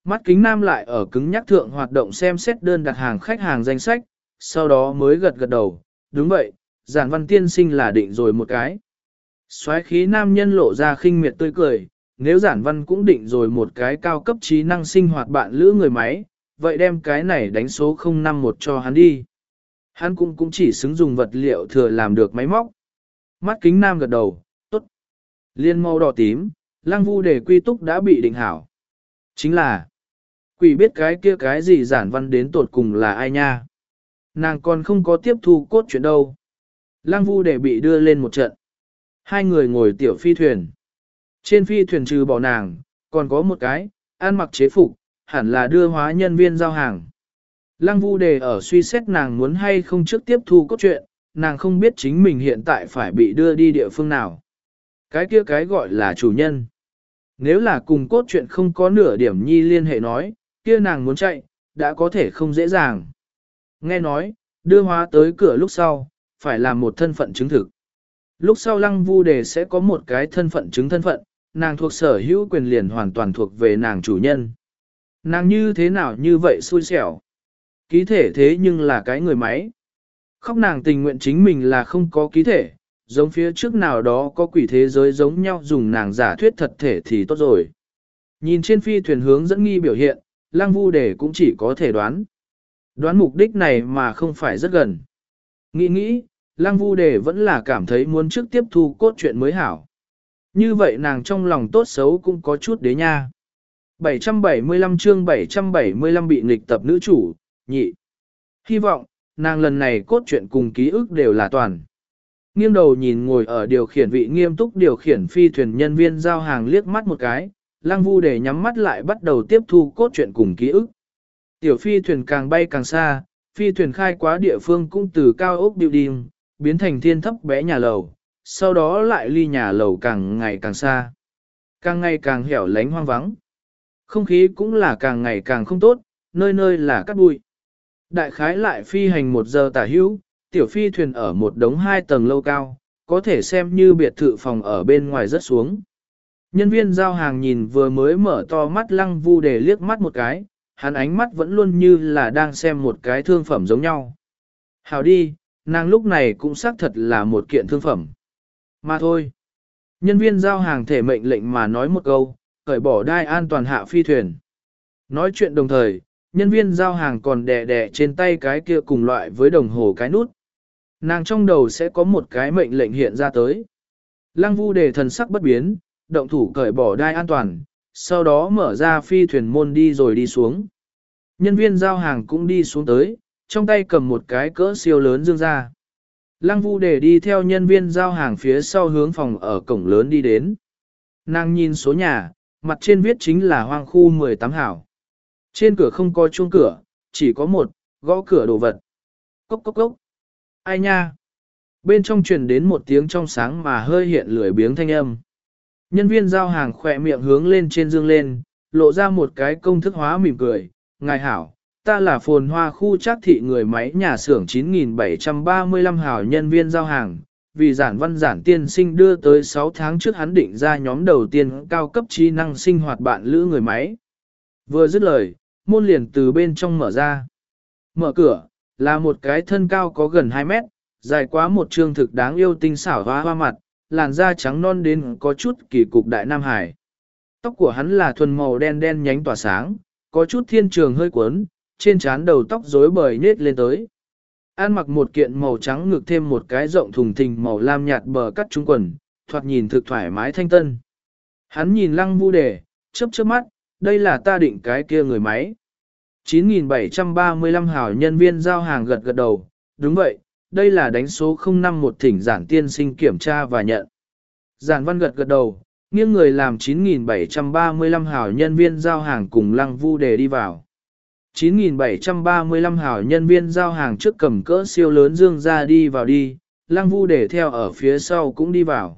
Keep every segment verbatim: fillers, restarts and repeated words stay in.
Mắt kính nam lại ở cứng nhắc thượng hoạt động xem xét đơn đặt hàng khách hàng danh sách, sau đó mới gật gật đầu, đúng vậy, giản văn tiên sinh là định rồi một cái. Soái khí nam nhân lộ ra khinh miệt tươi cười, nếu giản văn cũng định rồi một cái cao cấp trí năng sinh hoạt bạn lữ người máy, vậy đem cái này đánh số không năm một cho hắn đi. Hắn cũng cũng chỉ xứng dùng vật liệu thừa làm được máy móc. Mắt kính nam gật đầu, tốt. Liên màu đỏ tím, lăng vu để quy túc đã bị định hảo. Chính là, quỷ biết cái kia cái gì giản văn đến tột cùng là ai nha. Nàng còn không có tiếp thu cốt chuyện đâu. Lăng vu để bị đưa lên một trận. Hai người ngồi tiểu phi thuyền. Trên phi thuyền trừ bỏ nàng, còn có một cái, ăn mặc chế phục, hẳn là đưa hóa nhân viên giao hàng. Lăng vu đề ở suy xét nàng muốn hay không trước tiếp thu cốt truyện, nàng không biết chính mình hiện tại phải bị đưa đi địa phương nào. Cái kia cái gọi là chủ nhân. Nếu là cùng cốt truyện không có nửa điểm nhi liên hệ nói, kia nàng muốn chạy, đã có thể không dễ dàng. Nghe nói, đưa hóa tới cửa lúc sau, phải làm một thân phận chứng thực. Lúc sau lăng vu đề sẽ có một cái thân phận chứng thân phận, nàng thuộc sở hữu quyền liền hoàn toàn thuộc về nàng chủ nhân. Nàng như thế nào như vậy xui xẻo. Ký thể thế nhưng là cái người máy. Khóc nàng tình nguyện chính mình là không có ký thể, giống phía trước nào đó có quỷ thế giới giống nhau dùng nàng giả thuyết thật thể thì tốt rồi. Nhìn trên phi thuyền hướng dẫn nghi biểu hiện, lăng vu đề cũng chỉ có thể đoán. Đoán mục đích này mà không phải rất gần. Nghĩ nghĩ, lăng vu đề vẫn là cảm thấy muốn trước tiếp thu cốt truyện mới hảo. Như vậy nàng trong lòng tốt xấu cũng có chút đế nha. bảy trăm bảy mươi lăm chương bảy trăm bảy mươi lăm bị nghịch tập nữ chủ, nhị. Hy vọng, nàng lần này cốt truyện cùng ký ức đều là toàn. Nghiêng đầu nhìn ngồi ở điều khiển vị nghiêm túc điều khiển phi thuyền nhân viên giao hàng liếc mắt một cái, lăng vu để nhắm mắt lại bắt đầu tiếp thu cốt truyện cùng ký ức. Tiểu phi thuyền càng bay càng xa, phi thuyền khai quá địa phương cũng từ cao ốc building, biến thành thiên thấp bé nhà lầu, sau đó lại ly nhà lầu càng ngày càng xa. Càng ngày càng hẻo lánh hoang vắng. Không khí cũng là càng ngày càng không tốt, nơi nơi là cát bụi. Đại khái lại phi hành một giờ tả hữu, tiểu phi thuyền ở một đống hai tầng lâu cao, có thể xem như biệt thự phòng ở bên ngoài rớt xuống. Nhân viên giao hàng nhìn vừa mới mở to mắt lăng vu để liếc mắt một cái, hắn ánh mắt vẫn luôn như là đang xem một cái thương phẩm giống nhau. Hào đi, nàng lúc này cũng xác thật là một kiện thương phẩm. Mà thôi. Nhân viên giao hàng thể mệnh lệnh mà nói một câu, cởi bỏ đai an toàn hạ phi thuyền. Nói chuyện đồng thời, nhân viên giao hàng còn đè đè trên tay cái kia cùng loại với đồng hồ cái nút. Nàng trong đầu sẽ có một cái mệnh lệnh hiện ra tới. Lăng vu đề thần sắc bất biến, động thủ cởi bỏ đai an toàn, sau đó mở ra phi thuyền môn đi rồi đi xuống. Nhân viên giao hàng cũng đi xuống tới, trong tay cầm một cái cỡ siêu lớn dương ra. Lăng vu đề đi theo nhân viên giao hàng phía sau hướng phòng ở cổng lớn đi đến. Nàng nhìn số nhà, mặt trên viết chính là hoang khu mười tám hảo. Trên cửa không có chuông cửa, chỉ có một, gõ cửa đồ vật. Cốc cốc cốc. Ai nha? Bên trong truyền đến một tiếng trong sáng mà hơi hiện lười biếng thanh âm. Nhân viên giao hàng khỏe miệng hướng lên trên dương lên, lộ ra một cái công thức hóa mỉm cười. Ngài hảo, ta là phồn hoa khu trác thị người máy nhà xưởng chín nghìn bảy trăm ba mươi lăm hảo nhân viên giao hàng. Vì giản văn giản tiên sinh đưa tới sáu tháng trước hắn định ra nhóm đầu tiên cao cấp trí năng sinh hoạt bạn lữ người máy. Vừa dứt lời, môn liền từ bên trong mở ra. Mở cửa, là một cái thân cao có gần hai mét, dài quá một trương thực đáng yêu tinh xảo hoa hoa mặt, làn da trắng non đến có chút kỳ cục đại Nam Hải. Tóc của hắn là thuần màu đen đen nhánh tỏa sáng, có chút thiên trường hơi cuốn, trên trán đầu tóc rối bời nết lên tới. An mặc một kiện màu trắng ngực thêm một cái rộng thùng thình màu lam nhạt bờ cắt trung quần, thoạt nhìn thực thoải mái thanh tân. Hắn nhìn lăng vu đề, chớp chớp mắt, đây là ta định cái kia người máy. chín nghìn bảy trăm ba mươi lăm hảo nhân viên giao hàng gật gật đầu, đúng vậy, đây là đánh số không năm một thỉnh giản tiên sinh kiểm tra và nhận. Giản văn gật gật đầu, nghiêng người làm chín nghìn bảy trăm ba mươi lăm hảo nhân viên giao hàng cùng lăng vu đề đi vào. chín nghìn bảy trăm ba mươi lăm hảo nhân viên giao hàng trước cầm cỡ siêu lớn dương ra đi vào đi, lăng vu đề theo ở phía sau cũng đi vào.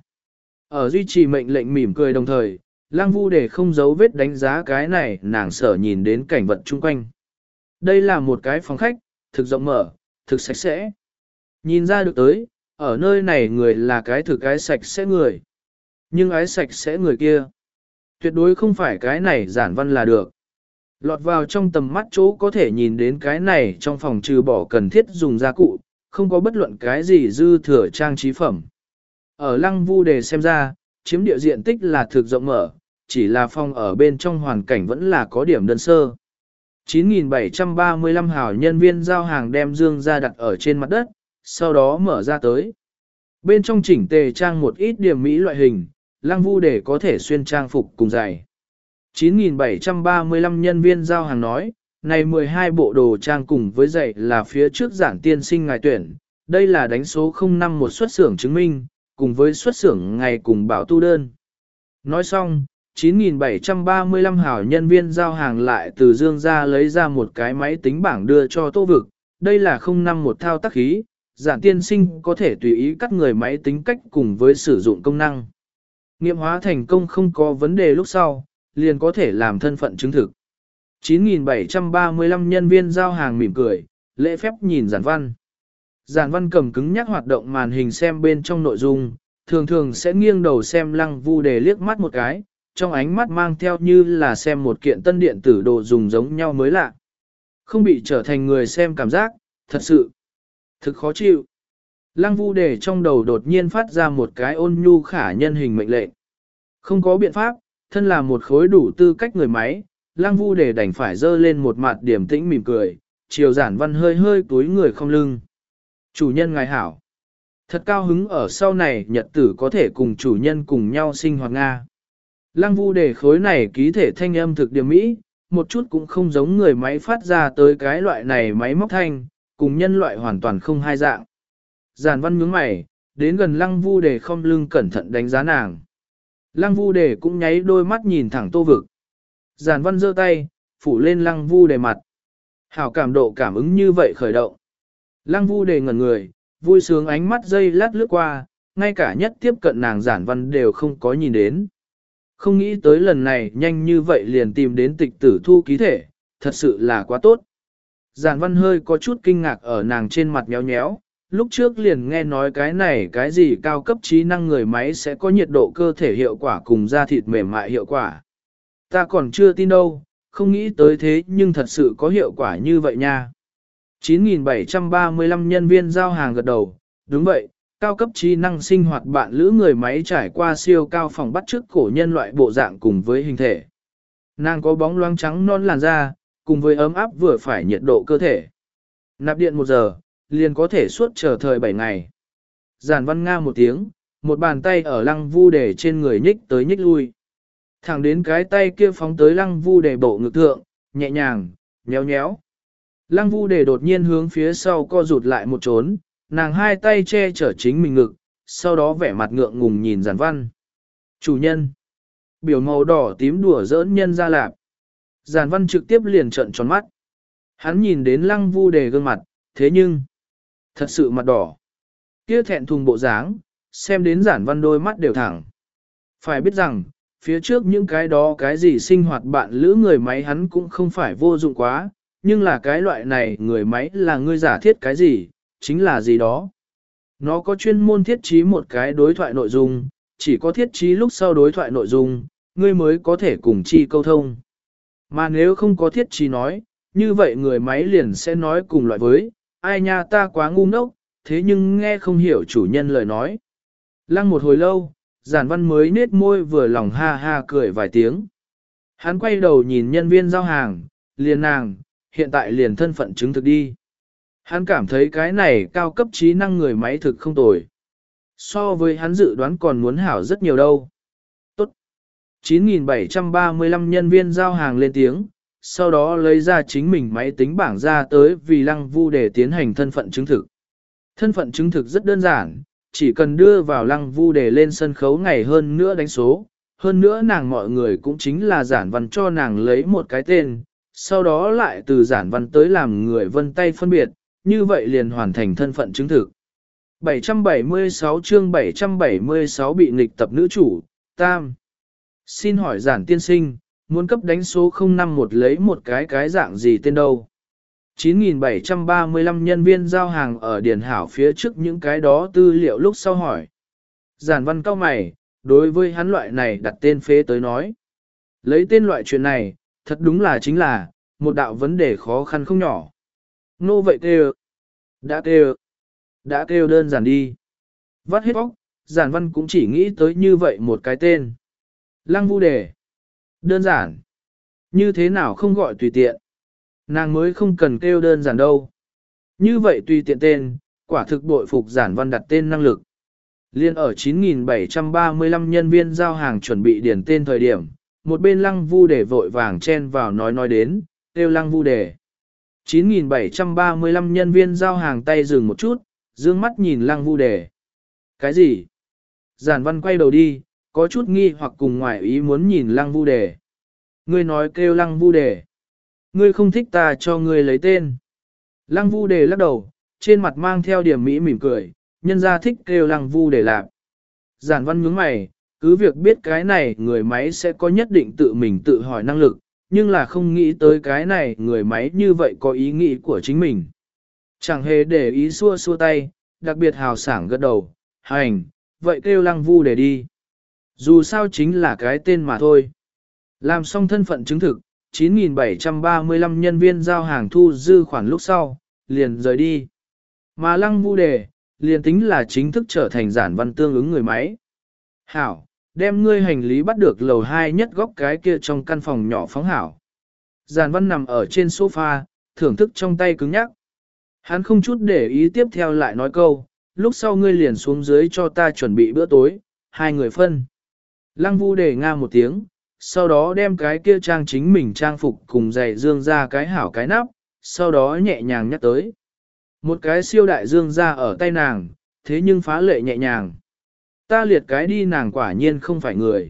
Ở duy trì mệnh lệnh mỉm cười đồng thời, lăng vu đề không giấu vết đánh giá cái này nàng sở nhìn đến cảnh vật chung quanh. Đây là một cái phòng khách, thực rộng mở, thực sạch sẽ. Nhìn ra được tới, ở nơi này người là cái thực cái sạch sẽ người. Nhưng ái sạch sẽ người kia, tuyệt đối không phải cái này giản văn là được. Lọt vào trong tầm mắt chỗ có thể nhìn đến cái này trong phòng trừ bỏ cần thiết dùng gia cụ, không có bất luận cái gì dư thừa trang trí phẩm. Ở Lăng Vu Đề xem ra, chiếm địa diện tích là thực rộng mở, chỉ là phòng ở bên trong hoàn cảnh vẫn là có điểm đơn sơ. chín nghìn bảy trăm ba mươi lăm hào nhân viên giao hàng đem dương ra đặt ở trên mặt đất, sau đó mở ra tới. Bên trong chỉnh tề trang một ít điểm mỹ loại hình, Lăng Vu Đề có thể xuyên trang phục cùng giày. chín nghìn bảy trăm ba mươi lăm nhân viên giao hàng nói, này mười hai bộ đồ trang cùng với giày là phía trước giản tiên sinh ngài tuyển, đây là đánh số không năm một xuất xưởng chứng minh, cùng với xuất xưởng ngày cùng bảo tu đơn. Nói xong, chín nghìn bảy trăm ba mươi lăm hảo nhân viên giao hàng lại từ dương ra lấy ra một cái máy tính bảng đưa cho Tô Vực, đây là không năm một thao tác khí, giản tiên sinh có thể tùy ý cắt người máy tính cách cùng với sử dụng công năng. Nghiệm hóa thành công không có vấn đề lúc sau, liền có thể làm thân phận chứng thực. chín nghìn bảy trăm ba mươi lăm nhân viên giao hàng mỉm cười, lễ phép nhìn giản văn. Giản văn cầm cứng nhắc hoạt động màn hình xem bên trong nội dung, thường thường sẽ nghiêng đầu xem Lăng Vu Đề liếc mắt một cái, trong ánh mắt mang theo như là xem một kiện tân điện tử đồ dùng giống nhau mới lạ. Không bị trở thành người xem cảm giác, thật sự, thực khó chịu. Lăng Vu Đề trong đầu đột nhiên phát ra một cái ôn nhu khả nhân hình mệnh lệnh. Không có biện pháp, thân là một khối đủ tư cách người máy, Lăng Vu Đề đành phải dơ lên một mặt điểm tĩnh mỉm cười, chiều giản văn hơi hơi túi người không lưng. Chủ nhân ngài hảo. Thật cao hứng ở sau này nhật tử có thể cùng chủ nhân cùng nhau sinh hoạt Nga. Lăng Vu Đề khối này ký thể thanh âm thực điểm mỹ, một chút cũng không giống người máy phát ra tới cái loại này máy móc thanh, cùng nhân loại hoàn toàn không hai dạng. Giản văn nhướng mày, đến gần Lăng Vu Đề không lưng cẩn thận đánh giá nàng. Lăng Vu Đề cũng nháy đôi mắt nhìn thẳng Tô Vực. Giản văn giơ tay, phủ lên Lăng Vu Đề mặt. Hảo cảm độ cảm ứng như vậy khởi động. Lăng Vu Đề ngẩn người, vui sướng ánh mắt dây lát lướt qua, ngay cả nhất tiếp cận nàng giản văn đều không có nhìn đến. Không nghĩ tới lần này nhanh như vậy liền tìm đến tịch tử thu ký thể, thật sự là quá tốt. Giản văn hơi có chút kinh ngạc ở nàng trên mặt nhéo nhéo, lúc trước liền nghe nói cái này cái gì cao cấp trí năng người máy sẽ có nhiệt độ cơ thể hiệu quả cùng da thịt mềm mại hiệu quả. Ta còn chưa tin đâu, không nghĩ tới thế nhưng thật sự có hiệu quả như vậy nha. chín nghìn bảy trăm ba mươi lăm nhân viên giao hàng gật đầu, đúng vậy, cao cấp trí năng sinh hoạt bạn lữ người máy trải qua siêu cao phòng bắt chước cổ nhân loại bộ dạng cùng với hình thể. Nàng có bóng loáng trắng non làn da, cùng với ấm áp vừa phải nhiệt độ cơ thể. Nạp điện một giờ, liền có thể suốt chờ thời bảy ngày. Giản văn nga một tiếng, một bàn tay ở Lăng Vu Đề trên người nhích tới nhích lui. Thẳng đến cái tay kia phóng tới Lăng Vu Đề bộ ngực thượng, nhẹ nhàng, nhéo nhéo. Lăng Vu Đề đột nhiên hướng phía sau co rụt lại một trốn, nàng hai tay che chở chính mình ngực, sau đó vẻ mặt ngượng ngùng nhìn giản văn. Chủ nhân. Biểu màu đỏ tím đùa giỡn nhân ra lạp. Giản văn trực tiếp liền trợn tròn mắt. Hắn nhìn đến Lăng Vu Đề gương mặt, thế nhưng, thật sự mặt đỏ. Kia thẹn thùng bộ dáng, xem đến giản văn đôi mắt đều thẳng. Phải biết rằng, phía trước những cái đó cái gì sinh hoạt bạn lữ người máy hắn cũng không phải vô dụng quá, nhưng là cái loại này người máy là ngươi giả thiết cái gì, chính là gì đó. Nó có chuyên môn thiết trí một cái đối thoại nội dung, chỉ có thiết trí lúc sau đối thoại nội dung, ngươi mới có thể cùng chi câu thông. Mà nếu không có thiết trí nói, như vậy người máy liền sẽ nói cùng loại với, ai nha ta quá ngu ngốc, thế nhưng nghe không hiểu chủ nhân lời nói. Lăng một hồi lâu, giản văn mới nết môi vừa lòng ha ha cười vài tiếng. Hắn quay đầu nhìn nhân viên giao hàng, liền nàng, hiện tại liền thân phận chứng thực đi. Hắn cảm thấy cái này cao cấp trí năng người máy thực không tồi. So với hắn dự đoán còn muốn hảo rất nhiều đâu. Tốt. chín nghìn bảy trăm ba mươi lăm nhân viên giao hàng lên tiếng, sau đó lấy ra chính mình máy tính bảng ra tới vì Lăng Vu để tiến hành thân phận chứng thực. Thân phận chứng thực rất đơn giản, chỉ cần đưa vào Lăng Vu để lên sân khấu ngày hơn nữa đánh số, hơn nữa nàng mọi người cũng chính là giản văn cho nàng lấy một cái tên, sau đó lại từ giản văn tới làm người vân tay phân biệt, như vậy liền hoàn thành thân phận chứng thực. bảy trăm bảy mươi sáu chương bảy trăm bảy mươi sáu bị nghịch tập nữ chủ, Tam. Xin hỏi giản tiên sinh, muốn cấp đánh số không năm một lấy một cái cái dạng gì tên đâu? chín nghìn bảy trăm ba mươi lăm nhân viên giao hàng ở Điền Hảo phía trước những cái đó tư liệu lúc sau hỏi. Giản văn cao mày, đối với hắn loại này đặt tên phế tới nói. Lấy tên loại chuyện này, thật đúng là chính là, một đạo vấn đề khó khăn không nhỏ. Nô vậy kêu. Đã kêu. Đã kêu đơn giản đi. Vắt hết bóc, giản văn cũng chỉ nghĩ tới như vậy một cái tên. Lăng Vu Đề. Đơn giản. Như thế nào không gọi tùy tiện. Nàng mới không cần kêu đơn giản đâu. Như vậy tùy tiện tên, quả thực bội phục giản văn đặt tên năng lực. Liên ở chín nghìn bảy trăm ba mươi lăm nhân viên giao hàng chuẩn bị điền tên thời điểm, một bên Lăng Vu Đề vội vàng chen vào nói nói đến, kêu Lăng Vu Đề. chín nghìn bảy trăm ba mươi lăm nhân viên giao hàng tay dừng một chút, dương mắt nhìn Lăng Vu Đề. Cái gì? Giản văn quay đầu đi, có chút nghi hoặc cùng ngoại ý muốn nhìn Lăng Vu Đề. Ngươi nói kêu Lăng Vu Đề. Ngươi không thích ta cho ngươi lấy tên. Lăng Vu Đề lắc đầu, trên mặt mang theo điểm mỹ mỉm cười, nhân ra thích kêu Lăng Vu Đề lạp. Giản văn nhướng mày, cứ việc biết cái này người máy sẽ có nhất định tự mình tự hỏi năng lực, nhưng là không nghĩ tới cái này người máy như vậy có ý nghĩ của chính mình. Chẳng hề để ý xua xua tay, đặc biệt hào sảng gật đầu, hành, vậy kêu Lăng Vu Đề đi. Dù sao chính là cái tên mà thôi. Làm xong thân phận chứng thực, chín nghìn bảy trăm ba mươi lăm nhân viên giao hàng thu dư khoản lúc sau, liền rời đi. Mà Lăng Vu Đề, liền tính là chính thức trở thành giản văn tương ứng người máy. Hảo, đem ngươi hành lý bắt được lầu hai nhất góc cái kia trong căn phòng nhỏ phóng hảo. Giản văn nằm ở trên sofa, thưởng thức trong tay cứng nhắc. Hắn không chút để ý tiếp theo lại nói câu, lúc sau ngươi liền xuống dưới cho ta chuẩn bị bữa tối, hai người phân. Lăng Vu Đề nga một tiếng, sau đó đem cái kia trang chính mình trang phục cùng giày dương ra cái hảo cái nắp, sau đó nhẹ nhàng nhắc tới. Một cái siêu đại dương ra ở tay nàng, thế nhưng phá lệ nhẹ nhàng. Ta liệt cái đi nàng quả nhiên không phải người.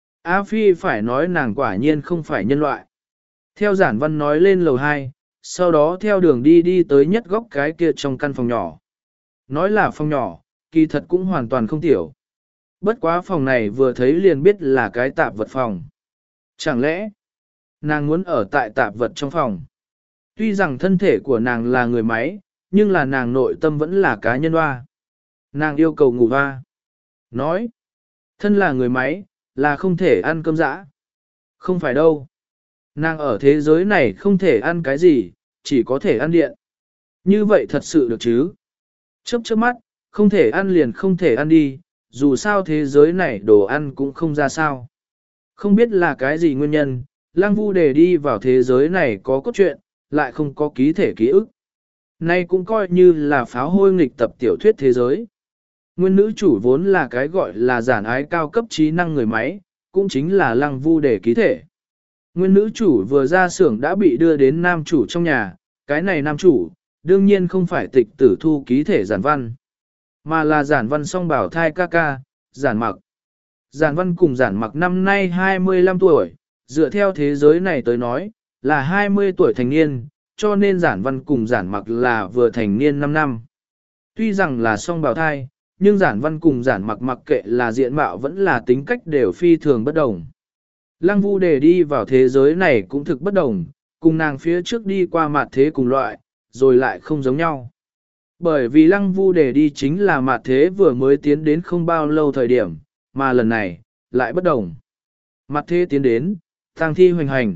A Phi phải nói nàng quả nhiên không phải nhân loại. Theo giản văn nói lên lầu hai, sau đó theo đường đi đi tới nhất góc cái kia trong căn phòng nhỏ. Nói là phòng nhỏ, kỳ thật cũng hoàn toàn không tiểu. Bất quá phòng này vừa thấy liền biết là cái tạp vật phòng. Chẳng lẽ, nàng muốn ở tại tạp vật trong phòng? Tuy rằng thân thể của nàng là người máy, nhưng là nàng nội tâm vẫn là cá nhân hoa. Nàng yêu cầu ngủ hoa. Nói, thân là người máy, là không thể ăn cơm dã. Không phải đâu. Nàng ở thế giới này không thể ăn cái gì, chỉ có thể ăn điện. Như vậy thật sự được chứ? Chớp chớp mắt, không thể ăn liền không thể ăn đi, dù sao thế giới này đồ ăn cũng không ra sao. Không biết là cái gì nguyên nhân, Lăng Vu Đề đi vào thế giới này có cốt truyện, lại không có ký thể ký ức. Nay cũng coi như là pháo hôi nghịch tập tiểu thuyết thế giới. Nguyên nữ chủ vốn là cái gọi là giản ái cao cấp trí năng người máy, cũng chính là Lăng Vu Đề ký thể. Nguyên nữ chủ vừa ra xưởng đã bị đưa đến nam chủ trong nhà, cái này nam chủ, đương nhiên không phải tịch tử thu ký thể giản văn, mà là giản văn song bảo thai ca ca, giản mặc. Giản văn cùng giản mặc năm nay hai mươi lăm tuổi, dựa theo thế giới này tới nói, là hai mươi tuổi thành niên, cho nên giản văn cùng giản mặc là vừa thành niên năm năm. Tuy rằng là song bào thai, nhưng giản văn cùng giản mặc mặc kệ là diện mạo vẫn là tính cách đều phi thường bất đồng. Lăng Vu Đề đi vào thế giới này cũng thực bất đồng, cùng nàng phía trước đi qua mặt thế cùng loại, rồi lại không giống nhau. Bởi vì Lăng Vu Đề đi chính là mặt thế vừa mới tiến đến không bao lâu thời điểm, mà lần này, lại bất đồng. Mặt thế tiến đến, tang thi hoành hành.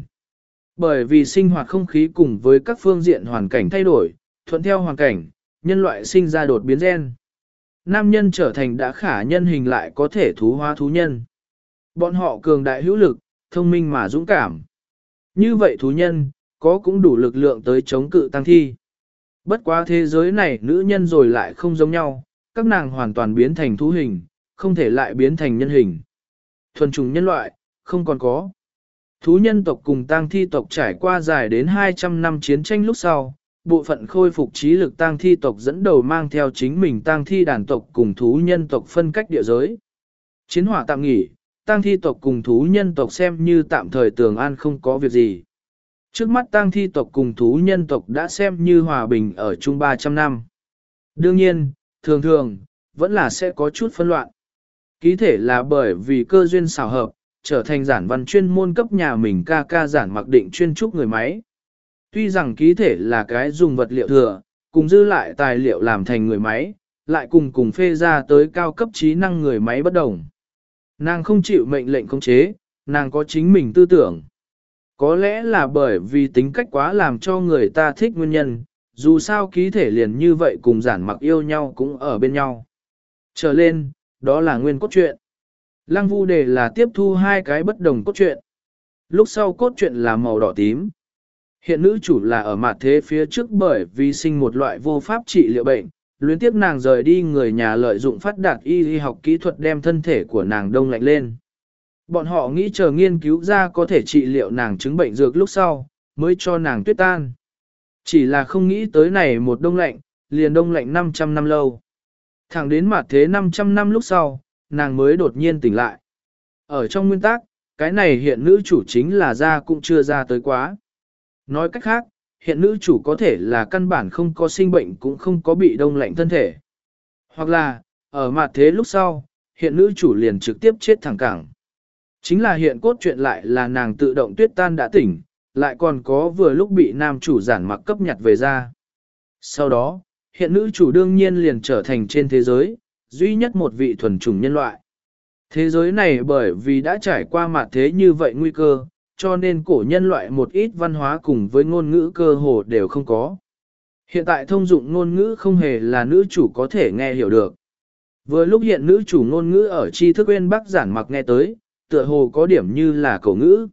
Bởi vì sinh hoạt không khí cùng với các phương diện hoàn cảnh thay đổi, thuận theo hoàn cảnh, nhân loại sinh ra đột biến gen. Nam nhân trở thành đã khả nhân hình lại có thể thú hóa thú nhân. Bọn họ cường đại hữu lực, thông minh mà dũng cảm. Như vậy thú nhân, có cũng đủ lực lượng tới chống cự tăng thi. Bất quá thế giới này nữ nhân rồi lại không giống nhau, các nàng hoàn toàn biến thành thú hình, không thể lại biến thành nhân hình. Thuần chủng nhân loại, không còn có. Thú nhân tộc cùng tang thi tộc trải qua dài đến hai trăm năm chiến tranh lúc sau, bộ phận khôi phục trí lực tang thi tộc dẫn đầu mang theo chính mình tang thi đàn tộc cùng thú nhân tộc phân cách địa giới. Chiến hỏa tạm nghỉ, tang thi tộc cùng thú nhân tộc xem như tạm thời tường an không có việc gì. Trước mắt tang thi tộc cùng thú nhân tộc đã xem như hòa bình ở chung ba trăm năm. Đương nhiên, thường thường, vẫn là sẽ có chút phân loạn. Ký thể là bởi vì cơ duyên xảo hợp, trở thành giản văn chuyên môn cấp nhà mình ca ca giản mặc định chuyên trúc người máy. Tuy rằng ký thể là cái dùng vật liệu thừa, cùng dư lại tài liệu làm thành người máy, lại cùng cùng phê ra tới cao cấp trí năng người máy bất đồng. Nàng không chịu mệnh lệnh khống chế, nàng có chính mình tư tưởng. Có lẽ là bởi vì tính cách quá làm cho người ta thích nguyên nhân, dù sao ký thể liền như vậy cùng giản mặc yêu nhau cũng ở bên nhau. Trở lên, đó là nguyên cốt truyện. Lăng Vu Đề là tiếp thu hai cái bất đồng cốt truyện. Lúc sau cốt truyện là màu đỏ tím. Hiện nữ chủ là ở mặt thế phía trước bởi vì sinh một loại vô pháp trị liệu bệnh, luyến tiếp nàng rời đi người nhà lợi dụng phát đạt y y học kỹ thuật đem thân thể của nàng đông lạnh lên. Bọn họ nghĩ chờ nghiên cứu ra có thể trị liệu nàng chứng bệnh dược lúc sau, mới cho nàng tuyết tan. Chỉ là không nghĩ tới này một đông lạnh, liền đông lạnh năm trăm năm lâu. Thẳng đến mặt thế năm trăm năm lúc sau, nàng mới đột nhiên tỉnh lại. Ở trong nguyên tắc, cái này hiện nữ chủ chính là ra cũng chưa ra tới quá. Nói cách khác, hiện nữ chủ có thể là căn bản không có sinh bệnh cũng không có bị đông lạnh thân thể. Hoặc là, ở mặt thế lúc sau, hiện nữ chủ liền trực tiếp chết thẳng cẳng. Chính là hiện cốt truyện lại là nàng tự động tuyết tan đã tỉnh, lại còn có vừa lúc bị nam chủ giản mặc cấp nhặt về ra. Sau đó, hiện nữ chủ đương nhiên liền trở thành trên thế giới, duy nhất một vị thuần chủng nhân loại. Thế giới này bởi vì đã trải qua mặt thế như vậy nguy cơ, cho nên cổ nhân loại một ít văn hóa cùng với ngôn ngữ cơ hồ đều không có. Hiện tại thông dụng ngôn ngữ không hề là nữ chủ có thể nghe hiểu được. Vừa lúc hiện nữ chủ ngôn ngữ ở tri thức bên Bắc giản mặc nghe tới, tựa hồ có điểm như là cổ ngữ.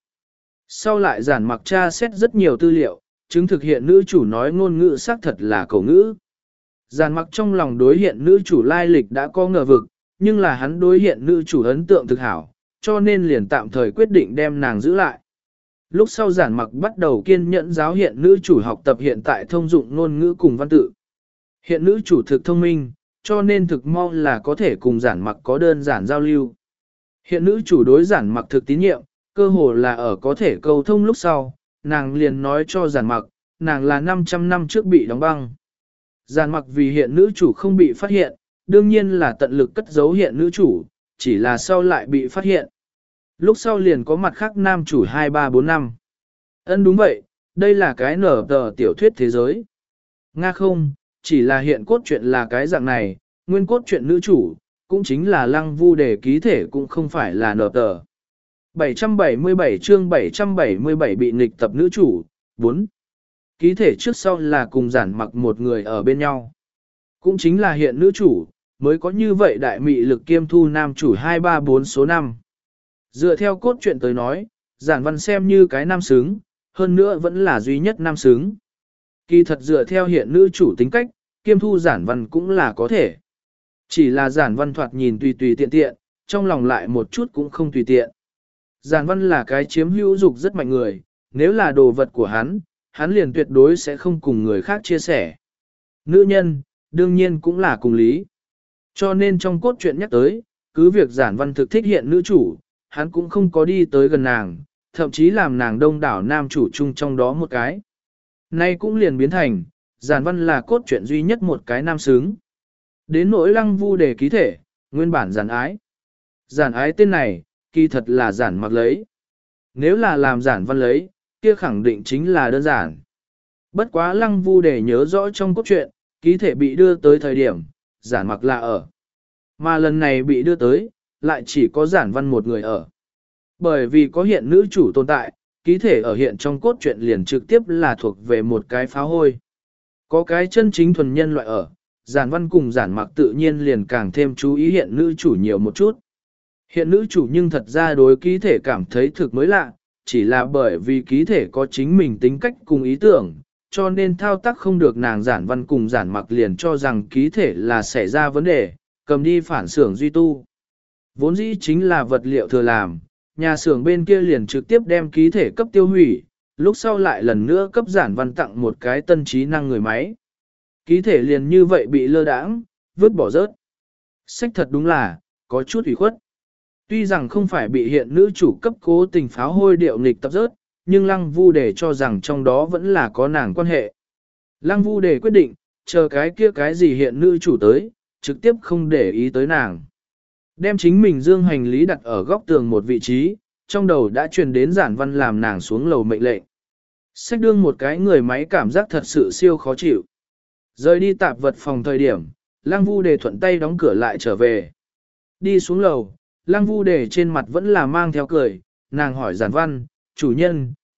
Sau lại giản mặc tra xét rất nhiều tư liệu, chứng thực hiện nữ chủ nói ngôn ngữ xác thật là cổ ngữ. Giản mặc trong lòng đối hiện nữ chủ lai lịch đã có ngờ vực, nhưng là hắn đối hiện nữ chủ ấn tượng thực hảo, cho nên liền tạm thời quyết định đem nàng giữ lại. Lúc sau giản mặc bắt đầu kiên nhẫn giáo hiện nữ chủ học tập hiện tại thông dụng ngôn ngữ cùng văn tự. Hiện nữ chủ thực thông minh, cho nên thực mau là có thể cùng giản mặc có đơn giản giao lưu. Hiện nữ chủ đối giản mặc thực tín nhiệm, cơ hồ là ở có thể cầu thông lúc sau, nàng liền nói cho giản mặc, nàng là năm trăm năm trước bị đóng băng. Giản mặc vì hiện nữ chủ không bị phát hiện, đương nhiên là tận lực cất giấu hiện nữ chủ, chỉ là sau lại bị phát hiện. Lúc sau liền có mặt khác nam chủ hai ba bốn năm. Ân đúng vậy, đây là cái nở tờ tiểu thuyết thế giới. Nga không, chỉ là hiện cốt truyện là cái dạng này, nguyên cốt truyện nữ chủ, cũng chính là Lăng Vu Đề ký thể cũng không phải là nở tờ. bảy trăm bảy mươi bảy chương bảy trăm bảy mươi bảy bị nghịch tập nữ chủ, bốn. Ký thể trước sau là cùng giản mặc một người ở bên nhau. Cũng chính là hiện nữ chủ, mới có như vậy đại mị lực kiêm thu nam chủ hai ba bốn số năm. Dựa theo cốt truyện tới nói, giản văn xem như cái nam xứng, hơn nữa vẫn là duy nhất nam xứng. Kỳ thật dựa theo hiện nữ chủ tính cách, kiêm thu giản văn cũng là có thể. Chỉ là giản văn thoạt nhìn tùy tùy tiện tiện, trong lòng lại một chút cũng không tùy tiện. Giản văn là cái chiếm hữu dục rất mạnh người, nếu là đồ vật của hắn, hắn liền tuyệt đối sẽ không cùng người khác chia sẻ. Nữ nhân, đương nhiên cũng là cùng lý. Cho nên trong cốt truyện nhắc tới, cứ việc giản văn thực thích hiện nữ chủ, hắn cũng không có đi tới gần nàng, thậm chí làm nàng đông đảo nam chủ chung trong đó một cái. Nay cũng liền biến thành, giản văn là cốt truyện duy nhất một cái nam xứng. Đến nỗi Lăng Vu Đề ký thể, nguyên bản giản ái. Giản ái tên này, kỳ thật là giản mặc lấy. Nếu là làm giản văn lấy, kia khẳng định chính là đơn giản. Bất quá Lăng Vu Đề nhớ rõ trong cốt truyện, ký thể bị đưa tới thời điểm, giản mặc là ở. Mà lần này bị đưa tới, lại chỉ có giản văn một người ở. Bởi vì có hiện nữ chủ tồn tại, ký thể ở hiện trong cốt truyện liền trực tiếp là thuộc về một cái pháo hôi. Có cái chân chính thuần nhân loại ở, giản văn cùng giản mặc tự nhiên liền càng thêm chú ý hiện nữ chủ nhiều một chút. Hiện nữ chủ nhưng thật ra đối ký thể cảm thấy thực mới lạ, chỉ là bởi vì ký thể có chính mình tính cách cùng ý tưởng, cho nên thao tác không được nàng giản văn cùng giản mặc liền cho rằng ký thể là xảy ra vấn đề, cầm đi phản xưởng duy tu. Vốn dĩ chính là vật liệu thừa làm, nhà xưởng bên kia liền trực tiếp đem ký thể cấp tiêu hủy, lúc sau lại lần nữa cấp giản văn tặng một cái tân trí năng người máy. Ký thể liền như vậy bị lơ đãng, vứt bỏ rớt. Sách thật đúng là, có chút ủy khuất. Tuy rằng không phải bị hiện nữ chủ cấp cố tình pháo hôi điệu nghịch tập rớt, nhưng Lăng Vu Đề cho rằng trong đó vẫn là có nàng quan hệ. Lăng Vu Đề quyết định, chờ cái kia cái gì hiện nữ chủ tới, trực tiếp không để ý tới nàng. Đem chính mình dương hành lý đặt ở góc tường một vị trí, trong đầu đã truyền đến giản văn làm nàng xuống lầu mệnh lệnh. Sách đương một cái người máy cảm giác thật sự siêu khó chịu. Rời đi tạp vật phòng thời điểm, Lăng Vu Đề thuận tay đóng cửa lại trở về. Đi xuống lầu, Lăng Vu Đề trên mặt vẫn là mang theo cười, nàng hỏi giản văn, chủ nhân,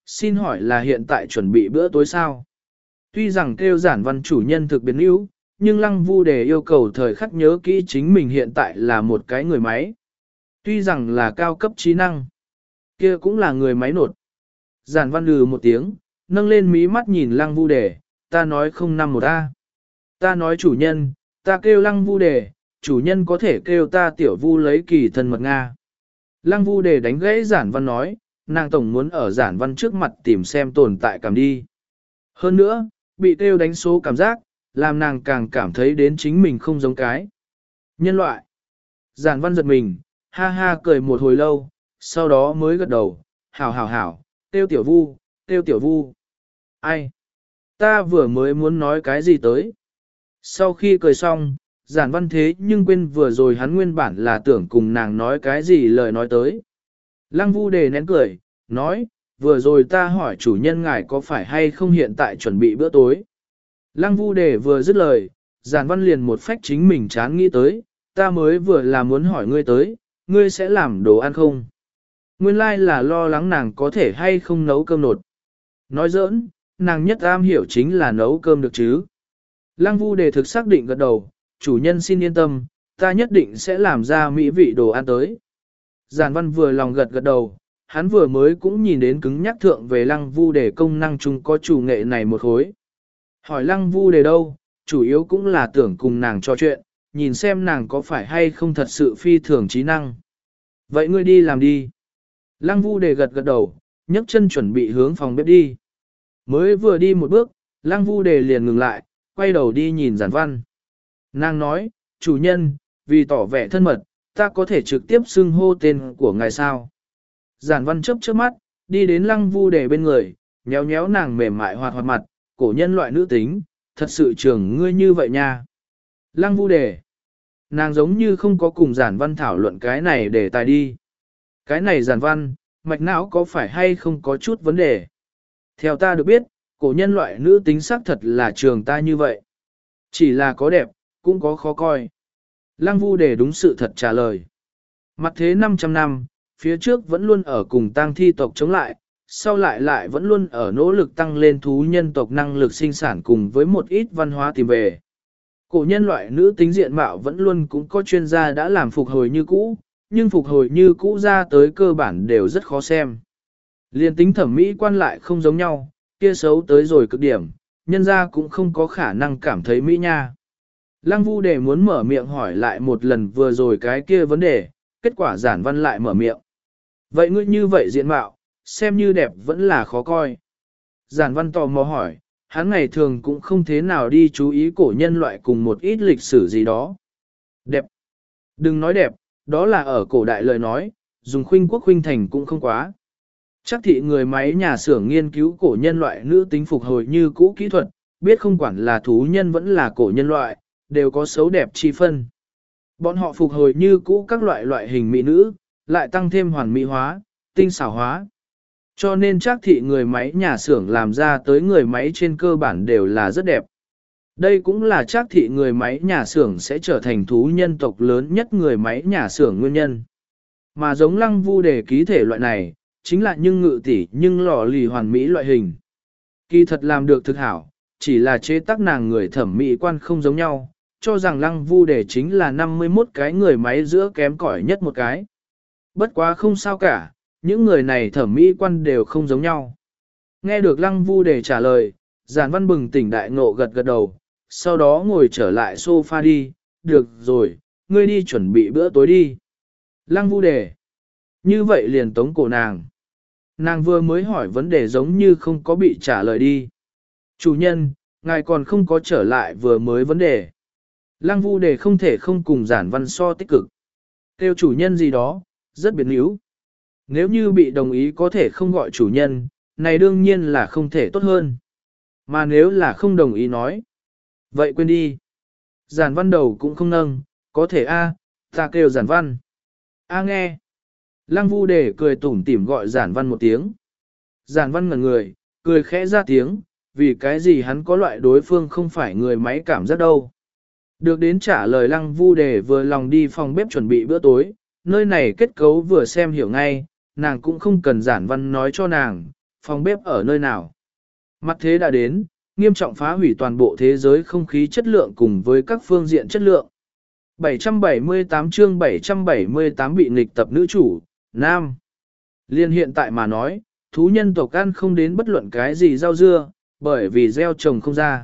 xin hỏi là hiện tại chuẩn bị bữa tối sao? Tuy rằng kêu giản văn chủ nhân thực biến yếu, nhưng lăng vu đề yêu cầu thời khắc nhớ kỹ chính mình hiện tại là một cái người máy. Tuy rằng là cao cấp trí năng, kia cũng là người máy nột. Giản văn lừ một tiếng, nâng lên mí mắt nhìn lăng vu đề, ta nói không năm một A. Ta nói chủ nhân, ta kêu lăng vu đề, chủ nhân có thể kêu ta tiểu vu lấy kỳ thân mật Nga. Lăng vu đề đánh gãy giản văn nói, nàng tổng muốn ở giản văn trước mặt tìm xem tồn tại cảm đi. Hơn nữa, bị kêu đánh số cảm giác, làm nàng càng cảm thấy đến chính mình không giống cái. Nhân loại. Giản văn giật mình, ha ha cười một hồi lâu, sau đó mới gật đầu, hảo hảo hảo, tiêu tiểu vu, tiêu tiểu vu. Ai? Ta vừa mới muốn nói cái gì tới? Sau khi cười xong, giản văn thế nhưng quên vừa rồi hắn nguyên bản là tưởng cùng nàng nói cái gì lời nói tới. Lăng vu đề nén cười, nói, vừa rồi ta hỏi chủ nhân ngài có phải hay không hiện tại chuẩn bị bữa tối. Lăng vu đề vừa dứt lời, giản văn liền một phách chính mình chán nghĩ tới, ta mới vừa là muốn hỏi ngươi tới, ngươi sẽ làm đồ ăn không? Nguyên lai là lo lắng nàng có thể hay không nấu cơm nột. Nói giỡn, nàng nhất am hiểu chính là nấu cơm được chứ. Lăng vu đề thực xác định gật đầu, chủ nhân xin yên tâm, ta nhất định sẽ làm ra mỹ vị đồ ăn tới. Giản văn vừa lòng gật gật đầu, hắn vừa mới cũng nhìn đến cứng nhắc thượng về lăng vu đề công năng chung có chủ nghệ này một khối. Hỏi lăng vu đề đâu, chủ yếu cũng là tưởng cùng nàng trò chuyện, nhìn xem nàng có phải hay không thật sự phi thường trí năng. Vậy ngươi đi làm đi. Lăng vu đề gật gật đầu, nhấc chân chuẩn bị hướng phòng bếp đi. Mới vừa đi một bước, lăng vu đề liền ngừng lại, quay đầu đi nhìn giản văn. Nàng nói, chủ nhân, vì tỏ vẻ thân mật, ta có thể trực tiếp xưng hô tên của ngài sao. Giản văn chớp chớp mắt, đi đến lăng vu đề bên người, nhéo nhéo nàng mềm mại hoạt hoạt mặt, cổ nhân loại nữ tính, thật sự trưởng ngươi như vậy nha. Lăng vu đề, nàng giống như không có cùng giản văn thảo luận cái này để tài đi. Cái này giản văn, mạch não có phải hay không có chút vấn đề. Theo ta được biết, cổ nhân loại nữ tính xác thật là trường ta như vậy. Chỉ là có đẹp, cũng có khó coi. Lăng vu đề đúng sự thật trả lời. Mặt thế năm trăm năm, phía trước vẫn luôn ở cùng tang thi tộc chống lại, sau lại lại vẫn luôn ở nỗ lực tăng lên thú nhân tộc năng lực sinh sản cùng với một ít văn hóa tìm về. Cổ nhân loại nữ tính diện mạo vẫn luôn cũng có chuyên gia đã làm phục hồi như cũ, nhưng phục hồi như cũ ra tới cơ bản đều rất khó xem. Liên tính thẩm mỹ quan lại không giống nhau, kia xấu tới rồi cực điểm, nhân ra cũng không có khả năng cảm thấy mỹ nha. Lăng vu đề muốn mở miệng hỏi lại một lần vừa rồi cái kia vấn đề, kết quả giản văn lại mở miệng. Vậy ngươi như vậy diện mạo, xem như đẹp vẫn là khó coi. Giản văn tò mò hỏi, hắn ngày thường cũng không thế nào đi chú ý cổ nhân loại cùng một ít lịch sử gì đó. Đẹp. Đừng nói đẹp, đó là ở cổ đại lời nói, dùng khuynh quốc khuynh thành cũng không quá. Chắc thị người máy nhà xưởng nghiên cứu cổ nhân loại nữ tính phục hồi như cũ kỹ thuật, biết không quản là thú nhân vẫn là cổ nhân loại, đều có xấu đẹp chi phân. Bọn họ phục hồi như cũ các loại loại hình mỹ nữ, lại tăng thêm hoàn mỹ hóa, tinh xảo hóa. Cho nên chắc thị người máy nhà xưởng làm ra tới người máy trên cơ bản đều là rất đẹp. Đây cũng là chắc thị người máy nhà xưởng sẽ trở thành thú nhân tộc lớn nhất người máy nhà xưởng nguyên nhân. Mà giống lăng vu đề ký thể loại này, chính là nhưng ngự tỷ nhưng lò lì hoàn mỹ loại hình. Kỳ thật làm được thực hảo, chỉ là chế tác nàng người thẩm mỹ quan không giống nhau, cho rằng lăng vu đề chính là năm mươi mốt cái người máy giữa kém cỏi nhất một cái. Bất quá không sao cả, những người này thẩm mỹ quan đều không giống nhau. Nghe được lăng vu đề trả lời, giản văn bừng tỉnh đại ngộ gật gật đầu, sau đó ngồi trở lại sofa đi, được rồi, ngươi đi chuẩn bị bữa tối đi. Lăng vu đề. Như vậy liền tống cổ nàng. Nàng vừa mới hỏi vấn đề giống như không có bị trả lời đi. Chủ nhân, ngài còn không có trở lại vừa mới vấn đề. Lăng vu đề không thể không cùng giản văn so tích cực. Kêu chủ nhân gì đó, rất biến yếu. Nếu như bị đồng ý có thể không gọi chủ nhân, này đương nhiên là không thể tốt hơn. Mà nếu là không đồng ý nói, vậy quên đi. Giản văn đầu cũng không nâng, có thể a, ta kêu giản văn. A nghe. Lăng vu đề cười tủm tỉm gọi giản văn một tiếng. Giản văn ngẩn người, cười khẽ ra tiếng, vì cái gì hắn có loại đối phương không phải người máy cảm giác đâu. Được đến trả lời lăng vu đề vừa lòng đi phòng bếp chuẩn bị bữa tối, nơi này kết cấu vừa xem hiểu ngay, nàng cũng không cần giản văn nói cho nàng, phòng bếp ở nơi nào. Mặt thế đã đến, nghiêm trọng phá hủy toàn bộ thế giới không khí chất lượng cùng với các phương diện chất lượng. bảy trăm bảy mươi tám chương bảy trăm bảy mươi tám bị nghịch tập nữ chủ, Nam. Liên hiện tại mà nói, thú nhân tộc ăn không đến bất luận cái gì rau dưa, bởi vì gieo trồng không ra.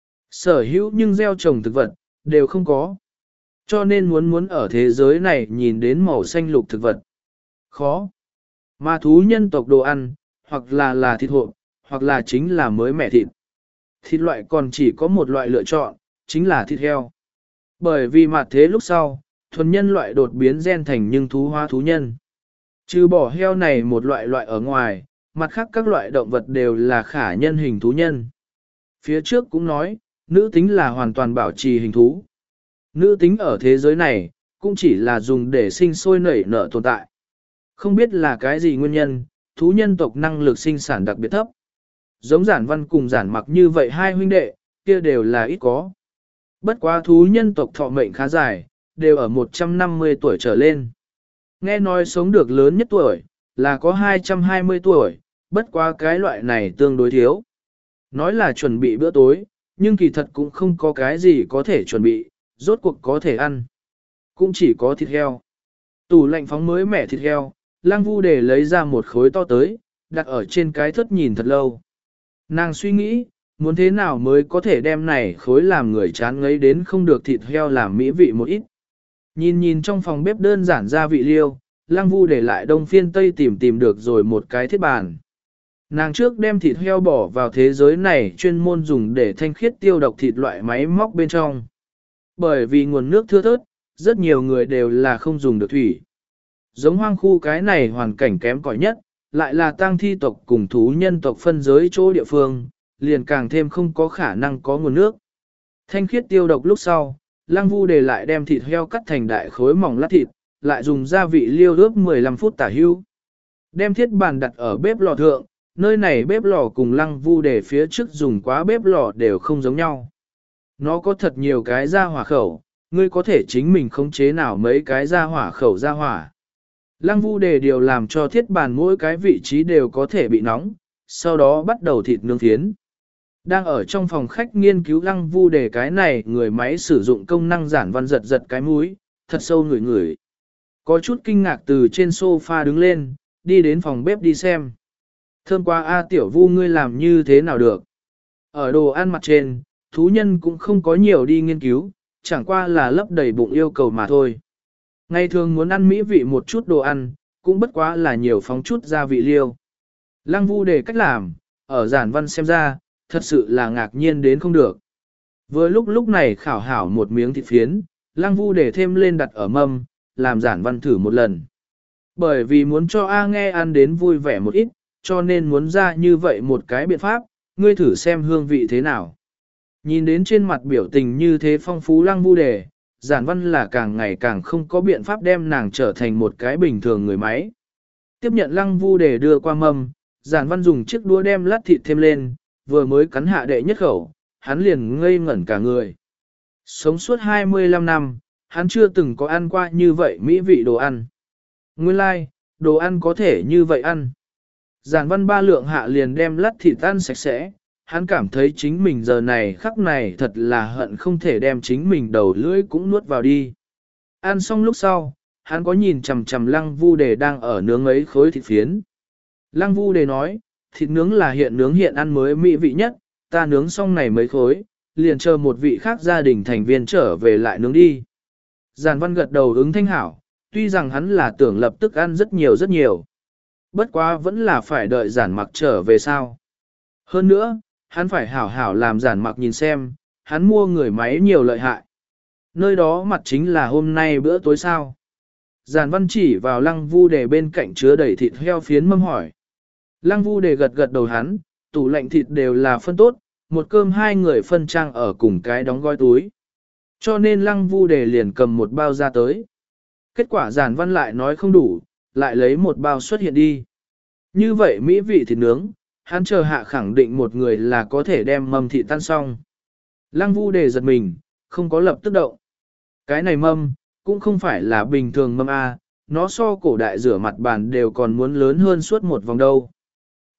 Sở hữu nhưng gieo trồng thực vật, đều không có. Cho nên muốn muốn ở thế giới này nhìn đến màu xanh lục thực vật. Khó. Mà thú nhân tộc đồ ăn, hoặc là là thịt hộp, hoặc là chính là mới mẻ thịt. Thịt loại còn chỉ có một loại lựa chọn, chính là thịt heo. Bởi vì mặt thế lúc sau, thuần nhân loại đột biến gen thành nhưng thú hóa thú nhân. Trừ bỏ heo này một loại loại ở ngoài, mặt khác các loại động vật đều là khả nhân hình thú nhân. Phía trước cũng nói, nữ tính là hoàn toàn bảo trì hình thú. Nữ tính ở thế giới này, cũng chỉ là dùng để sinh sôi nảy nở tồn tại. Không biết là cái gì nguyên nhân, thú nhân tộc năng lực sinh sản đặc biệt thấp. Giống giản văn cùng giản mặc như vậy hai huynh đệ, kia đều là ít có. Bất quá thú nhân tộc thọ mệnh khá dài, đều ở một trăm năm mươi tuổi trở lên. Nghe nói sống được lớn nhất tuổi, là có hai trăm hai mươi tuổi, bất quá cái loại này tương đối thiếu. Nói là chuẩn bị bữa tối, nhưng kỳ thật cũng không có cái gì có thể chuẩn bị, rốt cuộc có thể ăn. Cũng chỉ có thịt heo. Tủ lạnh phóng mới mẻ thịt heo, Lang Vu để lấy ra một khối to tới, đặt ở trên cái thất nhìn thật lâu. Nàng suy nghĩ, muốn thế nào mới có thể đem này khối làm người chán ngấy đến không được thịt heo làm mỹ vị một ít. Nhìn nhìn trong phòng bếp đơn giản gia vị liêu, Lang Vu để lại đông phiên tây tìm tìm được rồi một cái thiết bàn. Nàng trước đem thịt heo bỏ vào thế giới này chuyên môn dùng để thanh khiết tiêu độc thịt loại máy móc bên trong. Bởi vì nguồn nước thưa thớt, rất nhiều người đều là không dùng được thủy. Giống hoang khu cái này hoàn cảnh kém cỏi nhất, lại là tang thi tộc cùng thú nhân tộc phân giới chỗ địa phương, liền càng thêm không có khả năng có nguồn nước. Thanh khiết tiêu độc lúc sau, Lang Vu để lại đem thịt heo cắt thành đại khối mỏng lát thịt, lại dùng gia vị liêu ướp mười lăm phút tả hưu. Đem thiết bàn đặt ở bếp lò thượng, nơi này bếp lò cùng Lăng Vu để phía trước dùng quá bếp lò đều không giống nhau. Nó có thật nhiều cái ra hỏa khẩu, ngươi có thể chính mình khống chế nào mấy cái ra hỏa khẩu ra hỏa. Lăng Vu để điều làm cho thiết bàn mỗi cái vị trí đều có thể bị nóng, sau đó bắt đầu thịt nướng phiến. Đang ở trong phòng khách nghiên cứu Lăng Vu để cái này người máy sử dụng công năng giản văn giật giật cái mũi, thật sâu ngửi ngửi. Có chút kinh ngạc từ trên sofa đứng lên, đi đến phòng bếp đi xem. Thơm quá a tiểu Vu ngươi làm như thế nào được. Ở đồ ăn mặt trên, thú nhân cũng không có nhiều đi nghiên cứu, chẳng qua là lấp đầy bụng yêu cầu mà thôi. Ngày thường muốn ăn mỹ vị một chút đồ ăn, cũng bất quá là nhiều phóng chút gia vị liêu. Lăng Vu để cách làm, ở giản văn xem ra, thật sự là ngạc nhiên đến không được. Vừa lúc lúc này khảo hảo một miếng thịt phiến, Lăng Vu để thêm lên đặt ở mâm, làm giản văn thử một lần. Bởi vì muốn cho A nghe ăn đến vui vẻ một ít, cho nên muốn ra như vậy một cái biện pháp, ngươi thử xem hương vị thế nào. Nhìn đến trên mặt biểu tình như thế phong phú Lăng Vu đề, giản văn là càng ngày càng không có biện pháp đem nàng trở thành một cái bình thường người máy. Tiếp nhận Lăng Vu đề đưa qua mâm, giản văn dùng chiếc đũa đem lát thịt thêm lên, vừa mới cắn hạ đệ nhất khẩu, hắn liền ngây ngẩn cả người. Sống suốt hai mươi lăm năm, hắn chưa từng có ăn qua như vậy mỹ vị đồ ăn. Nguyên lai, like, đồ ăn có thể như vậy ăn. Giản văn ba lượng hạ liền đem lát thịt ăn sạch sẽ, hắn cảm thấy chính mình giờ này khắc này thật là hận không thể đem chính mình đầu lưỡi cũng nuốt vào đi. Ăn xong lúc sau, hắn có nhìn chằm chằm Lăng Vu đề đang ở nướng ấy khối thịt phiến. Lăng Vu đề nói, thịt nướng là hiện nướng hiện ăn mới mỹ vị nhất, ta nướng xong này mấy khối, liền chờ một vị khác gia đình thành viên trở về lại nướng đi. Giản văn gật đầu ứng thanh hảo, tuy rằng hắn là tưởng lập tức ăn rất nhiều rất nhiều. Bất quá vẫn là phải đợi giản mặc trở về sao. Hơn nữa, hắn phải hảo hảo làm giản mặc nhìn xem, hắn mua người máy nhiều lợi hại. Nơi đó mặt chính là hôm nay bữa tối sao. Giản văn chỉ vào Lăng Vu đề bên cạnh chứa đầy thịt heo phiến mâm hỏi. Lăng Vu đề gật gật đầu hắn, tủ lạnh thịt đều là phân tốt, một cơm hai người phân trang ở cùng cái đóng gói túi. Cho nên Lăng Vu đề liền cầm một bao ra tới. Kết quả giản văn lại nói không đủ, lại lấy một bao xuất hiện đi. Như vậy mỹ vị thịt nướng, hắn chờ hạ khẳng định một người là có thể đem mâm thịt tan xong. Lăng Vu đề giật mình, không có lập tức động. Cái này mâm, cũng không phải là bình thường mâm A, nó so cổ đại rửa mặt bàn đều còn muốn lớn hơn suốt một vòng đâu.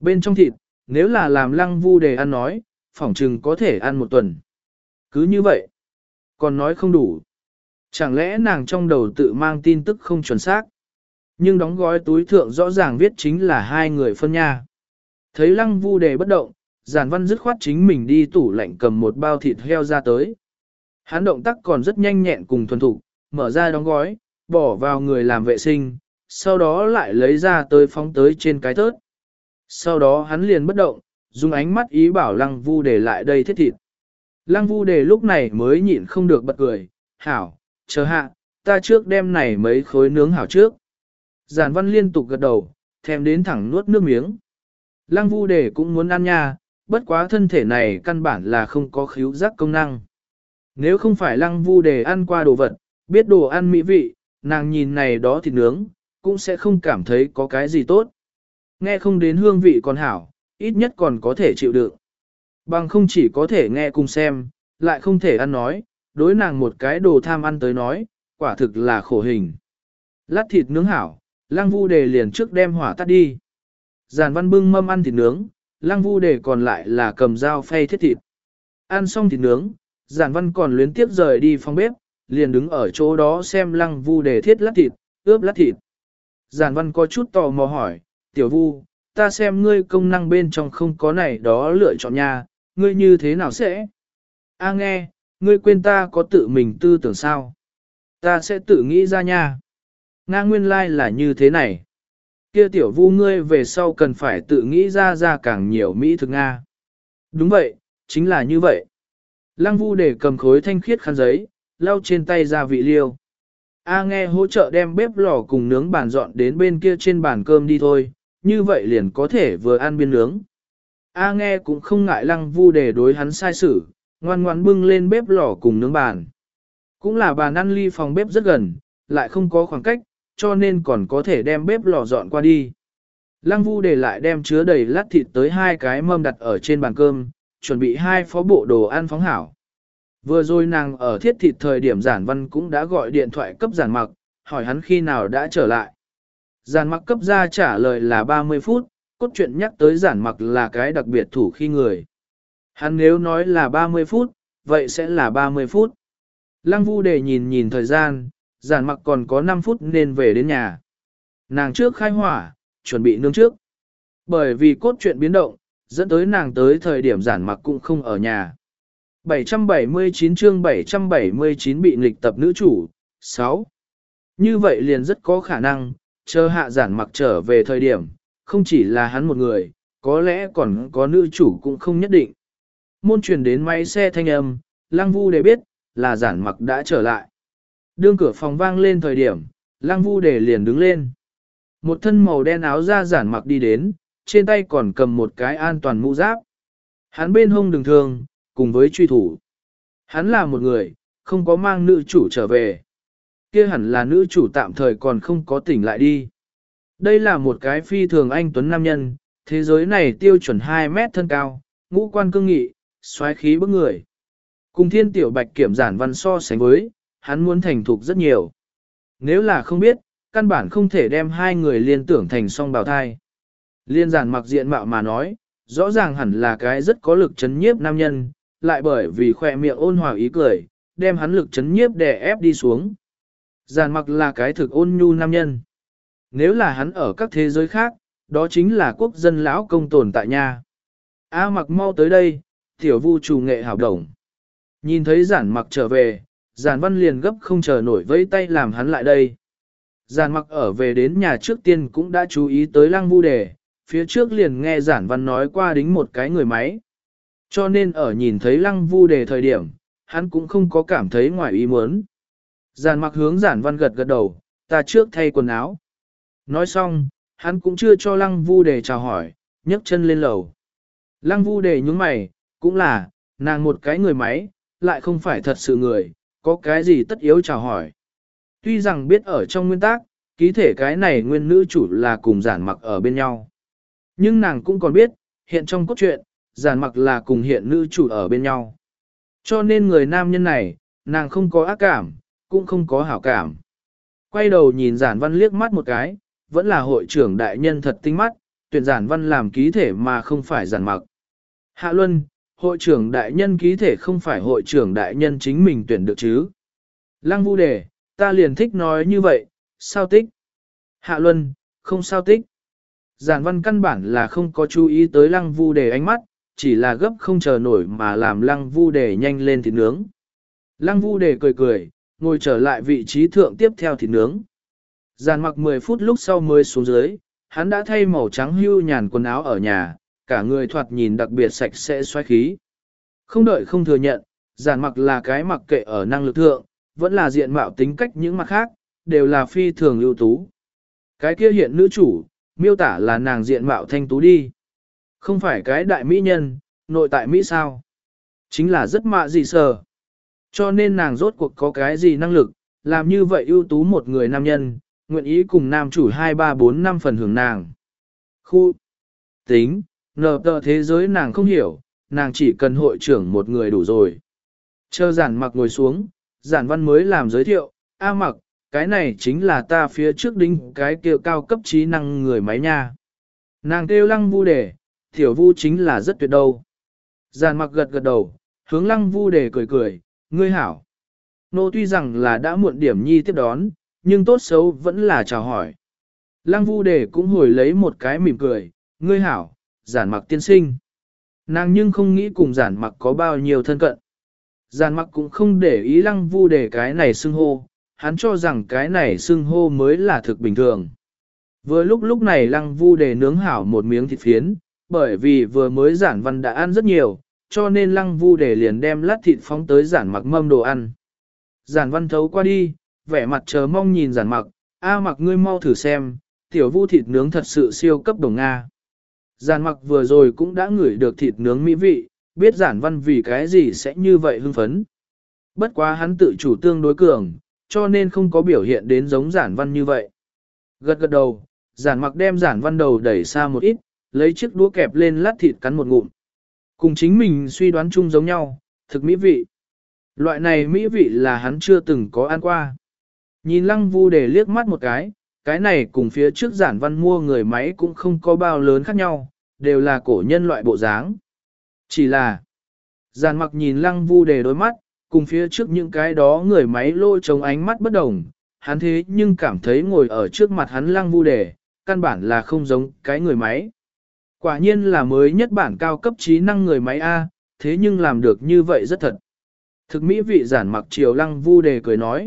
Bên trong thịt, nếu là làm lăng vu đề ăn nói, phỏng chừng có thể ăn một tuần. Cứ như vậy, còn nói không đủ. Chẳng lẽ nàng trong đầu tự mang tin tức không chuẩn xác? Nhưng đóng gói túi thượng rõ ràng viết chính là hai người phân nha. Thấy lăng vu đề bất động, Giản Văn dứt khoát chính mình đi tủ lạnh cầm một bao thịt heo ra tới. Hắn động tác còn rất nhanh nhẹn cùng thuần thục, mở ra đóng gói, bỏ vào người làm vệ sinh, sau đó lại lấy ra tới phóng tới trên cái thớt. Sau đó hắn liền bất động, dùng ánh mắt ý bảo lăng vu đề lại đây thiết thịt. Lăng vu đề lúc này mới nhịn không được bật cười, hảo, chờ hạ, ta trước đem này mấy khối nướng hảo trước. Giản Văn liên tục gật đầu, thèm đến thẳng nuốt nước miếng. Lăng vu đề cũng muốn ăn nha, bất quá thân thể này căn bản là không có khíu giác công năng. Nếu không phải lăng vu đề ăn qua đồ vật, biết đồ ăn mỹ vị, nàng nhìn này đó thịt nướng, cũng sẽ không cảm thấy có cái gì tốt. Nghe không đến hương vị còn hảo, ít nhất còn có thể chịu đựng. Bằng không chỉ có thể nghe cùng xem, lại không thể ăn nói, đối nàng một cái đồ tham ăn tới nói, quả thực là khổ hình. Lát thịt nướng hảo, lăng vu đề liền trước đem hỏa tắt đi. Giản Văn bưng mâm ăn thịt nướng, lăng vu đề còn lại là cầm dao phay thiết thịt. Ăn xong thịt nướng, Giản Văn còn luyến tiếp rời đi phòng bếp, liền đứng ở chỗ đó xem lăng vu đề thiết lát thịt, ướp lát thịt. Giản Văn có chút tò mò hỏi, tiểu vu, ta xem ngươi công năng bên trong không có này đó lựa chọn nha, ngươi như thế nào sẽ? A nghe, ngươi quên ta có tự mình tư tưởng sao? Ta sẽ tự nghĩ ra nha. Nga nguyên lai like là như thế này. Kia tiểu vu ngươi về sau cần phải tự nghĩ ra ra càng nhiều mỹ thực Nga. Đúng vậy, chính là như vậy. Lăng vu để cầm khối thanh khiết khăn giấy, lau trên tay ra vị liêu. A nghe hỗ trợ đem bếp lò cùng nướng bàn dọn đến bên kia trên bàn cơm đi thôi, như vậy liền có thể vừa ăn biên nướng. A nghe cũng không ngại lăng vu để đối hắn sai xử, ngoan ngoãn bưng lên bếp lò cùng nướng bàn. Cũng là bàn ăn ly phòng bếp rất gần, lại không có khoảng cách, cho nên còn có thể đem bếp lò dọn qua đi. Lăng vu để lại đem chứa đầy lát thịt tới hai cái mâm đặt ở trên bàn cơm, chuẩn bị hai phó bộ đồ ăn phóng hảo. Vừa rồi nàng ở thiết thịt thời điểm Giản Văn cũng đã gọi điện thoại cấp Giản Mặc, hỏi hắn khi nào đã trở lại. Giản Mặc cấp ra trả lời là ba mươi phút, cốt truyện nhắc tới Giản Mặc là cái đặc biệt thủ khi người. Hắn nếu nói là ba mươi phút, vậy sẽ là ba mươi phút. Lăng vu để nhìn nhìn thời gian, Giản Mặc còn có năm phút nên về đến nhà. Nàng trước khai hỏa, chuẩn bị nướng trước. Bởi vì cốt truyện biến động, dẫn tới nàng tới thời điểm Giản Mặc cũng không ở nhà. bảy trăm bảy mươi chín chương bảy trăm bảy mươi chín bị nghịch tập nữ chủ, sáu. Như vậy liền rất có khả năng, chờ hạ Giản Mặc trở về thời điểm, không chỉ là hắn một người, có lẽ còn có nữ chủ cũng không nhất định. Môn truyền đến máy xe thanh âm, Lăng Vu để biết, là Giản Mặc đã trở lại. Đương cửa phòng vang lên thời điểm, Lăng Vu để liền đứng lên. Một thân màu đen áo da Giản Mặc đi đến, trên tay còn cầm một cái an toàn mũ giáp. Hắn bên hông đường thương, cùng với truy thủ. Hắn là một người, không có mang nữ chủ trở về. Kia hẳn là nữ chủ tạm thời còn không có tỉnh lại đi. Đây là một cái phi thường anh tuấn nam nhân, thế giới này tiêu chuẩn hai mét thân cao, ngũ quan cương nghị, xoáy khí bức người. Cùng thiên tiểu bạch kiểm Giản Văn so sánh với, hắn muốn thành thục rất nhiều. Nếu là không biết, căn bản không thể đem hai người liên tưởng thành song bào thai. Liên Giản Mặc diện mạo mà nói, rõ ràng hẳn là cái rất có lực chấn nhiếp nam nhân, lại bởi vì khỏe miệng ôn hòa ý cười, đem hắn lực chấn nhiếp đè ép đi xuống. Giản Mặc là cái thực ôn nhu nam nhân. Nếu là hắn ở các thế giới khác, đó chính là quốc dân lão công tồn tại nha. A Mặc mau tới đây, tiểu vu chủ nghệ hảo đồng. Nhìn thấy Giản Mặc trở về, Giản Văn liền gấp không chờ nổi vẫy tay làm hắn lại đây. Giản Mặc ở về đến nhà trước tiên cũng đã chú ý tới Lăng Vu Đề, phía trước liền nghe Giản Văn nói qua đính một cái người máy. Cho nên ở nhìn thấy Lăng Vu Đề thời điểm, hắn cũng không có cảm thấy ngoài ý muốn. Giản Mặc hướng Giản Văn gật gật đầu, ta trước thay quần áo. Nói xong, hắn cũng chưa cho Lăng Vu Đề chào hỏi, nhấc chân lên lầu. Lăng Vu Đề nhướng mày, cũng là, nàng một cái người máy, lại không phải thật sự người, có cái gì tất yếu chào hỏi. Tuy rằng biết ở trong nguyên tắc, ký thể cái này nguyên nữ chủ là cùng Giản Mặc ở bên nhau. Nhưng nàng cũng còn biết, hiện trong cốt truyện, Giản Mặc là cùng hiện nữ chủ ở bên nhau. Cho nên người nam nhân này, nàng không có ác cảm, cũng không có hảo cảm. Quay đầu nhìn Giản Văn liếc mắt một cái, vẫn là hội trưởng đại nhân thật tinh mắt, tuyển giản văn làm ký thể mà không phải giản mặc. Hạ Luân, hội trưởng đại nhân ký thể không phải hội trưởng đại nhân chính mình tuyển được chứ. Lăng Vu Đề, ta liền thích nói như vậy, sao tích? Hạ Luân, không sao tích. Giản văn căn bản là không có chú ý tới Lăng Vu Đề ánh mắt, chỉ là gấp không chờ nổi mà làm Lăng Vu Đề nhanh lên thịt nướng. Lăng Vu Đề cười cười, ngồi trở lại vị trí thượng tiếp theo thịt nướng. Giản mặc mười phút lúc sau mới xuống dưới, hắn đã thay màu trắng hưu nhàn quần áo ở nhà, cả người thoạt nhìn đặc biệt sạch sẽ xoáy khí. Không đợi không thừa nhận, giản mặc là cái mặc kệ ở năng lực thượng, vẫn là diện mạo tính cách những mặt khác, đều là phi thường ưu tú. Cái kia hiện nữ chủ, miêu tả là nàng diện mạo thanh tú đi. Không phải cái đại mỹ nhân, nội tại Mỹ sao? Chính là rất mạ gì sờ. Cho nên nàng rốt cuộc có cái gì năng lực, làm như vậy ưu tú một người nam nhân, nguyện ý cùng nam chủ hai ba bốn năm phần hưởng nàng. Khu tính, nợ tờ thế giới nàng không hiểu, nàng chỉ cần hội trưởng một người đủ rồi. Chờ giản mặc ngồi xuống, giản văn mới làm giới thiệu, A mặc, cái này chính là ta phía trước đinh cái kia cao cấp trí năng người máy nha. Nàng kêu Lăng Vu Đề, tiểu vu chính là rất tuyệt đâu. Giản mặc gật gật đầu, hướng Lăng Vu Đề cười cười, ngươi hảo. Nô tuy rằng là đã muộn điểm nhi tiếp đón, nhưng tốt xấu vẫn là chào hỏi. Lăng Vu Đề cũng hồi lấy một cái mỉm cười, ngươi hảo, giản mặc tiên sinh. Nàng nhưng không nghĩ cùng giản mặc có bao nhiêu thân cận. Giản mặc cũng không để ý Lăng Vu Đề cái này xưng hô, hắn cho rằng cái này xưng hô mới là thực bình thường. Vừa lúc lúc này Lăng Vu Đề nướng hảo một miếng thịt phiến, bởi vì vừa mới giản văn đã ăn rất nhiều, cho nên Lăng Vu Đề liền đem lát thịt phóng tới giản mặc mâm đồ ăn. Giản văn thấu qua đi, vẻ mặt chờ mong nhìn giản mặc, A mặc ngươi mau thử xem, tiểu vu thịt nướng thật sự siêu cấp đồng Nga. Giản mặc vừa rồi cũng đã ngửi được thịt nướng mỹ vị, biết giản văn vì cái gì sẽ như vậy hưng phấn. Bất quá hắn tự chủ tương đối cường, cho nên không có biểu hiện đến giống giản văn như vậy. Gật gật đầu, giản mặc đem giản văn đầu đẩy xa một ít, lấy chiếc đũa kẹp lên lát thịt cắn một ngụm. Cùng chính mình suy đoán chung giống nhau, thực mỹ vị. Loại này mỹ vị là hắn chưa từng có ăn qua. Nhìn Lăng Vu Đề liếc mắt một cái, cái này cùng phía trước giản văn mua người máy cũng không có bao lớn khác nhau, đều là cổ nhân loại bộ dáng. Chỉ là, giản mặc nhìn Lăng Vu Đề đôi mắt, cùng phía trước những cái đó người máy lôi trống ánh mắt bất đồng, hắn thế nhưng cảm thấy ngồi ở trước mặt hắn Lăng Vu Đề, căn bản là không giống cái người máy. Quả nhiên là mới nhất bản cao cấp trí năng người máy A, thế nhưng làm được như vậy rất thật. Thực mỹ vị giản mặc chiều Lăng Vu Đề cười nói.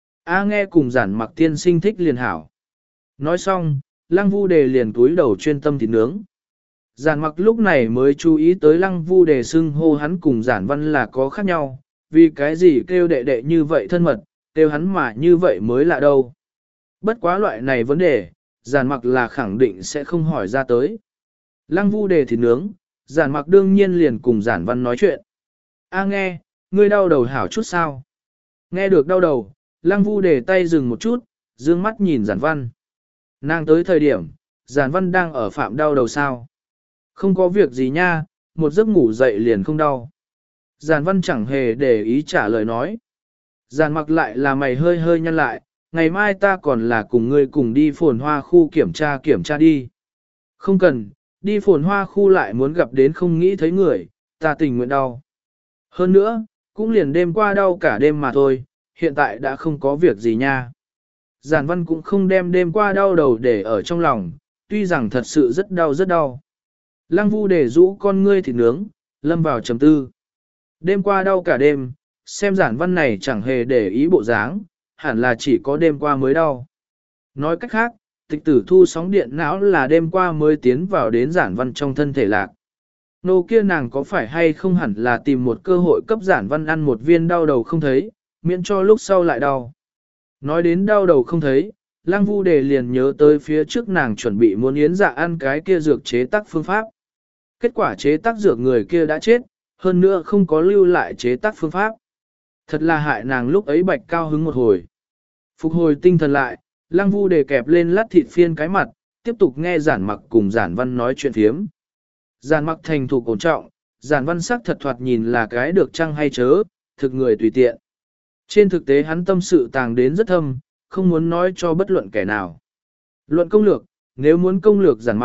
A nghe cùng giản mặc tiên sinh thích liền hảo. Nói xong, Lăng Vu Đề liền túi đầu chuyên tâm thịt nướng. Giản mặc lúc này mới chú ý tới Lăng Vu Đề xưng hô hắn cùng giản văn là có khác nhau, vì cái gì kêu đệ đệ như vậy thân mật, kêu hắn mà như vậy mới lạ đâu. Bất quá loại này vấn đề, giản mặc là khẳng định sẽ không hỏi ra tới. Lăng Vu Đề thịt nướng, giản mặc đương nhiên liền cùng giản văn nói chuyện. A nghe, ngươi đau đầu hảo chút sao? Nghe được đau đầu, Lăng Vu Đề tay dừng một chút, dương mắt nhìn giản văn. Nàng tới thời điểm, giản văn đang ở phạm đau đầu sao? Không có việc gì nha, một giấc ngủ dậy liền không đau. Giản văn chẳng hề để ý trả lời nói. Giản mặc lại là mày hơi hơi nhăn lại, ngày mai ta còn là cùng ngươi cùng đi phồn hoa khu kiểm tra kiểm tra đi. Không cần, đi phồn hoa khu lại muốn gặp đến không nghĩ thấy người, ta tình nguyện đau. Hơn nữa, cũng liền đêm qua đau cả đêm mà thôi, hiện tại đã không có việc gì nha. Giản văn cũng không đem đêm qua đau đầu để ở trong lòng, tuy rằng thật sự rất đau rất đau. Lăng Vu Đề rũ con ngươi thịt nướng, lâm vào trầm tư. Đêm qua đau cả đêm, xem giản văn này chẳng hề để ý bộ dáng, hẳn là chỉ có đêm qua mới đau. Nói cách khác, tịch tử thu sóng điện não là đêm qua mới tiến vào đến giản văn trong thân thể lạc. Nô kia nàng có phải hay không hẳn là tìm một cơ hội cấp giản văn ăn một viên đau đầu không thấy, miễn cho lúc sau lại đau. Nói đến đau đầu không thấy, Lăng Vu Đề liền nhớ tới phía trước nàng chuẩn bị muốn yến dạ ăn cái kia dược chế tác phương pháp. Kết quả chế tác dược người kia đã chết, hơn nữa không có lưu lại chế tác phương pháp. Thật là hại nàng lúc ấy bạch cao hứng một hồi. Phục hồi tinh thần lại, Lăng Vu Đề kẹp lên lát thịt phiên cái mặt, tiếp tục nghe giản mặc cùng giản văn nói chuyện phiếm. Giản mặc thành thục ổn trọng, giản văn sắc thật thoạt nhìn là cái được chăng hay chớ, thực người tùy tiện. Trên thực tế hắn tâm sự tàng đến rất thâm, không muốn nói cho bất luận kẻ nào. Luận công lược, nếu muốn công lược giản mặc,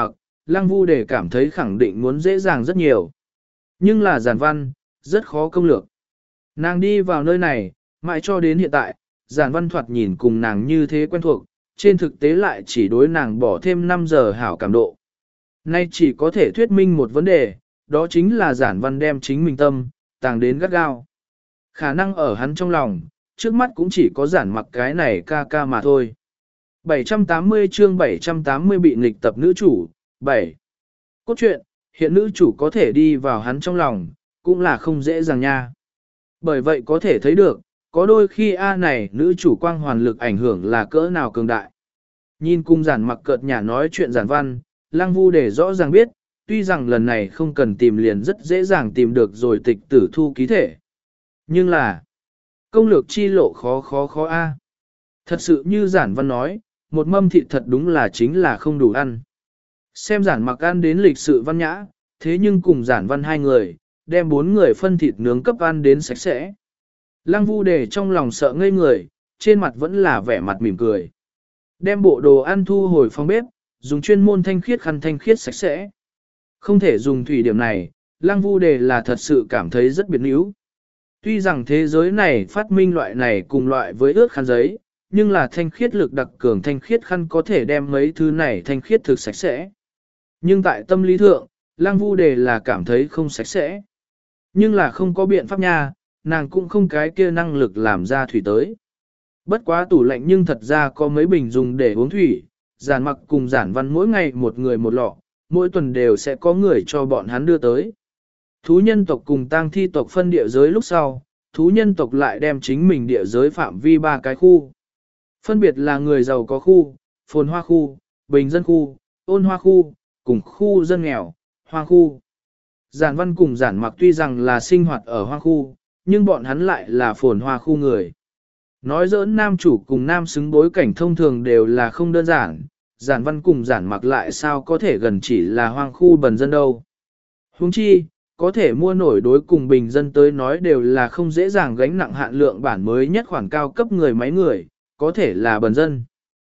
Lăng Vu Đề cảm thấy khẳng định muốn dễ dàng rất nhiều. Nhưng là giản văn, rất khó công lược. Nàng đi vào nơi này, mãi cho đến hiện tại, giản văn thoạt nhìn cùng nàng như thế quen thuộc, trên thực tế lại chỉ đối nàng bỏ thêm năm giờ hảo cảm độ. Nay chỉ có thể thuyết minh một vấn đề, đó chính là giản văn đem chính mình tâm, tàng đến gắt gao. Khả năng ở hắn trong lòng, trước mắt cũng chỉ có giản mặc cái này ca ca mà thôi. bảy trăm tám mươi chương bảy trăm tám mươi bị nghịch tập nữ chủ, bảy. Cốt truyện, hiện nữ chủ có thể đi vào hắn trong lòng, cũng là không dễ dàng nha. Bởi vậy có thể thấy được, có đôi khi A này nữ chủ quang hoàn lực ảnh hưởng là cỡ nào cường đại. Nhìn cung giản mặc cợt nhả nói chuyện giản văn, Lăng Vu để rõ ràng biết, tuy rằng lần này không cần tìm liền rất dễ dàng tìm được rồi tịch tử thu ký thể. Nhưng là, công lược chi lộ khó khó khó A. Thật sự như giản văn nói, một mâm thịt thật đúng là chính là không đủ ăn. Xem giản mặc ăn đến lịch sự văn nhã, thế nhưng cùng giản văn hai người, đem bốn người phân thịt nướng cấp ăn đến sạch sẽ. Lăng Vu để trong lòng sợ ngây người, trên mặt vẫn là vẻ mặt mỉm cười. Đem bộ đồ ăn thu hồi phòng bếp, dùng chuyên môn thanh khiết khăn thanh khiết sạch sẽ. Không thể dùng thủy điểm này, Lăng Vu đề là thật sự cảm thấy rất biệt níu. Tuy rằng thế giới này phát minh loại này cùng loại với ướt khăn giấy, nhưng là thanh khiết lực đặc cường thanh khiết khăn có thể đem mấy thứ này thanh khiết thực sạch sẽ. Nhưng tại tâm lý thượng, Lăng Vu đề là cảm thấy không sạch sẽ. Nhưng là không có biện pháp nha, nàng cũng không cái kia năng lực làm ra thủy tới. Bất quá tủ lạnh nhưng thật ra có mấy bình dùng để uống thủy, giản mặc cùng giản văn mỗi ngày một người một lọ, mỗi tuần đều sẽ có người cho bọn hắn đưa tới. Thú nhân tộc cùng tang thi tộc phân địa giới lúc sau, thú nhân tộc lại đem chính mình địa giới phạm vi ba cái khu. Phân biệt là người giàu có khu, phồn hoa khu, bình dân khu, ôn hoa khu, cùng khu dân nghèo, hoang khu. Giản văn cùng giản mặc tuy rằng là sinh hoạt ở hoang khu, nhưng bọn hắn lại là phồn hoa khu người. Nói giỡn nam chủ cùng nam xứng bối cảnh thông thường đều là không đơn giản, giản văn cùng giản mặc lại sao có thể gần chỉ là hoang khu bần dân đâu. Huống chi, có thể mua nổi đối cùng bình dân tới nói đều là không dễ dàng gánh nặng hạn lượng bản mới nhất khoản cao cấp người máy người, có thể là bần dân.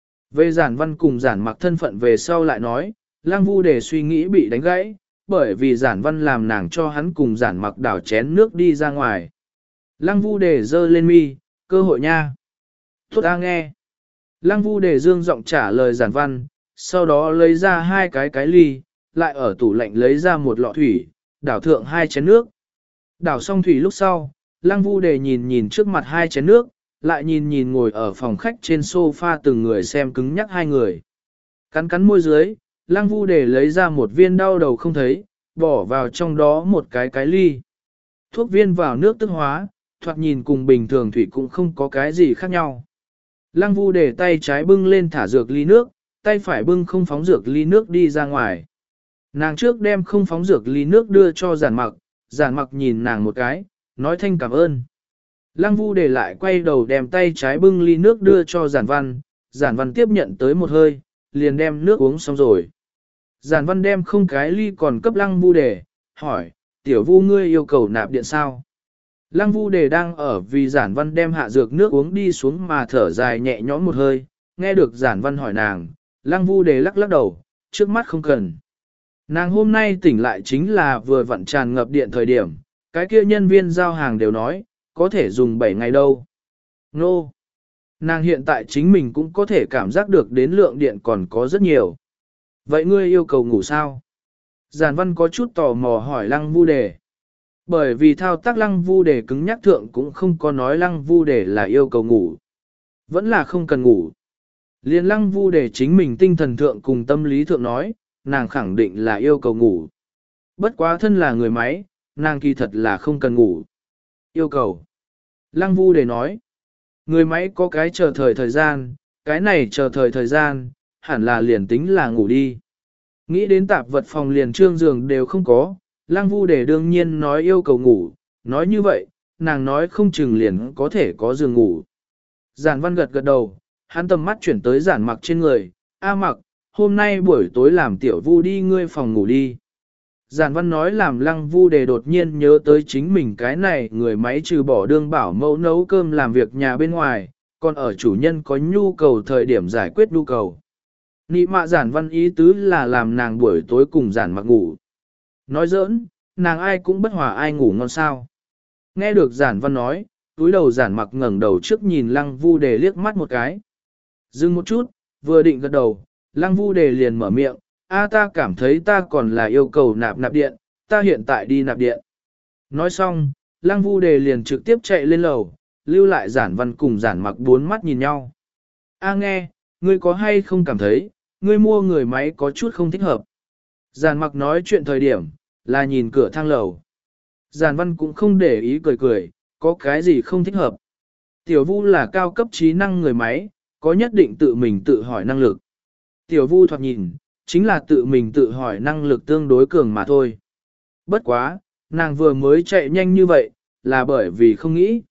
Về giản văn cùng giản mặc thân phận về sau lại nói, Lăng Vu để suy nghĩ bị đánh gãy, bởi vì giản văn làm nàng cho hắn cùng giản mặc đảo chén nước đi ra ngoài. Lăng Vu để dơ lên mi, cơ hội nha. Tốt ta nghe. Lăng Vu để dương giọng trả lời giản văn, sau đó lấy ra hai cái cái ly, lại ở tủ lạnh lấy ra một lọ thủy, đảo thượng hai chén nước. Đảo xong thủy lúc sau, Lăng Vu để nhìn nhìn trước mặt hai chén nước, lại nhìn nhìn ngồi ở phòng khách trên sofa từng người xem cứng nhắc hai người. Cắn cắn môi dưới, Lăng Vu để lấy ra một viên đau đầu không thấy, bỏ vào trong đó một cái cái ly. Thuốc viên vào nước tức hóa, thoạt nhìn cùng bình thường thủy cũng không có cái gì khác nhau. Lăng Vu để tay trái bưng lên thả dược ly nước, tay phải bưng không phóng dược ly nước đi ra ngoài. Nàng trước đem không phóng dược ly nước đưa cho giản mặc, giản mặc nhìn nàng một cái, nói thanh cảm ơn. Lăng Vu để lại quay đầu đem tay trái bưng ly nước đưa cho giản văn, giản văn tiếp nhận tới một hơi, liền đem nước uống xong rồi. Giản văn đem không cái ly còn cấp Lăng Vu để, hỏi, tiểu Vu ngươi yêu cầu nạp điện sao? Lăng Vu đề đang ở vì giản văn đem hạ dược nước uống đi xuống mà thở dài nhẹ nhõm một hơi, nghe được giản văn hỏi nàng, Lăng Vu đề lắc lắc đầu, trước mắt không cần. Nàng hôm nay tỉnh lại chính là vừa vặn tràn ngập điện thời điểm, cái kia nhân viên giao hàng đều nói, có thể dùng bảy ngày đâu. Nô! No. Nàng hiện tại chính mình cũng có thể cảm giác được đến lượng điện còn có rất nhiều. Vậy ngươi yêu cầu ngủ sao? Giản văn có chút tò mò hỏi Lăng Vu đề. Bởi vì thao tác Lăng Vu đề cứng nhắc thượng cũng không có nói Lăng Vu đề là yêu cầu ngủ. Vẫn là không cần ngủ. Liên Lăng Vu đề chính mình tinh thần thượng cùng tâm lý thượng nói, nàng khẳng định là yêu cầu ngủ. Bất quá thân là người máy, nàng kỳ thật là không cần ngủ. Yêu cầu. Lăng Vu đề nói, người máy có cái chờ thời thời gian, cái này chờ thời thời gian, hẳn là liền tính là ngủ đi. Nghĩ đến tạp vật phòng liền trương giường đều không có, Lăng Vu đề đương nhiên nói yêu cầu ngủ, nói như vậy, nàng nói không chừng liền có thể có giường ngủ. Giản văn gật gật đầu, hắn tầm mắt chuyển tới giản mặc trên người, A mặc, hôm nay buổi tối làm tiểu Vu đi ngươi phòng ngủ đi. Giản văn nói làm Lăng Vu đề đột nhiên nhớ tới chính mình cái này người máy trừ bỏ đương bảo mẫu nấu cơm làm việc nhà bên ngoài, còn ở chủ nhân có nhu cầu thời điểm giải quyết nhu cầu. Nị mạ giản văn ý tứ là làm nàng buổi tối cùng giản mặc ngủ. Nói giỡn, nàng ai cũng bất hòa ai ngủ ngon sao. Nghe được giản văn nói, túi đầu giản mặc ngẩng đầu trước nhìn lăng vu đề liếc mắt một cái. Dừng một chút, vừa định gật đầu, lăng vu đề liền mở miệng, a ta cảm thấy ta còn là yêu cầu nạp nạp điện, ta hiện tại đi nạp điện. Nói xong, lăng vu đề liền trực tiếp chạy lên lầu, lưu lại giản văn cùng giản mặc bốn mắt nhìn nhau. A nghe, ngươi có hay không cảm thấy, ngươi mua người máy có chút không thích hợp. Giản mặc nói chuyện thời điểm, là nhìn cửa thang lầu. Giản văn cũng không để ý cười cười, có cái gì không thích hợp. Tiểu vu là cao cấp trí năng người máy, có nhất định tự mình tự hỏi năng lực. Tiểu vu thoạt nhìn, chính là tự mình tự hỏi năng lực tương đối cường mà thôi. Bất quá, nàng vừa mới chạy nhanh như vậy, là bởi vì không nghĩ.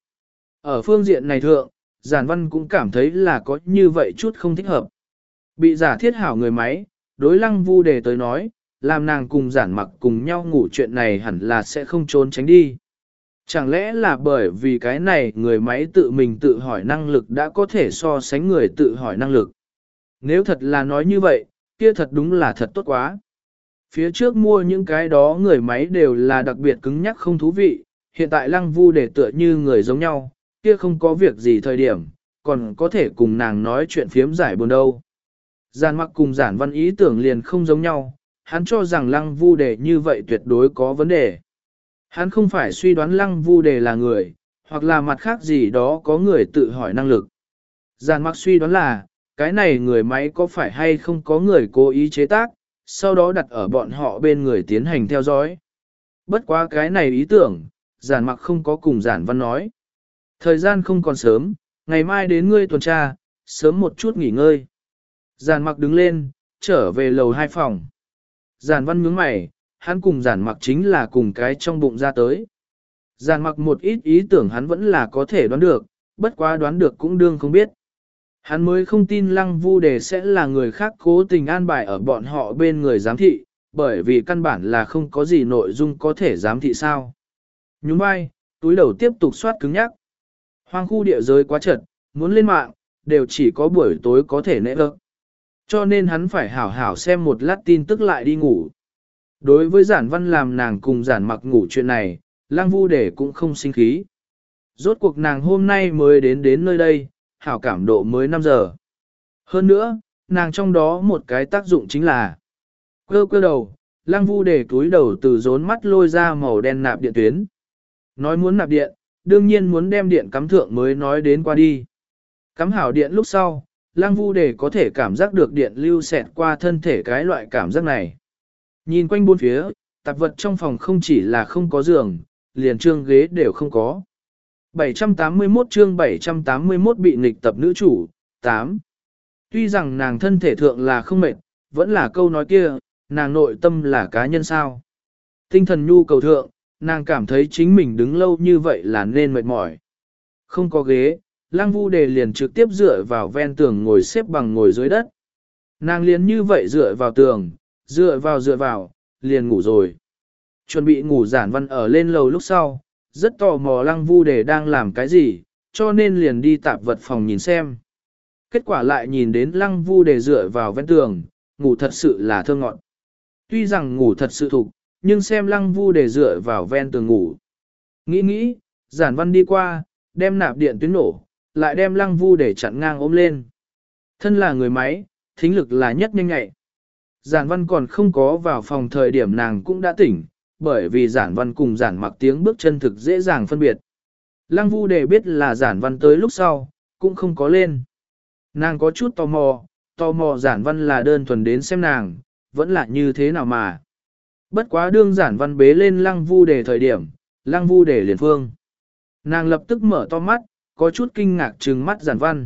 Ở phương diện này thượng, giản văn cũng cảm thấy là có như vậy chút không thích hợp. Bị giả thiết hảo người máy, đối lăng vu đề tới nói, làm nàng cùng giản mặc cùng nhau ngủ chuyện này hẳn là sẽ không trốn tránh đi. Chẳng lẽ là bởi vì cái này người máy tự mình tự hỏi năng lực đã có thể so sánh người tự hỏi năng lực. Nếu thật là nói như vậy, kia thật đúng là thật tốt quá. Phía trước mua những cái đó người máy đều là đặc biệt cứng nhắc không thú vị, hiện tại lăng vu để tựa như người giống nhau, kia không có việc gì thời điểm, còn có thể cùng nàng nói chuyện phiếm giải buồn đâu. Giản mặc cùng giản văn ý tưởng liền không giống nhau, hắn cho rằng lăng vu đề như vậy tuyệt đối có vấn đề. Hắn không phải suy đoán lăng vu đề là người, hoặc là mặt khác gì đó có người tự hỏi năng lực. Giản mặc suy đoán là, cái này người máy có phải hay không có người cố ý chế tác, sau đó đặt ở bọn họ bên người tiến hành theo dõi. Bất quá cái này ý tưởng, giản mặc không có cùng giản văn nói. Thời gian không còn sớm, ngày mai đến ngươi tuần tra, sớm một chút nghỉ ngơi. Giản mặc đứng lên, trở về lầu hai phòng. Giản văn nhướng mày, hắn cùng giản mặc chính là cùng cái trong bụng ra tới. Giản mặc một ít ý tưởng hắn vẫn là có thể đoán được, bất quá đoán được cũng đương không biết. Hắn mới không tin lăng vu đề sẽ là người khác cố tình an bài ở bọn họ bên người giám thị, bởi vì căn bản là không có gì nội dung có thể giám thị sao. Nhún vai, túi đầu tiếp tục soát cứng nhắc. Hoang khu địa giới quá chật, muốn lên mạng, đều chỉ có buổi tối có thể nệ ơ. Cho nên hắn phải hảo hảo xem một lát tin tức lại đi ngủ. Đối với giản văn làm nàng cùng giản mặc ngủ chuyện này, lăng vu đề cũng không sinh khí. Rốt cuộc nàng hôm nay mới đến đến nơi đây, hảo cảm độ mới năm giờ. Hơn nữa, nàng trong đó một cái tác dụng chính là cơ cơ đầu, lăng vu đề túi đầu từ rốn mắt lôi ra màu đen nạp điện tuyến. Nói muốn nạp điện, đương nhiên muốn đem điện cắm thượng mới nói đến qua đi. Cắm hảo điện lúc sau, lăng vu đề có thể cảm giác được điện lưu xẹt qua thân thể cái loại cảm giác này. Nhìn quanh bốn phía, tạp vật trong phòng không chỉ là không có giường, liền trương ghế đều không có. bảy trăm tám mươi mốt chương bảy trăm tám mươi mốt bị nghịch tập nữ chủ, tám. Tuy rằng nàng thân thể thượng là không mệt, vẫn là câu nói kia, nàng nội tâm là cá nhân sao. Tinh thần nhu cầu thượng, nàng cảm thấy chính mình đứng lâu như vậy là nên mệt mỏi. Không có ghế, lăng vu đề liền trực tiếp dựa vào ven tường ngồi xếp bằng ngồi dưới đất. Nàng liền như vậy dựa vào tường, dựa vào dựa vào, liền ngủ rồi. Chuẩn bị ngủ giản văn ở lên lầu lúc sau, rất tò mò lăng vu đề đang làm cái gì, cho nên liền đi tạp vật phòng nhìn xem. Kết quả lại nhìn đến lăng vu đề dựa vào ven tường, ngủ thật sự là thơ ngọn. Tuy rằng ngủ thật sự thục, nhưng xem lăng vu đề dựa vào ven tường ngủ. Nghĩ nghĩ, giản văn đi qua, đem nạp điện tuyến nổ, lại đem lăng vu đề chặn ngang ôm lên. Thân là người máy, thính lực là nhất nhanh nhạy. Giản văn còn không có vào phòng thời điểm nàng cũng đã tỉnh, bởi vì giản văn cùng giản mặc tiếng bước chân thực dễ dàng phân biệt. Lăng vu đề biết là giản văn tới lúc sau, cũng không có lên. Nàng có chút tò mò, tò mò giản văn là đơn thuần đến xem nàng, vẫn là như thế nào mà. Bất quá đương giản văn bế lên lăng vu đề thời điểm, lăng vu đề liền phương. Nàng lập tức mở to mắt, có chút kinh ngạc trừng mắt giản văn.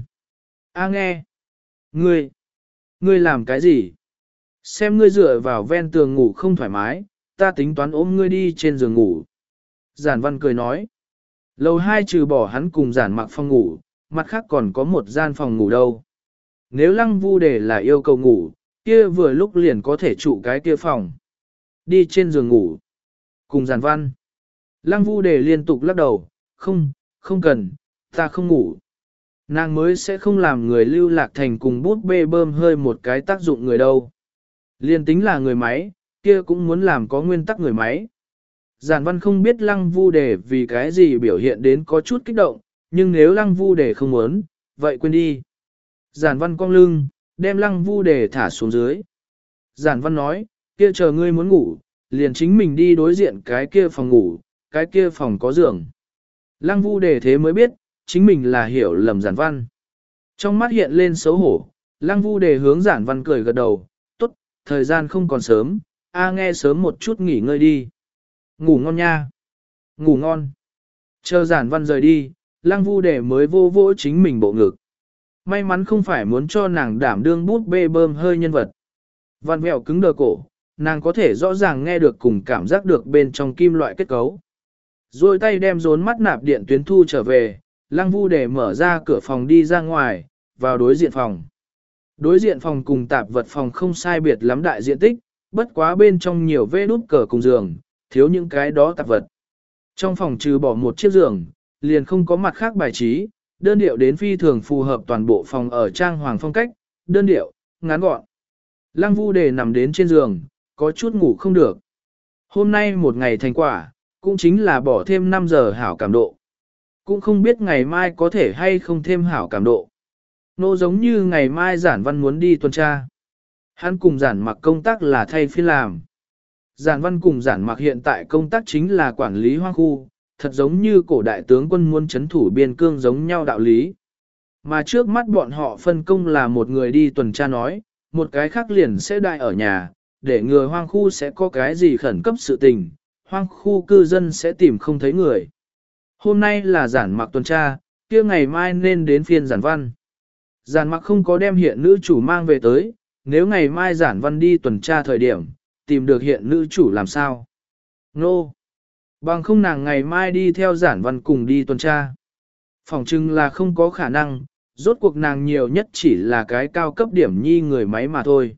A nghe! Ngươi! Ngươi làm cái gì? Xem ngươi dựa vào ven tường ngủ không thoải mái, ta tính toán ôm ngươi đi trên giường ngủ. Giản văn cười nói. Lầu hai trừ bỏ hắn cùng giản mặc phòng ngủ, mặt khác còn có một gian phòng ngủ đâu. Nếu lăng vu đề là yêu cầu ngủ, kia vừa lúc liền có thể trụ cái kia phòng. Đi trên giường ngủ. Cùng giản văn. Lăng vu đề liên tục lắc đầu, không, không cần, ta không ngủ. Nàng mới sẽ không làm người lưu lạc thành cùng bút bê bơm hơi một cái tác dụng người đâu. Liên tính là người máy, kia cũng muốn làm có nguyên tắc người máy. Giản văn không biết lăng vu đề vì cái gì biểu hiện đến có chút kích động, nhưng nếu lăng vu đề không muốn, vậy quên đi. Giản văn cong lưng, đem lăng vu đề thả xuống dưới. Giản văn nói, kia chờ ngươi muốn ngủ, liền chính mình đi đối diện cái kia phòng ngủ, cái kia phòng có giường. Lăng vu đề thế mới biết, chính mình là hiểu lầm giản văn. Trong mắt hiện lên xấu hổ, lăng vu đề hướng giản văn cười gật đầu, tốt, thời gian không còn sớm, a nghe sớm một chút nghỉ ngơi đi. Ngủ ngon nha. Ngủ ngon. Chờ giản văn rời đi, lăng vu đề mới vô vỗ chính mình bộ ngực. May mắn không phải muốn cho nàng đảm đương bút bê bơm hơi nhân vật. Văn mẹo cứng đờ cổ, nàng có thể rõ ràng nghe được cùng cảm giác được bên trong kim loại kết cấu. Rồi tay đem rốn mắt nạp điện tuyến thu trở về, lăng vu để mở ra cửa phòng đi ra ngoài, vào đối diện phòng. Đối diện phòng cùng tạp vật phòng không sai biệt lắm đại diện tích, bất quá bên trong nhiều vê đút cờ cùng giường, thiếu những cái đó tạp vật. Trong phòng trừ bỏ một chiếc giường, liền không có mặt khác bài trí, đơn điệu đến phi thường phù hợp toàn bộ phòng ở trang hoàng phong cách, đơn điệu, ngắn gọn. Lăng vu đề nằm đến trên giường, có chút ngủ không được. Hôm nay một ngày thành quả, cũng chính là bỏ thêm năm giờ hảo cảm độ. Cũng không biết ngày mai có thể hay không thêm hảo cảm độ. Nô giống như ngày mai giản văn muốn đi tuần tra. Hắn cùng giản mặc công tác là thay phiên làm. Giản văn cùng giản mặc hiện tại công tác chính là quản lý hoang khu, thật giống như cổ đại tướng quân muốn chấn thủ biên cương giống nhau đạo lý. Mà trước mắt bọn họ phân công là một người đi tuần tra nói, một cái khác liền sẽ đại ở nhà, để ngừa hoang khu sẽ có cái gì khẩn cấp sự tình, hoang khu cư dân sẽ tìm không thấy người. Hôm nay là giản mặc tuần tra, kia ngày mai nên đến phiên giản văn. Giản mặc không có đem hiện nữ chủ mang về tới, nếu ngày mai giản văn đi tuần tra thời điểm, tìm được hiện nữ chủ làm sao? Nô! No. Bằng không nàng ngày mai đi theo giản văn cùng đi tuần tra. Phỏng chừng là không có khả năng, rốt cuộc nàng nhiều nhất chỉ là cái cao cấp điểm nhi người máy mà thôi.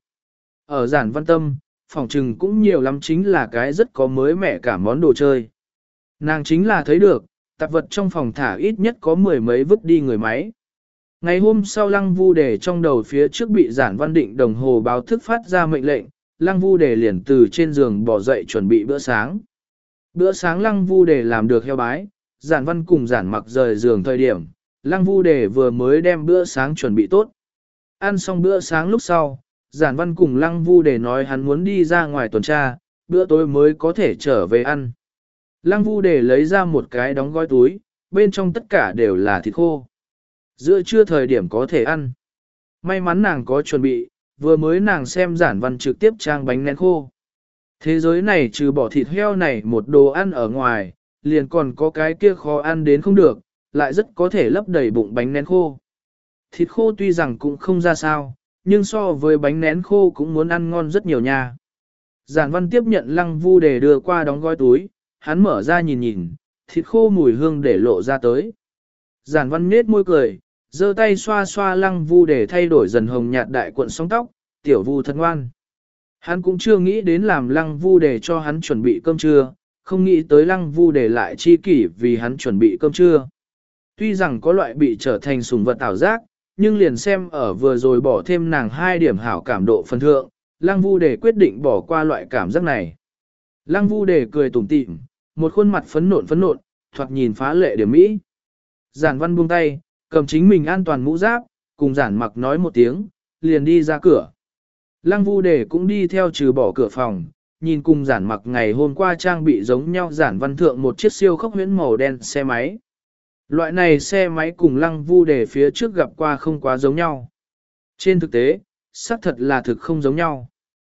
Ở giản văn tâm, phỏng chừng cũng nhiều lắm chính là cái rất có mới mẻ cả món đồ chơi. Nàng chính là thấy được, tạp vật trong phòng thả ít nhất có mười mấy vứt đi người máy. Ngày hôm sau Lăng Vu Đề trong đầu phía trước bị giản văn định đồng hồ báo thức phát ra mệnh lệnh, Lăng Vu Đề liền từ trên giường bỏ dậy chuẩn bị bữa sáng. Bữa sáng Lăng Vu Đề làm được heo bái, giản văn cùng giản mặc rời giường thời điểm, Lăng Vu Đề vừa mới đem bữa sáng chuẩn bị tốt. Ăn xong bữa sáng lúc sau, giản văn cùng Lăng Vu Đề nói hắn muốn đi ra ngoài tuần tra, bữa tối mới có thể trở về ăn. Lăng Vu Đề lấy ra một cái đóng gói túi, bên trong tất cả đều là thịt khô. Giữa trưa thời điểm có thể ăn. May mắn nàng có chuẩn bị, vừa mới nàng xem giản văn trực tiếp trang bánh nén khô. Thế giới này trừ bỏ thịt heo này một đồ ăn ở ngoài, liền còn có cái kia khó ăn đến không được, lại rất có thể lấp đầy bụng bánh nén khô. Thịt khô tuy rằng cũng không ra sao, nhưng so với bánh nén khô cũng muốn ăn ngon rất nhiều nha. Giản văn tiếp nhận Lăng Vu Đề đưa qua đóng gói túi, hắn mở ra nhìn nhìn, thịt khô mùi hương để lộ ra tới. Giản văn nết môi cười, giơ tay xoa xoa Lăng Vu Đề thay đổi dần hồng nhạt đại cuộn sóng tóc, tiểu Vu thật ngoan. Hắn cũng chưa nghĩ đến làm Lăng Vu Đề cho hắn chuẩn bị cơm trưa, không nghĩ tới Lăng Vu Đề lại chi kỷ vì hắn chuẩn bị cơm trưa. Tuy rằng có loại bị trở thành sủng vật ảo giác, nhưng liền xem ở vừa rồi bỏ thêm nàng hai điểm hảo cảm độ phần thượng, Lăng Vu Đề quyết định bỏ qua loại cảm giác này. Lăng Vu Đề cười tủm tỉm, một khuôn mặt phấn nộn phấn nộn, thoạt nhìn phá lệ điểm mỹ. Giản văn buông tay, cầm chính mình an toàn mũ giáp, cùng giản mặc nói một tiếng, liền đi ra cửa. Lăng Vu Đề cũng đi theo trừ bỏ cửa phòng, nhìn cùng giản mặc ngày hôm qua trang bị giống nhau giản văn thượng một chiếc siêu khốc huyễn màu đen xe máy. Loại này xe máy cùng Lăng Vu Đề phía trước gặp qua không quá giống nhau. Trên thực tế, xác thật là thực không giống nhau.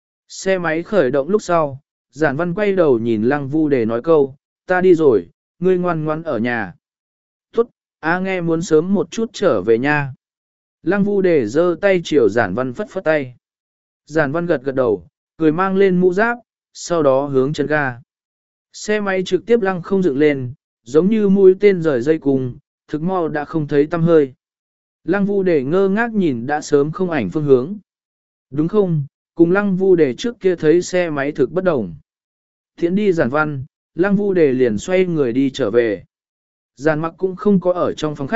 Xe máy khởi động lúc sau, giản văn quay đầu nhìn Lăng Vu Đề nói câu, ta đi rồi, ngươi ngoan ngoan ở nhà. Tốt, a nghe muốn sớm một chút trở về nha. Lăng Vu Đề giơ tay chiều giản văn phất phất tay. Giản văn gật gật đầu, cười mang lên mũ giáp, sau đó hướng chân ga. Xe máy trực tiếp lăng không dựng lên, giống như mũi tên rời dây cùng, thực mau đã không thấy tăm hơi. Lăng Vu Đề ngơ ngác nhìn đã sớm không ảnh phương hướng. Đúng không, cùng Lăng Vu Đề trước kia thấy xe máy thực bất đồng. Thiện đi giản văn, Lăng Vu Đề liền xoay người đi trở về. Giản mặc cũng không có ở trong phòng khách,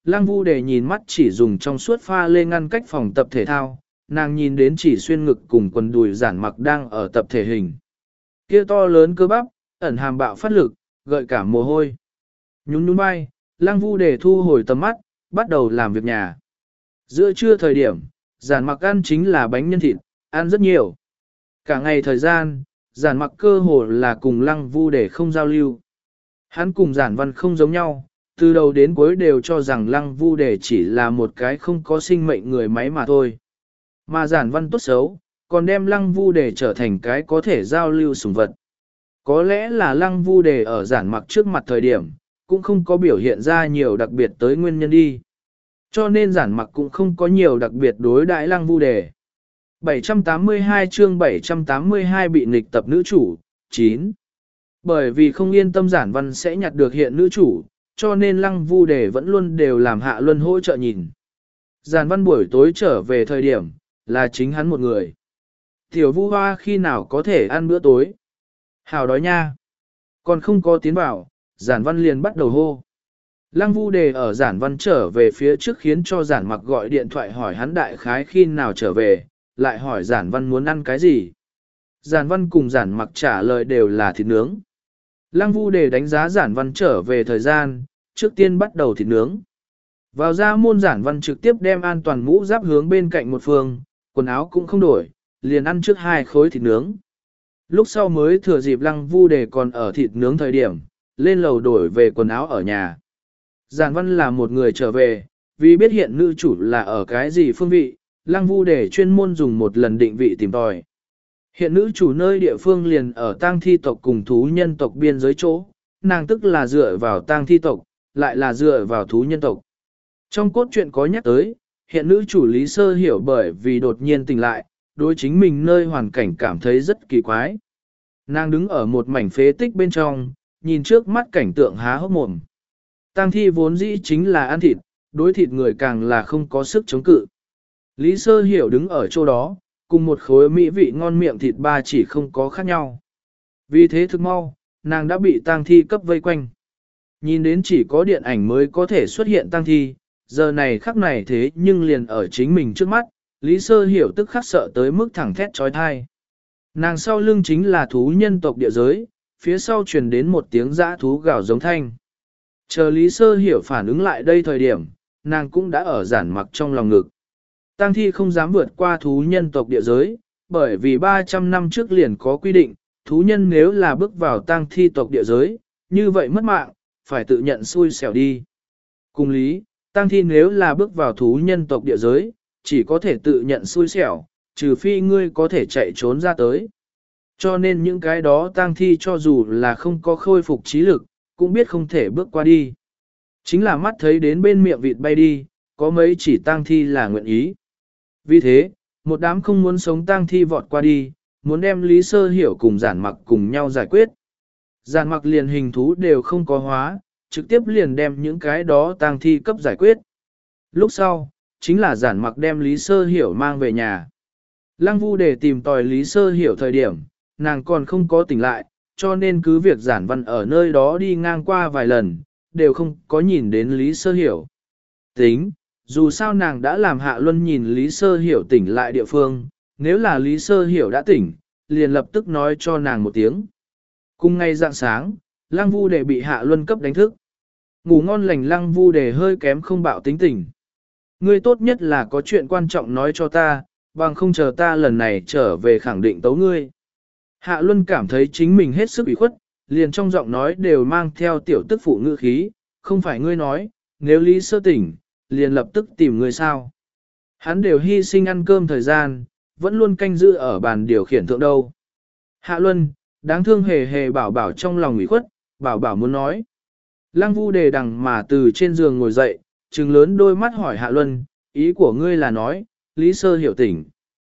Lăng Vu Đề nhìn mắt chỉ dùng trong suốt pha lê ngăn cách phòng tập thể thao, nàng nhìn đến chỉ xuyên ngực cùng quần đùi giản mặc đang ở tập thể hình. Kia to lớn cơ bắp, ẩn hàm bạo phát lực, gợi cảm mồ hôi. Nhún nhún vai, Lăng Vu Đề thu hồi tầm mắt, bắt đầu làm việc nhà. Giữa trưa thời điểm, giản mặc ăn chính là bánh nhân thịt, ăn rất nhiều. Cả ngày thời gian, giản mặc cơ hồ là cùng Lăng Vu Đề không giao lưu. Hắn cùng giản văn không giống nhau, từ đầu đến cuối đều cho rằng Lăng Vu Đề chỉ là một cái không có sinh mệnh người máy mà thôi. Mà giản văn tốt xấu, còn đem Lăng Vu Đề trở thành cái có thể giao lưu sủng vật. Có lẽ là Lăng Vu Đề ở giản mặc trước mặt thời điểm, cũng không có biểu hiện ra nhiều đặc biệt tới nguyên nhân đi. Cho nên giản mặc cũng không có nhiều đặc biệt đối đãi Lăng Vu Đề. bảy trăm tám mươi hai chương bảy trăm tám mươi hai bị nghịch tập nữ chủ, chín. Bởi vì không yên tâm giản văn sẽ nhặt được hiện nữ chủ, cho nên Lăng Vu Đề vẫn luôn đều làm Hạ Luân hỗ trợ nhìn. Giản văn buổi tối trở về thời điểm, là chính hắn một người. Tiểu Vu Hoa khi nào có thể ăn bữa tối? Hào đói nha. Còn không có tiến vào, giản văn liền bắt đầu hô. Lăng Vu Đề ở giản văn trở về phía trước khiến cho giản mặc gọi điện thoại hỏi hắn đại khái khi nào trở về, lại hỏi giản văn muốn ăn cái gì. Giản văn cùng giản mặc trả lời đều là thịt nướng. Lăng Vu Đề đánh giá giản văn trở về thời gian, trước tiên bắt đầu thịt nướng. Vào ra môn giản văn trực tiếp đem an toàn mũ giáp hướng bên cạnh một phương, quần áo cũng không đổi, liền ăn trước hai khối thịt nướng. Lúc sau mới thừa dịp Lăng Vu Đề còn ở thịt nướng thời điểm, lên lầu đổi về quần áo ở nhà. Giản văn là một người trở về, vì biết hiện nữ chủ là ở cái gì phương vị, Lăng Vu Đề chuyên môn dùng một lần định vị tìm tòi. Hiện nữ chủ nơi địa phương liền ở tang thi tộc cùng thú nhân tộc biên giới chỗ, nàng tức là dựa vào tang thi tộc, lại là dựa vào thú nhân tộc. Trong cốt truyện có nhắc tới, hiện nữ chủ Lý Sơ hiểu bởi vì đột nhiên tỉnh lại, đối chính mình nơi hoàn cảnh cảm thấy rất kỳ quái. Nàng đứng ở một mảnh phế tích bên trong, nhìn trước mắt cảnh tượng há hốc mồm. Tang thi vốn dĩ chính là ăn thịt, đối thịt người càng là không có sức chống cự. Lý Sơ hiểu đứng ở chỗ đó, cùng một khối mỹ vị ngon miệng thịt ba chỉ không có khác nhau. Vì thế thực mau, nàng đã bị tang thi cấp vây quanh. Nhìn đến chỉ có điện ảnh mới có thể xuất hiện tang thi, giờ này khắc này thế nhưng liền ở chính mình trước mắt, Lý Sơ hiểu tức khắc sợ tới mức thẳng thét trói thai. Nàng sau lưng chính là thú nhân tộc địa giới, phía sau truyền đến một tiếng dã thú gào giống thanh. Chờ Lý Sơ hiểu phản ứng lại đây thời điểm, nàng cũng đã ở giản mặc trong lòng ngực. Tang thi không dám vượt qua thú nhân tộc địa giới, bởi vì ba trăm năm trước liền có quy định, thú nhân nếu là bước vào tang thi tộc địa giới, như vậy mất mạng, phải tự nhận xui xẻo đi. Cùng lý, tang thi nếu là bước vào thú nhân tộc địa giới, chỉ có thể tự nhận xui xẻo, trừ phi ngươi có thể chạy trốn ra tới. Cho nên những cái đó tang thi cho dù là không có khôi phục trí lực, cũng biết không thể bước qua đi. Chính là mắt thấy đến bên miệng vịt bay đi, có mấy chỉ tang thi là nguyện ý. Vì thế, một đám không muốn sống tang thi vọt qua đi, muốn đem Lý Sơ hiểu cùng giản mặc cùng nhau giải quyết. Giản mặc liền hình thú đều không có hóa, trực tiếp liền đem những cái đó tang thi cấp giải quyết. Lúc sau, chính là giản mặc đem Lý Sơ hiểu mang về nhà. Lăng Vu để tìm tòi Lý Sơ hiểu thời điểm, nàng còn không có tỉnh lại, cho nên cứ việc giản văn ở nơi đó đi ngang qua vài lần, đều không có nhìn đến Lý Sơ hiểu. Tính, dù sao nàng đã làm Hạ Luân nhìn Lý Sơ hiểu tỉnh lại địa phương, nếu là Lý Sơ hiểu đã tỉnh, liền lập tức nói cho nàng một tiếng. Cùng ngay dạng sáng, Lăng Vu Đề bị Hạ Luân cấp đánh thức. Ngủ ngon lành Lăng Vu Đề hơi kém không bạo tính tỉnh. Ngươi tốt nhất là có chuyện quan trọng nói cho ta, bằng không chờ ta lần này trở về khẳng định tấu ngươi. Hạ Luân cảm thấy chính mình hết sức ủy khuất, liền trong giọng nói đều mang theo tiểu tức phụ ngữ khí, không phải ngươi nói, nếu Lý Sơ tỉnh, liền lập tức tìm ngươi sao. Hắn đều hy sinh ăn cơm thời gian, vẫn luôn canh giữ ở bàn điều khiển thượng đâu. Hạ Luân, đáng thương hề hề bảo bảo trong lòng ủy khuất, bảo bảo muốn nói. Lăng Vu Đề đằng mà từ trên giường ngồi dậy, trừng lớn đôi mắt hỏi Hạ Luân, ý của ngươi là nói, Lý Sơ hiểu tỉnh.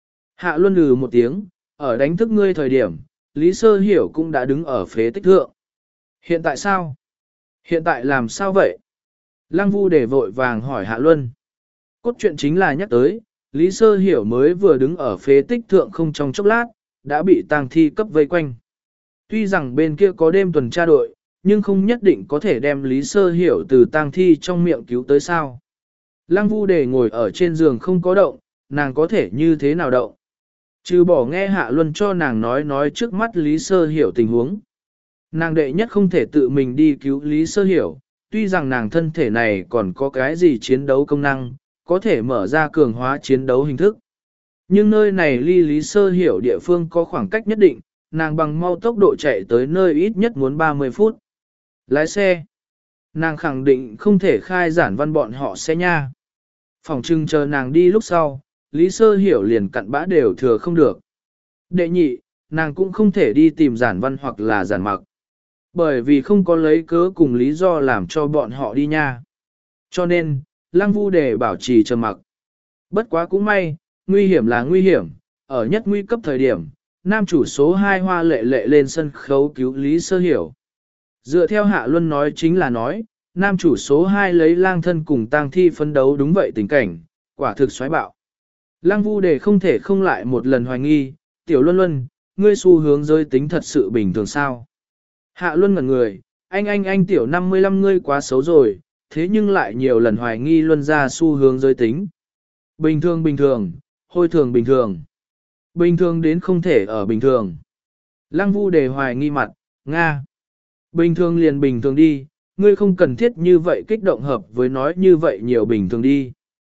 Hạ Luân lừ một tiếng, ở đánh thức ngươi thời điểm, Lý Sơ hiểu cũng đã đứng ở phế tích thượng. Hiện tại sao? Hiện tại làm sao vậy? Lăng Vu Đề vội vàng hỏi Hạ Luân. Cốt truyện chính là nhắc tới, Lý Sơ hiểu mới vừa đứng ở phế tích thượng không trong chốc lát, đã bị tang thi cấp vây quanh. Tuy rằng bên kia có đêm tuần tra đội, nhưng không nhất định có thể đem Lý Sơ hiểu từ tang thi trong miệng cứu tới sao. Lăng Vu Đề ngồi ở trên giường không có động, nàng có thể như thế nào động. Trừ bỏ nghe Hạ Luân cho nàng nói nói trước mắt Lý Sơ Hiểu tình huống. Nàng đệ nhất không thể tự mình đi cứu Lý Sơ Hiểu, tuy rằng nàng thân thể này còn có cái gì chiến đấu công năng, có thể mở ra cường hóa chiến đấu hình thức. Nhưng nơi này ly Lý Sơ Hiểu địa phương có khoảng cách nhất định, nàng bằng mau tốc độ chạy tới nơi ít nhất muốn ba mươi phút. Lái xe. Nàng khẳng định không thể khai giản văn bọn họ xe nha. Phòng trưng chờ nàng đi lúc sau, Lý Sơ Hiểu liền cặn bã đều thừa không được. Đệ nhị, nàng cũng không thể đi tìm giản văn hoặc là giản mặc. Bởi vì không có lấy cớ cùng lý do làm cho bọn họ đi nha. Cho nên, Lăng Vu Đề bảo trì trầm mặc. Bất quá cũng may, nguy hiểm là nguy hiểm, ở nhất nguy cấp thời điểm, nam chủ số hai Hoa Lệ Lệ lên sân khấu cứu Lý Sơ Hiểu. Dựa theo Hạ Luân nói chính là nói, nam chủ số hai lấy lang thân cùng tang thi phấn đấu đúng vậy tình cảnh, quả thực xoáy bạo. Lăng Vu Đề không thể không lại một lần hoài nghi, Tiểu Luân Luân, ngươi xu hướng giới tính thật sự bình thường sao? Hạ Luân ngẩn người, anh anh anh Tiểu năm mươi lăm ngươi quá xấu rồi, thế nhưng lại nhiều lần hoài nghi Luân ra xu hướng giới tính. Bình thường bình thường, hôi thường bình thường. Bình thường đến không thể ở bình thường. Lăng Vu Đề hoài nghi mặt, Nga. Bình thường liền bình thường đi, ngươi không cần thiết như vậy kích động hợp với nói như vậy nhiều bình thường đi.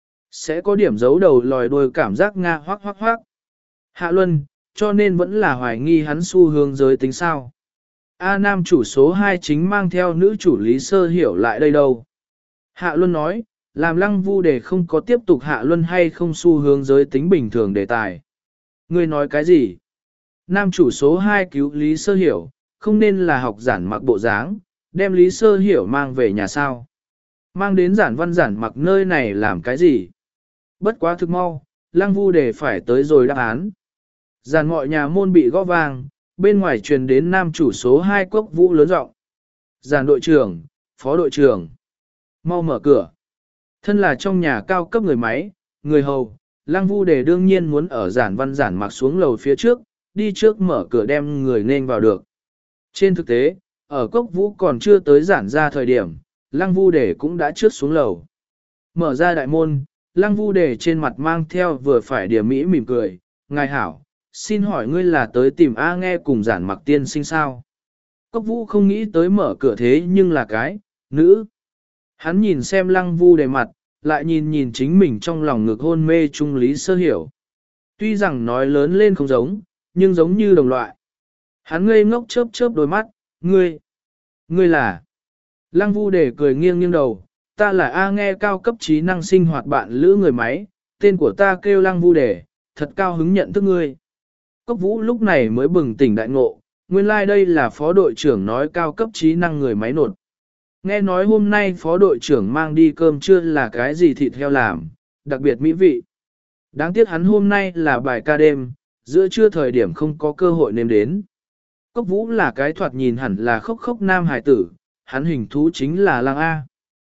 Sẽ có điểm giấu đầu lòi đuôi cảm giác Nga hoác hoác hoác. Hạ Luân, cho nên vẫn là hoài nghi hắn xu hướng giới tính sao. A nam chủ số hai chính mang theo nữ chủ Lý Sơ Hiểu lại đây đâu. Hạ Luân nói, làm Lăng Vu Đề không có tiếp tục Hạ Luân hay không xu hướng giới tính bình thường đề tài. Ngươi nói cái gì? Nam chủ số hai cứu Lý Sơ Hiểu, không nên là học giản mặc bộ dáng, đem Lý Sơ Hiểu mang về nhà sao. Mang đến giản văn giản mặc nơi này làm cái gì? Bất quá thực mau, Lăng Vu Đề phải tới rồi đáp án. Giản mọi nhà môn bị gõ vang, bên ngoài truyền đến nam chủ số hai Cốc Vũ lớn giọng. Giản đội trưởng, phó đội trưởng, mau mở cửa. Thân là trong nhà cao cấp người máy, người hầu, Lăng Vu Đề đương nhiên muốn ở giản văn giản mặc xuống lầu phía trước, đi trước mở cửa đem người nên vào được. Trên thực tế, ở Cốc Vũ còn chưa tới giản ra thời điểm, Lăng Vu Đề cũng đã trước xuống lầu. Mở ra đại môn, Lăng Vu Đề trên mặt mang theo vừa phải điểm mỹ mỉm cười, ngài hảo, xin hỏi ngươi là tới tìm A Nghe cùng giản mặc tiên sinh sao? Cốc Vũ không nghĩ tới mở cửa thế nhưng là cái, nữ. Hắn nhìn xem Lăng Vu Đề mặt, lại nhìn nhìn chính mình trong lòng ngực hôn mê trung Lý Sơ Hiểu. Tuy rằng nói lớn lên không giống, nhưng giống như đồng loại. Hắn ngây ngốc chớp chớp đôi mắt, ngươi, ngươi là. Lăng Vu Đề cười nghiêng nghiêng đầu, ta là A Nghe cao cấp trí năng sinh hoạt bạn lữ người máy, tên của ta kêu Lăng Vu Đề, thật cao hứng nhận thức ngươi. Cốc Vũ lúc này mới bừng tỉnh đại ngộ, nguyên lai like đây là phó đội trưởng nói cao cấp trí năng người máy nột. Nghe nói hôm nay phó đội trưởng mang đi cơm trưa là cái gì thịt heo làm, đặc biệt mỹ vị. Đáng tiếc hắn hôm nay là bài ca đêm, giữa trưa thời điểm không có cơ hội nếm đến. Cốc Vũ là cái thoạt nhìn hẳn là khốc khốc nam hải tử, hắn hình thú chính là Lăng A.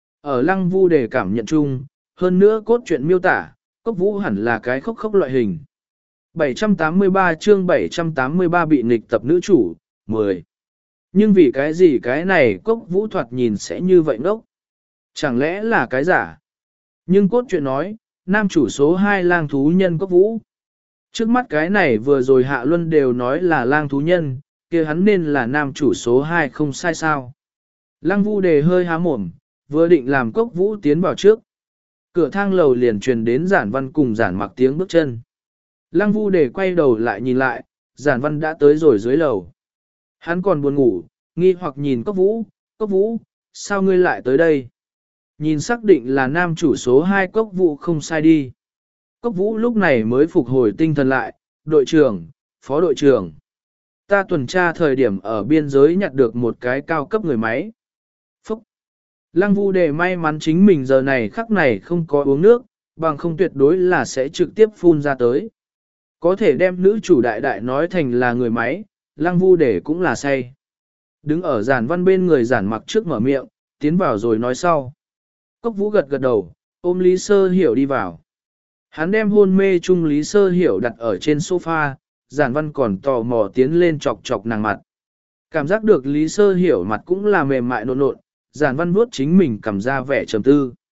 Ở Lăng Vu Đề cảm nhận chung, hơn nữa cốt truyện miêu tả, Cốc Vũ hẳn là cái khốc khốc loại hình. bảy trăm tám mươi ba chương bảy trăm tám mươi ba bị nghịch tập nữ chủ, mười. Nhưng vì cái gì cái này Cốc Vũ thoạt nhìn sẽ như vậy ngốc? Chẳng lẽ là cái giả? Nhưng cốt truyện nói, nam chủ số hai lang thú nhân Cốc Vũ. Trước mắt cái này vừa rồi Hạ Luân đều nói là lang thú nhân, kia hắn nên là nam chủ số hai không sai sao. Lăng Vu Đề hơi há mồm, vừa định làm Cốc Vũ tiến vào trước. Cửa thang lầu liền truyền đến giản văn cùng giản mặc tiếng bước chân. Lăng Vu Đề quay đầu lại nhìn lại, giản văn đã tới rồi dưới lầu. Hắn còn buồn ngủ, nghi hoặc nhìn Cốc Vũ, Cốc Vũ, sao ngươi lại tới đây? Nhìn xác định là nam chủ số hai Cốc Vũ không sai đi. Cốc Vũ lúc này mới phục hồi tinh thần lại, đội trưởng, phó đội trưởng. Ta tuần tra thời điểm ở biên giới nhặt được một cái cao cấp người máy. Phúc! Lăng Vu Đề may mắn chính mình giờ này khắc này không có uống nước, bằng không tuyệt đối là sẽ trực tiếp phun ra tới. Có thể đem nữ chủ đại đại nói thành là người máy, Lăng Vu Đề cũng là say. Đứng ở giản văn bên người giản mặc trước mở miệng, tiến vào rồi nói sau. Cốc Vũ gật gật đầu, ôm Lý Sơ Hiểu đi vào. Hắn đem hôn mê chung Lý Sơ Hiểu đặt ở trên sofa, giản văn còn tò mò tiến lên chọc chọc nàng mặt. Cảm giác được Lý Sơ Hiểu mặt cũng là mềm mại nộn nộn, giản văn vuốt chính mình cầm ra vẻ trầm tư.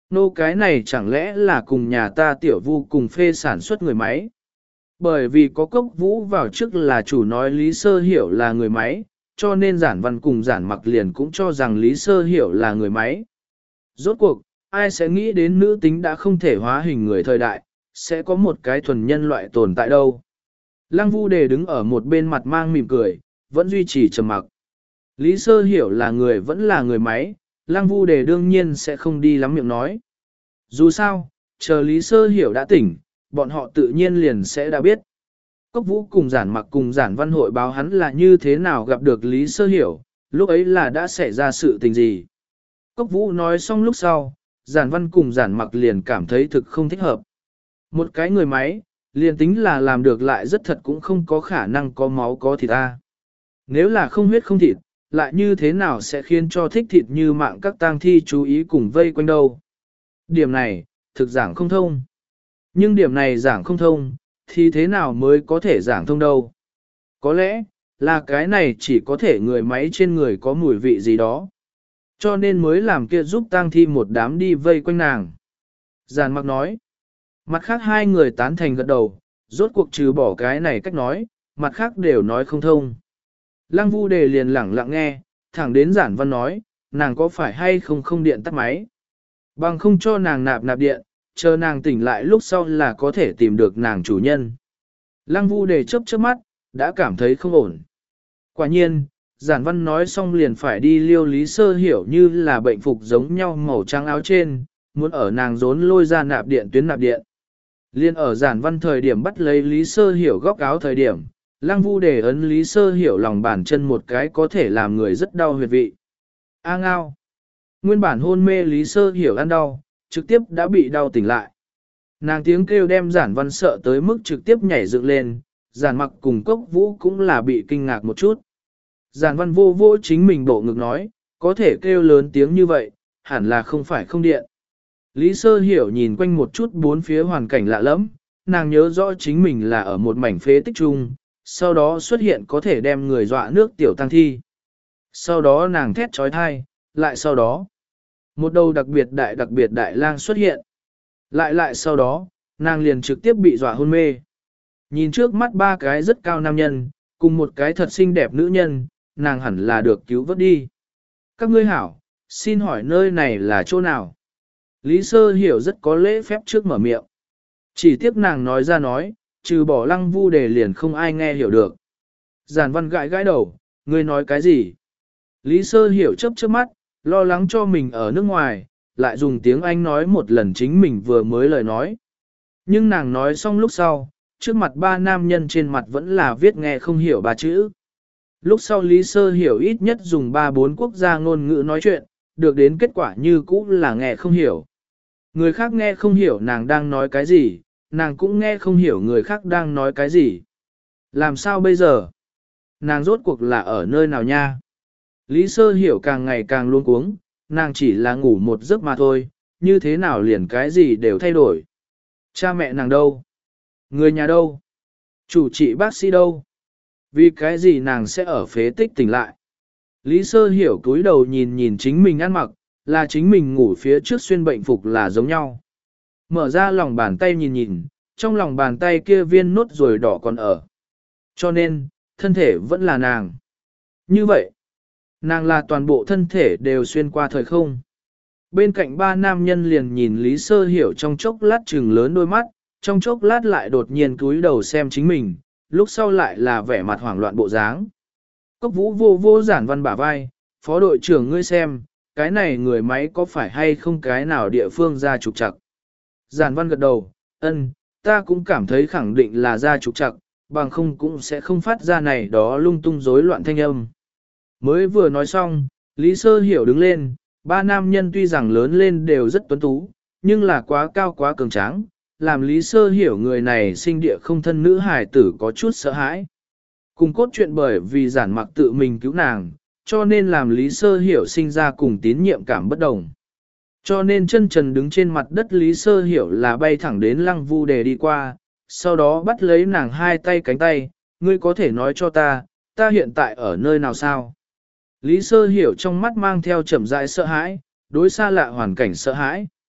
Nô cái này chẳng lẽ là cùng nhà ta tiểu vu cùng phê sản xuất người máy. Bởi vì có cốc vũ vào trước là chủ nói Lý Sơ Hiểu là người máy, cho nên giản văn cùng giản mặc liền cũng cho rằng Lý Sơ Hiểu là người máy. Rốt cuộc, ai sẽ nghĩ đến nữ tính đã không thể hóa hình người thời đại, sẽ có một cái thuần nhân loại tồn tại đâu. Lăng Vu Đề đứng ở một bên mặt mang mỉm cười, vẫn duy trì trầm mặc. Lý Sơ Hiểu là người vẫn là người máy, Lăng Vu Đề đương nhiên sẽ không đi lắm miệng nói. Dù sao, chờ Lý Sơ Hiểu đã tỉnh, bọn họ tự nhiên liền sẽ đã biết. Cốc Vũ cùng giản mặc cùng giản văn hội báo hắn là như thế nào gặp được Lý Sơ Hiểu, lúc ấy là đã xảy ra sự tình gì. Cốc Vũ nói xong lúc sau, giản văn cùng giản mặc liền cảm thấy thực không thích hợp. Một cái người máy, liền tính là làm được lại rất thật cũng không có khả năng có máu có thịt ta. Nếu là không huyết không thịt, lại như thế nào sẽ khiến cho thích thịt như mạng các tang thi chú ý cùng vây quanh đâu. Điểm này, thực giảng không thông. Nhưng điểm này giảng không thông, thì thế nào mới có thể giảng thông đâu. Có lẽ, là cái này chỉ có thể người máy trên người có mùi vị gì đó. Cho nên mới làm kia giúp tang thi một đám đi vây quanh nàng. Giản mặc nói. Mặt khác hai người tán thành gật đầu, rốt cuộc trừ bỏ cái này cách nói, mặt khác đều nói không thông. Lăng Vu Đề liền lẳng lặng nghe, thẳng đến giản văn nói, nàng có phải hay không không điện tắt máy. Bằng không cho nàng nạp nạp điện, chờ nàng tỉnh lại lúc sau là có thể tìm được nàng chủ nhân. Lăng Vu Đề chớp chớp mắt, đã cảm thấy không ổn. Quả nhiên, giản văn nói xong liền phải đi liêu Lý Sơ Hiểu như là bệnh phục giống nhau màu trắng áo trên, muốn ở nàng rốn lôi ra nạp điện tuyến nạp điện. Liên ở giản văn thời điểm bắt lấy Lý Sơ Hiểu góc áo thời điểm, Lăng Vu Đề ấn Lý Sơ Hiểu lòng bàn chân một cái có thể làm người rất đau huyệt vị. A ngao! Nguyên bản hôn mê Lý Sơ Hiểu ăn đau, trực tiếp đã bị đau tỉnh lại. Nàng tiếng kêu đem giản văn sợ tới mức trực tiếp nhảy dựng lên, giản mặc cùng Cốc Vũ cũng là bị kinh ngạc một chút. Giản văn vô vô chính mình bộ ngực nói, có thể kêu lớn tiếng như vậy, hẳn là không phải không điện. Lý Sơ Hiểu nhìn quanh một chút bốn phía hoàn cảnh lạ lẫm, nàng nhớ rõ chính mình là ở một mảnh phế tích chung, sau đó xuất hiện có thể đem người dọa nước tiểu tăng thi. Sau đó nàng thét trói thai, lại sau đó, một đầu đặc biệt đại đặc biệt đại lang xuất hiện. Lại lại sau đó, nàng liền trực tiếp bị dọa hôn mê. Nhìn trước mắt ba cái rất cao nam nhân, cùng một cái thật xinh đẹp nữ nhân, nàng hẳn là được cứu vớt đi. Các ngươi hảo, xin hỏi nơi này là chỗ nào? Lý Sơ Hiểu rất có lễ phép trước mở miệng. Chỉ tiếc nàng nói ra nói, trừ bỏ Lăng Vu Đề liền không ai nghe hiểu được. Giản văn gãi gãi đầu, ngươi nói cái gì? Lý Sơ Hiểu chớp chớp mắt, lo lắng cho mình ở nước ngoài, lại dùng tiếng Anh nói một lần chính mình vừa mới lời nói. Nhưng nàng nói xong lúc sau, trước mặt ba nam nhân trên mặt vẫn là viết nghe không hiểu ba chữ. Lúc sau Lý Sơ Hiểu ít nhất dùng ba bốn quốc gia ngôn ngữ nói chuyện, được đến kết quả như cũ là nghe không hiểu. Người khác nghe không hiểu nàng đang nói cái gì, nàng cũng nghe không hiểu người khác đang nói cái gì. Làm sao bây giờ? Nàng rốt cuộc là ở nơi nào nha? Lý Sơ Hiểu càng ngày càng luống cuống, nàng chỉ là ngủ một giấc mà thôi, như thế nào liền cái gì đều thay đổi. Cha mẹ nàng đâu? Người nhà đâu? Chủ trị bác sĩ đâu? Vì cái gì nàng sẽ ở phế tích tỉnh lại? Lý Sơ Hiểu cúi đầu nhìn nhìn chính mình ăn mặc, là chính mình ngủ phía trước xuyên bệnh phục là giống nhau. Mở ra lòng bàn tay nhìn nhìn, trong lòng bàn tay kia viên nốt ruồi đỏ còn ở. Cho nên, thân thể vẫn là nàng. Như vậy, nàng là toàn bộ thân thể đều xuyên qua thời không. Bên cạnh ba nam nhân liền nhìn Lý Sơ Hiểu trong chốc lát trừng lớn đôi mắt, trong chốc lát lại đột nhiên cúi đầu xem chính mình, lúc sau lại là vẻ mặt hoảng loạn bộ dáng. Cốc Vũ vô vô giản văn bả vai, phó đội trưởng ngươi xem, cái này người máy có phải hay không cái nào địa phương ra trục trặc. Giản văn gật đầu, ân, ta cũng cảm thấy khẳng định là ra trục trặc, bằng không cũng sẽ không phát ra này đó lung tung rối loạn thanh âm. Mới vừa nói xong, Lý Sơ Hiểu đứng lên, ba nam nhân tuy rằng lớn lên đều rất tuấn tú, nhưng là quá cao quá cường tráng, làm Lý Sơ Hiểu người này sinh địa không thân nữ hài tử có chút sợ hãi. Cùng cốt truyện bởi vì giản mặc tự mình cứu nàng, cho nên làm Lý Sơ Hiểu sinh ra cùng tín nhiệm cảm bất đồng. Cho nên chân trần đứng trên mặt đất Lý Sơ Hiểu là bay thẳng đến Lăng Vu Đề đi qua, sau đó bắt lấy nàng hai tay cánh tay, ngươi có thể nói cho ta, ta hiện tại ở nơi nào sao? Lý Sơ Hiểu trong mắt mang theo chậm rãi sợ hãi, đối xa lạ hoàn cảnh sợ hãi.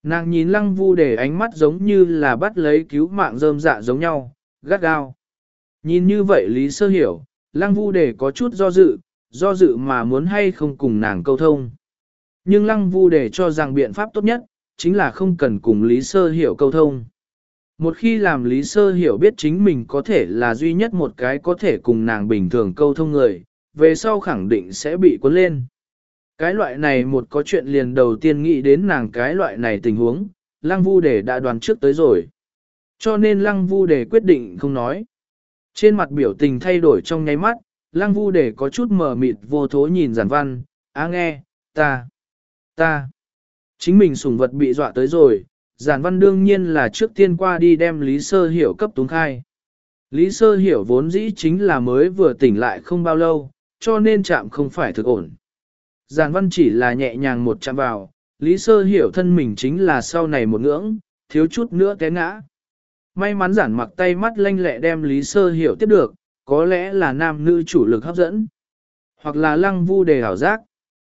Nàng nhìn lăng vu để ánh mắt giống như là bắt lấy cứu mạng rơm dạ giống nhau, gắt gao. Nhìn như vậy Lý Sơ hiểu, lăng vu để có chút do dự, do dự mà muốn hay không cùng nàng câu thông. Nhưng lăng vu để cho rằng biện pháp tốt nhất, chính là không cần cùng Lý Sơ hiểu câu thông. Một khi làm Lý Sơ hiểu biết chính mình có thể là duy nhất một cái có thể cùng nàng bình thường câu thông người, về sau khẳng định sẽ bị cuốn lên. Cái loại này một có chuyện liền đầu tiên nghĩ đến nàng cái loại này tình huống, Lăng Vu Đề đã đoán trước tới rồi. Cho nên Lăng Vu Đề quyết định không nói. Trên mặt biểu tình thay đổi trong nháy mắt, Lăng Vu Đề có chút mờ mịt vô thố nhìn Giản Văn, á nghe, ta, ta, chính mình sủng vật bị dọa tới rồi, Giản Văn đương nhiên là trước tiên qua đi đem Lý Sơ Hiểu cấp túng khai. Lý Sơ Hiểu vốn dĩ chính là mới vừa tỉnh lại không bao lâu, cho nên chạm không phải thực ổn. Giản Văn chỉ là nhẹ nhàng một chạm vào, Lý Sơ Hiểu thân mình chính là sau này một ngưỡng, thiếu chút nữa té ngã. May mắn Giản Mặc tay mắt lanh lẹ đem Lý Sơ Hiểu tiếp được, có lẽ là nam nữ chủ lực hấp dẫn, hoặc là Lăng Vu Đề ảo giác.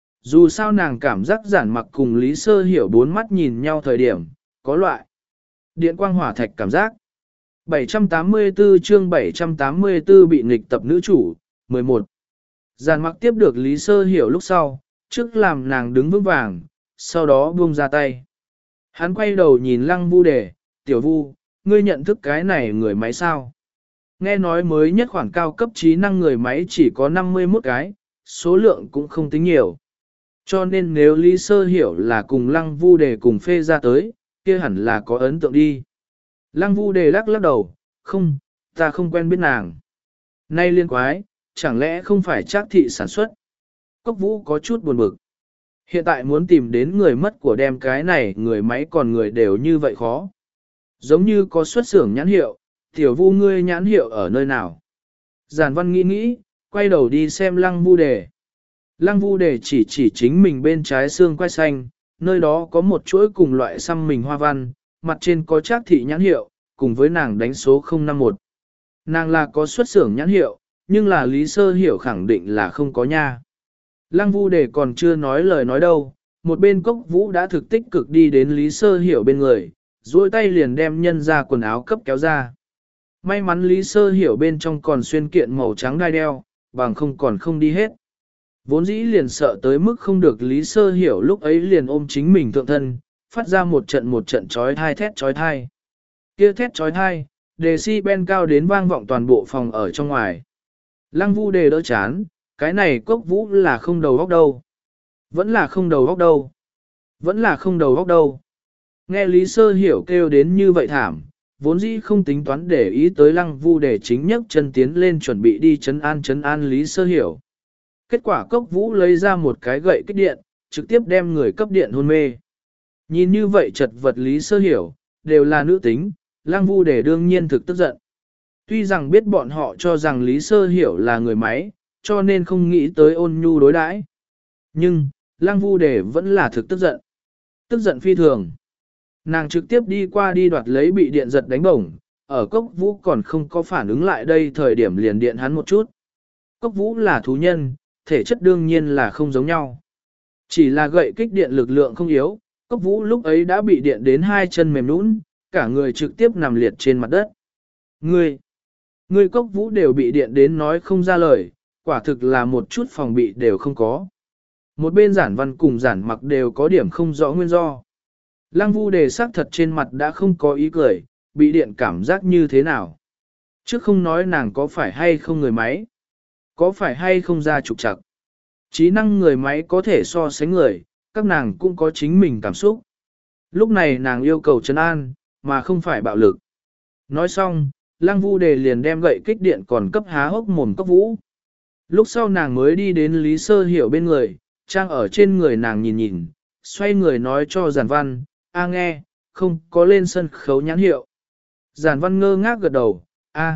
Dù sao nàng cảm giác Giản Mặc cùng Lý Sơ Hiểu bốn mắt nhìn nhau thời điểm, có loại điện quang hỏa thạch cảm giác. bảy trăm tám mươi tư chương bảy trăm tám mươi tư bị nghịch tập nữ chủ, mười một. Giản Mặc tiếp được Lý Sơ Hiểu lúc sau, trước làm nàng đứng vững vàng, sau đó buông ra tay. Hắn quay đầu nhìn Lăng Vu Đề, tiểu Vu, ngươi nhận thức cái này người máy sao? Nghe nói mới nhất khoảng cao cấp trí năng người máy chỉ có năm mươi mốt cái, số lượng cũng không tính nhiều. Cho nên nếu Lý Sơ Hiểu là cùng Lăng Vu Đề cùng phê ra tới, kia hẳn là có ấn tượng đi. Lăng Vu Đề lắc lắc đầu, không, ta không quen biết nàng. Nay liên quái, chẳng lẽ không phải Trác thị sản xuất? Cốc Vũ có chút buồn bực. Hiện tại muốn tìm đến người mất của đem cái này người máy còn người đều như vậy khó. Giống như có xuất xưởng nhãn hiệu, tiểu Vu ngươi nhãn hiệu ở nơi nào? Giản Văn nghĩ nghĩ, quay đầu đi xem Lăng Vu Đề. Lăng Vu Đề chỉ chỉ chính mình bên trái xương quai xanh, nơi đó có một chuỗi cùng loại xăm mình hoa văn, mặt trên có Trác thị nhãn hiệu, cùng với nàng đánh số không năm một. Nàng là có xuất xưởng nhãn hiệu, nhưng là Lý Sơ Hiểu khẳng định là không có nha. Lăng Vu Đề còn chưa nói lời nói đâu, một bên Cốc Vũ đã thực tích cực đi đến Lý Sơ Hiểu bên người, duỗi tay liền đem nhân ra quần áo cấp kéo ra. May mắn Lý Sơ Hiểu bên trong còn xuyên kiện màu trắng đai đeo, bằng không còn không đi hết. Vốn dĩ liền sợ tới mức không được Lý Sơ Hiểu lúc ấy liền ôm chính mình thượng thân, phát ra một trận một trận trói thai thét trói thai. Kia thét trói thai, đề si ben cao đến vang vọng toàn bộ phòng ở trong ngoài. Lăng Vu Đề đỡ chán, cái này Cốc Vũ là không đầu óc đâu. Vẫn là không đầu óc đâu. Vẫn là không đầu óc đâu. Nghe Lý Sơ Hiểu kêu đến như vậy thảm, vốn dĩ không tính toán để ý tới Lăng Vu Đề chính nhấc chân tiến lên chuẩn bị đi chấn an chấn an Lý Sơ Hiểu. Kết quả Cốc Vũ lấy ra một cái gậy kích điện, trực tiếp đem người cấp điện hôn mê. Nhìn như vậy chật vật Lý Sơ Hiểu, đều là nữ tính, Lăng Vu Đề đương nhiên thực tức giận. Tuy rằng biết bọn họ cho rằng Lý Sơ Hiểu là người máy, cho nên không nghĩ tới ôn nhu đối đãi. Nhưng, Lăng Vu Đề vẫn là thực tức giận. Tức giận phi thường. Nàng trực tiếp đi qua đi đoạt lấy bị điện giật đánh bổng, ở Cốc Vũ còn không có phản ứng lại đây thời điểm liền điện hắn một chút. Cốc Vũ là thú nhân, thể chất đương nhiên là không giống nhau. Chỉ là gậy kích điện lực lượng không yếu, Cốc Vũ lúc ấy đã bị điện đến hai chân mềm nũng, cả người trực tiếp nằm liệt trên mặt đất. Ngươi, ngươi Cốc Vũ đều bị điện đến nói không ra lời, quả thực là một chút phòng bị đều không có. Một bên Giản Văn cùng Giản Mặc đều có điểm không rõ nguyên do. Lăng Vu Đề xác thật trên mặt đã không có ý cười, bị điện cảm giác như thế nào. Chứ không nói nàng có phải hay không người máy, có phải hay không ra trục trặc. Trí năng người máy có thể so sánh người, các nàng cũng có chính mình cảm xúc. Lúc này nàng yêu cầu trấn an, mà không phải bạo lực. Nói xong, Lăng Vu Đề liền đem gậy kích điện còn cấp há hốc mồm Cốc Vũ. Lúc sau nàng mới đi đến Lý Sơ Hiểu bên người, trang ở trên người nàng nhìn nhìn, xoay người nói cho Giản Văn, a nghe, không có lên sân khấu nhãn hiệu. Giản Văn ngơ ngác gật đầu, a,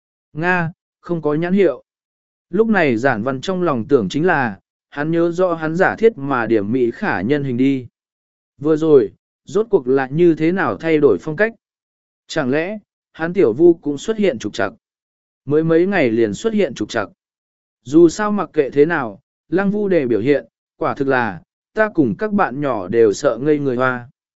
Nga, không có nhãn hiệu. Lúc này Giản Văn trong lòng tưởng chính là, hắn nhớ rõ hắn giả thiết mà điểm mỹ khả nhân hình đi. Vừa rồi, rốt cuộc là như thế nào thay đổi phong cách? Chẳng lẽ, hắn tiểu Vu cũng xuất hiện trục trặc? Mới mấy ngày liền xuất hiện trục trặc. Dù sao mặc kệ thế nào, Lăng Vu Đề biểu hiện, quả thực là, ta cùng các bạn nhỏ đều sợ ngây người hoa.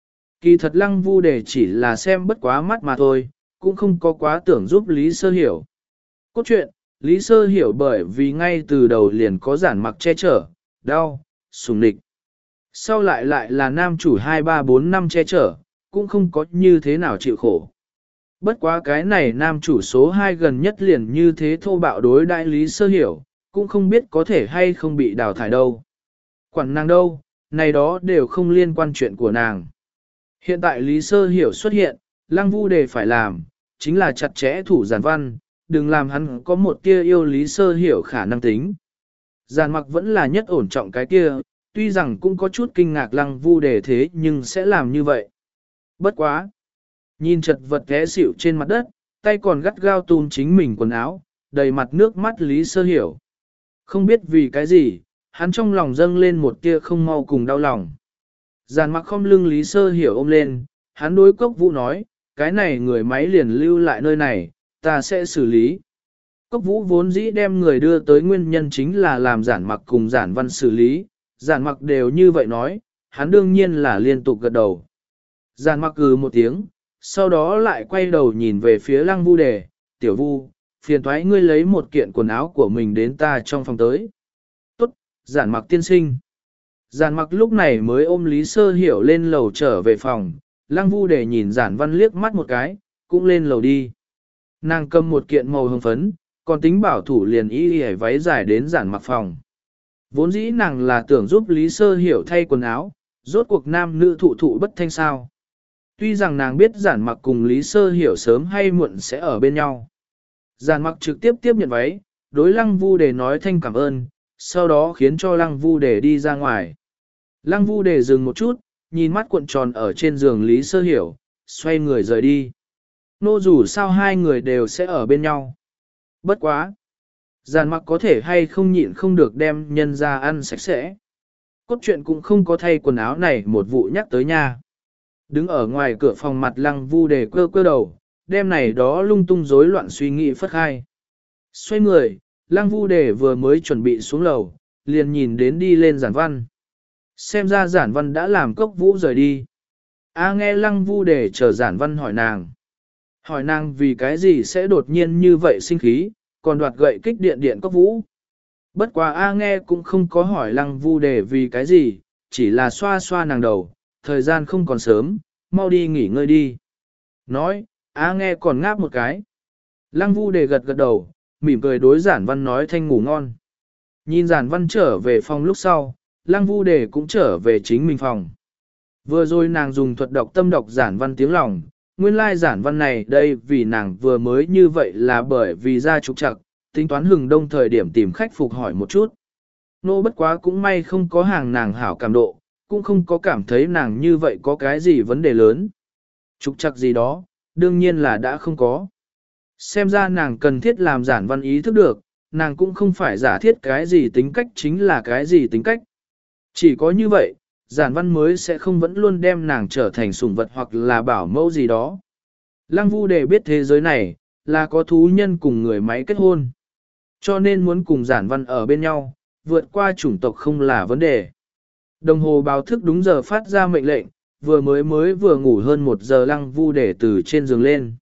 Kỳ thật lăng vu đề chỉ là xem bất quá mắt mà thôi, cũng không có quá tưởng giúp Lý Sơ Hiểu. Cốt truyện, Lý Sơ Hiểu bởi vì ngay từ đầu liền có giản mặc che chở, đau, sùng địch. Sau lại lại là nam chủ hai ba bốn năm che chở, cũng không có như thế nào chịu khổ. Bất quá cái này nam chủ số hai gần nhất liền như thế thô bạo đối đại Lý Sơ Hiểu, cũng không biết có thể hay không bị đào thải đâu. Quản nàng đâu, này đó đều không liên quan chuyện của nàng. Hiện tại Lý Sơ Hiểu xuất hiện, Lăng Vu Đề phải làm, chính là chặt chẽ thủ giản văn, đừng làm hắn có một tia yêu Lý Sơ Hiểu khả năng tính. Giản mặc vẫn là nhất ổn trọng cái kia, tuy rằng cũng có chút kinh ngạc Lăng Vu Đề thế nhưng sẽ làm như vậy. Bất quá. Nhìn chật vật ghé xỉu trên mặt đất, tay còn gắt gao tùm chính mình quần áo, đầy mặt nước mắt Lý Sơ Hiểu. Không biết vì cái gì, hắn trong lòng dâng lên một tia không mau cùng đau lòng. Giàn mặc không lưng Lý Sơ Hiểu ôm lên, hắn đối Cốc Vũ nói, cái này người máy liền lưu lại nơi này, ta sẽ xử lý. Cốc Vũ vốn dĩ đem người đưa tới nguyên nhân chính là làm giản mặc cùng giản văn xử lý, giản mặc đều như vậy nói, hắn đương nhiên là liên tục gật đầu. Giản mặc ừ một tiếng, sau đó lại quay đầu nhìn về phía Lăng Vu Đề, tiểu Vu, phiền thoái ngươi lấy một kiện quần áo của mình đến ta trong phòng tới. Tốt, giản mặc tiên sinh. Giản mặc lúc này mới ôm Lý Sơ Hiểu lên lầu trở về phòng, Lăng Vu Đề nhìn giản văn liếc mắt một cái, cũng lên lầu đi. Nàng cầm một kiện màu hồng phấn, còn tính bảo thủ liền y y váy dài đến giản mặc phòng. Vốn dĩ nàng là tưởng giúp Lý Sơ Hiểu thay quần áo, rốt cuộc nam nữ thụ thụ bất thanh sao. Tuy rằng nàng biết giản mặc cùng Lý Sơ Hiểu sớm hay muộn sẽ ở bên nhau. Giản mặc trực tiếp tiếp nhận váy, đối Lăng Vu Đề nói thanh cảm ơn, sau đó khiến cho Lăng Vu Đề đi ra ngoài. Lăng Vu Đề dừng một chút, nhìn mắt cuộn tròn ở trên giường Lý Sơ Hiểu, xoay người rời đi. Nô dù sao hai người đều sẽ ở bên nhau. Bất quá. Giản mặc có thể hay không nhịn không được đem nhân ra ăn sạch sẽ. Cốt truyện cũng không có thay quần áo này một vụ nhắc tới nha. Đứng ở ngoài cửa phòng mặt Lăng Vu Đề quơ quơ đầu, đem này đó lung tung rối loạn suy nghĩ phất khai. Xoay người, Lăng Vu Đề vừa mới chuẩn bị xuống lầu, liền nhìn đến đi lên giản văn. Xem ra giản văn đã làm Cốc Vũ rời đi. A nghe Lăng Vu Đề chờ giản văn hỏi nàng. Hỏi nàng vì cái gì sẽ đột nhiên như vậy sinh khí, còn đoạt gậy kích điện điện Cốc Vũ. Bất quá A nghe cũng không có hỏi Lăng Vu Đề vì cái gì, chỉ là xoa xoa nàng đầu, thời gian không còn sớm, mau đi nghỉ ngơi đi. Nói, A nghe còn ngáp một cái. Lăng Vu Đề gật gật đầu, mỉm cười đối giản văn nói thanh ngủ ngon. Nhìn giản văn trở về phòng lúc sau, Lăng Vu Đề cũng trở về chính mình phòng. Vừa rồi nàng dùng thuật đọc tâm đọc giản văn tiếng lòng, nguyên lai giản văn này đây vì nàng vừa mới như vậy là bởi vì ra trục trặc, tính toán hừng đông thời điểm tìm khách phục hỏi một chút. Nô bất quá cũng may không có hàng nàng hảo cảm độ, cũng không có cảm thấy nàng như vậy có cái gì vấn đề lớn. Trục trặc gì đó, đương nhiên là đã không có. Xem ra nàng cần thiết làm giản văn ý thức được, nàng cũng không phải giả thiết cái gì tính cách chính là cái gì tính cách. Chỉ có như vậy, giản văn mới sẽ không vẫn luôn đem nàng trở thành sủng vật hoặc là bảo mẫu gì đó. Lăng Vu Đề biết thế giới này, là có thú nhân cùng người máy kết hôn. Cho nên muốn cùng giản văn ở bên nhau, vượt qua chủng tộc không là vấn đề. Đồng hồ báo thức đúng giờ phát ra mệnh lệnh, vừa mới mới vừa ngủ hơn một giờ Lăng Vu Đề từ trên giường lên.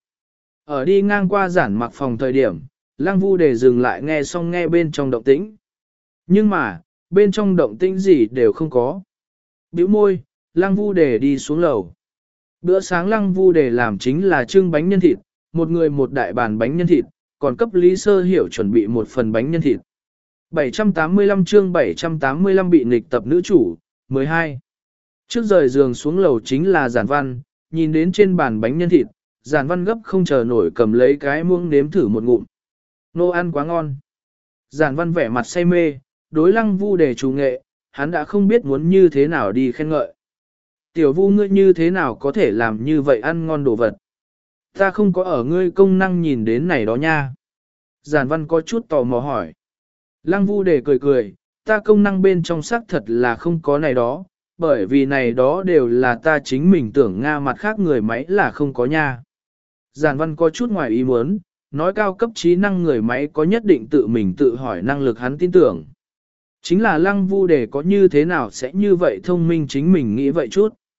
Ở đi ngang qua giản mặc phòng thời điểm, Lăng Vu Đề dừng lại nghe xong nghe bên trong động tĩnh. Nhưng mà, bên trong động tĩnh gì đều không có. Bĩu môi, Lăng Vu Đề đi xuống lầu. Bữa sáng Lăng Vu Đề làm chính là trưng bánh nhân thịt, một người một đại bàn bánh nhân thịt, còn cấp Lý Sơ Hiểu chuẩn bị một phần bánh nhân thịt. bảy trăm tám mươi lăm chương bảy trăm tám mươi lăm bị nghịch tập nữ chủ, mười hai. Trước rời giường xuống lầu chính là giản văn, nhìn đến trên bàn bánh nhân thịt, giản văn gấp không chờ nổi cầm lấy cái muỗng nếm thử một ngụm. Nô ăn quá ngon. Giản văn vẻ mặt say mê, đối Lăng Vu Đề chủ nghệ, hắn đã không biết muốn như thế nào đi khen ngợi. Tiểu Vu ngươi như thế nào có thể làm như vậy ăn ngon đồ vật. Ta không có ở ngươi công năng nhìn đến này đó nha. Giản văn có chút tò mò hỏi. Lăng Vu Đề cười cười, ta công năng bên trong xác thật là không có này đó, bởi vì này đó đều là ta chính mình tưởng Nga mặt khác người máy là không có nha. Giản văn có chút ngoài ý muốn, nói cao cấp trí năng người máy có nhất định tự mình tự hỏi năng lực hắn tin tưởng. Chính là Lăng Vu Đề có như thế nào sẽ như vậy thông minh chính mình nghĩ vậy chút.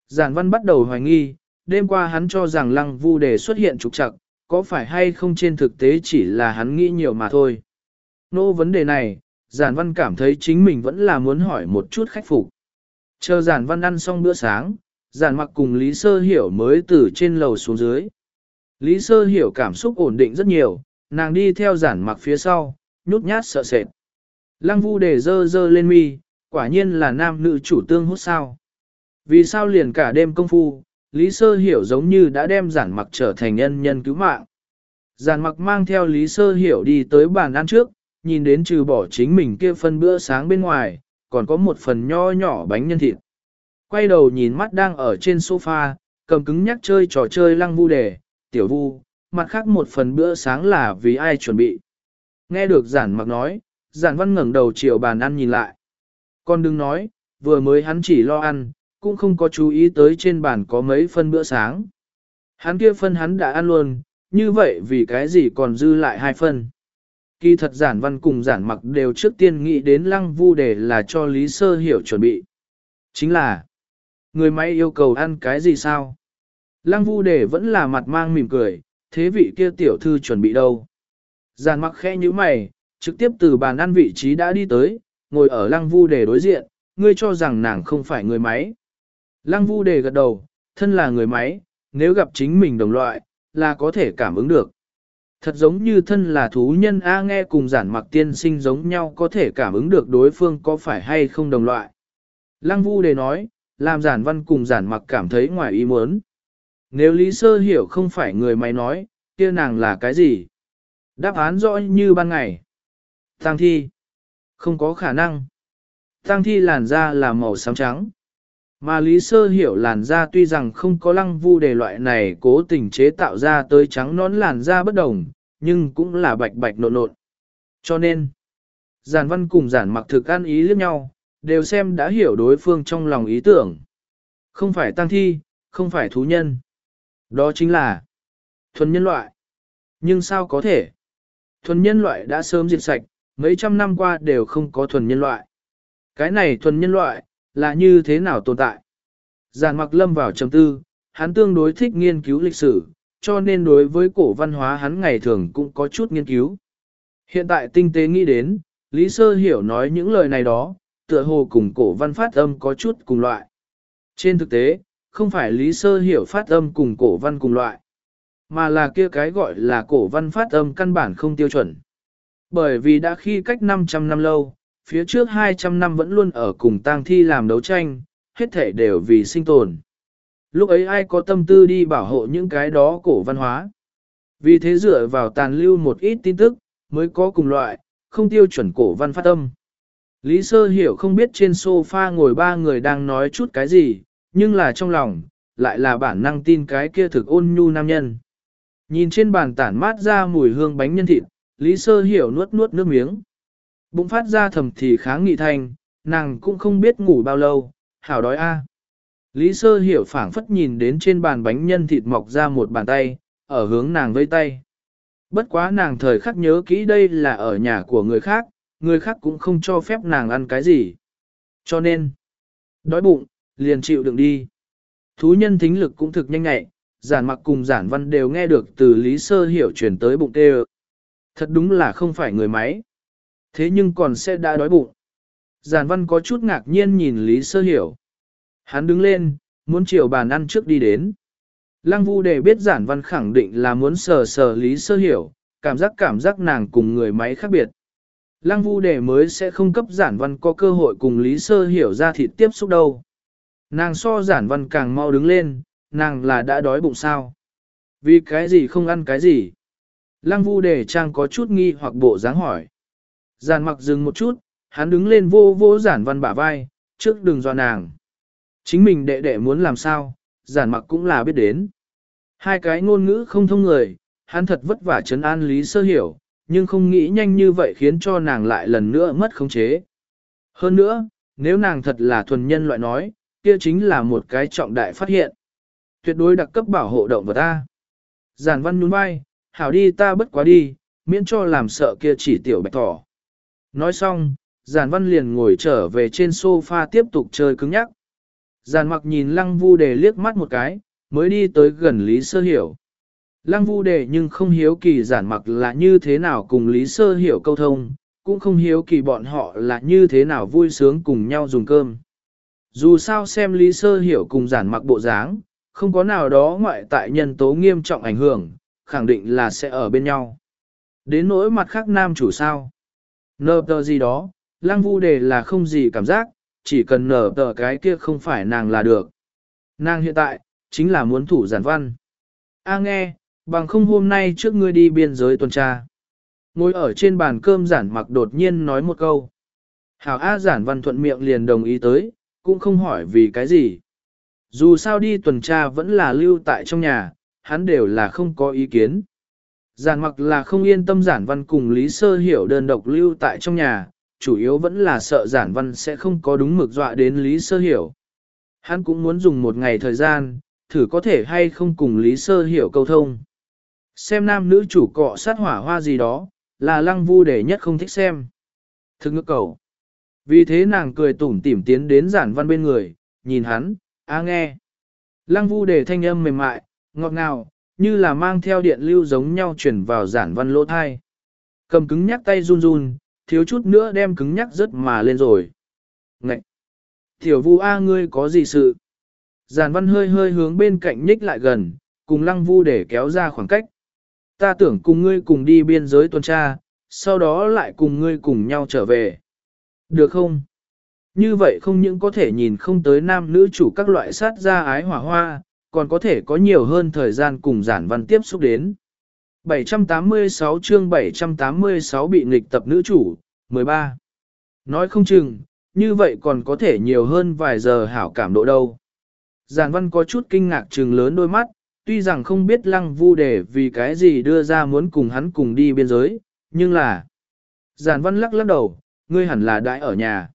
Giản văn bắt đầu hoài nghi, đêm qua hắn cho rằng lăng vu đề xuất hiện trục trặc, có phải hay không trên thực tế chỉ là hắn nghĩ nhiều mà thôi. Nô vấn đề này, giản văn cảm thấy chính mình vẫn là muốn hỏi một chút khách phục. Chờ giản văn ăn xong bữa sáng, giản mặc cùng Lý Sơ Hiểu mới từ trên lầu xuống dưới. Lý Sơ Hiểu cảm xúc ổn định rất nhiều, nàng đi theo giản mặc phía sau, nhút nhát sợ sệt. Lăng vu đề dơ dơ lên mi, quả nhiên là nam nữ chủ tương hút sao. Vì sao liền cả đêm công phu, Lý Sơ Hiểu giống như đã đem giản mặc trở thành nhân nhân cứu mạng. Giản mặc mang theo Lý Sơ Hiểu đi tới bàn ăn trước, nhìn đến trừ bỏ chính mình kia phân bữa sáng bên ngoài, còn có một phần nho nhỏ bánh nhân thịt. Quay đầu nhìn mắt đang ở trên sofa, cầm cứng nhắc chơi trò chơi lăng vu đề, tiểu vu, mặt khác một phần bữa sáng là vì ai chuẩn bị. Nghe được giản mặc nói, giản văn ngẩng đầu chiều bàn ăn nhìn lại. Con đừng nói, vừa mới hắn chỉ lo ăn, cũng không có chú ý tới trên bàn có mấy phân bữa sáng. Hắn kia phân hắn đã ăn luôn, như vậy vì cái gì còn dư lại hai phân. Kỳ thật giản văn cùng giản mặc đều trước tiên nghĩ đến lăng vu đề là cho Lý Sơ Hiểu chuẩn bị. Chính là, người máy yêu cầu ăn cái gì sao? Lăng vu đề vẫn là mặt mang mỉm cười, thế vị kia tiểu thư chuẩn bị đâu? Giản mặc khẽ như mày, trực tiếp từ bàn ăn vị trí đã đi tới, ngồi ở lăng vu đề đối diện, ngươi cho rằng nàng không phải người máy. Lăng vu đề gật đầu, thân là người máy, nếu gặp chính mình đồng loại, là có thể cảm ứng được. Thật giống như thân là thú nhân A nghe cùng giản mặc tiên sinh giống nhau có thể cảm ứng được đối phương có phải hay không đồng loại. Lăng vu đề nói, làm giản văn cùng giản mặc cảm thấy ngoài ý muốn. Nếu Lý Sơ Hiểu không phải người máy nói, kia nàng là cái gì? Đáp án rõ như ban ngày. Tang thi. Không có khả năng. Tang thi làn da là màu xám trắng. Mà Lý Sơ Hiểu làn da tuy rằng không có lăng vu đề loại này cố tình chế tạo ra tới trắng nón làn da bất đồng, nhưng cũng là bạch bạch nộn nộn. Cho nên, giản văn cùng giản mặc thực ăn ý liếc nhau, đều xem đã hiểu đối phương trong lòng ý tưởng. Không phải tang thi, không phải thú nhân. Đó chính là thuần nhân loại. Nhưng sao có thể? Thuần nhân loại đã sớm diệt sạch, mấy trăm năm qua đều không có thuần nhân loại. Cái này thuần nhân loại, là như thế nào tồn tại? Giản mặc lâm vào trầm tư, hắn tương đối thích nghiên cứu lịch sử, cho nên đối với cổ văn hóa hắn ngày thường cũng có chút nghiên cứu. Hiện tại tinh tế nghĩ đến, Lý Sơ Hiểu nói những lời này đó, tựa hồ cùng cổ văn phát âm có chút cùng loại. Trên thực tế, không phải Lý Sơ Hiểu phát âm cùng cổ văn cùng loại, mà là kia cái gọi là cổ văn phát âm căn bản không tiêu chuẩn. Bởi vì đã khi cách năm trăm năm lâu, phía trước hai trăm năm vẫn luôn ở cùng tang thi làm đấu tranh, hết thể đều vì sinh tồn. Lúc ấy ai có tâm tư đi bảo hộ những cái đó cổ văn hóa. Vì thế dựa vào tàn lưu một ít tin tức, mới có cùng loại, không tiêu chuẩn cổ văn phát âm. Lý Sơ Hiểu không biết trên sofa ngồi ba người đang nói chút cái gì, nhưng là trong lòng, lại là bản năng tin cái kia thực ôn nhu nam nhân. Nhìn trên bàn tản mát ra mùi hương bánh nhân thịt, Lý Sơ Hiểu nuốt nuốt nước miếng. Bụng phát ra thầm thì kháng nghị thành, nàng cũng không biết ngủ bao lâu, hảo đói a. Lý Sơ Hiểu phảng phất nhìn đến trên bàn bánh nhân thịt mọc ra một bàn tay, ở hướng nàng vây tay. Bất quá nàng thời khắc nhớ kỹ đây là ở nhà của người khác, người khác cũng không cho phép nàng ăn cái gì. Cho nên, đói bụng, liền chịu đựng đi. Thú nhân thính lực cũng thực nhanh nhạy, giản mặc cùng giản văn đều nghe được từ Lý Sơ Hiểu chuyển tới bụng tê. Thật đúng là không phải người máy. Thế nhưng còn sẽ đã đói bụng. Giản văn có chút ngạc nhiên nhìn Lý Sơ Hiểu. Hắn đứng lên, muốn chiều bàn ăn trước đi đến. Lăng Vu Đề biết giản văn khẳng định là muốn sờ sờ Lý Sơ Hiểu, cảm giác cảm giác nàng cùng người máy khác biệt. Lăng Vu Đề mới sẽ không cấp giản văn có cơ hội cùng Lý Sơ Hiểu ra thịt tiếp xúc đâu. Nàng so giản văn càng mau đứng lên, nàng là đã đói bụng sao? Vì cái gì không ăn cái gì? Lăng Vu Đề trang có chút nghi hoặc bộ dáng hỏi. Giản mặc dừng một chút, hắn đứng lên vô vô giản văn bả vai, trước đừng dọa nàng. Chính mình đệ đệ muốn làm sao, giản mặc cũng là biết đến. Hai cái ngôn ngữ không thông người, hắn thật vất vả trấn an Lý Sơ Hiểu, nhưng không nghĩ nhanh như vậy khiến cho nàng lại lần nữa mất khống chế. Hơn nữa, nếu nàng thật là thuần nhân loại nói, kia chính là một cái trọng đại phát hiện. Tuyệt đối đặc cấp bảo hộ động vật ta. Giản văn nhún vai, hảo đi ta bất quá đi, miễn cho làm sợ kia chỉ tiểu bạch thỏ. Nói xong, giản văn liền ngồi trở về trên sofa tiếp tục chơi cứng nhắc. Giản mặc nhìn lăng vu đề liếc mắt một cái, mới đi tới gần Lý Sơ Hiểu. Lăng vu đề nhưng không hiếu kỳ giản mặc là như thế nào cùng Lý Sơ Hiểu câu thông, cũng không hiếu kỳ bọn họ là như thế nào vui sướng cùng nhau dùng cơm. Dù sao xem Lý Sơ Hiểu cùng giản mặc bộ dáng, không có nào đó ngoại tại nhân tố nghiêm trọng ảnh hưởng, khẳng định là sẽ ở bên nhau. Đến nỗi mặt khác nam chủ sao? Nờ tờ gì đó, lăng vu đề là không gì cảm giác, chỉ cần nở tờ cái kia không phải nàng là được. Nàng hiện tại, chính là muốn thủ giản văn. A nghe, bằng không hôm nay trước ngươi đi biên giới tuần tra. Ngồi ở trên bàn cơm giản mặc đột nhiên nói một câu. Hảo A giản văn thuận miệng liền đồng ý tới, cũng không hỏi vì cái gì. Dù sao đi tuần tra vẫn là lưu tại trong nhà, hắn đều là không có ý kiến. Giản mặc là không yên tâm giản văn cùng Lý Sơ Hiểu đơn độc lưu tại trong nhà, chủ yếu vẫn là sợ giản văn sẽ không có đúng mực dọa đến Lý Sơ Hiểu. Hắn cũng muốn dùng một ngày thời gian, thử có thể hay không cùng Lý Sơ Hiểu câu thông. Xem nam nữ chủ cọ sát hỏa hoa gì đó, là lăng vu để nhất không thích xem. Thực ngước cầu. Vì thế nàng cười tủm tỉm tiến đến giản văn bên người, nhìn hắn, a nghe. Lăng vu để thanh âm mềm mại, ngọt ngào, như là mang theo điện lưu giống nhau chuyển vào giản văn lỗ thai. Cầm cứng nhắc tay run run, thiếu chút nữa đem cứng nhắc rất mà lên rồi. Ngậy! Tiểu vu A ngươi có gì sự? Giản văn hơi hơi hướng bên cạnh nhích lại gần, cùng lăng vu để kéo ra khoảng cách. Ta tưởng cùng ngươi cùng đi biên giới tuần tra, sau đó lại cùng ngươi cùng nhau trở về. Được không? Như vậy không những có thể nhìn không tới nam nữ chủ các loại sát ra ái hỏa hoa, còn có thể có nhiều hơn thời gian cùng giản văn tiếp xúc đến. bảy trăm tám mươi sáu chương bảy trăm tám mươi sáu bị nghịch tập nữ chủ, mười ba. Nói không chừng, như vậy còn có thể nhiều hơn vài giờ hảo cảm độ đâu. Giản văn có chút kinh ngạc trừng lớn đôi mắt, tuy rằng không biết lăng vu để vì cái gì đưa ra muốn cùng hắn cùng đi biên giới, nhưng là... Giản văn lắc lắc đầu, ngươi hẳn là đãi ở nhà.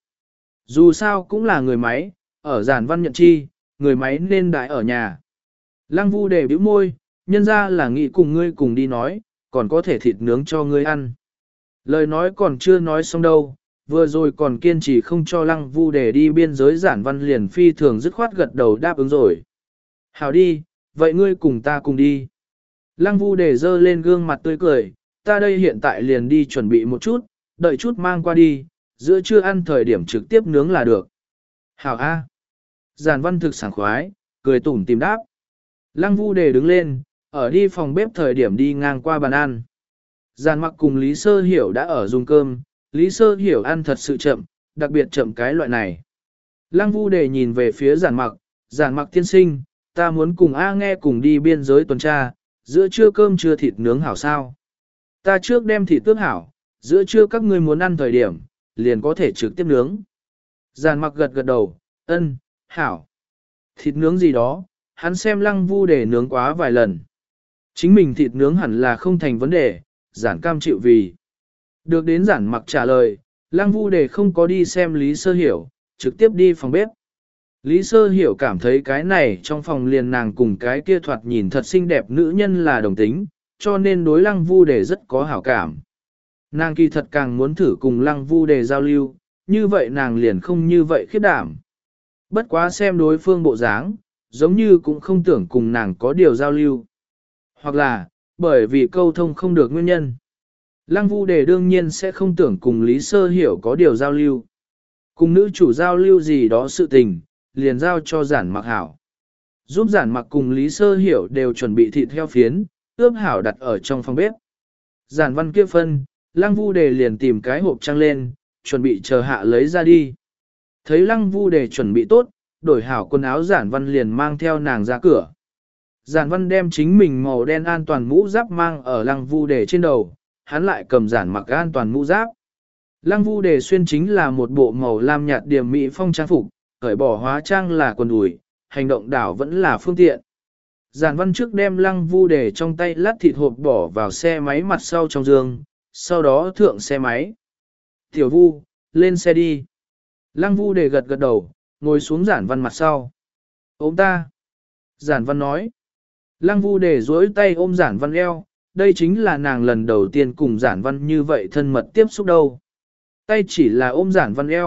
Dù sao cũng là người máy, ở giản văn nhận chi, người máy nên đãi ở nhà. Lăng vu để bĩu môi, nhân ra là nghĩ cùng ngươi cùng đi nói, còn có thể thịt nướng cho ngươi ăn. Lời nói còn chưa nói xong đâu, vừa rồi còn kiên trì không cho lăng vu để đi biên giới giản văn liền phi thường dứt khoát gật đầu đáp ứng rồi. Hảo đi, vậy ngươi cùng ta cùng đi. Lăng vu để dơ lên gương mặt tươi cười, ta đây hiện tại liền đi chuẩn bị một chút, đợi chút mang qua đi, giữa trưa ăn thời điểm trực tiếp nướng là được. Hảo A. Giản văn thực sảng khoái, cười tủm tìm đáp. Lăng vu để đứng lên, ở đi phòng bếp thời điểm đi ngang qua bàn ăn. Giản mặc cùng Lý Sơ Hiểu đã ở dùng cơm, Lý Sơ Hiểu ăn thật sự chậm, đặc biệt chậm cái loại này. Lăng vu để nhìn về phía giản mặc, giản mặc tiên sinh, ta muốn cùng A nghe cùng đi biên giới tuần tra, giữa trưa cơm trưa thịt nướng hảo sao. Ta trước đem thịt tước hảo, giữa trưa các ngươi muốn ăn thời điểm, liền có thể trực tiếp nướng. Giản mặc gật gật đầu, ân, hảo. Thịt nướng gì đó, hắn xem lăng vu để nướng quá vài lần. Chính mình thịt nướng hẳn là không thành vấn đề, giản cam chịu vì. Được đến giản mặc trả lời, lăng vu để không có đi xem Lý Sơ Hiểu, trực tiếp đi phòng bếp. Lý Sơ Hiểu cảm thấy cái này trong phòng liền nàng cùng cái kia thoạt nhìn thật xinh đẹp nữ nhân là đồng tính, cho nên đối lăng vu để rất có hảo cảm. Nàng kỳ thật càng muốn thử cùng lăng vu để giao lưu, như vậy nàng liền không như vậy khiếp đảm. Bất quá xem đối phương bộ dáng, giống như cũng không tưởng cùng nàng có điều giao lưu. Hoặc là, bởi vì câu thông không được nguyên nhân. Lăng vu đề đương nhiên sẽ không tưởng cùng Lý Sơ Hiểu có điều giao lưu. Cùng nữ chủ giao lưu gì đó sự tình, liền giao cho giản mặc hảo. Giúp giản mặc cùng Lý Sơ Hiểu đều chuẩn bị thịt heo phiến, ướp hảo đặt ở trong phòng bếp. Giản văn kia phân, lăng vu đề liền tìm cái hộp trăng lên, chuẩn bị chờ hạ lấy ra đi. Thấy lăng vu đề chuẩn bị tốt, đổi hảo quần áo giản văn liền mang theo nàng ra cửa. Giản văn đem chính mình màu đen an toàn mũ giáp mang ở lăng vu đề trên đầu, hắn lại cầm giản mặc an toàn mũ giáp. Lăng vu đề xuyên chính là một bộ màu lam nhạt điểm mỹ phong trang phục, cởi bỏ hóa trang là quần đùi, hành động đảo vẫn là phương tiện. Giản văn trước đem lăng vu đề trong tay lát thịt hộp bỏ vào xe máy mặt sau trong giường, sau đó thượng xe máy. Tiểu vu, lên xe đi. Lăng vu đề gật gật đầu, ngồi xuống giản văn mặt sau. Ôm ta. Giản văn nói. Lăng vu đề duỗi tay ôm giản văn eo, đây chính là nàng lần đầu tiên cùng giản văn như vậy thân mật tiếp xúc đâu. Tay chỉ là ôm giản văn eo,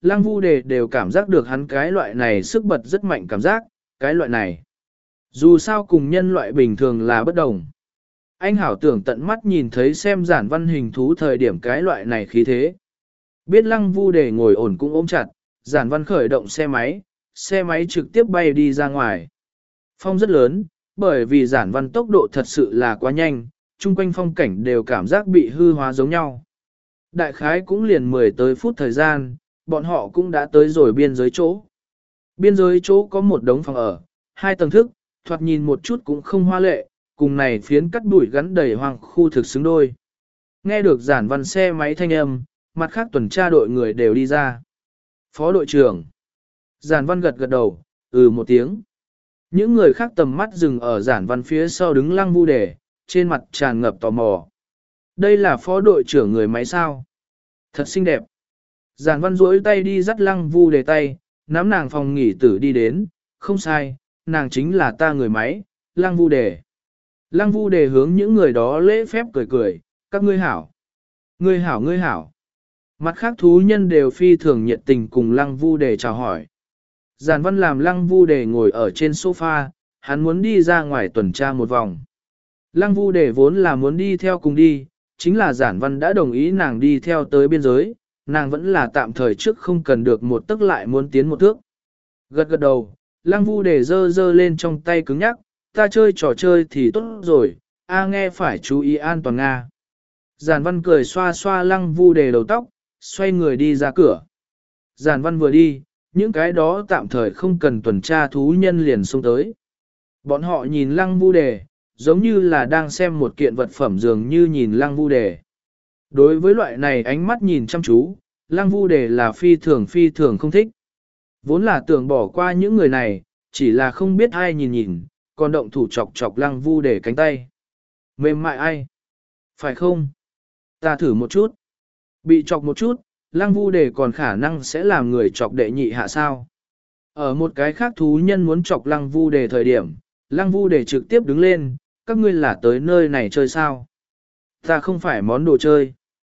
Lăng Vu Đề đều cảm giác được hắn cái loại này sức bật rất mạnh cảm giác, cái loại này. Dù sao cùng nhân loại bình thường là bất đồng. Anh hảo tưởng tận mắt nhìn thấy xem giản văn hình thú thời điểm cái loại này khí thế. Biết Lăng Vu Đề ngồi ổn cũng ôm chặt, giản văn khởi động xe máy, xe máy trực tiếp bay đi ra ngoài. Phong rất lớn, bởi vì giản văn tốc độ thật sự là quá nhanh, chung quanh phong cảnh đều cảm giác bị hư hóa giống nhau. Đại khái cũng liền mười tới phút thời gian, bọn họ cũng đã tới rồi biên giới chỗ. Biên giới chỗ có một đống phòng ở, hai tầng thức, thoạt nhìn một chút cũng không hoa lệ, cùng này phiến cắt đuổi gắn đầy hoang khu thực xứng đôi. Nghe được giản văn xe máy thanh âm, mặt khác tuần tra đội người đều đi ra. Phó đội trưởng. Giản văn gật gật đầu, ừ một tiếng. Những người khác tầm mắt dừng ở giản văn phía sau đứng Lăng Vu Đề, trên mặt tràn ngập tò mò. Đây là phó đội trưởng người máy sao? Thật xinh đẹp. Giản văn duỗi tay đi dắt Lăng Vu Đề tay, nắm nàng phòng nghỉ tử đi đến, không sai, nàng chính là ta người máy, Lăng Vu Đề. Lăng Vu Đề hướng những người đó lễ phép cười cười, các ngươi hảo. Ngươi hảo ngươi hảo. Mặt khác thú nhân đều phi thường nhiệt tình cùng Lăng Vu Đề chào hỏi. Giản văn làm Lăng Vu Đề ngồi ở trên sofa, hắn muốn đi ra ngoài tuần tra một vòng. Lăng Vu Đề vốn là muốn đi theo cùng đi, chính là giản văn đã đồng ý nàng đi theo tới biên giới, nàng vẫn là tạm thời trước không cần được một tức lại muốn tiến một thước. Gật gật đầu, Lăng Vu Đề giơ giơ lên trong tay cứng nhắc, ta chơi trò chơi thì tốt rồi, a nghe phải chú ý an toàn Nga. Giản văn cười xoa xoa Lăng Vu Đề đầu tóc, xoay người đi ra cửa. Giản văn vừa đi, những cái đó tạm thời không cần tuần tra thú nhân liền xông tới. Bọn họ nhìn Lăng Vu Đề, giống như là đang xem một kiện vật phẩm dường như nhìn Lăng Vu Đề. Đối với loại này ánh mắt nhìn chăm chú, Lăng Vu Đề là phi thường phi thường không thích. Vốn là tưởng bỏ qua những người này, chỉ là không biết ai nhìn nhìn, còn động thủ chọc chọc Lăng Vu Đề cánh tay. Mềm mại ai? Phải không? Ta thử một chút. Bị chọc một chút, Lăng Vu Đề còn khả năng sẽ làm người chọc đệ nhị hạ sao. Ở một cái khác thú nhân muốn chọc Lăng Vu Đề thời điểm, Lăng Vu Đề trực tiếp đứng lên, các ngươi là tới nơi này chơi sao? Ta không phải món đồ chơi.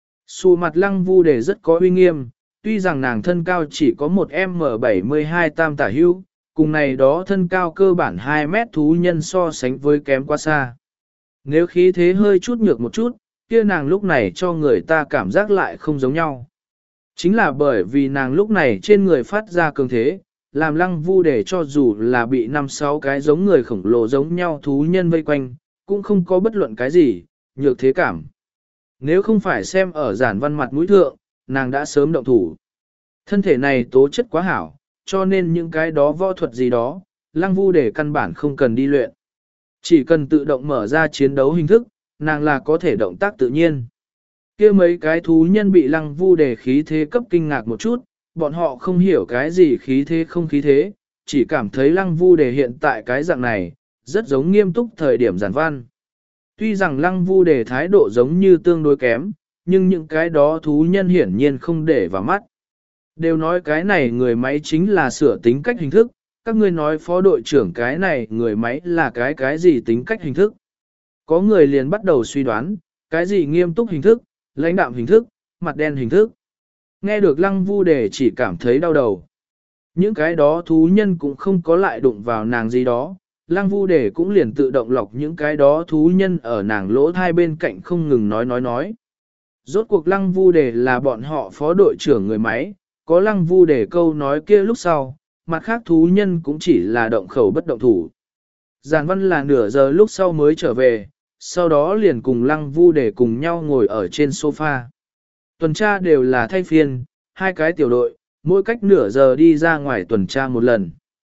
Xù mặt Lăng Vu Đề rất có uy nghiêm, tuy rằng nàng thân cao chỉ có một em bảy mươi hai tam tả hữu, cùng này đó thân cao cơ bản hai mét thú nhân so sánh với kém quá xa. Nếu khí thế hơi chút nhược một chút, kia nàng lúc này cho người ta cảm giác lại không giống nhau. Chính là bởi vì nàng lúc này trên người phát ra cường thế, làm Lăng Vu Đề cho dù là bị năm sáu cái giống người khổng lồ giống nhau thú nhân vây quanh, cũng không có bất luận cái gì, nhược thế cảm. Nếu không phải xem ở giản văn mặt mũi thượng, nàng đã sớm động thủ. Thân thể này tố chất quá hảo, cho nên những cái đó võ thuật gì đó, Lăng Vu Đề căn bản không cần đi luyện. Chỉ cần tự động mở ra chiến đấu hình thức, nàng là có thể động tác tự nhiên. Kia mấy cái thú nhân bị Lăng Vu Đề khí thế cấp kinh ngạc một chút, bọn họ không hiểu cái gì khí thế không khí thế, chỉ cảm thấy Lăng Vu Đề hiện tại cái dạng này, rất giống nghiêm túc thời điểm giản văn. Tuy rằng Lăng Vu Đề thái độ giống như tương đối kém, nhưng những cái đó thú nhân hiển nhiên không để vào mắt. Đều nói cái này người máy chính là sửa tính cách hình thức, các ngươi nói phó đội trưởng cái này người máy là cái cái gì tính cách hình thức. Có người liền bắt đầu suy đoán, cái gì nghiêm túc hình thức, lãnh đạm hình thức, mặt đen hình thức. Nghe được Lăng Vu Đề chỉ cảm thấy đau đầu. Những cái đó thú nhân cũng không có lại đụng vào nàng gì đó, Lăng Vu Đề cũng liền tự động lọc những cái đó thú nhân ở nàng lỗ hai bên cạnh không ngừng nói nói nói. Rốt cuộc Lăng Vu Đề là bọn họ phó đội trưởng người máy, có Lăng Vu Đề câu nói kia lúc sau, mặt khác thú nhân cũng chỉ là động khẩu bất động thủ. Giản văn là nửa giờ lúc sau mới trở về, sau đó liền cùng Lăng Vu Đề cùng nhau ngồi ở trên sofa. Tuần tra đều là thay phiên, hai cái tiểu đội, mỗi cách nửa giờ đi ra ngoài tuần tra một lần.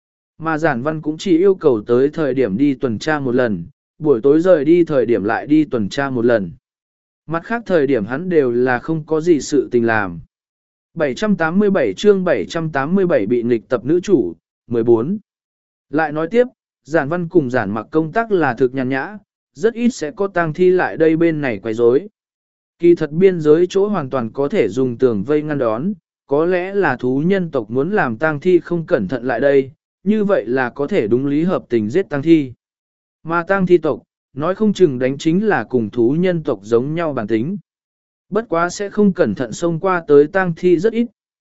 Mà giản văn cũng chỉ yêu cầu tới thời điểm đi tuần tra một lần, buổi tối rời đi thời điểm lại đi tuần tra một lần. Mặt khác thời điểm hắn đều là không có gì sự tình làm. bảy trăm tám mươi bảy chương bảy trăm tám mươi bảy bị nghịch tập nữ chủ, mười bốn. Lại nói tiếp, giản văn cùng giản mặc công tác là thực nhàn nhã, rất ít sẽ có tang thi lại đây bên này quấy rối. Kỳ thật biên giới chỗ hoàn toàn có thể dùng tường vây ngăn đón, có lẽ là thú nhân tộc muốn làm tang thi không cẩn thận lại đây, như vậy là có thể đúng lý hợp tình giết tang thi. Mà tang thi tộc, nói không chừng đánh chính là cùng thú nhân tộc giống nhau bản tính. Bất quá sẽ không cẩn thận xông qua tới tang thi rất ít,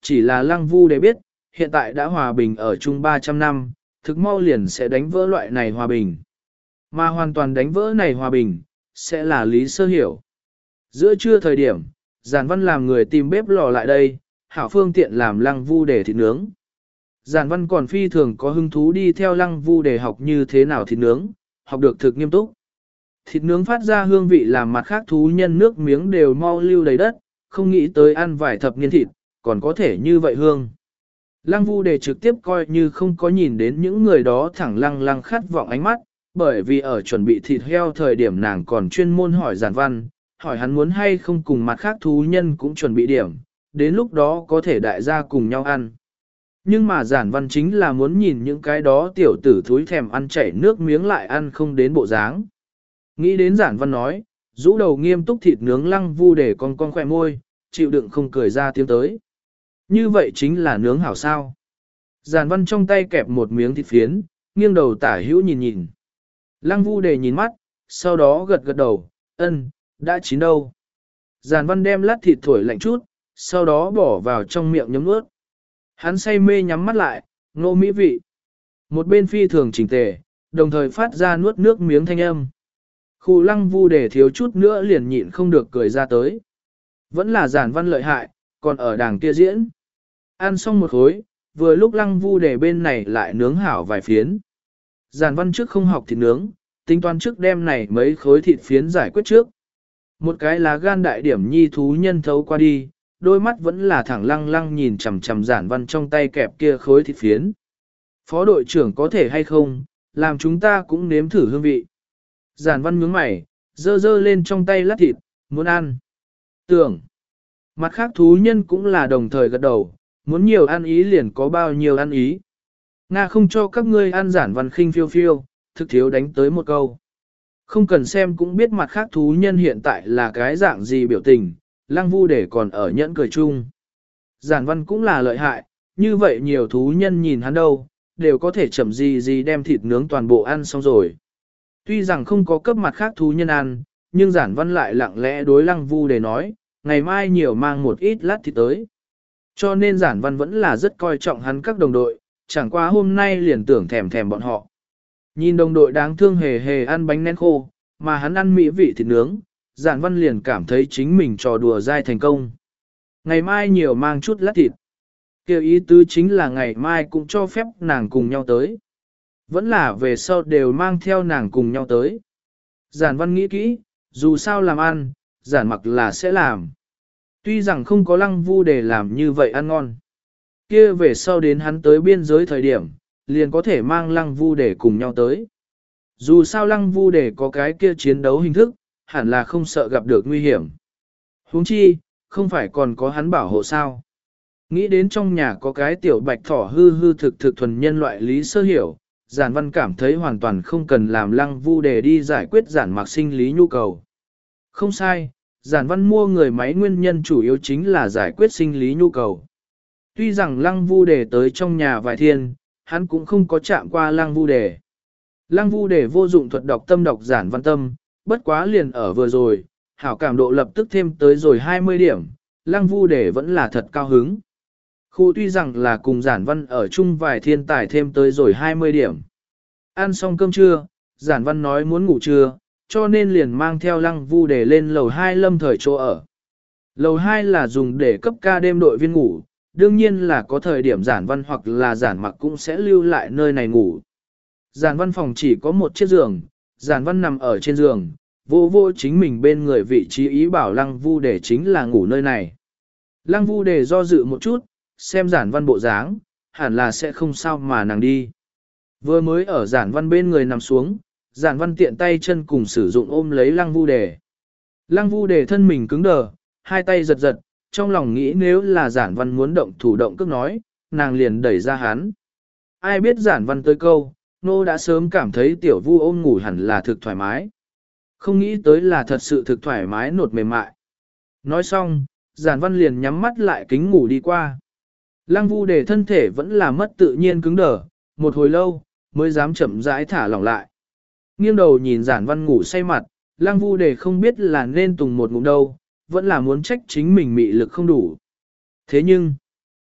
chỉ là lăng vu để biết, hiện tại đã hòa bình ở chung ba trăm năm, thực mau liền sẽ đánh vỡ loại này hòa bình. Mà hoàn toàn đánh vỡ này hòa bình, sẽ là Lý Sơ Hiểu. Giữa trưa thời điểm, Giản Văn làm người tìm bếp lò lại đây, hảo phương tiện làm lăng vu để thịt nướng. Giản Văn còn phi thường có hứng thú đi theo lăng vu để học như thế nào thịt nướng, học được thực nghiêm túc. Thịt nướng phát ra hương vị làm mặt khác thú nhân nước miếng đều mau lưu đầy đất, không nghĩ tới ăn vài thập niên thịt, còn có thể như vậy hương. Lăng vu để trực tiếp coi như không có nhìn đến những người đó thẳng lăng lăng khát vọng ánh mắt, bởi vì ở chuẩn bị thịt heo thời điểm nàng còn chuyên môn hỏi Giản Văn, hỏi hắn muốn hay không cùng mặt khác thú nhân cũng chuẩn bị điểm, đến lúc đó có thể đại gia cùng nhau ăn. Nhưng mà Giản Văn chính là muốn nhìn những cái đó tiểu tử thúi thèm ăn chảy nước miếng lại ăn không đến bộ dáng. Nghĩ đến Giản Văn nói, rũ đầu nghiêm túc thịt nướng lăng vu để con con khỏe môi, chịu đựng không cười ra tiếng tới. Như vậy chính là nướng hảo sao. Giản Văn trong tay kẹp một miếng thịt phiến, nghiêng đầu tả hữu nhìn nhìn. Lăng vu để nhìn mắt, sau đó gật gật đầu, ân, đã chín đâu. Giản Văn đem lát thịt thổi lạnh chút, sau đó bỏ vào trong miệng nhấm nuốt. Hắn say mê nhắm mắt lại, ngô mỹ vị. Một bên phi thường chỉnh tề, đồng thời phát ra nuốt nước miếng thanh âm. Khu lăng vu để thiếu chút nữa liền nhịn không được cười ra tới. Vẫn là Giản Văn lợi hại, còn ở đàng kia diễn. Ăn xong một khối, vừa lúc lăng vu để bên này lại nướng hảo vài phiến. Giản Văn trước không học thịt nướng, tính toán trước đem này mấy khối thịt phiến giải quyết trước. Một cái lá gan đại điểm nhi thú nhân thấu qua đi, đôi mắt vẫn là thẳng lăng lăng nhìn chằm chằm Giản Văn trong tay kẹp kia khối thịt phiến. Phó đội trưởng có thể hay không, làm chúng ta cũng nếm thử hương vị. Giản Văn nhướng mày, dơ dơ lên trong tay lát thịt, muốn ăn. Tưởng, mặt khác thú nhân cũng là đồng thời gật đầu, muốn nhiều ăn ý liền có bao nhiêu ăn ý. Nga không cho các ngươi ăn. Giản Văn khinh phiêu phiêu, thực thiếu đánh tới một câu. Không cần xem cũng biết mặt khác thú nhân hiện tại là cái dạng gì biểu tình, lăng vu để còn ở nhẫn cười chung. Giản Văn cũng là lợi hại, như vậy nhiều thú nhân nhìn hắn đâu, đều có thể chậm gì gì đem thịt nướng toàn bộ ăn xong rồi. Tuy rằng không có cấp mặt khác thú nhân ăn, nhưng Giản Văn lại lặng lẽ đối lăng vu để nói, ngày mai nhiều mang một ít lát thịt tới. Cho nên Giản Văn vẫn là rất coi trọng hắn các đồng đội, chẳng qua hôm nay liền tưởng thèm thèm bọn họ. Nhìn đồng đội đáng thương hề hề ăn bánh nén khô, mà hắn ăn mỹ vị thịt nướng, Giản Văn liền cảm thấy chính mình trò đùa dai thành công. Ngày mai nhiều mang chút lát thịt. Kêu ý tứ chính là ngày mai cũng cho phép nàng cùng nhau tới. Vẫn là về sau đều mang theo nàng cùng nhau tới. Giản Văn nghĩ kỹ, dù sao làm ăn, Giản Mặc là sẽ làm. Tuy rằng không có lăng vu để làm như vậy ăn ngon. Kia về sau đến hắn tới biên giới thời điểm, liền có thể mang lăng vu để cùng nhau tới. Dù sao lăng vu để có cái kia chiến đấu hình thức, hẳn là không sợ gặp được nguy hiểm. Huống chi, không phải còn có hắn bảo hộ sao. Nghĩ đến trong nhà có cái tiểu bạch thỏ hư hư thực thực thuần nhân loại Lý Sơ Hiểu, Giản Văn cảm thấy hoàn toàn không cần làm lăng vu để đi giải quyết Giản Mặc sinh lý nhu cầu. Không sai, Giản Văn mua người máy nguyên nhân chủ yếu chính là giải quyết sinh lý nhu cầu. Tuy rằng lăng vu để tới trong nhà vài thiên, hắn cũng không có chạm qua lăng vu để. Lăng vu để vô dụng thuật đọc tâm đọc Giản Văn tâm, bất quá liền ở vừa rồi, hảo cảm độ lập tức thêm tới rồi hai mươi điểm, lăng vu để vẫn là thật cao hứng. Khu tuy rằng là cùng Giản Văn ở chung vài thiên tài thêm tới rồi hai mươi điểm. Ăn xong cơm trưa, Giản Văn nói muốn ngủ trưa, cho nên liền mang theo lăng vu để lên lầu hai lâm thời chỗ ở. Lầu hai là dùng để cấp ca đêm đội viên ngủ, đương nhiên là có thời điểm Giản Văn hoặc là Giản Mặc cũng sẽ lưu lại nơi này ngủ. Giản Văn phòng chỉ có một chiếc giường, Giản Văn nằm ở trên giường, vô vô chính mình bên người vị trí ý bảo lăng vu để chính là ngủ nơi này. Lăng vu để do dự một chút, xem Giản Văn bộ dáng, hẳn là sẽ không sao mà nàng đi. Vừa mới ở Giản Văn bên người nằm xuống, Giản Văn tiện tay chân cùng sử dụng ôm lấy lăng vu đề. Lăng vu đề thân mình cứng đờ, hai tay giật giật, trong lòng nghĩ nếu là Giản Văn muốn động thủ động cước nói, nàng liền đẩy ra hắn. Ai biết Giản Văn tới câu, nô đã sớm cảm thấy tiểu vu ôm ngủ hẳn là thực thoải mái. Không nghĩ tới là thật sự thực thoải mái nột mềm mại. Nói xong, Giản Văn liền nhắm mắt lại kính ngủ đi qua. Lăng vu đề thân thể vẫn là mất tự nhiên cứng đờ, một hồi lâu, mới dám chậm rãi thả lỏng lại. Nghiêng đầu nhìn Giản Văn ngủ say mặt, Lăng vu đề không biết là nên tùng một ngụm đâu, vẫn là muốn trách chính mình mị lực không đủ. Thế nhưng,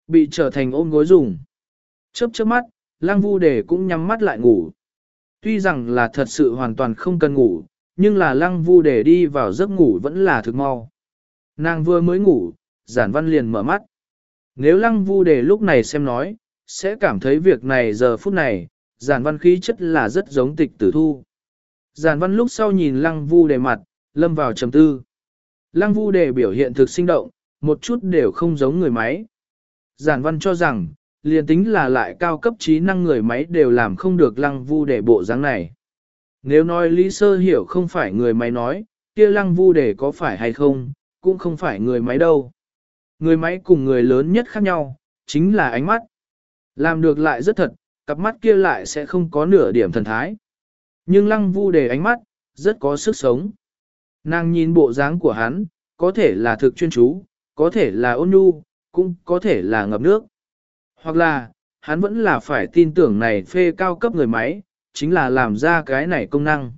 bị trở thành ôm gối dùng. Chớp chớp mắt, Lăng Vu Đề cũng nhắm mắt lại ngủ. Tuy rằng là thật sự hoàn toàn không cần ngủ, nhưng là Lăng Vu Đề đi vào giấc ngủ vẫn là thực mau. Nàng vừa mới ngủ, Giản Văn liền mở mắt. Nếu Lăng Vu Đề lúc này xem nói, sẽ cảm thấy việc này giờ phút này, Giản Văn khí chất là rất giống Tịch Tử Thu. Giản Văn lúc sau nhìn Lăng Vu Đề mặt, lâm vào trầm tư. Lăng Vu Đề biểu hiện thực sinh động, một chút đều không giống người máy. Giản Văn cho rằng, liền tính là lại cao cấp trí năng người máy đều làm không được Lăng Vu Đề bộ dáng này. Nếu nói Lý Sơ Hiểu không phải người máy nói, kia Lăng Vu Đề có phải hay không, cũng không phải người máy đâu. Người máy cùng người lớn nhất khác nhau, chính là ánh mắt. Làm được lại rất thật, cặp mắt kia lại sẽ không có nửa điểm thần thái. Nhưng Lăng Vu Đề ánh mắt, rất có sức sống. Nàng nhìn bộ dáng của hắn, có thể là thực chuyên chú, có thể là ôn nhu, cũng có thể là ngập nước. Hoặc là, hắn vẫn là phải tin tưởng này phê cao cấp người máy, chính là làm ra cái này công năng.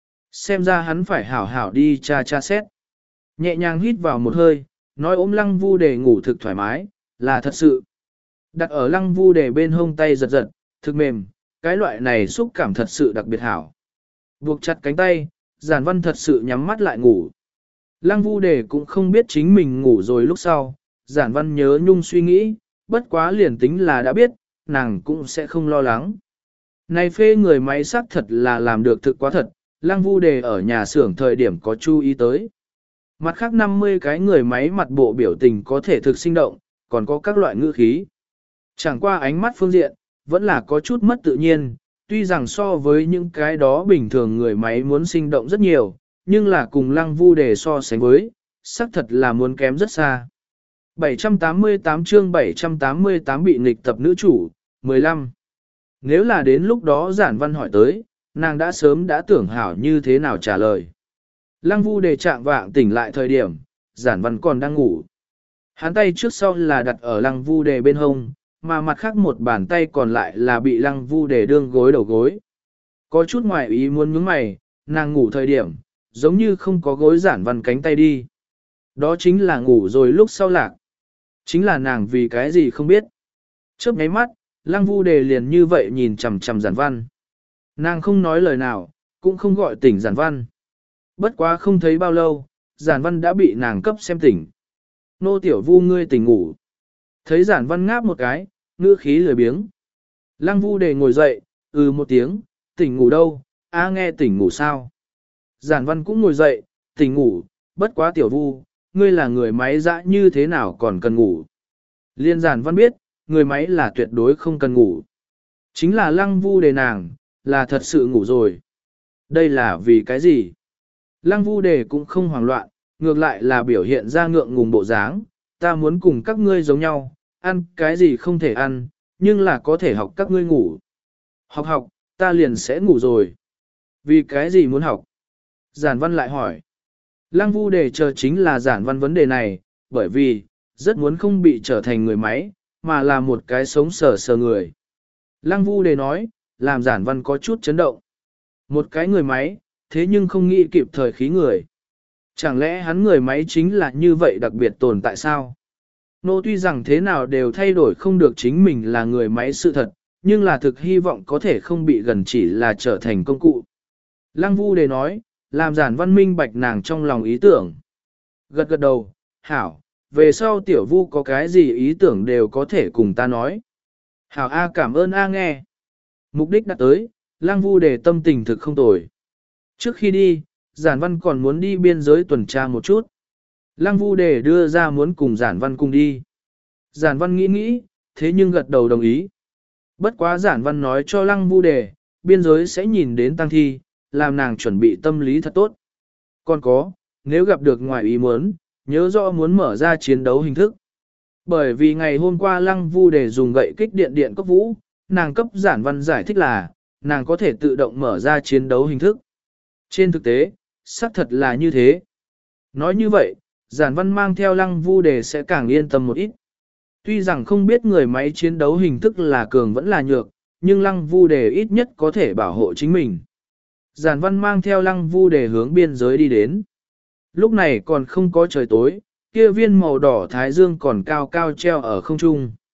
Xem ra hắn phải hảo hảo đi tra tra xét. Nhẹ nhàng hít vào một hơi, nói ôm Lăng Vu Đề ngủ thực thoải mái, là thật sự. Đặt ở Lăng Vu Đề bên hông tay giật giật, thực mềm, cái loại này xúc cảm thật sự đặc biệt hảo. Buộc chặt cánh tay, Giản Văn thật sự nhắm mắt lại ngủ. Lăng Vu Đề cũng không biết chính mình ngủ rồi lúc sau, Giản Văn nhớ nhung suy nghĩ, bất quá liền tính là đã biết, nàng cũng sẽ không lo lắng. Này phê người máy xác thật là làm được thực quá thật, Lăng Vu Đề ở nhà xưởng thời điểm có chú ý tới. Mặt khác năm mươi cái người máy mặt bộ biểu tình có thể thực sinh động, còn có các loại ngữ khí. Chẳng qua ánh mắt phương diện, vẫn là có chút mất tự nhiên, tuy rằng so với những cái đó bình thường người máy muốn sinh động rất nhiều, nhưng là cùng Lăng Vu Đề so sánh với, xác thật là muốn kém rất xa. bảy trăm tám mươi tám chương bảy trăm tám mươi tám bị nghịch tập nữ chủ, mười lăm. Nếu là đến lúc đó Giản Văn hỏi tới, nàng đã sớm đã tưởng hảo như thế nào trả lời. Lăng Vu Đề trạng vạng tỉnh lại thời điểm, Giản Văn còn đang ngủ. Hắn tay trước sau là đặt ở Lăng Vu Đề bên hông, mà mặt khác một bàn tay còn lại là bị Lăng Vu Đề đương gối đầu gối. Có chút ngoài ý muốn nhướng mày, nàng ngủ thời điểm, giống như không có gối Giản Văn cánh tay đi. Đó chính là ngủ rồi lúc sau lạc. Chính là nàng vì cái gì không biết. Chớp nháy mắt, Lăng Vu Đề liền như vậy nhìn chằm chằm Giản Văn. Nàng không nói lời nào, cũng không gọi tỉnh Giản Văn. Bất quá không thấy bao lâu, Giản Văn đã bị nàng cấp xem tỉnh. Nô tiểu Vu ngươi tỉnh ngủ. Thấy Giản Văn ngáp một cái, ngữ khí lười biếng. Lăng Vu Đề ngồi dậy, ừ một tiếng, tỉnh ngủ đâu, a nghe tỉnh ngủ sao. Giản Văn cũng ngồi dậy, tỉnh ngủ, bất quá tiểu Vu, ngươi là người máy dã như thế nào còn cần ngủ. Liên Giản Văn biết, người máy là tuyệt đối không cần ngủ. Chính là Lăng Vu Đề nàng, là thật sự ngủ rồi. Đây là vì cái gì? Lăng Vu Đề cũng không hoảng loạn, ngược lại là biểu hiện ra ngượng ngùng bộ dáng, ta muốn cùng các ngươi giống nhau, ăn cái gì không thể ăn, nhưng là có thể học các ngươi ngủ. Học học, ta liền sẽ ngủ rồi. Vì cái gì muốn học? Giản Văn lại hỏi. Lăng Vu Đề chờ chính là Giản Văn vấn đề này, bởi vì, rất muốn không bị trở thành người máy, mà là một cái sống sờ sờ người. Lăng Vu Đề nói, làm Giản Văn có chút chấn động. Một cái người máy, thế nhưng không nghĩ kịp thời khí người. Chẳng lẽ hắn người máy chính là như vậy đặc biệt tồn tại sao? Nô tuy rằng thế nào đều thay đổi không được chính mình là người máy sự thật, nhưng là thực hy vọng có thể không bị gần chỉ là trở thành công cụ. Lăng Vu Đề nói, làm Giản Văn minh bạch nàng trong lòng ý tưởng. Gật gật đầu, hảo, về sau tiểu Vu có cái gì ý tưởng đều có thể cùng ta nói. Hảo A cảm ơn A nghe. Mục đích đã tới, Lăng Vu Đề tâm tình thực không tồi. Trước khi đi, Giản Văn còn muốn đi biên giới tuần tra một chút. Lăng Vu Đề đưa ra muốn cùng Giản Văn cùng đi. Giản Văn nghĩ nghĩ, thế nhưng gật đầu đồng ý. Bất quá Giản Văn nói cho Lăng Vu Đề, biên giới sẽ nhìn đến tăng thi, làm nàng chuẩn bị tâm lý thật tốt. Còn có, nếu gặp được ngoài ý muốn, nhớ rõ muốn mở ra chiến đấu hình thức. Bởi vì ngày hôm qua Lăng Vu Đề dùng gậy kích điện điện cấp vũ, nàng cấp Giản Văn giải thích là, nàng có thể tự động mở ra chiến đấu hình thức. Trên thực tế, xác thật là như thế. Nói như vậy, Giản Văn mang theo Lăng Vu Đề sẽ càng yên tâm một ít. Tuy rằng không biết người máy chiến đấu hình thức là cường vẫn là nhược, nhưng Lăng Vu Đề ít nhất có thể bảo hộ chính mình. Giản Văn mang theo Lăng Vu Đề hướng biên giới đi đến. Lúc này còn không có trời tối, kia viên màu đỏ thái dương còn cao cao treo ở không trung.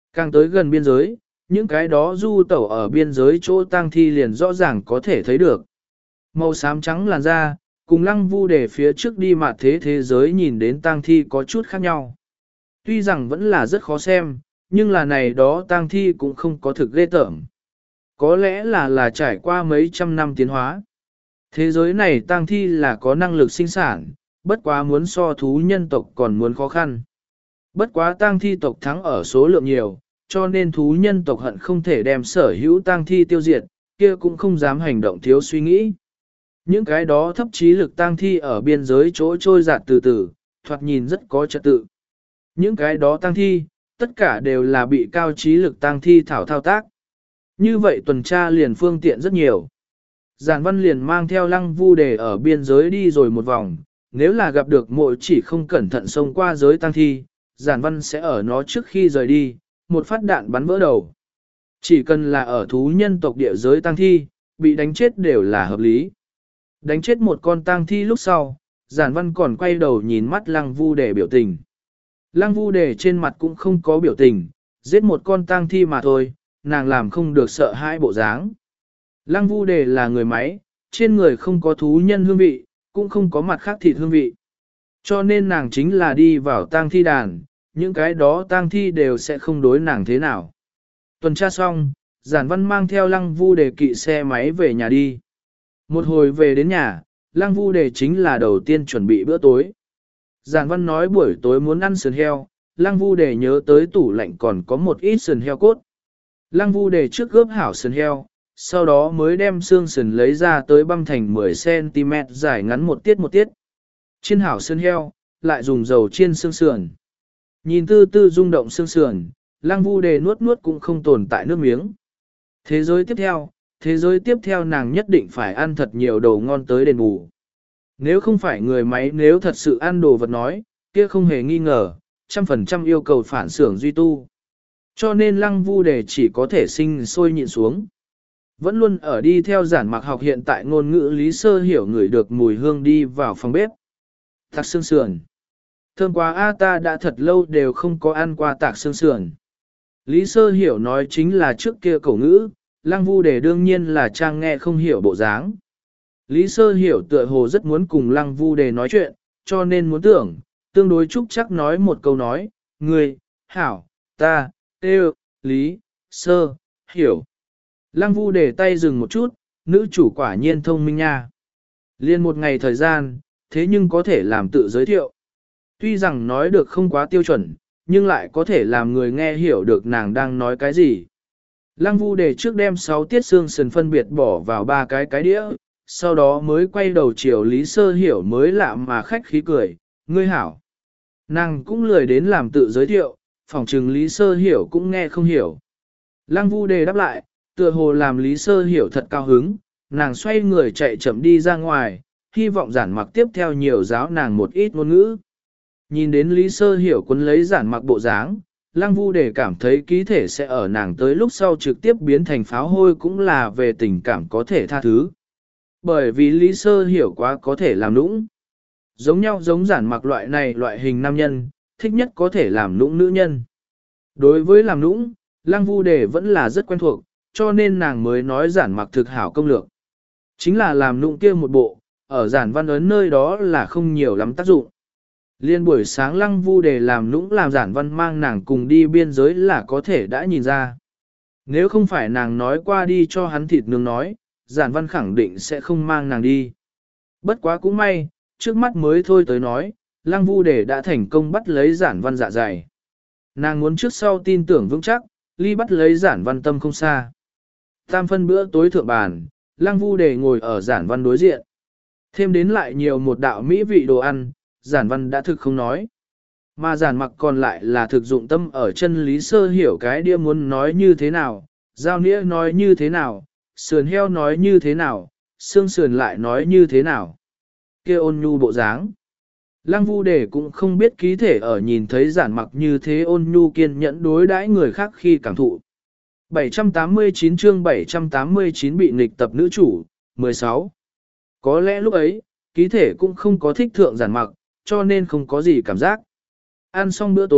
Càng tới gần biên giới, những cái đó du tẩu ở biên giới chỗ tang thi liền rõ ràng có thể thấy được. Màu xám trắng làn da, cùng lăng vu để phía trước đi mặt thế thế giới nhìn đến tang thi có chút khác nhau. Tuy rằng vẫn là rất khó xem, nhưng là này đó tang thi cũng không có thực ghê tởm. Có lẽ là là trải qua mấy trăm năm tiến hóa. Thế giới này tang thi là có năng lực sinh sản, bất quá muốn so thú nhân tộc còn muốn khó khăn. Bất quá tang thi tộc thắng ở số lượng nhiều, cho nên thú nhân tộc hận không thể đem sở hữu tang thi tiêu diệt, kia cũng không dám hành động thiếu suy nghĩ. Những cái đó thấp trí lực tang thi ở biên giới chỗ trôi giạt từ từ, thoạt nhìn rất có trật tự. Những cái đó tang thi, tất cả đều là bị cao trí lực tang thi thảo thao tác. Như vậy tuần tra liền phương tiện rất nhiều. Giản Văn liền mang theo Lăng Vu Đề ở biên giới đi rồi một vòng, nếu là gặp được mỗi chỉ không cẩn thận xông qua giới tang thi, Giản Văn sẽ ở nó trước khi rời đi, một phát đạn bắn vỡ đầu. Chỉ cần là ở thú nhân tộc địa giới tang thi, bị đánh chết đều là hợp lý. Đánh chết một con tang thi lúc sau, Giản Văn còn quay đầu nhìn mắt Lăng Vu Đề biểu tình. Lăng Vu Đề trên mặt cũng không có biểu tình, giết một con tang thi mà thôi, nàng làm không được sợ hãi bộ dáng. Lăng Vu Đề là người máy, trên người không có thú nhân hương vị, cũng không có mặt khác thịt hương vị. Cho nên nàng chính là đi vào tang thi đàn, những cái đó tang thi đều sẽ không đối nàng thế nào. Tuần tra xong, Giản Văn mang theo Lăng Vu Đề kỵ xe máy về nhà đi. Một hồi về đến nhà, Lăng Vu Đề chính là đầu tiên chuẩn bị bữa tối. Giản Văn nói buổi tối muốn ăn sườn heo, Lăng Vu Đề nhớ tới tủ lạnh còn có một ít sườn heo cốt. Lăng Vu Đề trước gớp hảo sườn heo, sau đó mới đem xương sườn lấy ra tới băm thành mười xăng ti mét dài ngắn một tiết một tiết. Chiên hảo sườn heo, lại dùng dầu chiên xương sườn. Nhìn tư tư rung động xương sườn, Lăng Vu Đề nuốt nuốt cũng không tồn tại nước miếng. Thế giới tiếp theo, thế giới tiếp theo nàng nhất định phải ăn thật nhiều đồ ngon tới đền bù. Nếu không phải người máy nếu thật sự ăn đồ vật nói, kia không hề nghi ngờ, trăm phần trăm yêu cầu phản xưởng duy tu. Cho nên Lăng Vu Đề chỉ có thể sinh sôi nhịn xuống. Vẫn luôn ở đi theo Giản Mặc học hiện tại ngôn ngữ Lý Sơ Hiểu ngửi được mùi hương đi vào phòng bếp. Tạc xương sườn. Thơm quá a, ta đã thật lâu đều không có ăn qua tạc xương sườn. Lý Sơ Hiểu nói chính là trước kia cổ ngữ, Lăng Vu Đề đương nhiên là trang nghe không hiểu bộ dáng. Lý Sơ Hiểu tựa hồ rất muốn cùng Lăng Vu Đề nói chuyện, cho nên muốn tưởng, tương đối chúc chắc nói một câu nói, người, hảo, ta, tê, Lý, Sơ, Hiểu. Lăng Vu Đề tay dừng một chút, nữ chủ quả nhiên thông minh nha. Liên một ngày thời gian, thế nhưng có thể làm tự giới thiệu. Tuy rằng nói được không quá tiêu chuẩn, nhưng lại có thể làm người nghe hiểu được nàng đang nói cái gì. Lăng Vu Đề trước đem sáu tiết xương sườn phân biệt bỏ vào ba cái cái đĩa, sau đó mới quay đầu chiều Lý Sơ Hiểu mới lạ mà khách khí cười, ngươi hảo. Nàng cũng lười đến làm tự giới thiệu, phỏng chừng Lý Sơ Hiểu cũng nghe không hiểu. Lăng Vu Đề đáp lại, tựa hồ làm Lý Sơ Hiểu thật cao hứng, nàng xoay người chạy chậm đi ra ngoài, hy vọng Giản Mặc tiếp theo nhiều giáo nàng một ít ngôn ngữ. Nhìn đến Lý Sơ Hiểu cuốn lấy Giản Mặc bộ dáng, Lăng Vu Đề cảm thấy ký thể sẽ ở nàng tới lúc sau trực tiếp biến thành pháo hôi cũng là về tình cảm có thể tha thứ. Bởi vì Lý Sơ Hiểu quá có thể làm nũng. Giống nhau giống Giản Mặc loại này loại hình nam nhân, thích nhất có thể làm nũng nữ nhân. Đối với làm nũng, Lăng Vu Đề vẫn là rất quen thuộc, cho nên nàng mới nói Giản Mặc thực hảo công lược. Chính là làm nũng kia một bộ, ở Giản Văn Ấn nơi đó là không nhiều lắm tác dụng. Liên buổi sáng Lăng Vu Đề làm nũng làm Giản Văn mang nàng cùng đi biên giới là có thể đã nhìn ra. Nếu không phải nàng nói qua đi cho hắn thịt nướng nói, Giản Văn khẳng định sẽ không mang nàng đi. Bất quá cũng may, trước mắt mới thôi tới nói, Lăng Vu Đề đã thành công bắt lấy Giản Văn dạ dày. Nàng muốn trước sau tin tưởng vững chắc, ly bắt lấy Giản Văn tâm không xa. Tam phân bữa tối thượng bàn, Lăng Vu Đề ngồi ở Giản Văn đối diện. Thêm đến lại nhiều một đạo mỹ vị đồ ăn, Giản Văn đã thực không nói. Mà Giản Mặc còn lại là thực dụng tâm ở chân Lý Sơ Hiểu cái đĩa muốn nói như thế nào, giao nĩa nói như thế nào, sườn heo nói như thế nào, xương sườn lại nói như thế nào. Kia ôn nhu bộ dáng. Lăng Vu Đề cũng không biết ký thể ở nhìn thấy Giản Mặc như thế ôn nhu kiên nhẫn đối đãi người khác khi cảm thụ. bảy trăm tám mươi chín chương bảy trăm tám mươi chín bị nghịch tập nữ chủ, mười sáu. Có lẽ lúc ấy, ký thể cũng không có thích thượng Giản Mặc, cho nên không có gì cảm giác. Ăn xong bữa tối,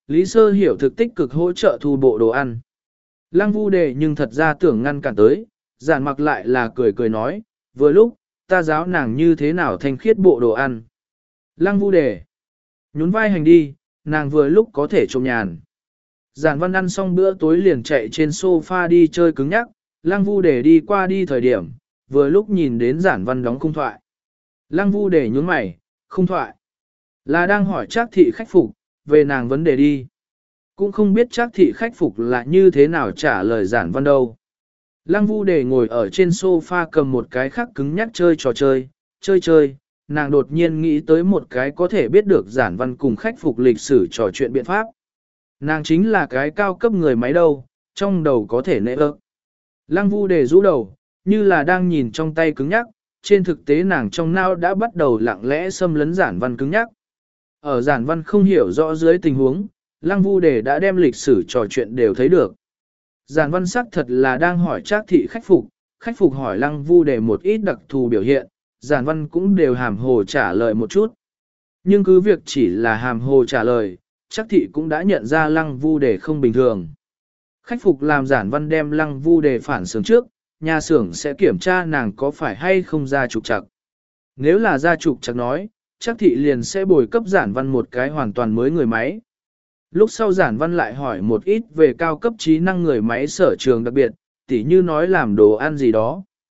Lý Sơ Hiểu thực tích cực hỗ trợ thu bộ đồ ăn. Lăng Vu Đề nhưng thật ra tưởng ngăn cản tới, Giản Mặc lại là cười cười nói, vừa lúc, ta giáo nàng như thế nào thanh khiết bộ đồ ăn. Lăng Vu Đề, nhún vai hành đi, nàng vừa lúc có thể trông nhàn. Giản Văn ăn xong bữa tối liền chạy trên sofa đi chơi cứng nhắc, Lăng Vu Đề đi qua đi thời điểm, vừa lúc nhìn đến Giản Văn đóng khung thoại. Lăng Vu Đề nhún mày, khung thoại, là đang hỏi Trác thị khách phục, về nàng vấn đề đi. Cũng không biết Trác thị khách phục là như thế nào trả lời Giản Văn đâu. Lăng Vu Đề ngồi ở trên sofa cầm một cái khắc cứng nhắc chơi trò chơi, chơi chơi, nàng đột nhiên nghĩ tới một cái có thể biết được Giản Văn cùng khách phục lịch sử trò chuyện biện pháp. Nàng chính là cái cao cấp người máy đâu, trong đầu có thể nệ ơ. Lăng Vu Đề rũ đầu, như là đang nhìn trong tay cứng nhắc, trên thực tế nàng trong não đã bắt đầu lặng lẽ xâm lấn Giản Văn cứng nhắc. Ở Giản Văn không hiểu rõ dưới tình huống, Lăng Vu Đề đã đem lịch sử trò chuyện đều thấy được. Giản Văn sắc thật là đang hỏi Trác thị khách phục, khách phục hỏi Lăng Vu Đề một ít đặc thù biểu hiện, Giản Văn cũng đều hàm hồ trả lời một chút. Nhưng cứ việc chỉ là hàm hồ trả lời, Trác thị cũng đã nhận ra Lăng Vu Đề không bình thường. Khách phục làm Giản Văn đem Lăng Vu Đề phản xướng trước, nhà xưởng sẽ kiểm tra nàng có phải hay không ra trục trặc. Nếu là ra trục trặc nói, Trác thị liền sẽ bồi cấp Giản Văn một cái hoàn toàn mới người máy. Lúc sau Giản Văn lại hỏi một ít về cao cấp trí năng người máy sở trường đặc biệt, tỉ như nói làm đồ ăn gì đó.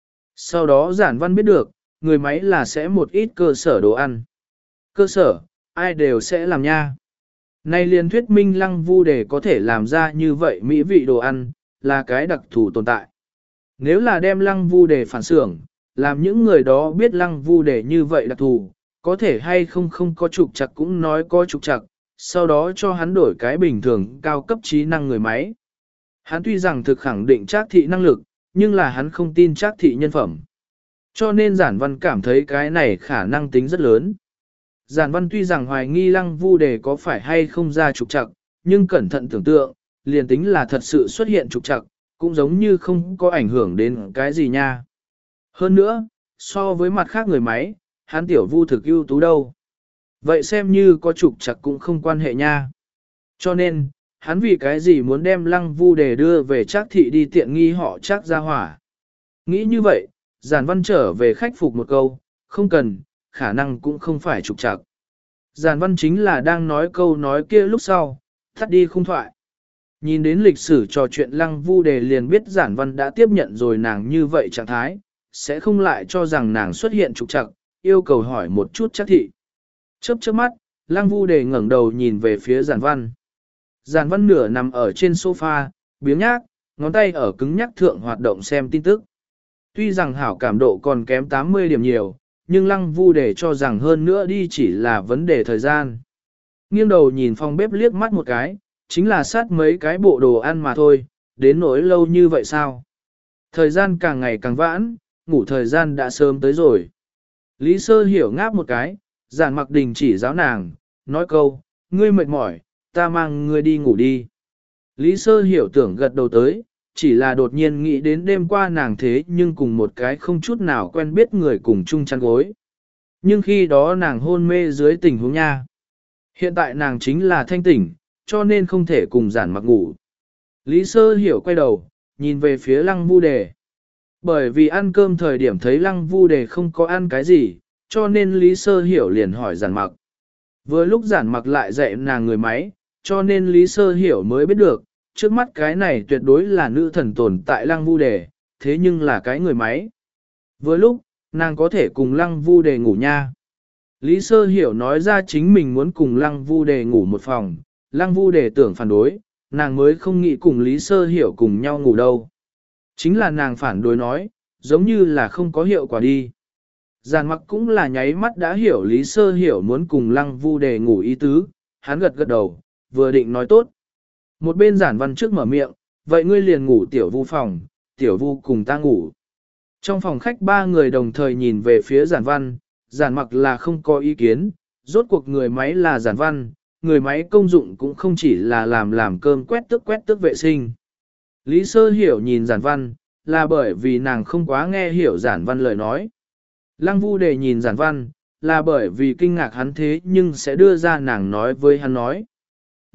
Sau đó Giản Văn biết được, người máy là sẽ một ít cơ sở đồ ăn. Cơ sở, ai đều sẽ làm nha. Nay liền thuyết minh Lăng Vu Đề có thể làm ra như vậy mỹ vị đồ ăn, là cái đặc thù tồn tại. Nếu là đem Lăng Vu Đề phản xưởng, làm những người đó biết Lăng Vu Đề như vậy đặc thù, có thể hay không không có trục trặc cũng nói có trục trặc, sau đó cho hắn đổi cái bình thường cao cấp trí năng người máy. Hắn tuy rằng thực khẳng định Trác thị năng lực, nhưng là hắn không tin Trác thị nhân phẩm. Cho nên Giản Văn cảm thấy cái này khả năng tính rất lớn. Giản Văn tuy rằng hoài nghi Lăng Vu Đề có phải hay không ra trục trặc, nhưng cẩn thận tưởng tượng, liền tính là thật sự xuất hiện trục trặc, cũng giống như không có ảnh hưởng đến cái gì nha. Hơn nữa, so với mặt khác người máy, hắn tiểu Vu thực ưu tú đâu. Vậy xem như có trục trặc cũng không quan hệ nha. Cho nên, hắn vì cái gì muốn đem Lăng Vu Đề đưa về Trác thị đi tiện nghi họ Trác ra hỏa. Nghĩ như vậy, Giản Văn trở về khách phục một câu, không cần, khả năng cũng không phải trục trặc. Giản Văn chính là đang nói câu nói kia lúc sau, tắt đi khung thoại. Nhìn đến lịch sử trò chuyện Lăng Vu Đề liền biết Giản Văn đã tiếp nhận rồi nàng như vậy trạng thái, sẽ không lại cho rằng nàng xuất hiện trục trặc, yêu cầu hỏi một chút Trác thị. Chớp chớp mắt, Lăng Vu Đề ngẩng đầu nhìn về phía Giản Văn. Giản Văn nửa nằm ở trên sofa, biếng nhác, ngón tay ở cứng nhắc thượng hoạt động xem tin tức. Tuy rằng hảo cảm độ còn kém tám mươi điểm nhiều, nhưng Lăng Vu Đề cho rằng hơn nữa đi chỉ là vấn đề thời gian. Nghiêng đầu nhìn phòng bếp liếc mắt một cái, chính là sát mấy cái bộ đồ ăn mà thôi, đến nỗi lâu như vậy sao? Thời gian càng ngày càng vãn, ngủ thời gian đã sớm tới rồi. Lý Sơ Hiểu ngáp một cái, Giản Mặc đình chỉ giáo nàng, nói câu, ngươi mệt mỏi, ta mang ngươi đi ngủ đi. Lý Sơ Hiểu tưởng gật đầu tới, chỉ là đột nhiên nghĩ đến đêm qua nàng thế nhưng cùng một cái không chút nào quen biết người cùng chung chăn gối. Nhưng khi đó nàng hôn mê dưới tình huống nha. Hiện tại nàng chính là thanh tỉnh, cho nên không thể cùng Giản Mặc ngủ. Lý Sơ Hiểu quay đầu, nhìn về phía Lăng Vu Đề. Bởi vì ăn cơm thời điểm thấy Lăng Vu Đề không có ăn cái gì, cho nên Lý Sơ Hiểu liền hỏi Giản Mặc. Vừa lúc Giản Mặc lại dạy nàng người máy, cho nên Lý Sơ Hiểu mới biết được, trước mắt cái này tuyệt đối là nữ thần tồn tại Lăng Vu Đề, thế nhưng là cái người máy. Vừa lúc, nàng có thể cùng Lăng Vu Đề ngủ nha. Lý Sơ Hiểu nói ra chính mình muốn cùng Lăng Vu Đề ngủ một phòng, Lăng Vu Đề tưởng phản đối, nàng mới không nghĩ cùng Lý Sơ Hiểu cùng nhau ngủ đâu. Chính là nàng phản đối nói, giống như là không có hiệu quả đi. Giản Mặc cũng là nháy mắt đã hiểu Lý Sơ Hiểu muốn cùng Lăng Vu Đề ngủ ý tứ, hắn gật gật đầu, vừa định nói tốt. Một bên Giản Văn trước mở miệng, vậy ngươi liền ngủ tiểu Vu phòng, tiểu Vu cùng ta ngủ. Trong phòng khách ba người đồng thời nhìn về phía Giản Văn, Giản Mặc là không có ý kiến, rốt cuộc người máy là Giản Văn, người máy công dụng cũng không chỉ là làm làm cơm quét tước quét tước vệ sinh. Lý Sơ Hiểu nhìn Giản Văn, là bởi vì nàng không quá nghe hiểu Giản Văn lời nói. Lăng Vu Đề nhìn Giản Văn, là bởi vì kinh ngạc hắn thế nhưng sẽ đưa ra nàng nói với hắn nói.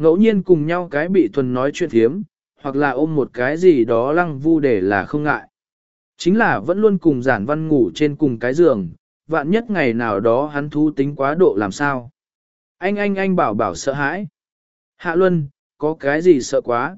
Ngẫu nhiên cùng nhau cái bị thuần nói chuyện thiếm, hoặc là ôm một cái gì đó lăng vu để là không ngại. Chính là vẫn luôn cùng giản văn ngủ trên cùng cái giường, vạn nhất ngày nào đó hắn thú tính quá độ làm sao. Anh anh anh bảo bảo sợ hãi. Hạ Luân, có cái gì sợ quá?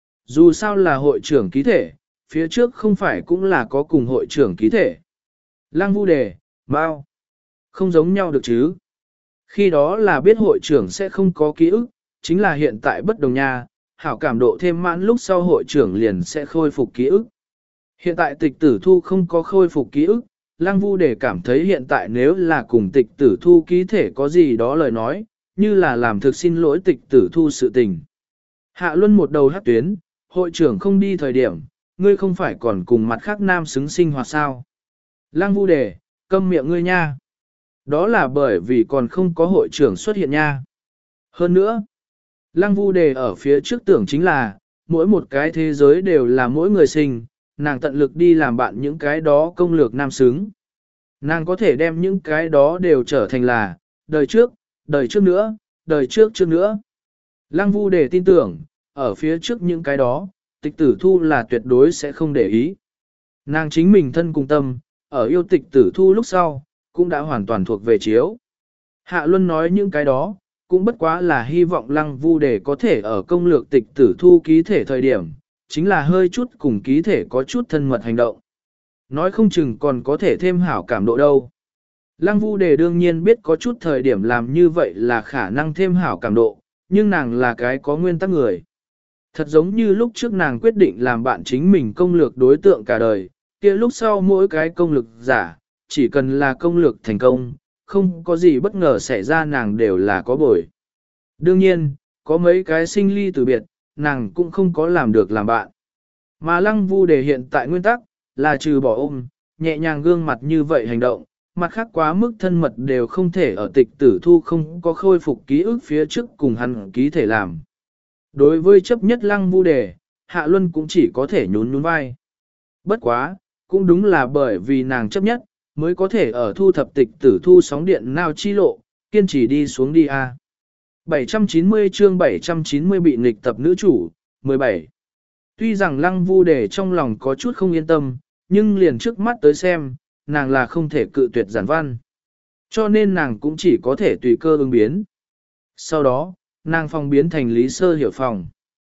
Dù sao là hội trưởng ký thể, phía trước không phải cũng là có cùng hội trưởng ký thể. Lăng vu đề, bao. Không giống nhau được chứ. Khi đó là biết hội trưởng sẽ không có ký ức, chính là hiện tại bất đồng nha, hảo cảm độ thêm mãn lúc sau hội trưởng liền sẽ khôi phục ký ức. Hiện tại tịch tử thu không có khôi phục ký ức, Lăng Vu để cảm thấy hiện tại nếu là cùng tịch tử thu ký thể có gì đó lời nói, như là làm thực xin lỗi tịch tử thu sự tình. Hạ Luân một đầu hát tuyến, hội trưởng không đi thời điểm, ngươi không phải còn cùng mặt khác nam xứng sinh hoạt sao. Lăng Vu đề, câm miệng ngươi nha. Đó là bởi vì còn không có hội trưởng xuất hiện nha. Hơn nữa, Lăng Vu đề ở phía trước tưởng chính là, mỗi một cái thế giới đều là mỗi người sinh, nàng tận lực đi làm bạn những cái đó công lược nam xứng. Nàng có thể đem những cái đó đều trở thành là, đời trước, đời trước nữa, đời trước trước nữa. Lăng Vu đề tin tưởng, ở phía trước những cái đó, tịch tử thu là tuyệt đối sẽ không để ý. Nàng chính mình thân cùng tâm, ở yêu tịch tử thu lúc sau, cũng đã hoàn toàn thuộc về chiếu. Hạ Luân nói những cái đó, cũng bất quá là hy vọng Lăng Vu đề có thể ở công lược tịch tử thu ký thể thời điểm, chính là hơi chút cùng ký thể có chút thân mật hành động. Nói không chừng còn có thể thêm hảo cảm độ đâu. Lăng Vu đề đương nhiên biết có chút thời điểm làm như vậy là khả năng thêm hảo cảm độ, nhưng nàng là cái có nguyên tắc người. Thật giống như lúc trước nàng quyết định làm bạn chính mình công lược đối tượng cả đời, kia lúc sau mỗi cái công lược giả, chỉ cần là công lược thành công, không có gì bất ngờ xảy ra nàng đều là có bồi. Đương nhiên, có mấy cái sinh ly từ biệt, nàng cũng không có làm được làm bạn. Mà Lăng Vu đề hiện tại nguyên tắc, là trừ bỏ ôm, nhẹ nhàng gương mặt như vậy hành động, mặt khác quá mức thân mật đều không thể ở tịch tử thu không có khôi phục ký ức phía trước cùng hắn ký thể làm. Đối với chấp nhất Lăng Vu đề, Hạ Luân cũng chỉ có thể nhún nhún vai. Bất quá, cũng đúng là bởi vì nàng chấp nhất, mới có thể ở thu thập tịch tử thu sóng điện nào chi lộ, kiên trì đi xuống đi a. bảy trăm chín mươi chương bảy trăm chín mươi bị nghịch tập nữ chủ, mười bảy. Tuy rằng Lăng Vu đề trong lòng có chút không yên tâm, nhưng liền trước mắt tới xem, nàng là không thể cự tuyệt giản văn. Cho nên nàng cũng chỉ có thể tùy cơ ứng biến. Sau đó, nàng phòng biến thành Lý Sơ Hiểu phòng.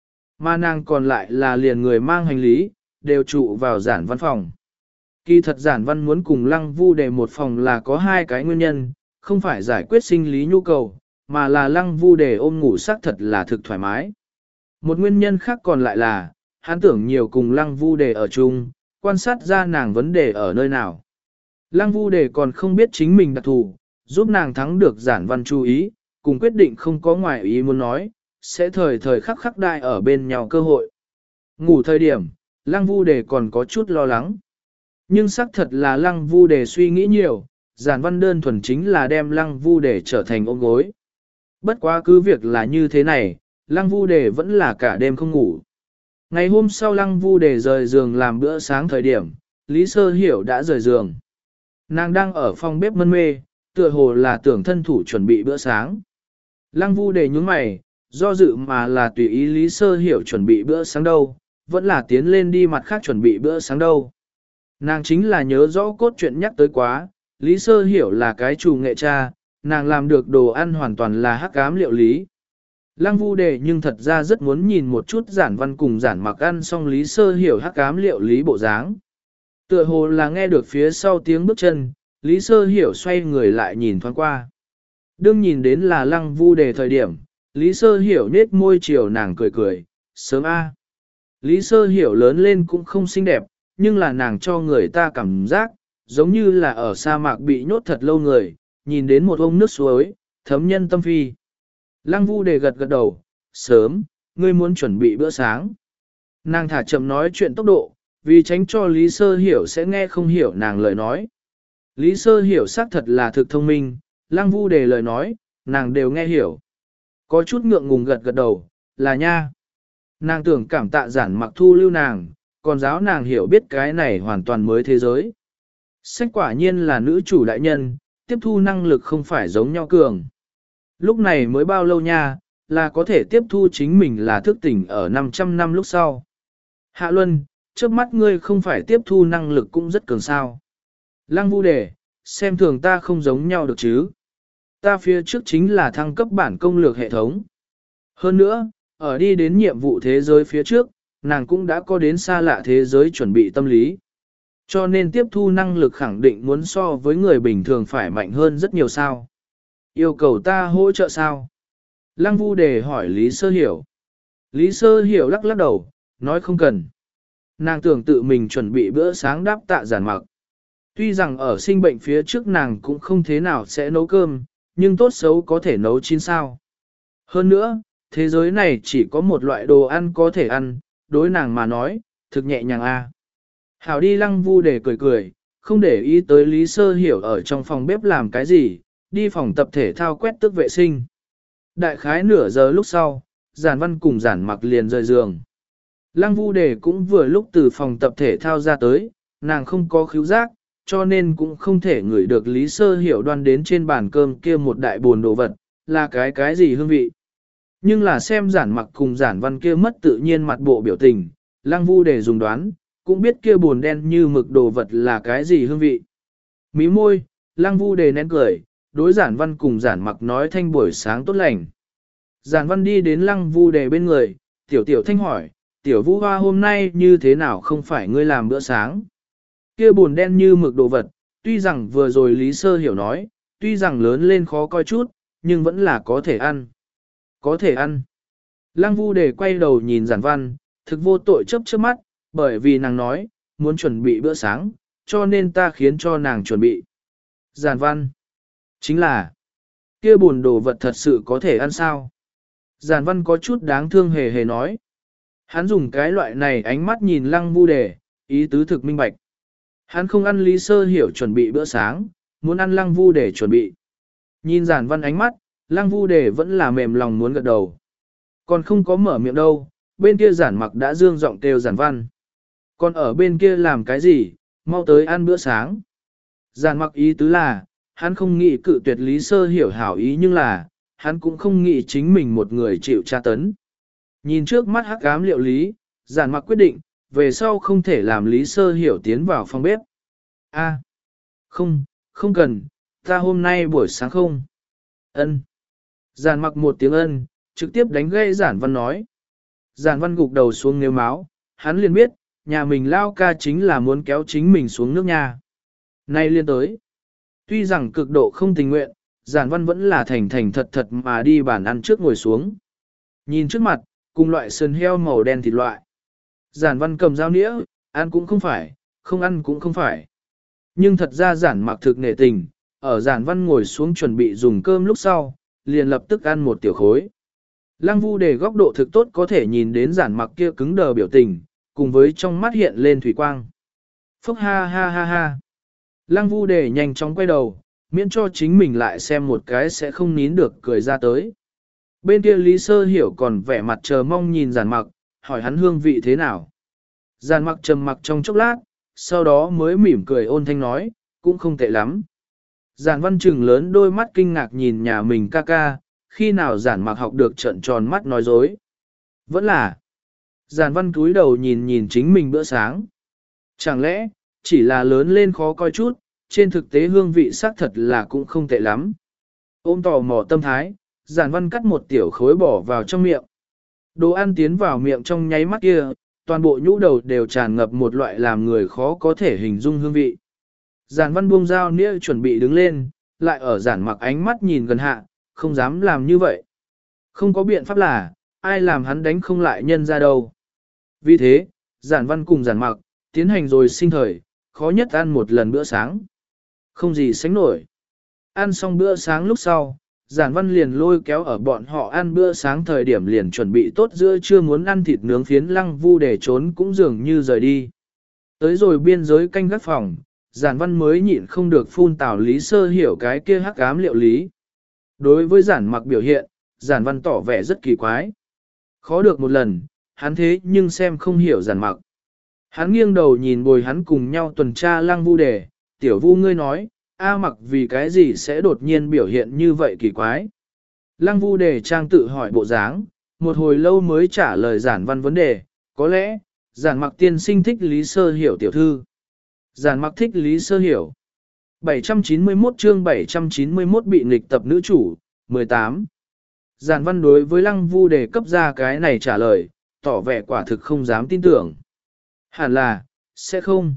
Mà nàng còn lại là liền người mang hành lý, đều trụ vào giản văn phòng. Kỳ thật giản văn muốn cùng Lăng Vu đề một phòng là có hai cái nguyên nhân, không phải giải quyết sinh lý nhu cầu, mà là Lăng Vu đề ôm ngủ xác thật là thực thoải mái. Một nguyên nhân khác còn lại là, hắn tưởng nhiều cùng Lăng Vu đề ở chung, quan sát ra nàng vấn đề ở nơi nào. Lăng Vu đề còn không biết chính mình đặc thù, giúp nàng thắng được giản văn chú ý, cùng quyết định không có ngoài ý muốn nói, sẽ thời thời khắc khắc đại ở bên nhau cơ hội. Ngủ thời điểm, Lăng Vu đề còn có chút lo lắng. Nhưng xác thật là Lăng Vu đề suy nghĩ nhiều, giản văn đơn thuần chính là đem Lăng Vu đề trở thành ôm gối. Bất quá cứ việc là như thế này, Lăng Vu đề vẫn là cả đêm không ngủ. Ngày hôm sau Lăng Vu đề rời giường làm bữa sáng thời điểm, Lý Sơ Hiểu đã rời giường. Nàng đang ở phòng bếp mân mê, tựa hồ là tưởng thân thủ chuẩn bị bữa sáng. Lăng Vu đề nhúng mày, do dự mà là tùy ý Lý Sơ Hiểu chuẩn bị bữa sáng đâu, vẫn là tiến lên đi mặt khác chuẩn bị bữa sáng đâu. Nàng chính là nhớ rõ cốt truyện nhắc tới quá, Lý Sơ Hiểu là cái chủ nghệ cha, nàng làm được đồ ăn hoàn toàn là hắc ám liệu lý. Lăng Vu đề nhưng thật ra rất muốn nhìn một chút giản văn cùng giản mặc ăn xong Lý Sơ Hiểu hắc ám liệu lý bộ dáng. Tựa hồ là nghe được phía sau tiếng bước chân, Lý Sơ Hiểu xoay người lại nhìn thoáng qua. Đương nhìn đến là Lăng Vu đề thời điểm, Lý Sơ Hiểu nết môi chiều nàng cười cười, sớm a. Lý Sơ Hiểu lớn lên cũng không xinh đẹp, nhưng là nàng cho người ta cảm giác, giống như là ở sa mạc bị nhốt thật lâu người, nhìn đến một ông nước suối, thấm nhân tâm phi. Lăng Vu đề gật gật đầu, sớm, ngươi muốn chuẩn bị bữa sáng. Nàng thả chậm nói chuyện tốc độ, vì tránh cho Lý Sơ Hiểu sẽ nghe không hiểu nàng lời nói. Lý Sơ Hiểu xác thật là thực thông minh, Lăng Vu đề lời nói, nàng đều nghe hiểu. Có chút ngượng ngùng gật gật đầu, là nha. Nàng tưởng cảm tạ giản mặc thu lưu nàng, còn giáo nàng hiểu biết cái này hoàn toàn mới thế giới. Sách quả nhiên là nữ chủ đại nhân, tiếp thu năng lực không phải giống nhau cường. Lúc này mới bao lâu nha, là có thể tiếp thu chính mình là thức tỉnh ở năm trăm năm lúc sau. Hạ Luân, trước mắt ngươi không phải tiếp thu năng lực cũng rất cường sao. Lăng Vu Đề, xem thường ta không giống nhau được chứ. Ta phía trước chính là thăng cấp bản công lược hệ thống. Hơn nữa, ở đi đến nhiệm vụ thế giới phía trước, nàng cũng đã có đến xa lạ thế giới chuẩn bị tâm lý. Cho nên tiếp thu năng lực khẳng định muốn so với người bình thường phải mạnh hơn rất nhiều sao. Yêu cầu ta hỗ trợ sao? Lăng Vu Đề hỏi Lý Sơ Hiểu. Lý Sơ Hiểu lắc lắc đầu, nói không cần. Nàng tưởng tự mình chuẩn bị bữa sáng đáp tạ Giản Mặc. Tuy rằng ở sinh bệnh phía trước nàng cũng không thế nào sẽ nấu cơm, nhưng tốt xấu có thể nấu chín sao. Hơn nữa, thế giới này chỉ có một loại đồ ăn có thể ăn, đối nàng mà nói, thực nhẹ nhàng a. À. Hảo đi. Lăng Vu Đề cười cười, không để ý tới Lý Sơ Hiểu ở trong phòng bếp làm cái gì, đi phòng tập thể thao quét tước vệ sinh. Đại khái nửa giờ lúc sau, Giản Văn cùng Giản Mặc liền rời giường. Lăng Vu Đề cũng vừa lúc từ phòng tập thể thao ra tới, nàng không có khứu giác, cho nên cũng không thể ngửi được Lý Sơ Hiểu đoan đến trên bàn cơm kia một đại bồn đồ vật, là cái cái gì hương vị. Nhưng là xem Giản Mặc cùng Giản Văn kia mất tự nhiên mặt bộ biểu tình, Lăng Vu Đề dùng đoán, cũng biết kia bồn đen như mực đồ vật là cái gì hương vị. Mí môi, Lăng Vu Đề nén cười, đối Giản Văn cùng Giản Mặc nói thanh buổi sáng tốt lành. Giản Văn đi đến Lăng Vu Đề bên người, tiểu tiểu thanh hỏi, tiểu Vu Hoa hôm nay như thế nào không phải ngươi làm bữa sáng? Kia bồn đen như mực đồ vật, tuy rằng vừa rồi Lý Sơ Hiểu nói, tuy rằng lớn lên khó coi chút, nhưng vẫn là có thể ăn. Có thể ăn. Lăng Vu Đề quay đầu nhìn Giản Văn, thực vô tội chớp chớp mắt, bởi vì nàng nói, muốn chuẩn bị bữa sáng, cho nên ta khiến cho nàng chuẩn bị. Giản Văn. Chính là, kia buồn đồ vật thật sự có thể ăn sao? Giản Văn có chút đáng thương hề hề nói. Hắn dùng cái loại này ánh mắt nhìn Lăng Vu Đề, ý tứ thực minh bạch. Hắn không ăn Lý Sơ Hiểu chuẩn bị bữa sáng, muốn ăn Lăng Vu Đề chuẩn bị. Nhìn Giản Văn ánh mắt, Lăng Vu Đề vẫn là mềm lòng muốn gật đầu. Còn không có mở miệng đâu, bên kia Giản Mặc đã dương giọng kêu Giản Văn. Còn ở bên kia làm cái gì, mau tới ăn bữa sáng. Giản Mặc ý tứ là, hắn không nghĩ cự tuyệt Lý Sơ Hiểu hảo ý nhưng là, hắn cũng không nghĩ chính mình một người chịu tra tấn. Nhìn trước mắt hắc ám liệu lý, Giản Mặc quyết định, về sau không thể làm Lý Sơ Hiểu tiến vào phòng bếp. A, không, không cần, ta hôm nay buổi sáng không. Ân. Giản Mặc một tiếng ân, trực tiếp đánh gây Giản Văn nói. Giản Văn gục đầu xuống nếu máu, hắn liền biết, nhà mình lao ca chính là muốn kéo chính mình xuống nước nha. Nay liên tới. Tuy rằng cực độ không tình nguyện, Giản Văn vẫn là thành thành thật thật mà đi bàn ăn trước ngồi xuống. Nhìn trước mặt, cùng loại sườn heo màu đen thịt loại. Giản Văn cầm dao nĩa, ăn cũng không phải, không ăn cũng không phải. Nhưng thật ra Giản Mặc thực nể tình, ở Giản Văn ngồi xuống chuẩn bị dùng cơm lúc sau, liền lập tức ăn một tiểu khối. Lăng Vu Đề góc độ thực tốt có thể nhìn đến Giản Mặc kia cứng đờ biểu tình, cùng với trong mắt hiện lên thủy quang. Phúc ha ha ha ha. Lăng Vu Đề nhanh chóng quay đầu, miễn cho chính mình lại xem một cái sẽ không nín được cười ra tới. Bên kia Lý Sơ Hiểu còn vẻ mặt chờ mong nhìn Giản Mặc, hỏi hắn hương vị thế nào. Giản Mặc trầm mặc trong chốc lát, sau đó mới mỉm cười ôn thanh nói, cũng không tệ lắm. Giản Văn trừng lớn đôi mắt kinh ngạc nhìn nhà mình ca ca, khi nào Giản Mặc học được trợn tròn mắt nói dối. Vẫn là. Giản Văn cúi đầu nhìn nhìn chính mình bữa sáng. Chẳng lẽ, chỉ là lớn lên khó coi chút, trên thực tế hương vị xác thật là cũng không tệ lắm. Ôm tò mò tâm thái, Giản Văn cắt một tiểu khối bỏ vào trong miệng. Đồ ăn tiến vào miệng trong nháy mắt kia, toàn bộ nhũ đầu đều tràn ngập một loại làm người khó có thể hình dung hương vị. Giản Văn buông dao nĩa chuẩn bị đứng lên, lại ở Giản Mặc ánh mắt nhìn gần hạ, không dám làm như vậy. Không có biện pháp là, ai làm hắn đánh không lại nhân ra đâu. Vì thế, Giản Văn cùng Giản Mặc, tiến hành rồi sinh thời, khó nhất ăn một lần bữa sáng. Không gì sánh nổi. Ăn xong bữa sáng lúc sau, Giản Văn liền lôi kéo ở bọn họ ăn bữa sáng thời điểm liền chuẩn bị tốt giữa chưa muốn ăn thịt nướng phiến Lăng Vu để trốn cũng dường như rời đi. Tới rồi biên giới canh gác phòng, Giản Văn mới nhịn không được phun tào Lý Sơ Hiểu cái kia hắc ám liệu lý. Đối với Giản Mặc biểu hiện, Giản Văn tỏ vẻ rất kỳ quái. Khó được một lần, hắn thế nhưng xem không hiểu Giản Mặc. Hắn nghiêng đầu nhìn bồi hắn cùng nhau tuần tra Lăng Vu đề, tiểu Vu ngươi nói, A Mặc vì cái gì sẽ đột nhiên biểu hiện như vậy kỳ quái. Lăng Vu Đề trang tự hỏi bộ dáng, một hồi lâu mới trả lời Giản Văn vấn đề, có lẽ, Giản Mặc tiên sinh thích Lý Sơ Hiểu tiểu thư. Giản Mặc thích Lý Sơ Hiểu. bảy trăm chín mươi mốt chương bảy trăm chín mươi mốt bị nghịch tập nữ chủ, mười tám. Giản Văn đối với Lăng Vu Đề cấp ra cái này trả lời, tỏ vẻ quả thực không dám tin tưởng. Hẳn là, sẽ không.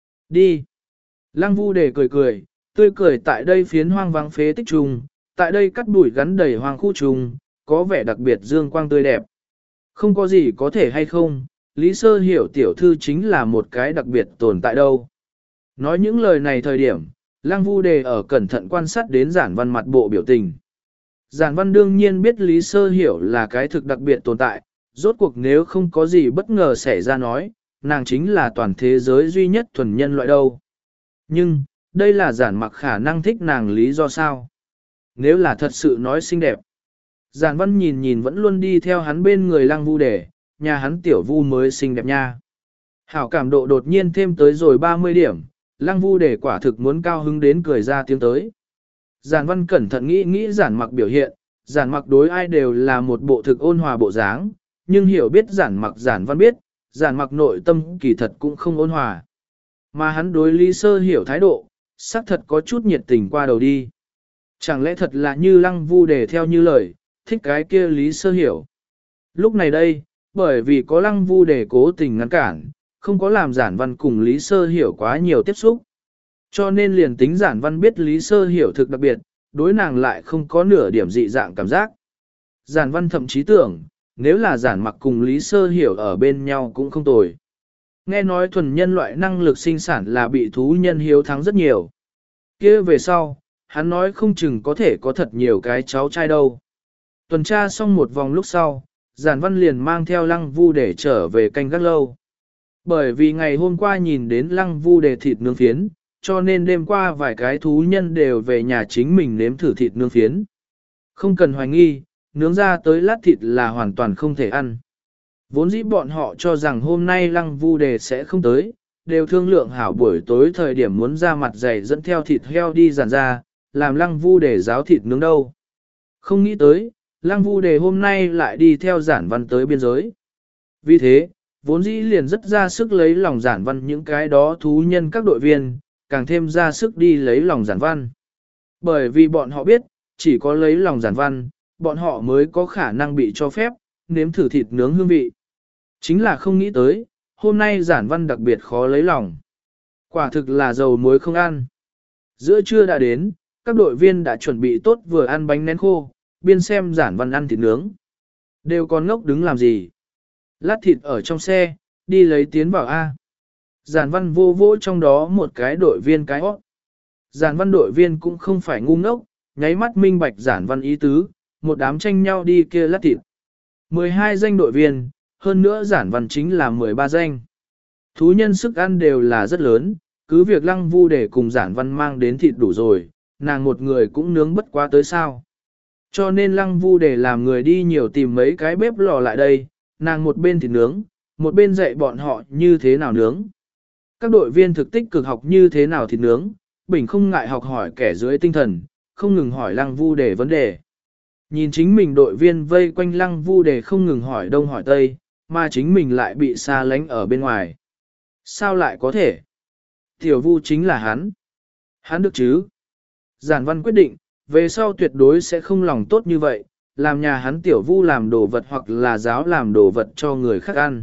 Đi. Lăng Vu Đề cười cười, tươi cười tại đây phiến hoang vắng phế tích trùng, tại đây cắt bụi gắn đầy hoang khu trùng, có vẻ đặc biệt dương quang tươi đẹp. Không có gì có thể hay không, Lý Sơ Hiểu tiểu thư chính là một cái đặc biệt tồn tại đâu. Nói những lời này thời điểm, Lăng Vu Đề ở cẩn thận quan sát đến Giản Văn mặt bộ biểu tình. Giản Văn đương nhiên biết Lý Sơ Hiểu là cái thực đặc biệt tồn tại, rốt cuộc nếu không có gì bất ngờ xảy ra nói, nàng chính là toàn thế giới duy nhất thuần nhân loại đâu. Nhưng, đây là Giản Mặc khả năng thích nàng lý do sao? Nếu là thật sự nói xinh đẹp. Giản Văn nhìn nhìn vẫn luôn đi theo hắn bên người Lăng Vu Đề, nhà hắn tiểu Vu mới xinh đẹp nha. Hảo cảm độ đột nhiên thêm tới rồi ba mươi điểm, Lăng Vu Đề quả thực muốn cao hứng đến cười ra tiếng tới. Giản Văn cẩn thận nghĩ nghĩ Giản Mặc biểu hiện, Giản Mặc đối ai đều là một bộ thực ôn hòa bộ dáng, nhưng hiểu biết Giản Mặc Giản Văn biết, Giản Mặc nội tâm kỳ thật cũng không ôn hòa. Mà hắn đối Lý Sơ Hiểu thái độ, xác thật có chút nhiệt tình qua đầu đi. Chẳng lẽ thật là như Lăng Vu Đề theo như lời, thích cái kia Lý Sơ Hiểu. Lúc này đây, bởi vì có Lăng Vu Đề cố tình ngăn cản, không có làm Giản Văn cùng Lý Sơ Hiểu quá nhiều tiếp xúc. Cho nên liền tính Giản Văn biết Lý Sơ Hiểu thực đặc biệt, đối nàng lại không có nửa điểm dị dạng cảm giác. Giản Văn thậm chí tưởng, nếu là Giản Mặc cùng Lý Sơ Hiểu ở bên nhau cũng không tồi. Nghe nói thuần nhân loại năng lực sinh sản là bị thú nhân hiếu thắng rất nhiều. Kia về sau, hắn nói không chừng có thể có thật nhiều cái cháu trai đâu. Tuần tra xong một vòng lúc sau, Giản Văn liền mang theo Lăng Vu để trở về canh gác lâu. Bởi vì ngày hôm qua nhìn đến Lăng Vu để thịt nướng phiến, cho nên đêm qua vài cái thú nhân đều về nhà chính mình nếm thử thịt nướng phiến. Không cần hoài nghi, nướng ra tới lát thịt là hoàn toàn không thể ăn. Vốn dĩ bọn họ cho rằng hôm nay Lăng Vu Đề sẽ không tới, đều thương lượng hảo buổi tối thời điểm muốn ra mặt dày dẫn theo thịt heo đi giàn ra, làm Lăng Vu Đề giáo thịt nướng đâu. Không nghĩ tới, Lăng Vu Đề hôm nay lại đi theo Giản Văn tới biên giới. Vì thế, vốn dĩ liền rất ra sức lấy lòng Giản Văn những cái đó thú nhân các đội viên, càng thêm ra sức đi lấy lòng Giản Văn. Bởi vì bọn họ biết, chỉ có lấy lòng Giản Văn, bọn họ mới có khả năng bị cho phép, nếm thử thịt nướng hương vị. Chính là không nghĩ tới, hôm nay Giản Văn đặc biệt khó lấy lòng. Quả thực là dầu muối không ăn. Giữa trưa đã đến, các đội viên đã chuẩn bị tốt vừa ăn bánh nén khô, biên xem Giản Văn ăn thịt nướng. Đều còn ngốc đứng làm gì? Lát thịt ở trong xe, đi lấy tiến vào A. Giản Văn vô vỗ trong đó một cái đội viên cái hót. Giản Văn đội viên cũng không phải ngu ngốc, nháy mắt minh bạch Giản Văn ý tứ, một đám tranh nhau đi kia lát thịt. mười hai danh đội viên, hơn nữa Giản Văn chính là mười ba danh. Thú nhân sức ăn đều là rất lớn, cứ việc Lăng Vu để cùng Giản Văn mang đến thịt đủ rồi, nàng một người cũng nướng bất quá tới sao. Cho nên Lăng Vu để làm người đi nhiều tìm mấy cái bếp lò lại đây, nàng một bên thịt nướng, một bên dạy bọn họ như thế nào nướng. Các đội viên thực tích cực học như thế nào thịt nướng, Bình không ngại học hỏi kẻ dưới tinh thần, không ngừng hỏi Lăng Vu để vấn đề. Nhìn chính mình đội viên vây quanh Lăng Vu để không ngừng hỏi đông hỏi tây, mà chính mình lại bị xa lánh ở bên ngoài. Sao lại có thể? Tiểu Vu chính là hắn. Hắn được chứ? Giản Văn quyết định, về sau tuyệt đối sẽ không lòng tốt như vậy, làm nhà hắn Tiểu Vu làm đồ vật hoặc là giáo làm đồ vật cho người khác ăn.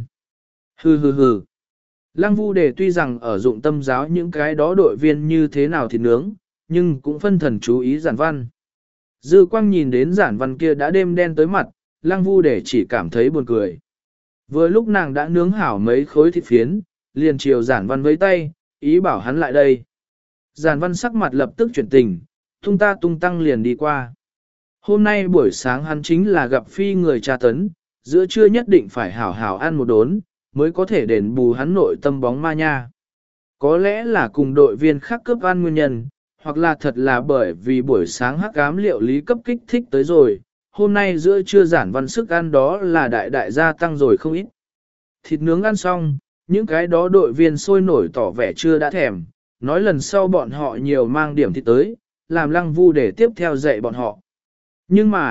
Hừ hừ hừ. Lăng Vu Đề tuy rằng ở dụng tâm giáo những cái đó đội viên như thế nào thì nướng, nhưng cũng phân thần chú ý Giản Văn. Dư Quang nhìn đến Giản Văn kia đã đêm đen tới mặt, Lăng Vu Đề chỉ cảm thấy buồn cười. Vừa lúc nàng đã nướng hảo mấy khối thịt phiến, liền chiều Giản Văn với tay, ý bảo hắn lại đây. Giản Văn sắc mặt lập tức chuyển tình, tung ta tung tăng liền đi qua. Hôm nay buổi sáng hắn chính là gặp phi người tra tấn, giữa trưa nhất định phải hảo hảo ăn một đốn, mới có thể đền bù hắn nội tâm bóng ma nha. Có lẽ là cùng đội viên khác cướp ăn nguyên nhân, hoặc là thật là bởi vì buổi sáng hắc ám liệu lý cấp kích thích tới rồi, hôm nay giữa trưa Giản Văn sức ăn đó là đại đại gia tăng rồi không ít. Thịt nướng ăn xong, những cái đó đội viên sôi nổi tỏ vẻ chưa đã thèm, nói lần sau bọn họ nhiều mang điểm thịt tới, làm Lăng Vu để tiếp theo dạy bọn họ. Nhưng mà,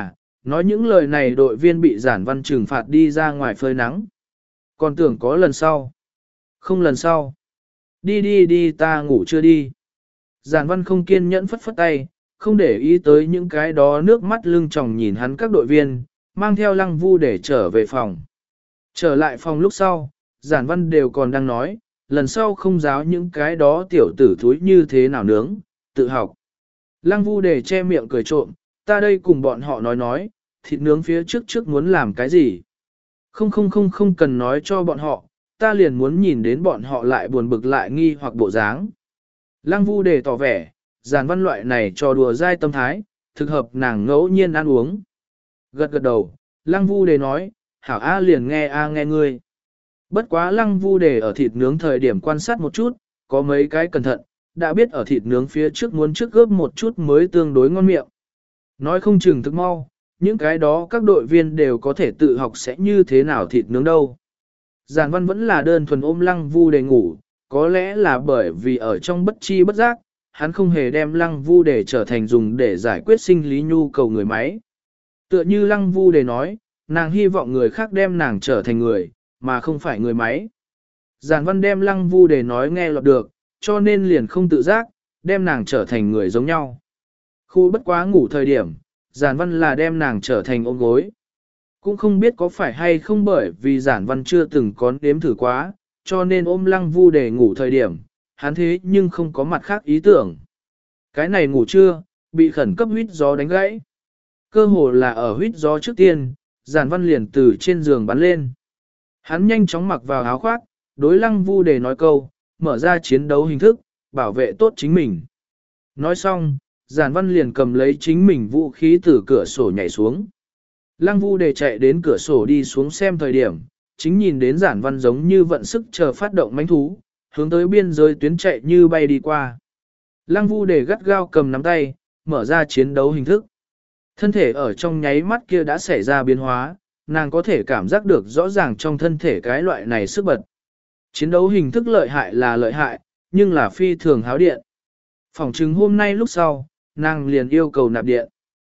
Nói những lời này đội viên bị giản văn trừng phạt đi ra ngoài phơi nắng. Còn tưởng có lần sau. Không lần sau. Đi đi đi ta ngủ chưa đi. Giản văn không kiên nhẫn phất phất tay, không để ý tới những cái đó nước mắt lưng tròng nhìn hắn các đội viên, mang theo lăng vu để trở về phòng. Trở lại phòng lúc sau, giản văn đều còn đang nói, lần sau không giáo những cái đó tiểu tử thúi như thế nào nướng, tự học. Lăng vu để che miệng cười trộm, ta đây cùng bọn họ nói nói, thịt nướng phía trước trước muốn làm cái gì. Không không không không cần nói cho bọn họ, ta liền muốn nhìn đến bọn họ lại buồn bực lại nghi hoặc bộ dáng. Lăng vu để tỏ vẻ, giản văn loại này cho đùa dai tâm thái, thực hợp nàng ngẫu nhiên ăn uống. Gật gật đầu, lăng vu để nói, hảo A liền nghe A nghe ngươi. Bất quá lăng vu để ở thịt nướng thời điểm quan sát một chút, có mấy cái cẩn thận, đã biết ở thịt nướng phía trước muốn trước gớp một chút mới tương đối ngon miệng. Nói không chừng thức mau, những cái đó các đội viên đều có thể tự học sẽ như thế nào thịt nướng đâu. Giản văn vẫn là đơn thuần ôm lăng vu để ngủ, có lẽ là bởi vì ở trong bất chi bất giác, hắn không hề đem lăng vu để trở thành dùng để giải quyết sinh lý nhu cầu người máy. Tựa như lăng vu để nói, nàng hy vọng người khác đem nàng trở thành người, mà không phải người máy. Giản văn đem lăng vu để nói nghe lọt được, cho nên liền không tự giác, đem nàng trở thành người giống nhau. Khu bất quá ngủ thời điểm, giản văn là đem nàng trở thành ôm gối. Cũng không biết có phải hay không bởi vì giản văn chưa từng có nếm thử quá, cho nên ôm lăng vu để ngủ thời điểm, hắn thế nhưng không có mặt khác ý tưởng. Cái này ngủ trưa, bị khẩn cấp huýt gió đánh gãy. Cơ hồ là ở huýt gió trước tiên, giản văn liền từ trên giường bắn lên. Hắn nhanh chóng mặc vào áo khoác, đối lăng vu để nói câu, mở ra chiến đấu hình thức, bảo vệ tốt chính mình. Nói xong, giản văn liền cầm lấy chính mình vũ khí từ cửa sổ nhảy xuống. Lăng vu để chạy đến cửa sổ đi xuống xem thời điểm, chính nhìn đến giản văn giống như vận sức chờ phát động mãnh thú, hướng tới biên giới tuyến chạy như bay đi qua. Lăng vu để gắt gao cầm nắm tay, mở ra chiến đấu hình thức. Thân thể ở trong nháy mắt kia đã xảy ra biến hóa, nàng có thể cảm giác được rõ ràng trong thân thể cái loại này sức bật. Chiến đấu hình thức lợi hại là lợi hại, nhưng là phi thường háo điện. Phòng trừng hôm nay lúc sau, nàng liền yêu cầu nạp điện.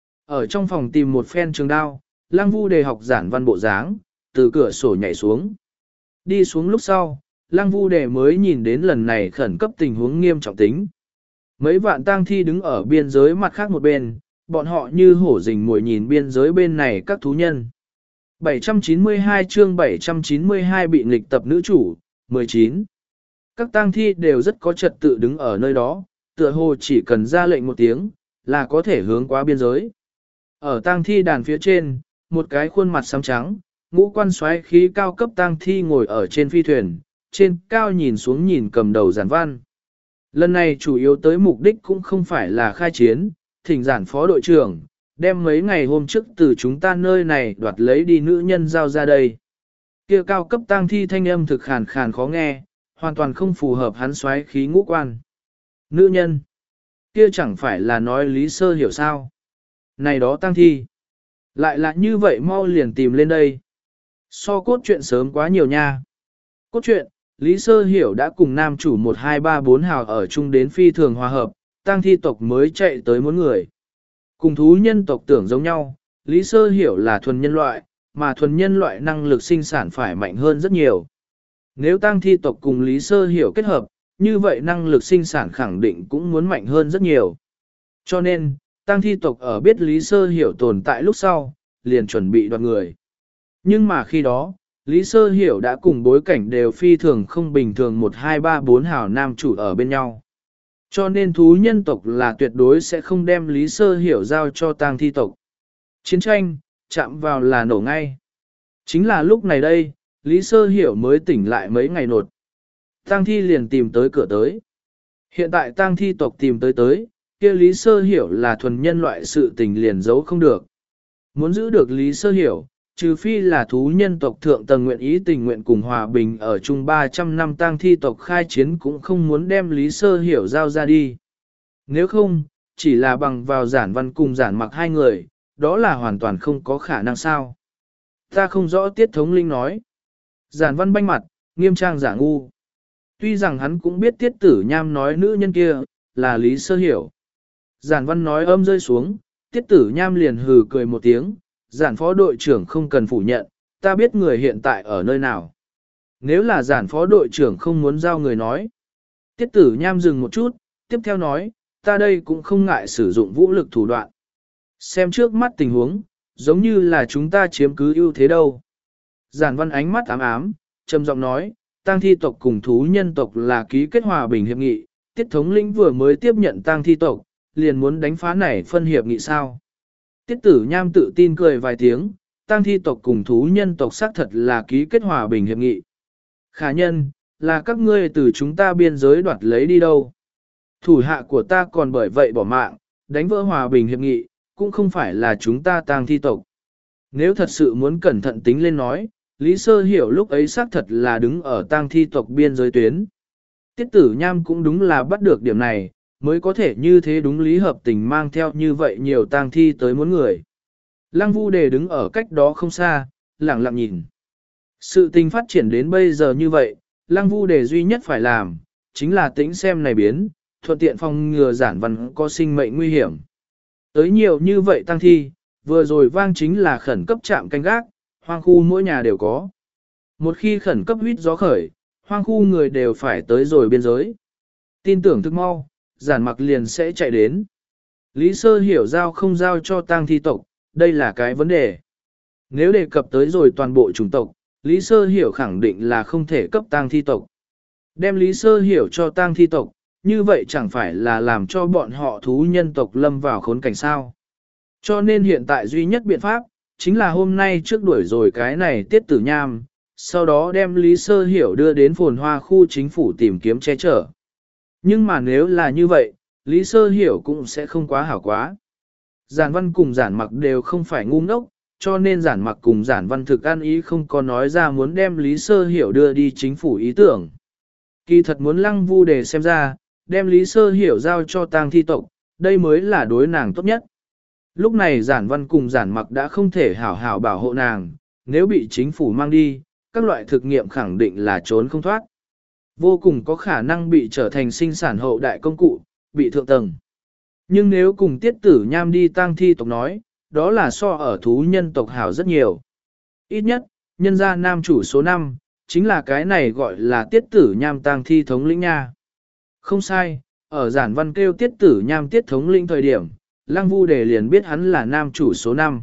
Ở trong phòng tìm một phen trường đao, Lăng vu đề học giản văn bộ dáng, từ cửa sổ nhảy xuống. Đi xuống lúc sau, Lăng vu đề mới nhìn đến lần này khẩn cấp tình huống nghiêm trọng tính. Mấy vạn tang thi đứng ở biên giới mặt khác một bên, bọn họ như hổ rình mồi nhìn biên giới bên này các thú nhân. bảy trăm chín mươi hai chương bảy trăm chín mươi hai bị nghịch tập nữ chủ, mười chín. Các tang thi đều rất có trật tự đứng ở nơi đó, tựa hồ chỉ cần ra lệnh một tiếng, là có thể hướng qua biên giới. Ở tang thi đàn phía trên, một cái khuôn mặt xám trắng, ngũ quan xoáy khí cao cấp tang thi ngồi ở trên phi thuyền, trên cao nhìn xuống nhìn cầm đầu giản văn. Lần này chủ yếu tới mục đích cũng không phải là khai chiến, thỉnh giản phó đội trưởng, đem mấy ngày hôm trước từ chúng ta nơi này đoạt lấy đi nữ nhân giao ra đây. Kia cao cấp tang thi thanh âm thực khàn khàn khó nghe, hoàn toàn không phù hợp hắn xoáy khí ngũ quan. Nữ nhân, kia chẳng phải là nói Lý Sơ hiểu sao. Này đó tang thi, lại là như vậy mau liền tìm lên đây. So cốt truyện sớm quá nhiều nha. Cốt truyện, Lý Sơ hiểu đã cùng nam chủ một hai ba bốn hào ở chung đến phi thường hòa hợp, tang thi tộc mới chạy tới muốn người. Cùng thú nhân tộc tưởng giống nhau, Lý Sơ hiểu là thuần nhân loại, mà thuần nhân loại năng lực sinh sản phải mạnh hơn rất nhiều. Nếu tang thi tộc cùng Lý Sơ hiểu kết hợp, như vậy năng lực sinh sản khẳng định cũng muốn mạnh hơn rất nhiều. Cho nên, tang thi tộc ở biết Lý Sơ hiểu tồn tại lúc sau, liền chuẩn bị đoạt người. Nhưng mà khi đó, Lý Sơ hiểu đã cùng bối cảnh đều phi thường không bình thường một hai ba bốn hào nam chủ ở bên nhau. Cho nên thú nhân tộc là tuyệt đối sẽ không đem Lý Sơ hiểu giao cho tang thi tộc. Chiến tranh, chạm vào là nổ ngay. Chính là lúc này đây, Lý Sơ hiểu mới tỉnh lại mấy ngày nột. Tang thi liền tìm tới cửa tới. Hiện tại tang thi tộc tìm tới tới, kia Lý Sơ hiểu là thuần nhân loại sự tình liền giấu không được. Muốn giữ được Lý Sơ hiểu, trừ phi là thú nhân tộc thượng tầng nguyện ý tình nguyện cùng hòa bình ở chung ba trăm năm tang thi tộc khai chiến cũng không muốn đem Lý Sơ hiểu giao ra đi. Nếu không, chỉ là bằng vào giản văn cùng giản mặc hai người, đó là hoàn toàn không có khả năng sao. Ta không rõ tiết thống linh nói. Giản văn banh mặt, nghiêm trang giả ngu. Tuy rằng hắn cũng biết tiết tử nham nói nữ nhân kia, là Lý Sơ hiểu. Giản văn nói âm rơi xuống, tiết tử nham liền hừ cười một tiếng, Giản phó đội trưởng không cần phủ nhận, ta biết người hiện tại ở nơi nào. Nếu là giản phó đội trưởng không muốn giao người nói. Tiết tử nham dừng một chút, tiếp theo nói, ta đây cũng không ngại sử dụng vũ lực thủ đoạn. Xem trước mắt tình huống, giống như là chúng ta chiếm cứ ưu thế đâu. Giản văn ánh mắt ám ám, trầm giọng nói, tang thi tộc cùng thú nhân tộc là ký kết hòa bình hiệp nghị, tiết thống lĩnh vừa mới tiếp nhận tang thi tộc, liền muốn đánh phá này phân hiệp nghị sao. Tiết tử nham tự tin cười vài tiếng, tang thi tộc cùng thú nhân tộc xác thật là ký kết hòa bình hiệp nghị. Khả nhân, là các ngươi từ chúng ta biên giới đoạt lấy đi đâu. Thủ hạ của ta còn bởi vậy bỏ mạng, đánh vỡ hòa bình hiệp nghị, cũng không phải là chúng ta tang thi tộc. Nếu thật sự muốn cẩn thận tính lên nói, Lý Sơ Hiểu lúc ấy xác thật là đứng ở tang thi tộc biên giới tuyến. Tiết tử nham cũng đúng là bắt được điểm này, mới có thể như thế đúng lý hợp tình mang theo như vậy nhiều tang thi tới muốn người. Lăng Vu Đề đứng ở cách đó không xa, lặng lặng nhìn. Sự tình phát triển đến bây giờ như vậy, Lăng Vu Đề duy nhất phải làm, chính là tĩnh xem này biến, thuận tiện phòng ngừa giản văn có sinh mệnh nguy hiểm. Tới nhiều như vậy tang thi, vừa rồi vang chính là khẩn cấp chạm canh gác, hoang khu mỗi nhà đều có. Một khi khẩn cấp huýt gió khởi, hoang khu người đều phải tới rồi biên giới. Tin tưởng thức mau, giản mặc liền sẽ chạy đến. Lý Sơ Hiểu giao không giao cho tang thi tộc, đây là cái vấn đề. Nếu đề cập tới rồi toàn bộ chủng tộc, Lý Sơ Hiểu khẳng định là không thể cấp tang thi tộc. Đem Lý Sơ Hiểu cho tang thi tộc, như vậy chẳng phải là làm cho bọn họ thú nhân tộc lâm vào khốn cảnh sao. Cho nên hiện tại duy nhất biện pháp, chính là hôm nay trước đuổi rồi cái này tiết tử nham, sau đó đem Lý Sơ Hiểu đưa đến phồn hoa khu chính phủ tìm kiếm che chở. Nhưng mà nếu là như vậy, Lý Sơ Hiểu cũng sẽ không quá hảo quá. Giản văn cùng giản mặc đều không phải ngu ngốc, cho nên giản mặc cùng giản văn thực ăn ý không có nói ra muốn đem Lý Sơ Hiểu đưa đi chính phủ ý tưởng. Kỳ thật muốn Lăng Vu Đề xem ra, đem Lý Sơ Hiểu giao cho tang thi tộc, đây mới là đối nàng tốt nhất. Lúc này giản văn cùng giản mặc đã không thể hảo hảo bảo hộ nàng, nếu bị chính phủ mang đi, các loại thực nghiệm khẳng định là trốn không thoát. Vô cùng có khả năng bị trở thành sinh sản hậu đại công cụ, bị thượng tầng. Nhưng nếu cùng tiết tử nham đi tang thi tộc nói, đó là so ở thú nhân tộc hảo rất nhiều. Ít nhất, nhân gia nam chủ số năm, chính là cái này gọi là tiết tử nham tang thi thống lĩnh nha. Không sai, ở giản văn kêu tiết tử nham tiết thống lĩnh thời điểm, Lăng Vu Đề liền biết hắn là nam chủ số năm.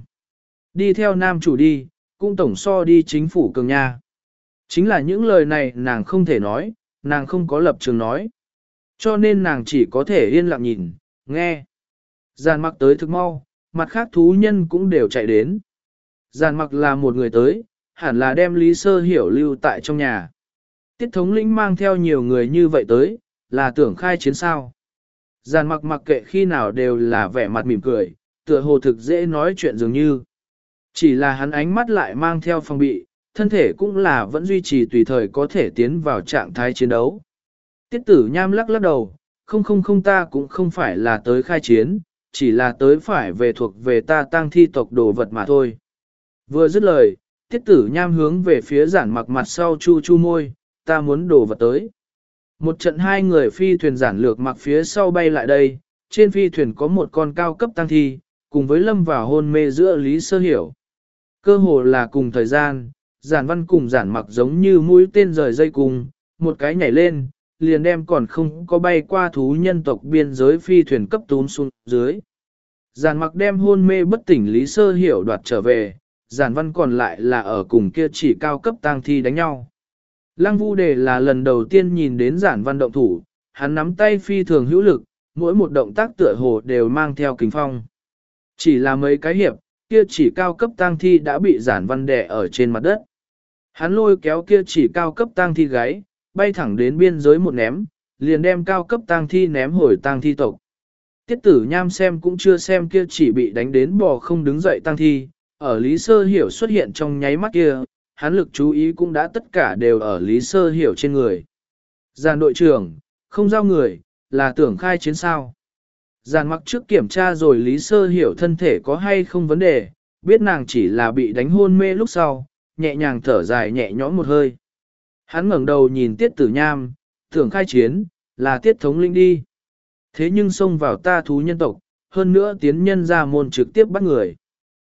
Đi theo nam chủ đi, cũng tổng so đi chính phủ cường nha. Chính là những lời này nàng không thể nói, nàng không có lập trường nói. Cho nên nàng chỉ có thể yên lặng nhìn, nghe. Giàn mặc tới thực mau, mặt khác thú nhân cũng đều chạy đến. Giàn mặc là một người tới, hẳn là đem Lý Sơ Hiểu lưu tại trong nhà. Tiết thống lĩnh mang theo nhiều người như vậy tới, là tưởng khai chiến sao. Giàn mặc mặc kệ khi nào đều là vẻ mặt mỉm cười, tựa hồ thực dễ nói chuyện dường như. Chỉ là hắn ánh mắt lại mang theo phòng bị, thân thể cũng là vẫn duy trì tùy thời có thể tiến vào trạng thái chiến đấu. Tiết tử nham lắc lắc đầu, không không không ta cũng không phải là tới khai chiến, chỉ là tới phải về thuộc về ta tang thi tộc đồ vật mà thôi. Vừa dứt lời, tiết tử nham hướng về phía giản mặc mặt sau chu chu môi, ta muốn đồ vật tới. Một trận hai người phi thuyền giản lược mặc phía sau bay lại đây, trên phi thuyền có một con cao cấp tăng thi, cùng với lâm vào hôn mê giữa Lý Sơ Hiểu. Cơ hồ là cùng thời gian, giản văn cùng giản mặc giống như mũi tên rời dây cùng, một cái nhảy lên, liền đem còn không có bay qua thú nhân tộc biên giới phi thuyền cấp túm xuống dưới. Giản mặc đem hôn mê bất tỉnh Lý Sơ Hiểu đoạt trở về, giản văn còn lại là ở cùng kia chỉ cao cấp tang thi đánh nhau. Lăng Vu Đề là lần đầu tiên nhìn đến giản văn động thủ, hắn nắm tay phi thường hữu lực, mỗi một động tác tựa hồ đều mang theo kình phong. Chỉ là mấy cái hiệp, kia chỉ cao cấp tang thi đã bị giản văn đè ở trên mặt đất. Hắn lôi kéo kia chỉ cao cấp tang thi gáy, bay thẳng đến biên giới một ném, liền đem cao cấp tang thi ném hồi tang thi tộc. Tiết tử nham xem cũng chưa xem kia chỉ bị đánh đến bò không đứng dậy tang thi, ở Lý Sơ Hiểu xuất hiện trong nháy mắt kia, hắn lực chú ý cũng đã tất cả đều ở Lý Sơ Hiểu trên người. Giàn đội trưởng, không giao người, là tưởng khai chiến sao. Giàn mặc trước kiểm tra rồi Lý Sơ Hiểu thân thể có hay không vấn đề, biết nàng chỉ là bị đánh hôn mê lúc sau, nhẹ nhàng thở dài nhẹ nhõm một hơi. Hắn ngẩng đầu nhìn Tiết Tử Nham, tưởng khai chiến, là Tiết thống linh đi. Thế nhưng xông vào ta thú nhân tộc, hơn nữa tiến nhân ra môn trực tiếp bắt người.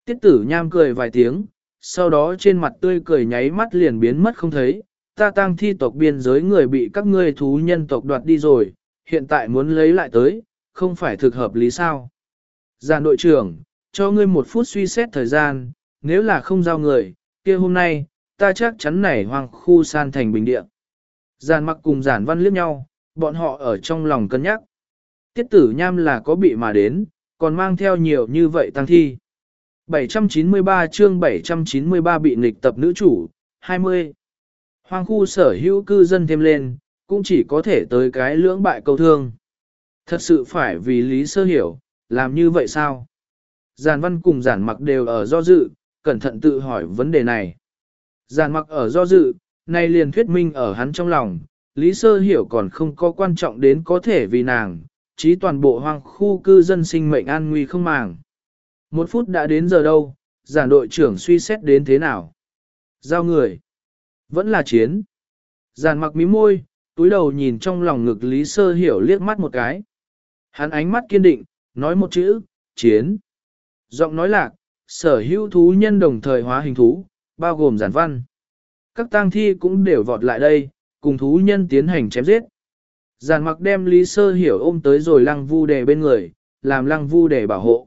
Tiết tử nham cười vài tiếng, sau đó trên mặt tươi cười nháy mắt liền biến mất không thấy, ta tang thi tộc biên giới người bị các ngươi thú nhân tộc đoạt đi rồi, hiện tại muốn lấy lại tới, không phải thực hợp lý sao. Giàn đội trưởng, cho ngươi một phút suy xét thời gian, nếu là không giao người, kia hôm nay, ta chắc chắn nảy hoàng khu san thành bình địa. Giàn mặc cùng giản văn liếc nhau, bọn họ ở trong lòng cân nhắc. Tiết tử nham là có bị mà đến, còn mang theo nhiều như vậy tăng thi. bảy trăm chín mươi ba chương bảy trăm chín mươi ba bị nghịch tập nữ chủ, hai mươi. Hoang khu sở hữu cư dân thêm lên, cũng chỉ có thể tới cái lưỡng bại câu thương. Thật sự phải vì lý sơ hiểu, làm như vậy sao? Giản văn cùng giản mặc đều ở do dự, cẩn thận tự hỏi vấn đề này. Giản mặc ở do dự, nay liền thuyết minh ở hắn trong lòng, lý sơ hiểu còn không có quan trọng đến có thể vì nàng, chí toàn bộ hoang khu cư dân sinh mệnh an nguy không màng. Một phút đã đến giờ đâu, giản đội trưởng suy xét đến thế nào? Giao người. Vẫn là chiến. Giản mặc mí môi, túi đầu nhìn trong lòng ngực Lý Sơ Hiểu liếc mắt một cái. Hắn ánh mắt kiên định, nói một chữ, chiến. Giọng nói lạc, sở hữu thú nhân đồng thời hóa hình thú, bao gồm giản văn. Các tang thi cũng đều vọt lại đây, cùng thú nhân tiến hành chém giết. Giản mặc đem Lý Sơ Hiểu ôm tới rồi lăng vu đề bên người, làm lăng vu đề bảo hộ.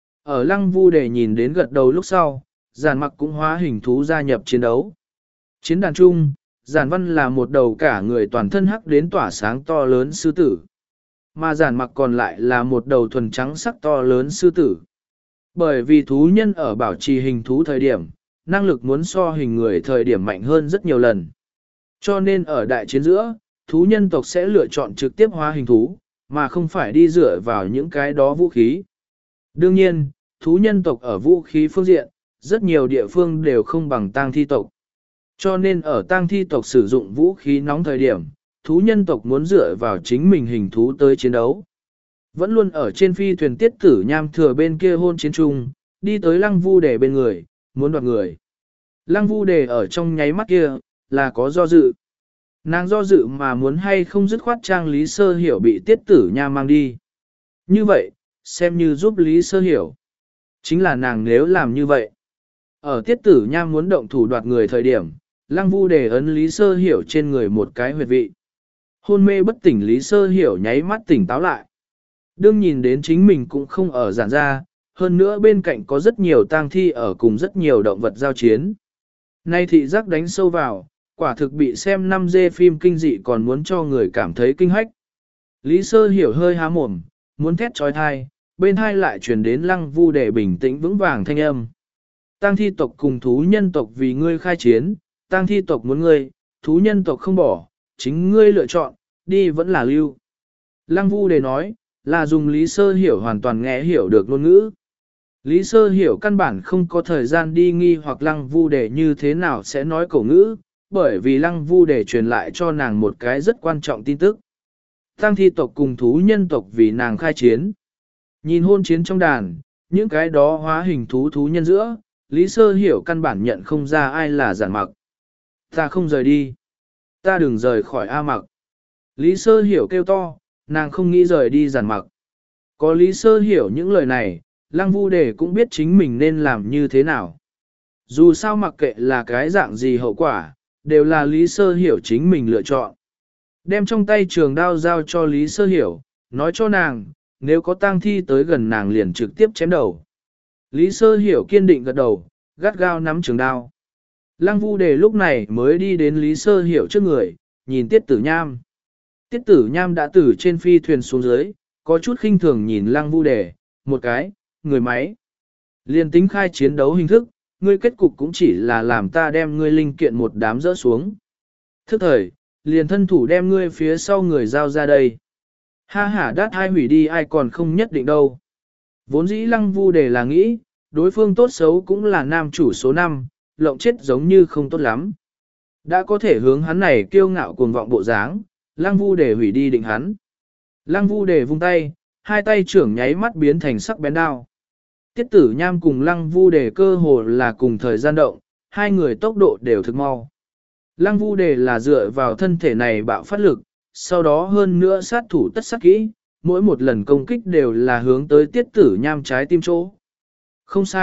Ở lăng vu đề nhìn đến gật đầu lúc sau, giản mặc cũng hóa hình thú gia nhập chiến đấu. Chiến đàn chung, giản văn là một đầu cả người toàn thân hắc đến tỏa sáng to lớn sư tử. Mà giản mặc còn lại là một đầu thuần trắng sắc to lớn sư tử. Bởi vì thú nhân ở bảo trì hình thú thời điểm, năng lực muốn so hình người thời điểm mạnh hơn rất nhiều lần. Cho nên ở đại chiến giữa, thú nhân tộc sẽ lựa chọn trực tiếp hóa hình thú, mà không phải đi dựa vào những cái đó vũ khí. Đương nhiên, thú nhân tộc ở vũ khí phương diện, rất nhiều địa phương đều không bằng tang thi tộc. Cho nên ở tang thi tộc sử dụng vũ khí nóng thời điểm, thú nhân tộc muốn dựa vào chính mình hình thú tới chiến đấu. Vẫn luôn ở trên phi thuyền tiết tử nham thừa bên kia hôn chiến trung, đi tới lăng vu đề bên người, muốn đoạt người. Lăng vu đề ở trong nháy mắt kia, là có do dự. Nàng do dự mà muốn hay không dứt khoát trang Lý Sơ Hiểu bị tiết tử nham mang đi. Như vậy, xem như giúp Lý Sơ Hiểu. Chính là nàng nếu làm như vậy. Ở tiết tử nham muốn động thủ đoạt người thời điểm, lăng vu đề ấn Lý Sơ Hiểu trên người một cái huyệt vị. Hôn mê bất tỉnh Lý Sơ Hiểu nháy mắt tỉnh táo lại. Đương nhìn đến chính mình cũng không ở giản ra, hơn nữa bên cạnh có rất nhiều tang thi ở cùng rất nhiều động vật giao chiến. Nay thị giác đánh sâu vào, quả thực bị xem năm D phim kinh dị còn muốn cho người cảm thấy kinh hách. Lý Sơ Hiểu hơi há mồm, muốn thét trói thai, bên hai lại truyền đến lăng vu để bình tĩnh vững vàng thanh âm. Tang thi tộc cùng thú nhân tộc vì ngươi khai chiến, tang thi tộc muốn ngươi, thú nhân tộc không bỏ, chính ngươi lựa chọn, đi vẫn là lưu. Lăng vu để nói, là dùng Lý Sơ Hiểu hoàn toàn nghe hiểu được ngôn ngữ. Lý Sơ Hiểu căn bản không có thời gian đi nghi hoặc lăng vu để như thế nào sẽ nói cổ ngữ, bởi vì lăng vu để truyền lại cho nàng một cái rất quan trọng tin tức. Tang thi tộc cùng thú nhân tộc vì nàng khai chiến. Nhìn hôn chiến trong đàn, những cái đó hóa hình thú thú nhân giữa, Lý Sơ Hiểu căn bản nhận không ra ai là giản mặc. Ta không rời đi. Ta đừng rời khỏi A mặc. Lý Sơ Hiểu kêu to, nàng không nghĩ rời đi giản mặc. Có Lý Sơ Hiểu những lời này, lăng vu đề cũng biết chính mình nên làm như thế nào. Dù sao mặc kệ là cái dạng gì hậu quả, đều là Lý Sơ Hiểu chính mình lựa chọn. Đem trong tay trường đao giao cho Lý Sơ Hiểu, nói cho nàng, nếu có tang thi tới gần nàng liền trực tiếp chém đầu. Lý Sơ Hiểu kiên định gật đầu, gắt gao nắm trường đao. Lăng vu đề lúc này mới đi đến Lý Sơ Hiểu trước người, nhìn Tiết Tử Nham. Tiết Tử Nham đã từ trên phi thuyền xuống dưới, có chút khinh thường nhìn lăng vu đề, một cái, người máy. Liên tính khai chiến đấu hình thức, ngươi kết cục cũng chỉ là làm ta đem ngươi linh kiện một đám rỡ xuống. Thức thời, liền thân thủ đem ngươi phía sau người giao ra đây. Ha ha đát hai hủy đi ai còn không nhất định đâu. Vốn dĩ lăng vu đề là nghĩ, đối phương tốt xấu cũng là nam chủ số năm, lộng chết giống như không tốt lắm. Đã có thể hướng hắn này kiêu ngạo cuồng vọng bộ dáng, lăng vu đề hủy đi định hắn. Lăng vu đề vung tay, hai tay trưởng nháy mắt biến thành sắc bén đao. Tiết Tử Nham cùng lăng vu đề cơ hồ là cùng thời gian động, hai người tốc độ đều thực mau. Lăng vu đề là dựa vào thân thể này bạo phát lực, sau đó hơn nữa sát thủ tất sát kỹ, mỗi một lần công kích đều là hướng tới Tiết Tử Nham trái tim chỗ. Không sai,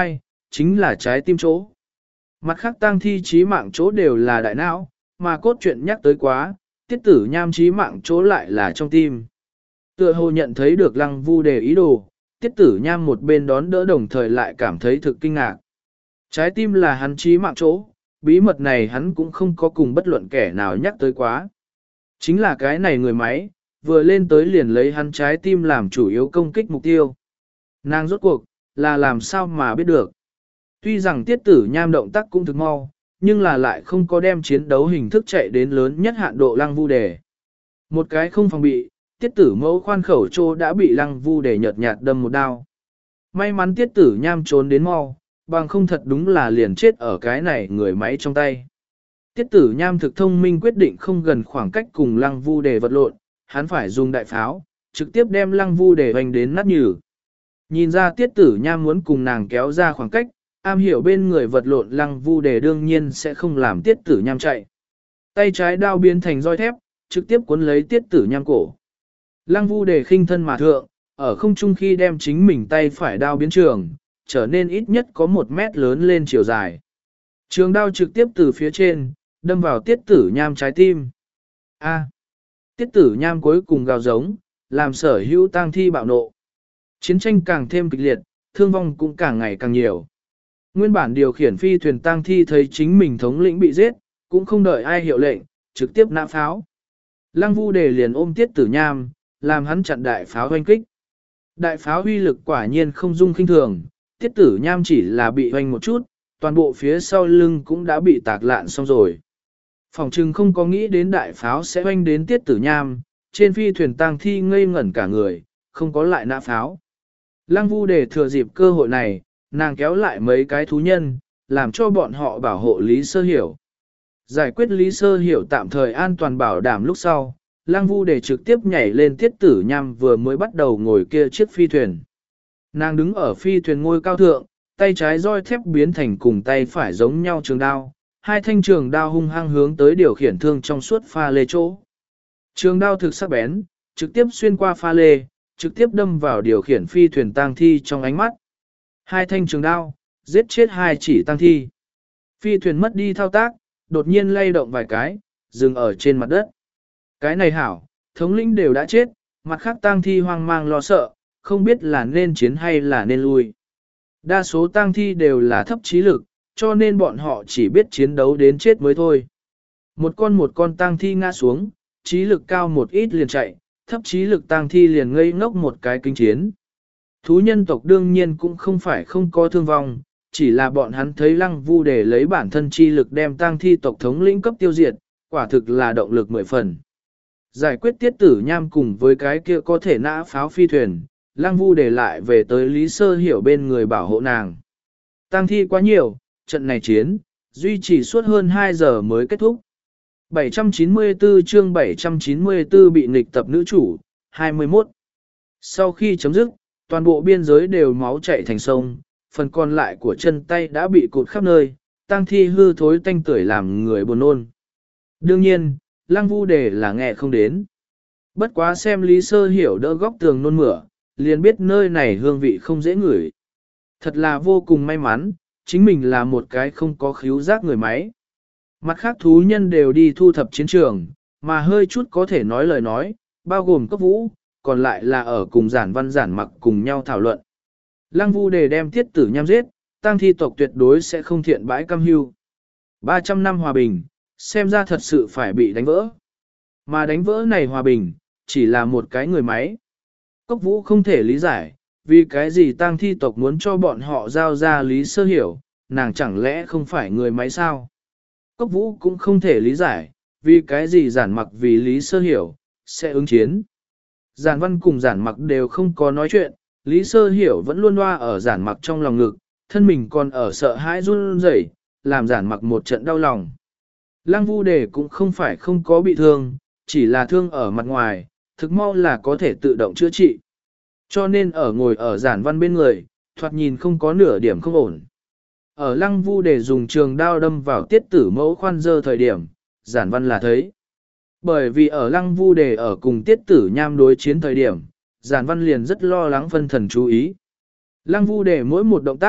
chính là trái tim chỗ. Mặt khác tang thi chí mạng chỗ đều là đại não, mà cốt truyện nhắc tới quá, tiết tử nham chí mạng chỗ lại là trong tim. Tựa hồ nhận thấy được lăng vu đề ý đồ, tiết tử nham một bên đón đỡ đồng thời lại cảm thấy thực kinh ngạc. Trái tim là hắn chí mạng chỗ, bí mật này hắn cũng không có cùng bất luận kẻ nào nhắc tới quá. Chính là cái này người máy, vừa lên tới liền lấy hắn trái tim làm chủ yếu công kích mục tiêu. Nàng rốt cuộc, là làm sao mà biết được. Tuy rằng tiết tử nham động tác cũng thực mau, nhưng là lại không có đem chiến đấu hình thức chạy đến lớn nhất hạn độ lăng vu đề. Một cái không phòng bị, tiết tử mẫu khoan khẩu trô đã bị lăng vu đề nhợt nhạt đâm một đao. May mắn tiết tử nham trốn đến mau, bằng không thật đúng là liền chết ở cái này người máy trong tay. Tiết tử nham thực thông minh quyết định không gần khoảng cách cùng lăng vu đề vật lộn, hắn phải dùng đại pháo, trực tiếp đem lăng vu đề hoành đến nát nhừ. Nhìn ra tiết tử nham muốn cùng nàng kéo ra khoảng cách, am hiểu bên người vật lộn lăng vu đề đương nhiên sẽ không làm tiết tử nham chạy. Tay trái đao biến thành roi thép, trực tiếp cuốn lấy tiết tử nham cổ. Lăng vu đề khinh thân mà thượng, ở không trung khi đem chính mình tay phải đao biến trường, trở nên ít nhất có một mét lớn lên chiều dài. Trường đao trực tiếp từ phía trên, đâm vào tiết tử nham trái tim. A. Tiết tử nham cuối cùng gào giống, làm sở hữu tang thi bạo nộ. Chiến tranh càng thêm kịch liệt, thương vong cũng càng ngày càng nhiều. Nguyên bản điều khiển phi thuyền tang thi thấy chính mình thống lĩnh bị giết, cũng không đợi ai hiệu lệnh, trực tiếp nã pháo. Lăng vu đề liền ôm tiết tử nham, làm hắn chặn đại pháo hoanh kích. Đại pháo huy lực quả nhiên không dung khinh thường, tiết tử nham chỉ là bị hoanh một chút, toàn bộ phía sau lưng cũng đã bị tạc lạn xong rồi. Phòng trừng không có nghĩ đến đại pháo sẽ hoanh đến tiết tử nham, trên phi thuyền tang thi ngây ngẩn cả người, không có lại nã pháo. Lăng vu đề thừa dịp cơ hội này, nàng kéo lại mấy cái thú nhân, làm cho bọn họ bảo hộ Lý Sơ Hiểu. Giải quyết Lý Sơ Hiểu tạm thời an toàn bảo đảm lúc sau, Lăng vu đề trực tiếp nhảy lên tiết tử nham vừa mới bắt đầu ngồi kia chiếc phi thuyền. Nàng đứng ở phi thuyền ngôi cao thượng, tay trái roi thép biến thành cùng tay phải giống nhau trường đao, hai thanh trường đao hung hăng hướng tới điều khiển thương trong suốt pha lê chỗ. Trường đao thực sắc bén, trực tiếp xuyên qua pha lê, trực tiếp đâm vào điều khiển phi thuyền tang thi trong ánh mắt. Hai thanh trường đao, giết chết hai chỉ tang thi. Phi thuyền mất đi thao tác, đột nhiên lay động vài cái, dừng ở trên mặt đất. Cái này hảo, thống lĩnh đều đã chết, mặt khác tang thi hoang mang lo sợ, không biết là nên chiến hay là nên lui. Đa số tang thi đều là thấp trí lực, cho nên bọn họ chỉ biết chiến đấu đến chết mới thôi. Một con một con tang thi ngã xuống, trí lực cao một ít liền chạy, thấp trí lực tang thi liền ngây ngốc một cái kinh chiến. Thú nhân tộc đương nhiên cũng không phải không có thương vong, chỉ là bọn hắn thấy lăng vu để lấy bản thân chi lực đem tang thi tộc thống lĩnh cấp tiêu diệt, quả thực là động lực mười phần. Giải quyết tiết tử nham cùng với cái kia có thể nã pháo phi thuyền, lăng vu để lại về tới Lý Sơ Hiểu bên người bảo hộ nàng. Tang thi quá nhiều, trận này chiến, duy trì suốt hơn hai giờ mới kết thúc. bảy trăm chín mươi tư chương bảy trăm chín mươi tư bị nghịch tập nữ chủ, hai mươi mốt. Sau khi chấm dứt, toàn bộ biên giới đều máu chảy thành sông, phần còn lại của chân tay đã bị cụt khắp nơi, tang thi hư thối tanh tưởi làm người buồn nôn. Đương nhiên, lăng vu đề là nghe không đến. Bất quá xem Lý Sơ Hiểu đỡ góc tường nôn mửa, liền biết nơi này hương vị không dễ ngửi. Thật là vô cùng may mắn, chính mình là một cái không có khíu giác người máy. Mặt khác thú nhân đều đi thu thập chiến trường, mà hơi chút có thể nói lời nói, bao gồm cấp vũ, còn lại là ở cùng giản văn giản mặc cùng nhau thảo luận. Lăng vu đề đem tiết tử nham giết, tang thi tộc tuyệt đối sẽ không thiện bãi cam hưu. ba trăm năm hòa bình, xem ra thật sự phải bị đánh vỡ. Mà đánh vỡ này hòa bình, chỉ là một cái người máy. Cốc vũ không thể lý giải, vì cái gì tang thi tộc muốn cho bọn họ giao ra Lý Sơ Hiểu, nàng chẳng lẽ không phải người máy sao? Cốc vũ cũng không thể lý giải, vì cái gì giản mặc vì Lý Sơ Hiểu, sẽ ứng chiến. Giản văn cùng giản mặc đều không có nói chuyện, Lý Sơ Hiểu vẫn luôn loa ở giản mặc trong lòng ngực, thân mình còn ở sợ hãi run rẩy, làm giản mặc một trận đau lòng. Lăng vu đề cũng không phải không có bị thương, chỉ là thương ở mặt ngoài, thực mau là có thể tự động chữa trị. Cho nên ở ngồi ở giản văn bên người, thoạt nhìn không có nửa điểm không ổn. Ở lăng vu đề dùng trường đao đâm vào tiết tử mẫu khoan dơ thời điểm, giản văn là thấy. Bởi vì ở lăng vu đề ở cùng tiết tử nham đối chiến thời điểm, giản văn liền rất lo lắng phân thần chú ý. Lăng vu đề mỗi một động tác,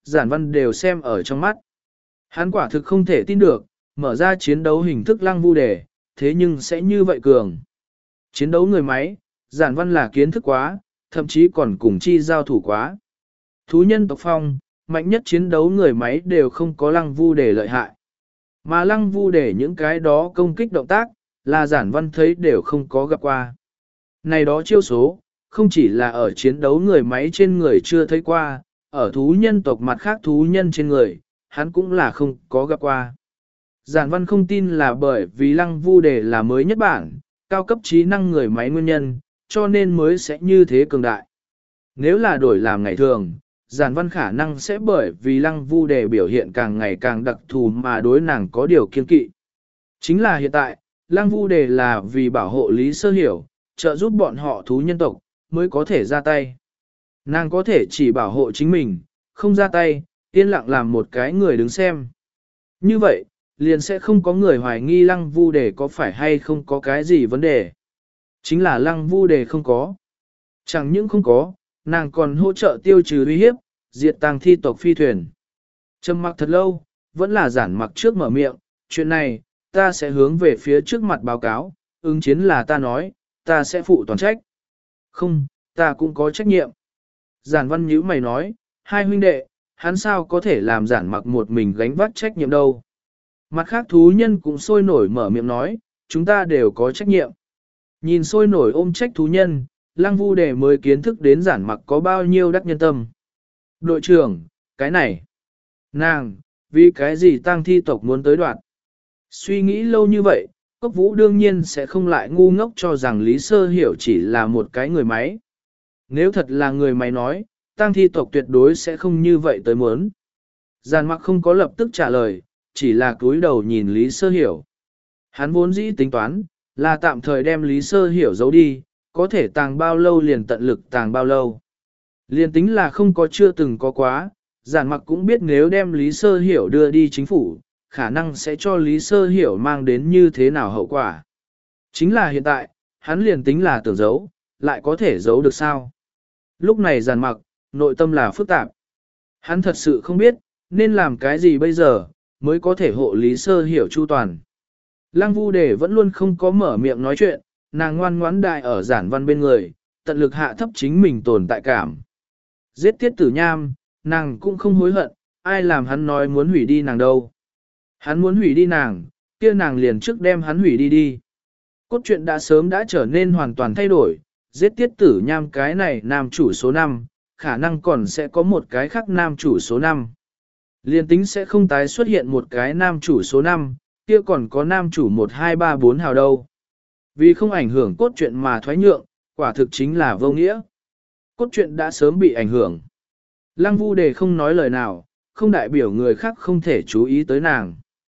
giản văn đều xem ở trong mắt. Hắn quả thực không thể tin được, mở ra chiến đấu hình thức lăng vu đề, thế nhưng sẽ như vậy cường. Chiến đấu người máy, giản văn là kiến thức quá, thậm chí còn cùng chi giao thủ quá. Thú nhân tộc phong, mạnh nhất chiến đấu người máy đều không có lăng vu đề lợi hại. Mà lăng vu đề những cái đó công kích động tác, là giản văn thấy đều không có gặp qua. Này đó chiêu số, không chỉ là ở chiến đấu người máy trên người chưa thấy qua, ở thú nhân tộc mặt khác thú nhân trên người, hắn cũng là không có gặp qua. Giản văn không tin là bởi vì lăng vu đề là mới nhất bản, cao cấp trí năng người máy nguyên nhân, cho nên mới sẽ như thế cường đại. Nếu là đổi làm ngày thường, giản văn khả năng sẽ bởi vì lăng vu đề biểu hiện càng ngày càng đặc thù mà đối nàng có điều kiên kỵ. Chính là hiện tại, lăng vu đề là vì bảo hộ Lý Sơ Hiểu, trợ giúp bọn họ thú nhân tộc, mới có thể ra tay. Nàng có thể chỉ bảo hộ chính mình, không ra tay, yên lặng làm một cái người đứng xem. Như vậy, liền sẽ không có người hoài nghi lăng vu đề có phải hay không có cái gì vấn đề. Chính là lăng vu đề không có. Chẳng những không có, nàng còn hỗ trợ tiêu trừ uy hiếp, diệt tang thi tộc phi thuyền. Trầm mặc thật lâu, vẫn là giản mặc trước mở miệng, chuyện này, ta sẽ hướng về phía trước mặt báo cáo, ứng chiến là ta nói, ta sẽ phụ toàn trách. Không, ta cũng có trách nhiệm. Giản văn nhíu mày nói, hai huynh đệ, hắn sao có thể làm giản mặc một mình gánh vác trách nhiệm đâu. Mặt khác thú nhân cũng sôi nổi mở miệng nói, chúng ta đều có trách nhiệm. Nhìn sôi nổi ôm trách thú nhân, lăng vu đề mới kiến thức đến giản mặc có bao nhiêu đắc nhân tâm. Đội trưởng, cái này, nàng, vì cái gì tang thi tộc muốn tới đoạt. Suy nghĩ lâu như vậy, Cốc Vũ đương nhiên sẽ không lại ngu ngốc cho rằng Lý Sơ Hiểu chỉ là một cái người máy. Nếu thật là người máy nói, tang thi tộc tuyệt đối sẽ không như vậy tới muốn. Giản mặc không có lập tức trả lời, chỉ là cúi đầu nhìn Lý Sơ Hiểu. Hắn vốn dĩ tính toán, là tạm thời đem Lý Sơ Hiểu giấu đi, có thể tàng bao lâu liền tận lực tàng bao lâu. Liền tính là không có chưa từng có quá, giản mặc cũng biết nếu đem Lý Sơ Hiểu đưa đi chính phủ, khả năng sẽ cho Lý Sơ Hiểu mang đến như thế nào hậu quả. Chính là hiện tại, hắn liền tính là tưởng giấu, lại có thể giấu được sao. Lúc này giản mặc, nội tâm là phức tạp. Hắn thật sự không biết, nên làm cái gì bây giờ, mới có thể hộ Lý Sơ Hiểu chu toàn. Lăng Vu Đề vẫn luôn không có mở miệng nói chuyện, nàng ngoan ngoãn đại ở giản văn bên người, tận lực hạ thấp chính mình tồn tại cảm. Giết tiết tử nham, nàng cũng không hối hận, ai làm hắn nói muốn hủy đi nàng đâu. Hắn muốn hủy đi nàng, kia nàng liền trước đem hắn hủy đi đi. Cốt truyện đã sớm đã trở nên hoàn toàn thay đổi, giết tiết tử nham cái này nam chủ số năm, khả năng còn sẽ có một cái khác nam chủ số năm. Liên tính sẽ không tái xuất hiện một cái nam chủ số năm, kia còn có nam chủ một hai ba bốn hào đâu. Vì không ảnh hưởng cốt truyện mà thoái nhượng, quả thực chính là vô nghĩa. Cốt truyện đã sớm bị ảnh hưởng. Lăng Vu Đề không nói lời nào, không đại biểu người khác không thể chú ý tới nàng.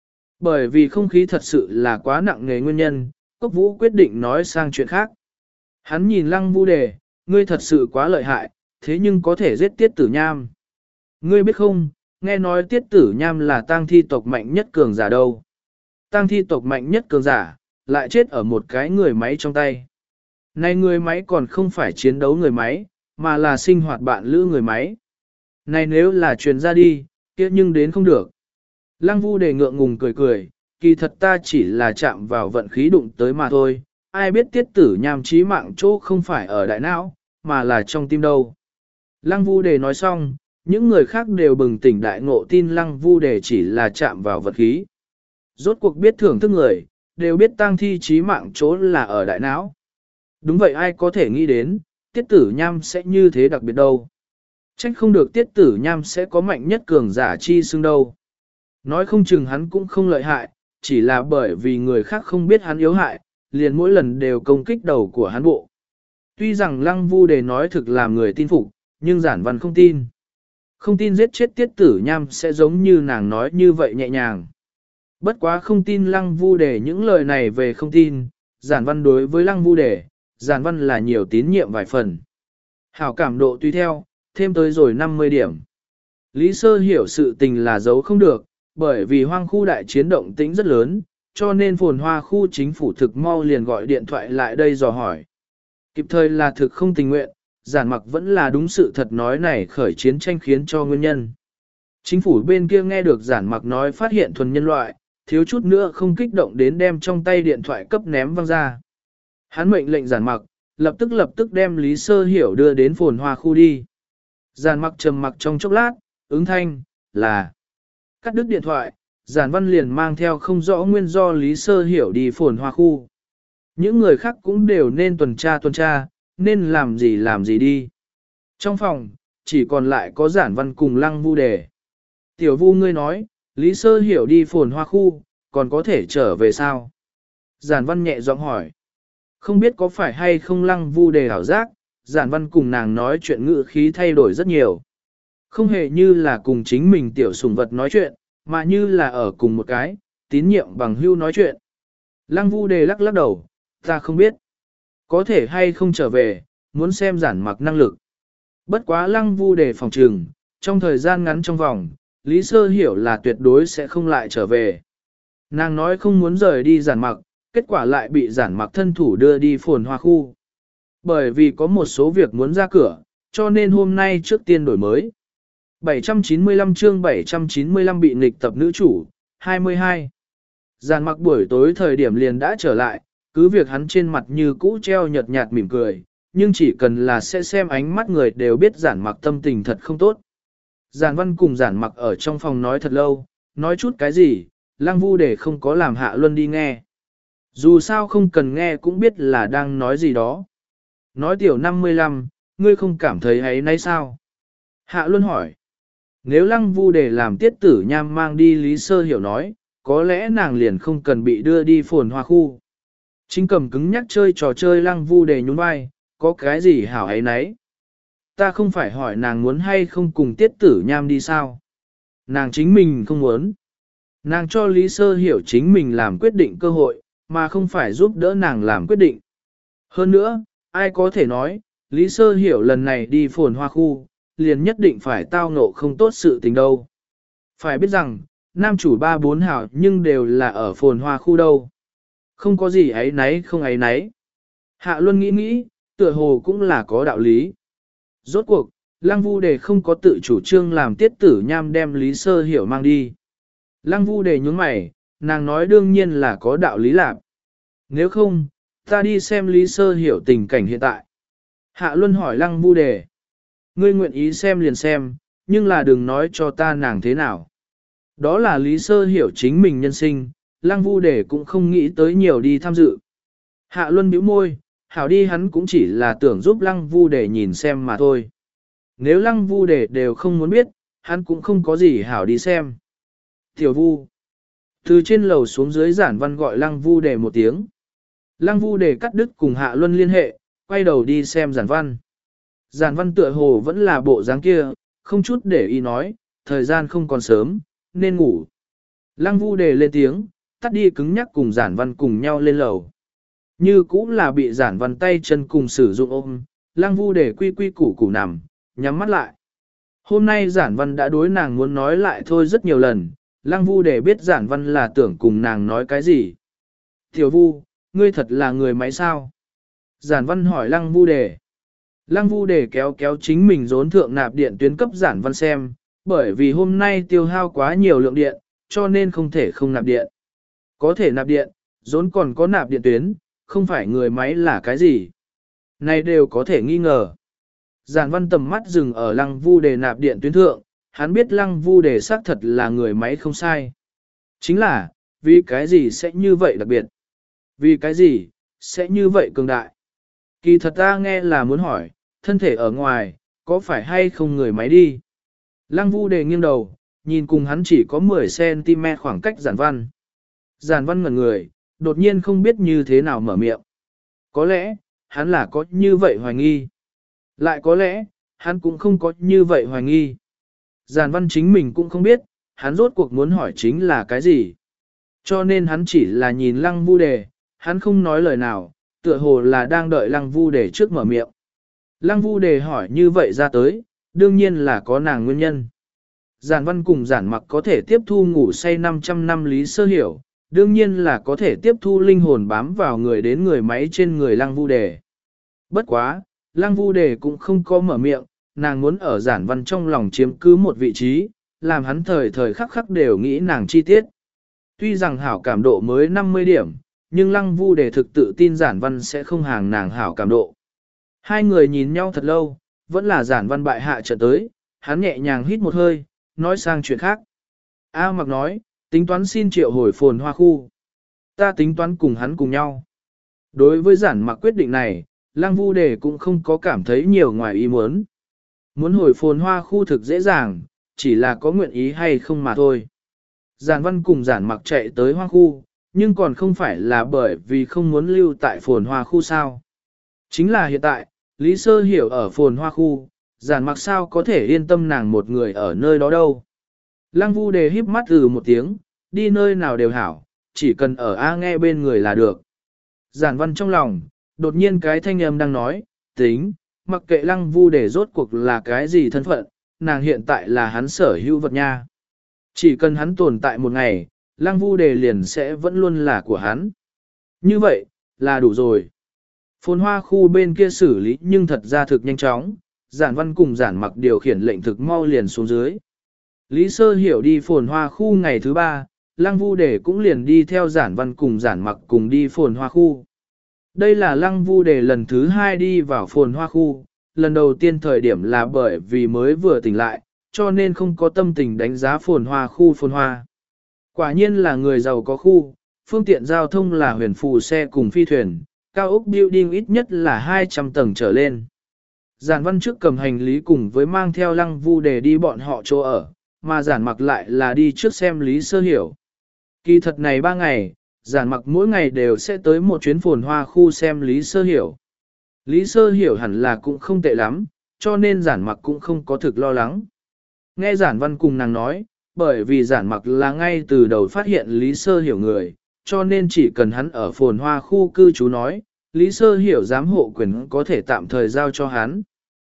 Bởi vì không khí thật sự là quá nặng nề nguyên nhân, Cốc Vũ quyết định nói sang chuyện khác. Hắn nhìn Lăng Vu Đề, ngươi thật sự quá lợi hại, thế nhưng có thể giết tiết tử nham. Ngươi biết không, nghe nói tiết tử nham là tang thi tộc mạnh nhất cường giả đâu. Tang thi tộc mạnh nhất cường giả, lại chết ở một cái người máy trong tay. Này người máy còn không phải chiến đấu người máy, mà là sinh hoạt bạn lữ người máy. Này nếu là truyền ra đi, kia nhưng đến không được. Lăng Vu Đề ngượng ngùng cười cười, kỳ thật ta chỉ là chạm vào vận khí đụng tới mà thôi, ai biết tiết tử nham chí mạng chỗ không phải ở đại não, mà là trong tim đâu. Lăng Vu Đề nói xong, những người khác đều bừng tỉnh đại ngộ tin Lăng Vu Đề chỉ là chạm vào vật khí. Rốt cuộc biết thưởng thức người, đều biết tang thi chí mạng chỗ là ở đại não. Đúng vậy, ai có thể nghĩ đến, tiết tử nham sẽ như thế đặc biệt đâu. Trách không được tiết tử nham sẽ có mạnh nhất cường giả chi xưng đâu. Nói không chừng hắn cũng không lợi hại, chỉ là bởi vì người khác không biết hắn yếu hại, liền mỗi lần đều công kích đầu của hắn bộ. Tuy rằng Lăng Vu Đề nói thực làm người tin phục, nhưng giản văn không tin. Không tin giết chết tiết tử nham sẽ giống như nàng nói như vậy nhẹ nhàng. Bất quá không tin Lăng Vu Đề những lời này về không tin, giản văn đối với Lăng Vu Đề, giản văn là nhiều tín nhiệm vài phần. Hảo cảm độ tùy theo, thêm tới rồi năm mươi điểm. Lý Sơ Hiểu sự tình là giấu không được, bởi vì hoang khu đại chiến động tĩnh rất lớn, cho nên phồn hoa khu chính phủ thực mau liền gọi điện thoại lại đây dò hỏi. Kịp thời là thực không tình nguyện, giản mặc vẫn là đúng sự thật nói này khởi chiến tranh khiến cho nguyên nhân. Chính phủ bên kia nghe được giản mặc nói phát hiện thuần nhân loại, thiếu chút nữa không kích động đến đem trong tay điện thoại cấp ném văng ra. Hắn mệnh lệnh giản mặc, lập tức lập tức đem Lý Sơ Hiểu đưa đến phồn hoa khu đi. Giản mặc trầm mặc trong chốc lát, ứng thanh, là cắt đứt điện thoại, giản văn liền mang theo không rõ nguyên do Lý Sơ Hiểu đi phồn hoa khu. Những người khác cũng đều nên tuần tra tuần tra, nên làm gì làm gì đi. Trong phòng, chỉ còn lại có giản văn cùng Lăng Vu Đề. Tiểu Vu ngươi nói, Lý Sơ Hiểu đi phồn hoa khu, còn có thể trở về sao? Giản văn nhẹ giọng hỏi. Không biết có phải hay không Lăng Vu Đề ảo giác, giản văn cùng nàng nói chuyện ngữ khí thay đổi rất nhiều. Không hề như là cùng chính mình tiểu sủng vật nói chuyện, mà như là ở cùng một cái, tín nhiệm bằng hưu nói chuyện. Lăng Vu Đề lắc lắc đầu, ta không biết. Có thể hay không trở về, muốn xem giản mặc năng lực. Bất quá Lăng Vu Đề phòng trừng, trong thời gian ngắn trong vòng, Lý Sơ Hiểu là tuyệt đối sẽ không lại trở về. Nàng nói không muốn rời đi giản mặc, kết quả lại bị giản mặc thân thủ đưa đi phồn hoa khu. Bởi vì có một số việc muốn ra cửa, cho nên hôm nay trước tiên đổi mới. bảy trăm chín mươi lăm chương bảy trăm chín mươi lăm bị nghịch tập nữ chủ, hai mươi hai. Giản mặc buổi tối thời điểm liền đã trở lại, cứ việc hắn trên mặt như cũ treo nhợt nhạt mỉm cười, nhưng chỉ cần là sẽ xem ánh mắt người đều biết giản mặc tâm tình thật không tốt. Giản văn cùng giản mặc ở trong phòng nói thật lâu, nói chút cái gì, Lăng Vu Đề không có làm Hạ Luân đi nghe. Dù sao không cần nghe cũng biết là đang nói gì đó. Nói tiểu năm mươi lăm, ngươi không cảm thấy ấy nay sao? Hạ Luân hỏi. Nếu Lăng Vu Đề làm tiết tử nham mang đi Lý Sơ Hiểu nói, có lẽ nàng liền không cần bị đưa đi phồn hoa khu. Chính cầm cứng nhắc chơi trò chơi Lăng Vu Đề nhún vai, có cái gì hảo ấy nấy? Ta không phải hỏi nàng muốn hay không cùng tiết tử nham đi sao? Nàng chính mình không muốn. Nàng cho Lý Sơ Hiểu chính mình làm quyết định cơ hội, mà không phải giúp đỡ nàng làm quyết định. Hơn nữa, ai có thể nói, Lý Sơ Hiểu lần này đi phồn hoa khu, liền nhất định phải tao ngộ không tốt sự tình đâu. Phải biết rằng, nam chủ ba bốn hảo nhưng đều là ở phồn hoa khu đâu. Không có gì ấy nấy không ấy nấy. Hạ Luân nghĩ nghĩ, tựa hồ cũng là có đạo lý. Rốt cuộc, Lăng Vu Đề không có tự chủ trương làm tiết tử nham đem Lý Sơ Hiểu mang đi. Lăng Vu Đề nhướng mày, nàng nói đương nhiên là có đạo lý lạc. Nếu không, ta đi xem Lý Sơ Hiểu tình cảnh hiện tại. Hạ Luân hỏi Lăng Vu Đề. Ngươi nguyện ý xem liền xem, nhưng là đừng nói cho ta nàng thế nào. Đó là Lý Sơ Hiểu chính mình nhân sinh, Lăng Vu Đề cũng không nghĩ tới nhiều đi tham dự. Hạ Luân bĩu môi, hảo đi hắn cũng chỉ là tưởng giúp Lăng Vu Đề nhìn xem mà thôi. Nếu Lăng Vu Đề đều không muốn biết, hắn cũng không có gì hảo đi xem. Tiểu Vu. Từ trên lầu xuống dưới giản văn gọi Lăng Vu Đề một tiếng. Lăng Vu Đề cắt đứt cùng Hạ Luân liên hệ, quay đầu đi xem giản văn. Giản văn tựa hồ vẫn là bộ dáng kia, không chút để ý nói, thời gian không còn sớm, nên ngủ. Lăng Vu Đề lên tiếng, tắt đi cứng nhắc cùng giản văn cùng nhau lên lầu. Như cũng là bị giản văn tay chân cùng sử dụng ôm, Lăng Vu Đề quy quy củ củ nằm, nhắm mắt lại. Hôm nay giản văn đã đối nàng muốn nói lại thôi rất nhiều lần, Lăng Vu Đề biết giản văn là tưởng cùng nàng nói cái gì. Tiểu Vu, ngươi thật là người máy sao? Giản văn hỏi Lăng Vu Đề. Lăng Vu Đề kéo kéo chính mình rốn thượng nạp điện tuyến cấp giản văn xem, bởi vì hôm nay tiêu hao quá nhiều lượng điện, cho nên không thể không nạp điện. Có thể nạp điện, rốn còn có nạp điện tuyến, không phải người máy là cái gì. Này đều có thể nghi ngờ. Giản văn tầm mắt dừng ở Lăng Vu Đề nạp điện tuyến thượng, hắn biết Lăng Vu Đề xác thật là người máy không sai. Chính là, vì cái gì sẽ như vậy đặc biệt? Vì cái gì, sẽ như vậy cường đại? Kỳ thật ta nghe là muốn hỏi, thân thể ở ngoài, có phải hay không người máy đi? Lăng Vu Đề nghiêng đầu, nhìn cùng hắn chỉ có mười xăng ti mét khoảng cách giản văn. Giản văn ngẩn người, đột nhiên không biết như thế nào mở miệng. Có lẽ, hắn là có như vậy hoài nghi. Lại có lẽ, hắn cũng không có như vậy hoài nghi. Giản văn chính mình cũng không biết, hắn rốt cuộc muốn hỏi chính là cái gì. Cho nên hắn chỉ là nhìn Lăng Vu Đề, hắn không nói lời nào, tựa hồ là đang đợi Lăng Vu Đề trước mở miệng. Lăng Vu Đề hỏi như vậy ra tới, đương nhiên là có nàng nguyên nhân. Giản văn cùng giản mặc có thể tiếp thu ngủ say năm trăm năm Lý Sơ Hiểu, đương nhiên là có thể tiếp thu linh hồn bám vào người đến người máy trên người Lăng Vu Đề. Bất quá, Lăng Vu Đề cũng không có mở miệng, nàng muốn ở giản văn trong lòng chiếm cứ một vị trí, làm hắn thời thời khắc khắc đều nghĩ nàng chi tiết. Tuy rằng hảo cảm độ mới năm mươi điểm, nhưng Lăng Vu Đề thực tự tin Giản Văn sẽ không hàng nàng hảo cảm độ. Hai người nhìn nhau thật lâu, vẫn là Giản Văn bại hạ trận tới, hắn nhẹ nhàng hít một hơi, nói sang chuyện khác. A Mặc nói, tính toán xin triệu hồi Phồn Hoa khu. Ta tính toán cùng hắn cùng nhau. Đối với Giản Mặc quyết định này, Lăng Vu Đề cũng không có cảm thấy nhiều ngoài ý muốn. Muốn hồi Phồn Hoa khu thực dễ dàng, chỉ là có nguyện ý hay không mà thôi. Giản Văn cùng Giản Mặc chạy tới Hoa khu, nhưng còn không phải là bởi vì không muốn lưu tại Phồn Hoa khu sao. Chính là hiện tại, Lý Sơ Hiểu ở Phồn Hoa khu, Giản Mặc sao có thể yên tâm nàng một người ở nơi đó đâu. Lăng Vu Đề híp mắt ừ một tiếng, đi nơi nào đều hảo, chỉ cần ở A nghe bên người là được. Giản Văn trong lòng, đột nhiên cái thanh âm đang nói, tính, mặc kệ Lăng Vu Đề rốt cuộc là cái gì thân phận, nàng hiện tại là hắn sở hữu vật nha. Chỉ cần hắn tồn tại một ngày, Lăng Vu Đề liền sẽ vẫn luôn là của hắn. Như vậy, là đủ rồi. Phồn Hoa khu bên kia xử lý nhưng thật ra thực nhanh chóng, Giản Văn cùng Giản Mặc điều khiển lệnh thực mau liền xuống dưới. Lý Sơ Hiểu đi Phồn Hoa khu ngày thứ ba, Lăng Vu Đề cũng liền đi theo Giản Văn cùng Giản Mặc cùng đi Phồn Hoa khu. Đây là Lăng Vu Đề lần thứ hai đi vào Phồn Hoa khu, lần đầu tiên thời điểm là bởi vì mới vừa tỉnh lại, cho nên không có tâm tình đánh giá Phồn Hoa khu Phồn Hoa. Quả nhiên là người giàu có khu, phương tiện giao thông là huyền phù xe cùng phi thuyền, cao ốc building ít nhất là hai trăm tầng trở lên. Giản Văn trước cầm hành lý cùng với mang theo Lăng Vu Đề đi bọn họ chỗ ở, mà Giản Mặc lại là đi trước xem Lý Sơ Hiểu. Kỳ thật này ba ngày, Giản Mặc mỗi ngày đều sẽ tới một chuyến Phồn Hoa khu xem Lý Sơ Hiểu. Lý Sơ Hiểu hẳn là cũng không tệ lắm, cho nên Giản Mặc cũng không có thực lo lắng. Nghe Giản Văn cùng nàng nói, bởi vì Giản Mặc là ngay từ đầu phát hiện Lý Sơ Hiểu người, cho nên chỉ cần hắn ở Phồn Hoa khu cư trú nói, Lý Sơ Hiểu giám hộ quyền có thể tạm thời giao cho hắn.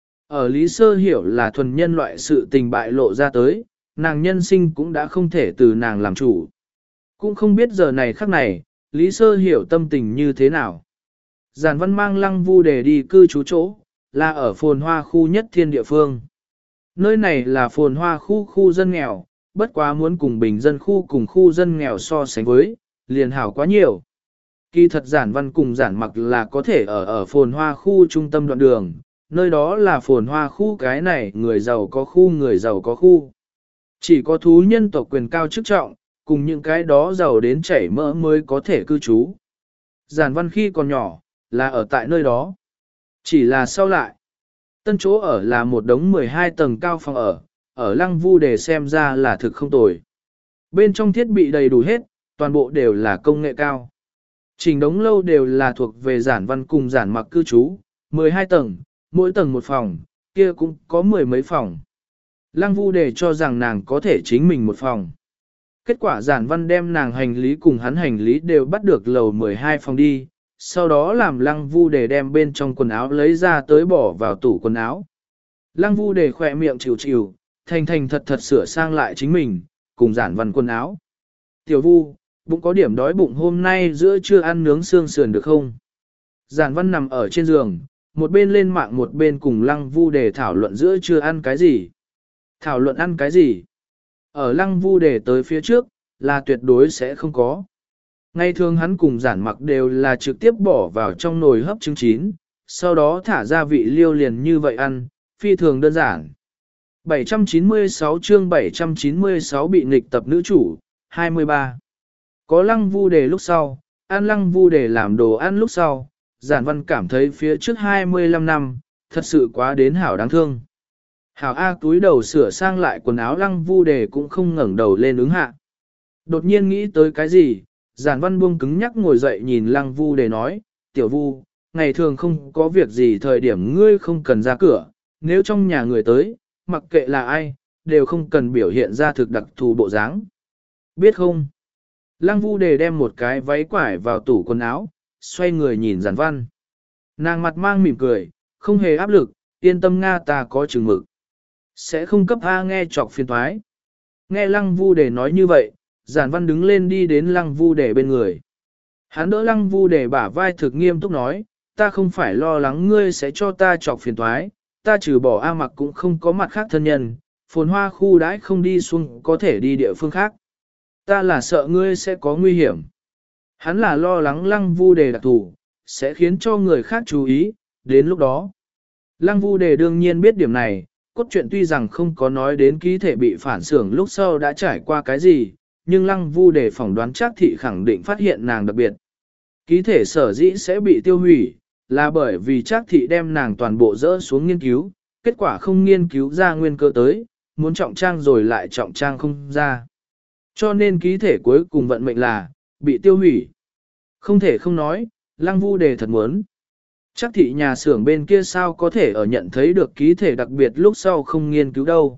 Ở Lý Sơ Hiểu là thuần nhân loại sự tình bại lộ ra tới, nàng nhân sinh cũng đã không thể từ nàng làm chủ. Cũng không biết giờ này khắc này, Lý Sơ Hiểu tâm tình như thế nào. Giản Văn mang Lăng Vu Đề đi cư trú chỗ, là ở Phồn Hoa khu nhất thiên địa phương. Nơi này là Phồn Hoa khu khu dân nghèo, bất quá muốn cùng bình dân khu cùng khu dân nghèo so sánh với, liền hảo quá nhiều. Kỳ thật Giản Văn cùng Giản Mặc là có thể ở ở Phồn Hoa khu trung tâm đoạn đường, nơi đó là Phồn Hoa khu cái này người giàu có khu người giàu có khu. Chỉ có thú nhân tộc quyền cao chức trọng, cùng những cái đó giàu đến chảy mỡ mới có thể cư trú. Giản Văn khi còn nhỏ, là ở tại nơi đó. Chỉ là sau lại, tân chỗ ở là một đống mười hai tầng cao phòng ở, ở Lăng Vu Đề xem ra là thực không tồi. Bên trong thiết bị đầy đủ hết, toàn bộ đều là công nghệ cao. Trình đống lâu đều là thuộc về Giản Văn cùng Giản Mặc cư trú, mười hai tầng, mỗi tầng một phòng, kia cũng có mười mấy phòng. Lăng Vu Đề cho rằng nàng có thể chính mình một phòng. Kết quả Giản Văn đem nàng hành lý cùng hắn hành lý đều bắt được lầu mười hai phòng đi, sau đó làm Lăng Vu Đề đem bên trong quần áo lấy ra tới bỏ vào tủ quần áo. Lăng Vu Đề khỏe miệng chịu chịu, thành thành thật thật sửa sang lại chính mình, cùng Giản Văn quần áo. Tiểu Vu, bụng có điểm đói bụng hôm nay giữa trưa ăn nướng xương sườn được không? Giản Văn nằm ở trên giường, một bên lên mạng một bên cùng Lăng Vu Đề thảo luận giữa trưa ăn cái gì. Thảo luận ăn cái gì? Ở Lăng Vu Đề tới phía trước, là tuyệt đối sẽ không có. Ngày thường hắn cùng Giản Mặc đều là trực tiếp bỏ vào trong nồi hấp trứng chín, sau đó thả gia vị liêu liền như vậy ăn, phi thường đơn giản. bảy trăm chín mươi sáu chương bảy trăm chín mươi sáu bị nghịch tập nữ chủ, hai mươi ba. Có Lăng Vu Đề lúc sau, ăn Lăng Vu Đề làm đồ ăn lúc sau, Giản Văn cảm thấy phía trước hai mươi lăm năm, thật sự quá đến hảo đáng thương. Hảo A túi đầu sửa sang lại quần áo Lăng Vu Đề cũng không ngẩng đầu lên ứng hạ. Đột nhiên nghĩ tới cái gì, Giản Văn buông cứng nhắc ngồi dậy nhìn Lăng Vu Đề nói, Tiểu Vu, ngày thường không có việc gì thời điểm ngươi không cần ra cửa, nếu trong nhà người tới, mặc kệ là ai, đều không cần biểu hiện ra thực đặc thù bộ dáng. Biết không? Lăng Vu Đề đem một cái váy quải vào tủ quần áo, xoay người nhìn Giản Văn. Nàng mặt mang mỉm cười, không hề áp lực, yên tâm Nga ta có chừng mực. Sẽ không cấp A nghe chọc phiền toái. Nghe Lăng Vu Đề nói như vậy, Giản Văn đứng lên đi đến Lăng Vu Đề bên người. Hắn đỡ Lăng Vu Đề bả vai thực nghiêm túc nói, ta không phải lo lắng ngươi sẽ cho ta chọc phiền toái, ta trừ bỏ A Mặc cũng không có mặt khác thân nhân, phồn hoa khu đãi không đi xuống có thể đi địa phương khác. Ta là sợ ngươi sẽ có nguy hiểm. Hắn là lo lắng Lăng Vu Đề đặc thủ, sẽ khiến cho người khác chú ý, đến lúc đó. Lăng Vu Đề đương nhiên biết điểm này, cốt truyện tuy rằng không có nói đến ký thể bị phản xưởng lúc sau đã trải qua cái gì, nhưng Lăng Vu Đề phỏng đoán Trác Thị khẳng định phát hiện nàng đặc biệt. Ký thể sở dĩ sẽ bị tiêu hủy, là bởi vì Trác Thị đem nàng toàn bộ dỡ xuống nghiên cứu, kết quả không nghiên cứu ra nguyên cơ tới, muốn trọng trang rồi lại trọng trang không ra. Cho nên ký thể cuối cùng vận mệnh là, bị tiêu hủy. Không thể không nói, Lăng Vu Đề thật muốn. Trác Thị nhà xưởng bên kia sao có thể ở nhận thấy được ký thể đặc biệt lúc sau không nghiên cứu đâu.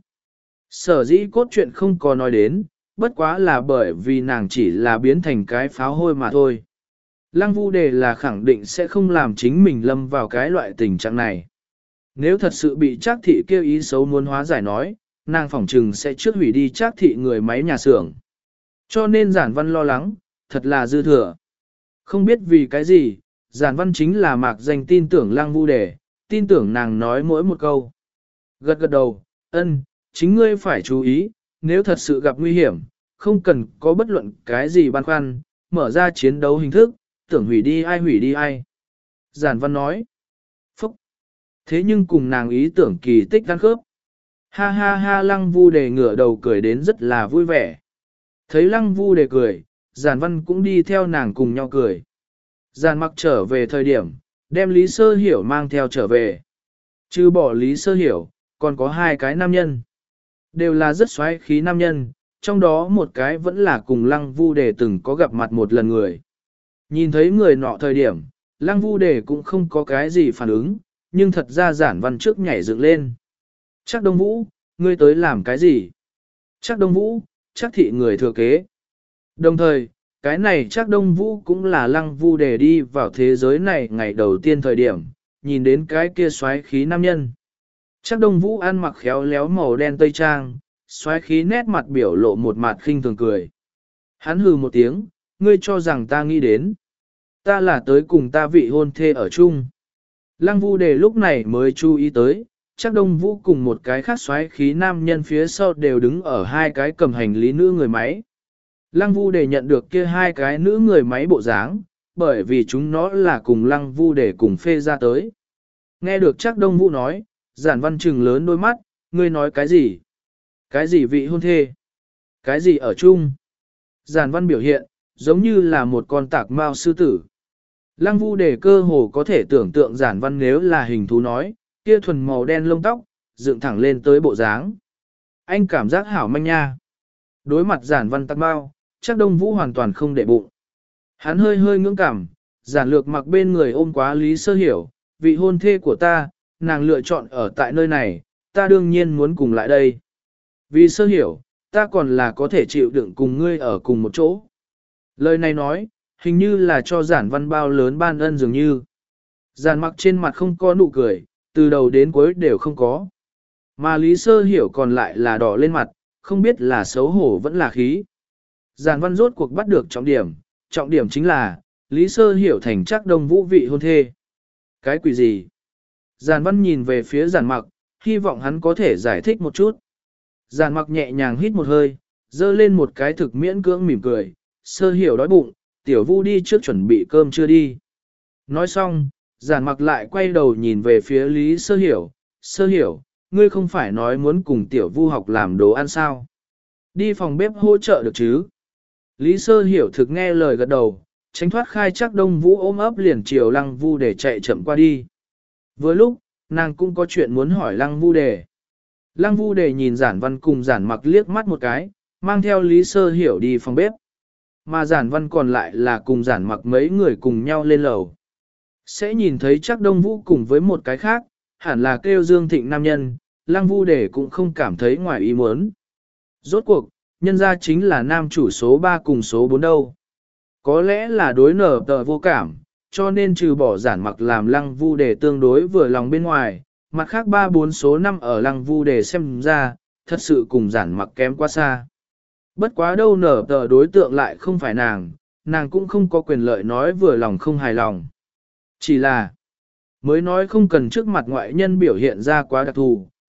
Sở dĩ cốt truyện không có nói đến, bất quá là bởi vì nàng chỉ là biến thành cái pháo hôi mà thôi. Lăng Vu Đề là khẳng định sẽ không làm chính mình lâm vào cái loại tình trạng này. Nếu thật sự bị Trác Thị kêu ý xấu muốn hóa giải nói, nàng phỏng trừng sẽ trước hủy đi Trác Thị người máy nhà xưởng. Cho nên Giản Văn lo lắng, thật là dư thừa. Không biết vì cái gì, Giản Văn chính là mạc danh tin tưởng Lăng Vu Đề, tin tưởng nàng nói mỗi một câu. Gật gật đầu, ân, chính ngươi phải chú ý, nếu thật sự gặp nguy hiểm, không cần có bất luận cái gì băn khoăn, mở ra chiến đấu hình thức, tưởng hủy đi ai hủy đi ai. Giản Văn nói, phúc, thế nhưng cùng nàng ý tưởng kỳ tích ăn khớp. Ha ha ha Lăng Vu Đề ngửa đầu cười đến rất là vui vẻ. Thấy Lăng Vu Đề cười, Giản Văn cũng đi theo nàng cùng nhau cười. Giản Mặc trở về thời điểm, đem Lý Sơ Hiểu mang theo trở về. Chứ bỏ Lý Sơ Hiểu, còn có hai cái nam nhân. Đều là rất xoáy khí nam nhân, trong đó một cái vẫn là cùng Lăng Vu Đề từng có gặp mặt một lần người. Nhìn thấy người nọ thời điểm, Lăng Vu Đề cũng không có cái gì phản ứng, nhưng thật ra Giản Văn trước nhảy dựng lên. Chắc Đông Vũ, ngươi tới làm cái gì? Chắc Đông Vũ, chắc thị người thừa kế. Đồng thời, cái này chắc Đông Vũ cũng là Lăng Vu Đề đi vào thế giới này ngày đầu tiên thời điểm, nhìn đến cái kia xoáy khí nam nhân. Chắc Đông Vũ ăn mặc khéo léo màu đen tây trang, xoáy khí nét mặt biểu lộ một mặt khinh thường cười. Hắn hừ một tiếng, ngươi cho rằng ta nghĩ đến. Ta là tới cùng ta vị hôn thê ở chung. Lăng Vu Đề lúc này mới chú ý tới, chắc Đông Vũ cùng một cái khác xoáy khí nam nhân phía sau đều đứng ở hai cái cầm hành lý nữ người máy. Lăng Vu Đề nhận được kia hai cái nữ người máy bộ dáng, bởi vì chúng nó là cùng Lăng Vu Đề cùng phê ra tới. Nghe được chắc Đông Vũ nói, Giản Văn trừng lớn đôi mắt, ngươi nói cái gì? Cái gì vị hôn thê? Cái gì ở chung? Giản Văn biểu hiện, giống như là một con tạc mao sư tử. Lăng Vu Đề cơ hồ có thể tưởng tượng Giản Văn nếu là hình thú nói, kia thuần màu đen lông tóc, dựng thẳng lên tới bộ dáng. Anh cảm giác hảo manh nha. Đối mặt Giản Văn tạc mao, chắc Đông Vũ hoàn toàn không để bụng. Hắn hơi hơi ngưỡng cảm, Giản Lược mặc bên người ôm quá Lý Sơ Hiểu, vị hôn thê của ta, nàng lựa chọn ở tại nơi này, ta đương nhiên muốn cùng lại đây. Vì Sơ Hiểu, ta còn là có thể chịu đựng cùng ngươi ở cùng một chỗ. Lời này nói, hình như là cho Giản Văn bao lớn ban ân dường như. Giản Mặc trên mặt không có nụ cười, từ đầu đến cuối đều không có. Mà Lý Sơ Hiểu còn lại là đỏ lên mặt, không biết là xấu hổ vẫn là khí. Giản Văn rốt cuộc bắt được trọng điểm, trọng điểm chính là, Lý Sơ Hiểu thành chắc Đông Vũ vị hôn thê. Cái quỷ gì? Giản Văn nhìn về phía Giản Mặc, hy vọng hắn có thể giải thích một chút. Giản Mặc nhẹ nhàng hít một hơi, dơ lên một cái thực miễn cưỡng mỉm cười, Sơ Hiểu đói bụng, Tiểu Vu đi trước chuẩn bị cơm chưa đi. Nói xong, Giản Mặc lại quay đầu nhìn về phía Lý Sơ Hiểu, Sơ Hiểu, ngươi không phải nói muốn cùng Tiểu Vu học làm đồ ăn sao? Đi phòng bếp hỗ trợ được chứ? Lý Sơ Hiểu thực nghe lời gật đầu, tránh thoát khai chắc Đông Vũ ôm ấp liền chiều Lăng Vu để chạy chậm qua đi. Vừa lúc, nàng cũng có chuyện muốn hỏi Lăng Vu Đề. Lăng Vu Đề nhìn Giản Văn cùng Giản Mặc liếc mắt một cái, mang theo Lý Sơ Hiểu đi phòng bếp. Mà Giản Văn còn lại là cùng Giản Mặc mấy người cùng nhau lên lầu. Sẽ nhìn thấy chắc Đông Vũ cùng với một cái khác, hẳn là kêu Dương Thịnh nam nhân, Lăng Vu Đề cũng không cảm thấy ngoài ý muốn. Rốt cuộc, nhân ra chính là nam chủ số ba cùng số bốn đâu. Có lẽ là đối nở tờ vô cảm, cho nên trừ bỏ Giản Mặc làm Lăng Vu Đề tương đối vừa lòng bên ngoài, mặt khác ba bốn số năm ở Lăng Vu Đề xem ra, thật sự cùng Giản Mặc kém quá xa. Bất quá đâu nở tờ đối tượng lại không phải nàng, nàng cũng không có quyền lợi nói vừa lòng không hài lòng. Chỉ là, mới nói không cần trước mặt ngoại nhân biểu hiện ra quá đặc thù,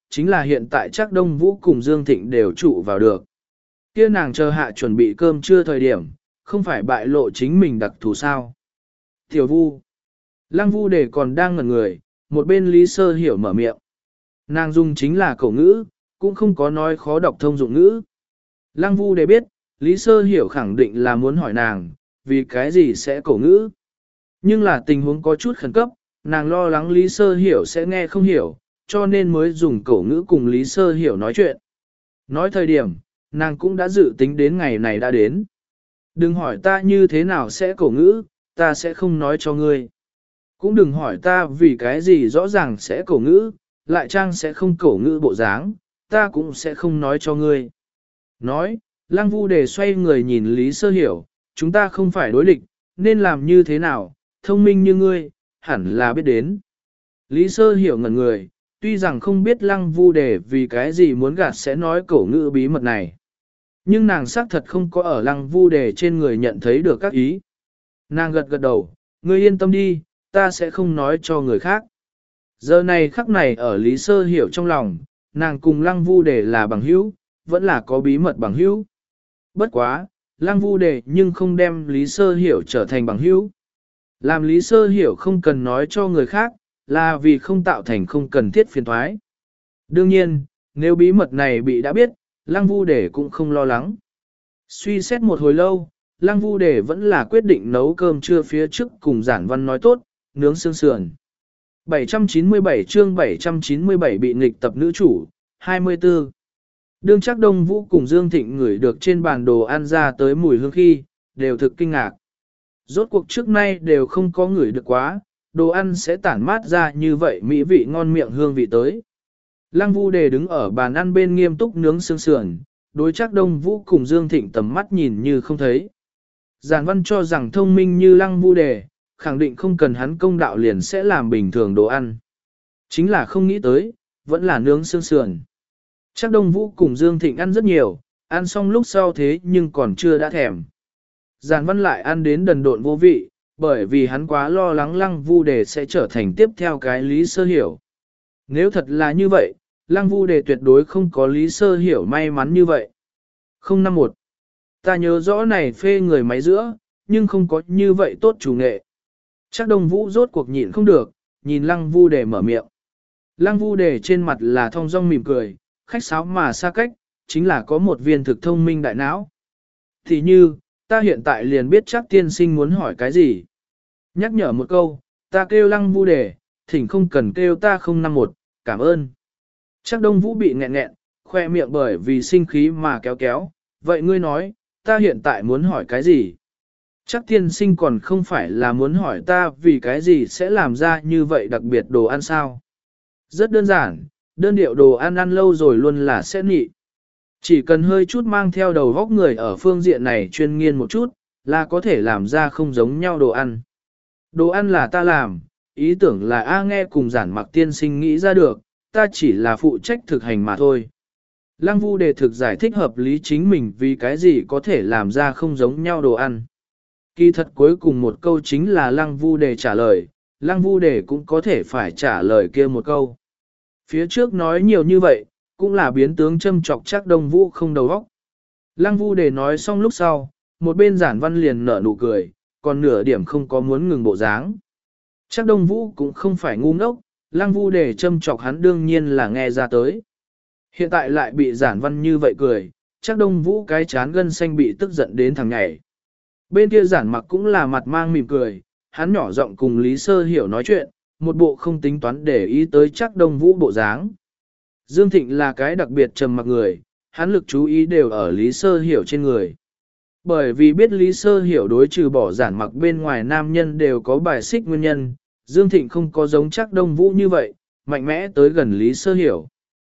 chính là hiện tại chắc Đông Vũ cùng Dương Thịnh đều trụ vào được. Kia nàng chờ hạ chuẩn bị cơm trưa thời điểm, không phải bại lộ chính mình đặc thù sao. Tiểu Vu. Lăng Vu Đề còn đang ngẩn người, một bên Lý Sơ Hiểu mở miệng. Nàng dùng chính là cổ ngữ, cũng không có nói khó đọc thông dụng ngữ. Lăng Vu Đề biết, Lý Sơ Hiểu khẳng định là muốn hỏi nàng, vì cái gì sẽ cổ ngữ. Nhưng là tình huống có chút khẩn cấp, nàng lo lắng Lý Sơ Hiểu sẽ nghe không hiểu, cho nên mới dùng cổ ngữ cùng Lý Sơ Hiểu nói chuyện. Nói thời điểm, nàng cũng đã dự tính đến ngày này đã đến. Đừng hỏi ta như thế nào sẽ cổ ngữ, ta sẽ không nói cho ngươi. Cũng đừng hỏi ta vì cái gì rõ ràng sẽ cổ ngữ, lại trang sẽ không cổ ngữ bộ dáng, ta cũng sẽ không nói cho ngươi. Nói, Lăng Vu Đề xoay người nhìn Lý Sơ Hiểu, chúng ta không phải đối địch, nên làm như thế nào, thông minh như ngươi, hẳn là biết đến. Lý Sơ Hiểu ngẩn người, tuy rằng không biết Lăng Vu Đề vì cái gì muốn gạt sẽ nói cổ ngữ bí mật này. Nhưng nàng xác thật không có ở Lăng Vu Đề trên người nhận thấy được các ý. Nàng gật gật đầu, ngươi yên tâm đi, ta sẽ không nói cho người khác. Giờ này khắc này ở Lý Sơ Hiểu trong lòng, nàng cùng Lăng Vu Đề là bằng hữu, vẫn là có bí mật bằng hữu. Bất quá, Lăng Vu Đề nhưng không đem Lý Sơ Hiểu trở thành bằng hữu. Làm Lý Sơ Hiểu không cần nói cho người khác, là vì không tạo thành không cần thiết phiền thoái. Đương nhiên, nếu bí mật này bị đã biết, Lăng Vu Đề cũng không lo lắng. Suy xét một hồi lâu, Lăng Vu Đề vẫn là quyết định nấu cơm trưa phía trước cùng Giản Văn nói tốt, nướng xương sườn. bảy trăm chín mươi bảy chương bảy trăm chín mươi bảy bị nghịch tập nữ chủ, hai mươi tư. Đương chắc Đông Vũ cùng Dương Thịnh ngửi được trên bàn đồ ăn ra tới mùi hương khi, đều thực kinh ngạc. Rốt cuộc trước nay đều không có ngửi được quá, đồ ăn sẽ tản mát ra như vậy mỹ vị ngon miệng hương vị tới. Lăng Vu Đề đứng ở bàn ăn bên nghiêm túc nướng xương sườn, đối chắc Đông Vũ cùng Dương Thịnh tầm mắt nhìn như không thấy. Giản Văn cho rằng thông minh như Lăng Vu Đề, khẳng định không cần hắn công đạo liền sẽ làm bình thường đồ ăn. Chính là không nghĩ tới, vẫn là nướng xương sườn. Chắc Đông Vũ cùng Dương Thịnh ăn rất nhiều, ăn xong lúc sau thế nhưng còn chưa đã thèm. Giản Văn lại ăn đến đần độn vô vị, bởi vì hắn quá lo lắng Lăng Vu Đề sẽ trở thành tiếp theo cái Lý Sơ Hiểu. Nếu thật là như vậy, Lăng Vu Đề tuyệt đối không có Lý Sơ Hiểu may mắn như vậy. không năm một. Ta nhớ rõ này phê người máy giữa, nhưng không có như vậy tốt chủ nghệ. Chắc Đông Vũ rốt cuộc nhịn không được, nhìn Lăng Vu Đề mở miệng. Lăng Vu Đề trên mặt là thong dong mỉm cười, khách sáo mà xa cách, chính là có một viên thực thông minh đại não. Thì như, ta hiện tại liền biết chắc tiên sinh muốn hỏi cái gì. Nhắc nhở một câu, ta kêu Lăng Vu Đề, thỉnh không cần kêu ta không năm một, cảm ơn. Chắc Đông Vũ bị nghẹn nghẹn, khoe miệng bởi vì sinh khí mà kéo kéo, vậy ngươi nói, ta hiện tại muốn hỏi cái gì? Chắc tiên sinh còn không phải là muốn hỏi ta vì cái gì sẽ làm ra như vậy đặc biệt đồ ăn sao? Rất đơn giản, đơn điệu đồ ăn ăn lâu rồi luôn là sẽ nị. Chỉ cần hơi chút mang theo đầu góc người ở phương diện này chuyên nghiên một chút, là có thể làm ra không giống nhau đồ ăn. Đồ ăn là ta làm, ý tưởng là A nghe cùng Giản Mặc tiên sinh nghĩ ra được, ta chỉ là phụ trách thực hành mà thôi. Lăng Vu Đề thực giải thích hợp lý chính mình vì cái gì có thể làm ra không giống nhau đồ ăn. Kỳ thật cuối cùng một câu chính là Lăng Vu Đề trả lời, Lăng Vu Đề cũng có thể phải trả lời kia một câu. Phía trước nói nhiều như vậy, cũng là biến tướng châm chọc chắc Đông Vũ không đầu óc. Lăng Vu Đề nói xong lúc sau, một bên Giản Văn liền nở nụ cười, còn nửa điểm không có muốn ngừng bộ dáng. Chắc Đông Vũ cũng không phải ngu ngốc, Lăng Vu Đề châm chọc hắn đương nhiên là nghe ra tới. Hiện tại lại bị Giản Văn như vậy cười, chắc Đông Vũ cái chán gân xanh bị tức giận đến thằng nhảy. Bên kia Giản Mặc cũng là mặt mang mỉm cười, hắn nhỏ giọng cùng Lý Sơ Hiểu nói chuyện, một bộ không tính toán để ý tới chắc Đông Vũ bộ dáng. Dương Thịnh là cái đặc biệt trầm mặc người, hắn lực chú ý đều ở Lý Sơ Hiểu trên người. Bởi vì biết Lý Sơ Hiểu đối trừ bỏ Giản Mặc bên ngoài nam nhân đều có bài xích nguyên nhân, Dương Thịnh không có giống chắc Đông Vũ như vậy, mạnh mẽ tới gần Lý Sơ Hiểu.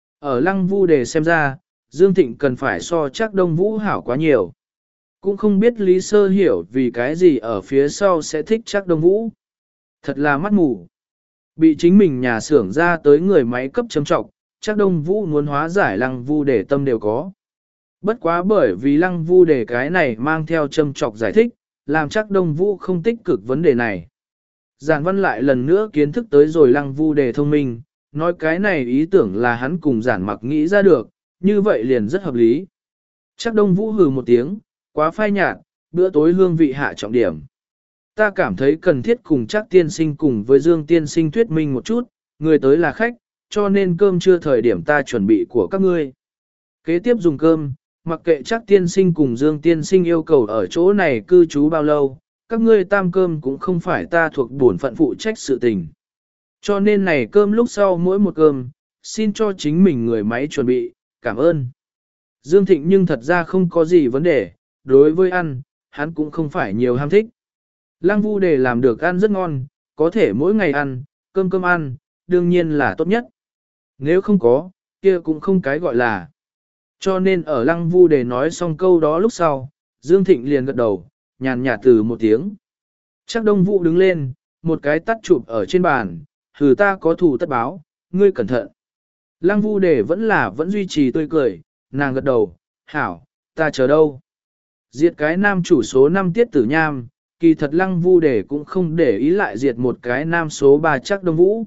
Ở Lăng Vu Đề xem ra, Dương Thịnh cần phải so chắc Đông Vũ hảo quá nhiều. Cũng không biết Lý Sơ Hiểu vì cái gì ở phía sau sẽ thích chắc Đông Vũ. Thật là mắt mù. Bị chính mình nhà xưởng ra tới người máy cấp châm trọng, chắc Đông Vũ muốn hóa giải Lăng Vu Đề tâm đều có. Bất quá bởi vì Lăng Vu Đề cái này mang theo châm trọng giải thích, làm chắc Đông Vũ không tích cực vấn đề này. Giản Văn lại lần nữa kiến thức tới rồi Lăng Vu Đề thông minh, nói cái này ý tưởng là hắn cùng giản mặc nghĩ ra được, như vậy liền rất hợp lý. Chắc Đông Vũ hừ một tiếng, quá phai nhạt, bữa tối hương vị hạ trọng điểm. Ta cảm thấy cần thiết cùng chắc tiên sinh cùng với Dương tiên sinh thuyết minh một chút, người tới là khách, cho nên cơm trưa thời điểm ta chuẩn bị của các ngươi. Kế tiếp dùng cơm, mặc kệ chắc tiên sinh cùng Dương tiên sinh yêu cầu ở chỗ này cư trú bao lâu, các ngươi tam cơm cũng không phải ta thuộc bổn phận phụ trách sự tình. Cho nên này cơm lúc sau mỗi một cơm, xin cho chính mình người máy chuẩn bị, cảm ơn. Dương Thịnh nhưng thật ra không có gì vấn đề, đối với ăn, hắn cũng không phải nhiều ham thích. Lăng Vu Đề làm được ăn rất ngon, có thể mỗi ngày ăn, cơm cơm ăn, đương nhiên là tốt nhất. Nếu không có, kia cũng không cái gọi là. Cho nên ở Lăng Vu Đề nói xong câu đó lúc sau, Dương Thịnh liền gật đầu, nhàn nhạt từ một tiếng. Chắc Đông Vũ đứng lên, một cái tắt chụp ở trên bàn, thử ta có thù tất báo, ngươi cẩn thận. Lăng Vu Đề vẫn là vẫn duy trì tươi cười, nàng gật đầu, hảo, ta chờ đâu. Diệt cái nam chủ số năm tiết tử nham, kỳ thật Lăng Vu Đề cũng không để ý lại diệt một cái nam số ba chắc Đông Vũ.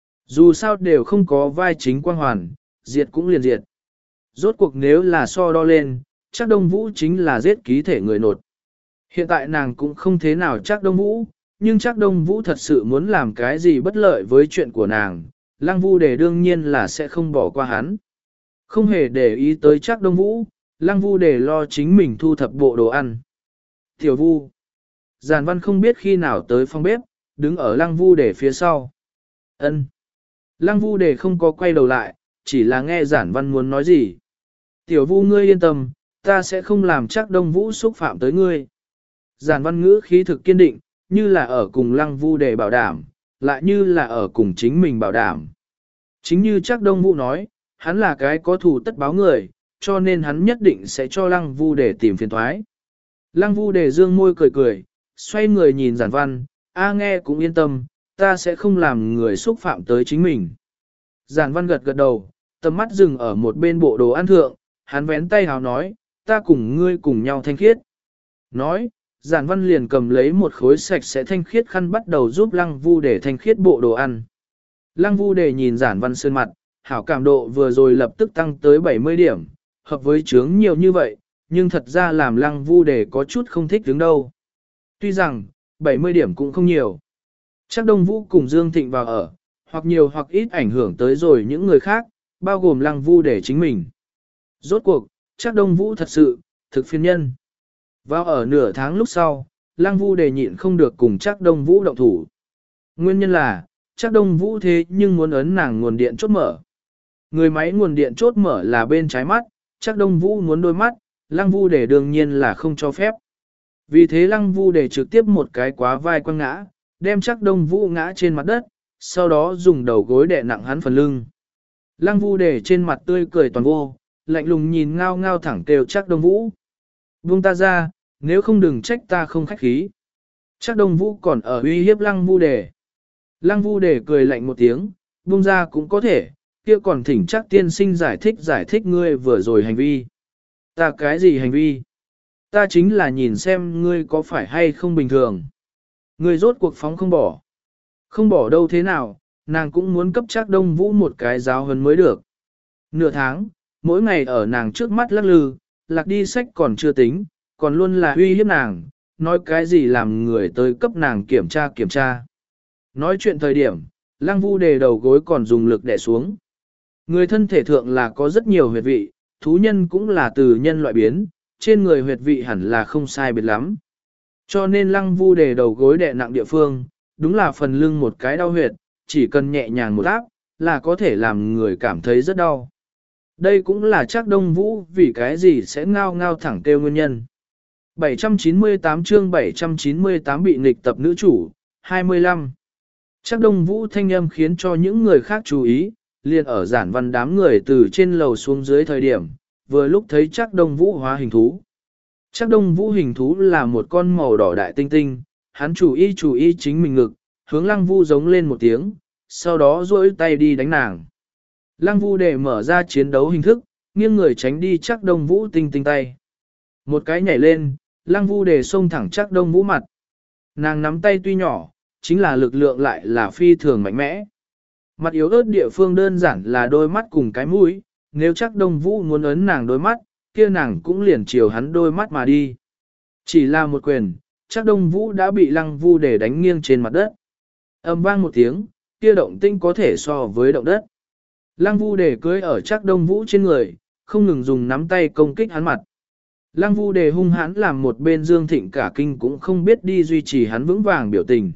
Dù sao đều không có vai chính quang hoàn, diệt cũng liền diệt. Rốt cuộc nếu là so đo lên, chắc Đông Vũ chính là giết ký thể người nột. Hiện tại nàng cũng không thế nào chắc Đông Vũ, nhưng chắc Đông Vũ thật sự muốn làm cái gì bất lợi với chuyện của nàng, Lăng Vu Đề đương nhiên là sẽ không bỏ qua hắn. Không hề để ý tới chắc Đông Vũ, Lăng Vu Đề lo chính mình thu thập bộ đồ ăn. Tiểu Vu. Giản Văn không biết khi nào tới phòng bếp, đứng ở Lăng Vu Đề phía sau. Ân. Lăng Vu Đề không có quay đầu lại, chỉ là nghe Giản Văn muốn nói gì. Tiểu Vu ngươi yên tâm, ta sẽ không làm chắc Đông Vũ xúc phạm tới ngươi. Giản Văn ngữ khí thực kiên định, như là ở cùng Lăng Vu Đề bảo đảm, lại như là ở cùng chính mình bảo đảm. Chính như chắc Đông Vũ nói, hắn là cái có thù tất báo người, cho nên hắn nhất định sẽ cho Lăng Vu Đề tìm phiền thoái. Lăng Vu Đề dương môi cười cười, xoay người nhìn Giản Văn, a nghe cũng yên tâm, ta sẽ không làm người xúc phạm tới chính mình. Giản Văn gật gật đầu, tầm mắt dừng ở một bên bộ đồ ăn thượng, hắn vén tay hào nói, ta cùng ngươi cùng nhau thanh khiết. Nói, Giản Văn liền cầm lấy một khối sạch sẽ thanh khiết khăn bắt đầu giúp Lăng Vu Đề thanh khiết bộ đồ ăn. Lăng Vu Đề nhìn Giản Văn sơn mặt, hảo cảm độ vừa rồi lập tức tăng tới bảy mươi điểm, hợp với chướng nhiều như vậy, nhưng thật ra làm Lăng Vu Đề có chút không thích đứng đâu. Tuy rằng, bảy mươi điểm cũng không nhiều. Chắc Đông Vũ cùng Dương Thịnh vào ở, hoặc nhiều hoặc ít ảnh hưởng tới rồi những người khác, bao gồm Lăng Vu Đề chính mình. Rốt cuộc, chắc Đông Vũ thật sự, thực phiên nhân. Vào ở nửa tháng lúc sau, Lăng Vu Đề nhịn không được cùng chắc Đông Vũ động thủ. Nguyên nhân là, chắc Đông Vũ thế nhưng muốn ấn nàng nguồn điện chốt mở. Người máy nguồn điện chốt mở là bên trái mắt, chắc Đông Vũ muốn đôi mắt, Lăng Vu Đề đương nhiên là không cho phép. Vì thế Lăng Vu Đề trực tiếp một cái quá vai quăng ngã, đem chắc Đông Vũ ngã trên mặt đất, sau đó dùng đầu gối đè nặng hắn phần lưng. Lăng Vu Đề trên mặt tươi cười toàn vô, lạnh lùng nhìn ngao ngao thẳng kêu chắc Đông Vũ. Buông ta ra, nếu không đừng trách ta không khách khí. Chắc Đông Vũ còn ở uy hiếp Lăng Vu Đề. Lăng Vu Đề cười lạnh một tiếng, buông ra cũng có thể, kia còn thỉnh chắc tiên sinh giải thích giải thích ngươi vừa rồi hành vi. Ta cái gì hành vi? Ta chính là nhìn xem ngươi có phải hay không bình thường. Ngươi rốt cuộc phóng không bỏ. Không bỏ đâu thế nào, nàng cũng muốn cấp chắc Đông Vũ một cái giáo huấn mới được. Nửa tháng, mỗi ngày ở nàng trước mắt lắc lư, lạc đi sách còn chưa tính, còn luôn là uy hiếp nàng, nói cái gì làm người tới cấp nàng kiểm tra kiểm tra. Nói chuyện thời điểm, Lăng Vu Đề đầu gối còn dùng lực đè xuống. Người thân thể thượng là có rất nhiều huyệt vị, thú nhân cũng là từ nhân loại biến, trên người huyệt vị hẳn là không sai biệt lắm. Cho nên Lăng Vu Đề đầu gối đè nặng địa phương, đúng là phần lưng một cái đau huyệt, chỉ cần nhẹ nhàng một áp, là có thể làm người cảm thấy rất đau. Đây cũng là chắc Đông Vũ vì cái gì sẽ ngao ngao thẳng kêu nguyên nhân. bảy trăm chín mươi tám chương bảy trăm chín mươi tám bị nghịch tập nữ chủ, hai mươi lăm. Chắc Đông Vũ thanh âm khiến cho những người khác chú ý, liền ở Giản Văn đám người từ trên lầu xuống dưới thời điểm, vừa lúc thấy chắc Đông Vũ hóa hình thú. Chắc Đông Vũ hình thú là một con màu đỏ đại tinh tinh, hắn chủ ý chủ ý chính mình ngực, hướng Lăng Vu giống lên một tiếng, sau đó duỗi tay đi đánh nàng. Lăng Vu để mở ra chiến đấu hình thức, nghiêng người tránh đi chắc Đông Vũ tinh tinh tay. Một cái nhảy lên, Lăng Vu để xông thẳng chắc Đông Vũ mặt. Nàng nắm tay tuy nhỏ, chính là lực lượng lại là phi thường mạnh mẽ. Mặt yếu ớt địa phương đơn giản là đôi mắt cùng cái mũi, nếu chắc Đông Vũ muốn ấn nàng đôi mắt, kia nàng cũng liền chiều hắn đôi mắt mà đi. Chỉ là một quyền, chắc Đông Vũ đã bị Lăng Vu Đề đánh nghiêng trên mặt đất. Âm vang một tiếng, kia động tinh có thể so với động đất. Lăng Vu Đề cưỡi ở chắc Đông Vũ trên người, không ngừng dùng nắm tay công kích hắn mặt. Lăng Vu Đề hung hãn làm một bên Dương Thịnh cả kinh cũng không biết đi duy trì hắn vững vàng biểu tình.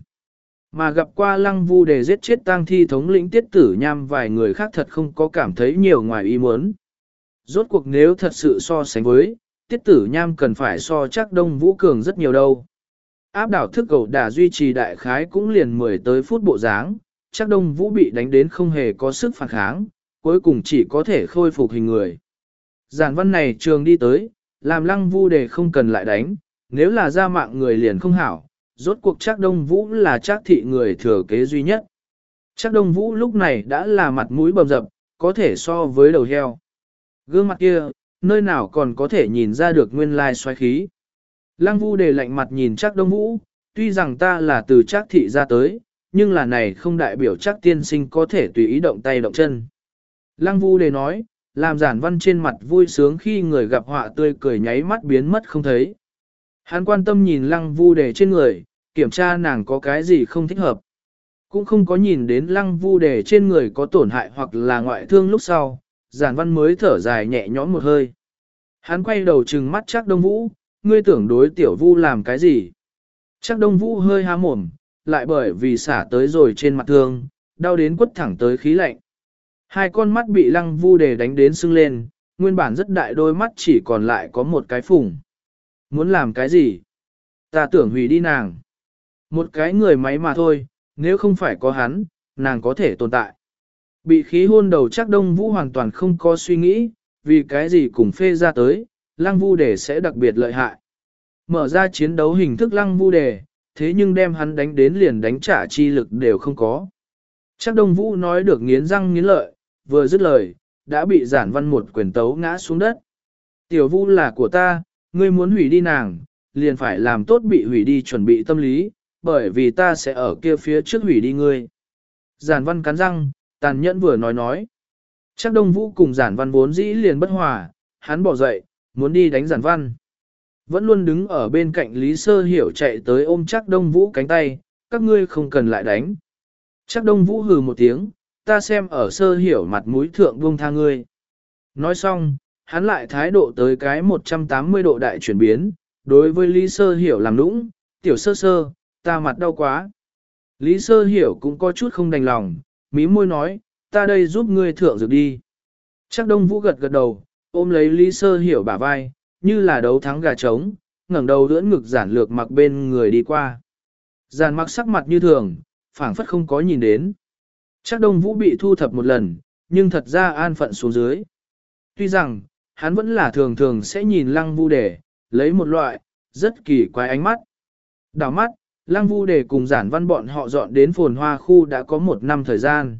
Mà gặp qua Lăng Vu Đề giết chết tang thi thống lĩnh Tiết Tử Nham vài người khác thật không có cảm thấy nhiều ngoài ý muốn. Rốt cuộc nếu thật sự so sánh với, Tiết Tử Nham cần phải so chắc Đông Vũ cường rất nhiều đâu. Áp đảo thức cầu đả duy trì đại khái cũng liền mười tới phút bộ dáng, chắc Đông Vũ bị đánh đến không hề có sức phản kháng, cuối cùng chỉ có thể khôi phục hình người. Giản văn này trường đi tới, làm Lăng Vu Đề không cần lại đánh, nếu là ra mạng người liền không hảo, rốt cuộc chắc Đông Vũ là chắc thị người thừa kế duy nhất. Chắc Đông Vũ lúc này đã là mặt mũi bầm dập, có thể so với đầu heo. Gương mặt kia, nơi nào còn có thể nhìn ra được nguyên lai xoáy khí. Lăng Vu Đề lạnh mặt nhìn chắc Đông Vũ, tuy rằng ta là từ chắc thị ra tới, nhưng là này không đại biểu chắc tiên sinh có thể tùy ý động tay động chân. Lăng Vu Đề nói, làm giản văn trên mặt vui sướng khi người gặp họa tươi cười nháy mắt biến mất không thấy. Hắn quan tâm nhìn Lăng Vu Đề trên người, kiểm tra nàng có cái gì không thích hợp. Cũng không có nhìn đến Lăng Vu Đề trên người có tổn hại hoặc là ngoại thương lúc sau, giản văn mới thở dài nhẹ nhõm một hơi. Hắn quay đầu trừng mắt chắc Đông Vũ, ngươi tưởng đối tiểu Vu làm cái gì? Chắc Đông Vũ hơi há mồm, lại bởi vì xả tới rồi trên mặt thương, đau đến quất thẳng tới khí lạnh. Hai con mắt bị Lăng Vu Đề đánh đến sưng lên, nguyên bản rất đại đôi mắt chỉ còn lại có một cái phùng. Muốn làm cái gì? Ta tưởng hủy đi nàng. Một cái người máy mà thôi, nếu không phải có hắn, nàng có thể tồn tại. Bị khí hôn đầu chắc Đông Vũ hoàn toàn không có suy nghĩ, vì cái gì cùng phê ra tới, Lăng Vu Đề sẽ đặc biệt lợi hại. Mở ra chiến đấu hình thức Lăng Vu Đề, thế nhưng đem hắn đánh đến liền đánh trả chi lực đều không có. Chắc Đông Vũ nói được nghiến răng nghiến lợi, vừa dứt lời, đã bị giản văn một quyền tấu ngã xuống đất. Tiểu Vu là của ta, ngươi muốn hủy đi nàng, liền phải làm tốt bị hủy đi chuẩn bị tâm lý, bởi vì ta sẽ ở kia phía trước hủy đi ngươi. Giản văn cắn răng, tàn nhẫn vừa nói nói. Chắc Đông Vũ cùng giản văn vốn dĩ liền bất hòa, hắn bỏ dậy, muốn đi đánh giản văn. Vẫn luôn đứng ở bên cạnh Lý Sơ Hiểu chạy tới ôm chắc Đông Vũ cánh tay, các ngươi không cần lại đánh. Chắc Đông Vũ hừ một tiếng, ta xem ở Sơ Hiểu mặt mũi thượng buông tha ngươi. Nói xong, hắn lại thái độ tới cái một trăm tám mươi độ đại chuyển biến, đối với Lý Sơ Hiểu làm nũng, tiểu sơ sơ, ta mặt đau quá. Lý Sơ Hiểu cũng có chút không đành lòng, mí môi nói, ta đây giúp ngươi thượng dược đi. Chắc Đông Vũ gật gật đầu, ôm lấy Lý Sơ Hiểu bả vai, như là đấu thắng gà trống, ngẩng đầu ưỡn ngực giản lược mặc bên người đi qua. Giản mặc sắc mặt như thường, phảng phất không có nhìn đến. Chắc Đông Vũ bị thu thập một lần, nhưng thật ra an phận xuống dưới. Tuy rằng, hắn vẫn là thường thường sẽ nhìn Lăng Vu Đề, lấy một loại, rất kỳ quái ánh mắt. Đảo mắt, Lăng Vu Đề cùng giản văn bọn họ dọn đến phồn hoa khu đã có một năm thời gian.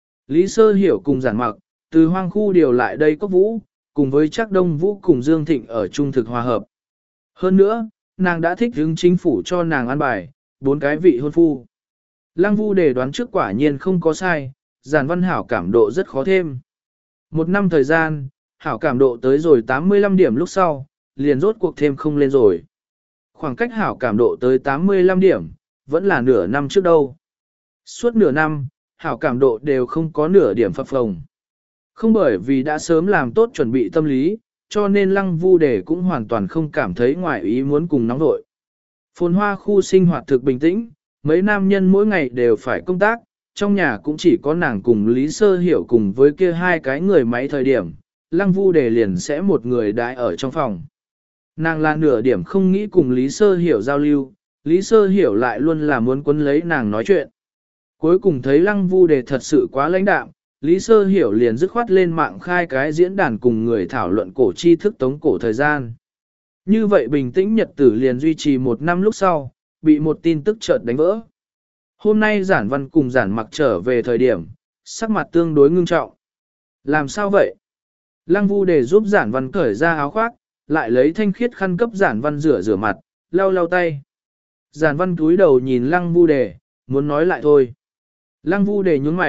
Lý Sơ Hiểu cùng giản mặc, từ hoang khu điều lại đây có Vũ, cùng với chắc Đông Vũ cùng Dương Thịnh ở trung thực hòa hợp. Hơn nữa, nàng đã thích hứng chính phủ cho nàng ăn bài, bốn cái vị hôn phu. Lăng Vu Đề đoán trước quả nhiên không có sai, giản văn hảo cảm độ rất khó thêm. Một năm thời gian, hảo cảm độ tới rồi tám mươi lăm điểm lúc sau, liền rốt cuộc thêm không lên rồi. Khoảng cách hảo cảm độ tới tám mươi lăm điểm, vẫn là nửa năm trước đâu. Suốt nửa năm, hảo cảm độ đều không có nửa điểm phập phồng. Không bởi vì đã sớm làm tốt chuẩn bị tâm lý, cho nên Lăng Vu Đề cũng hoàn toàn không cảm thấy ngoài ý muốn cùng nóng vội. Phồn hoa khu sinh hoạt thực bình tĩnh, mấy nam nhân mỗi ngày đều phải công tác, trong nhà cũng chỉ có nàng cùng Lý Sơ Hiểu cùng với kia hai cái người máy thời điểm, Lăng Vu Đề liền sẽ một người đãi ở trong phòng. Nàng là nửa điểm không nghĩ cùng Lý Sơ Hiểu giao lưu, Lý Sơ Hiểu lại luôn là muốn quấn lấy nàng nói chuyện. Cuối cùng thấy Lăng Vu Đề thật sự quá lãnh đạm, Lý Sơ Hiểu liền dứt khoát lên mạng khai cái diễn đàn cùng người thảo luận cổ tri thức tống cổ thời gian. Như vậy bình tĩnh nhật tử liền duy trì một năm lúc sau, bị một tin tức chợt đánh vỡ. Hôm nay giản văn cùng giản mặc trở về thời điểm, sắc mặt tương đối ngưng trọng. Làm sao vậy? Lăng Vu Đề giúp giản văn cởi ra áo khoác, lại lấy thanh khiết khăn cấp giản văn rửa rửa mặt, lau lau tay. Giản văn cúi đầu nhìn Lăng Vu Đề, muốn nói lại thôi. Lăng Vu Đề nhún mày,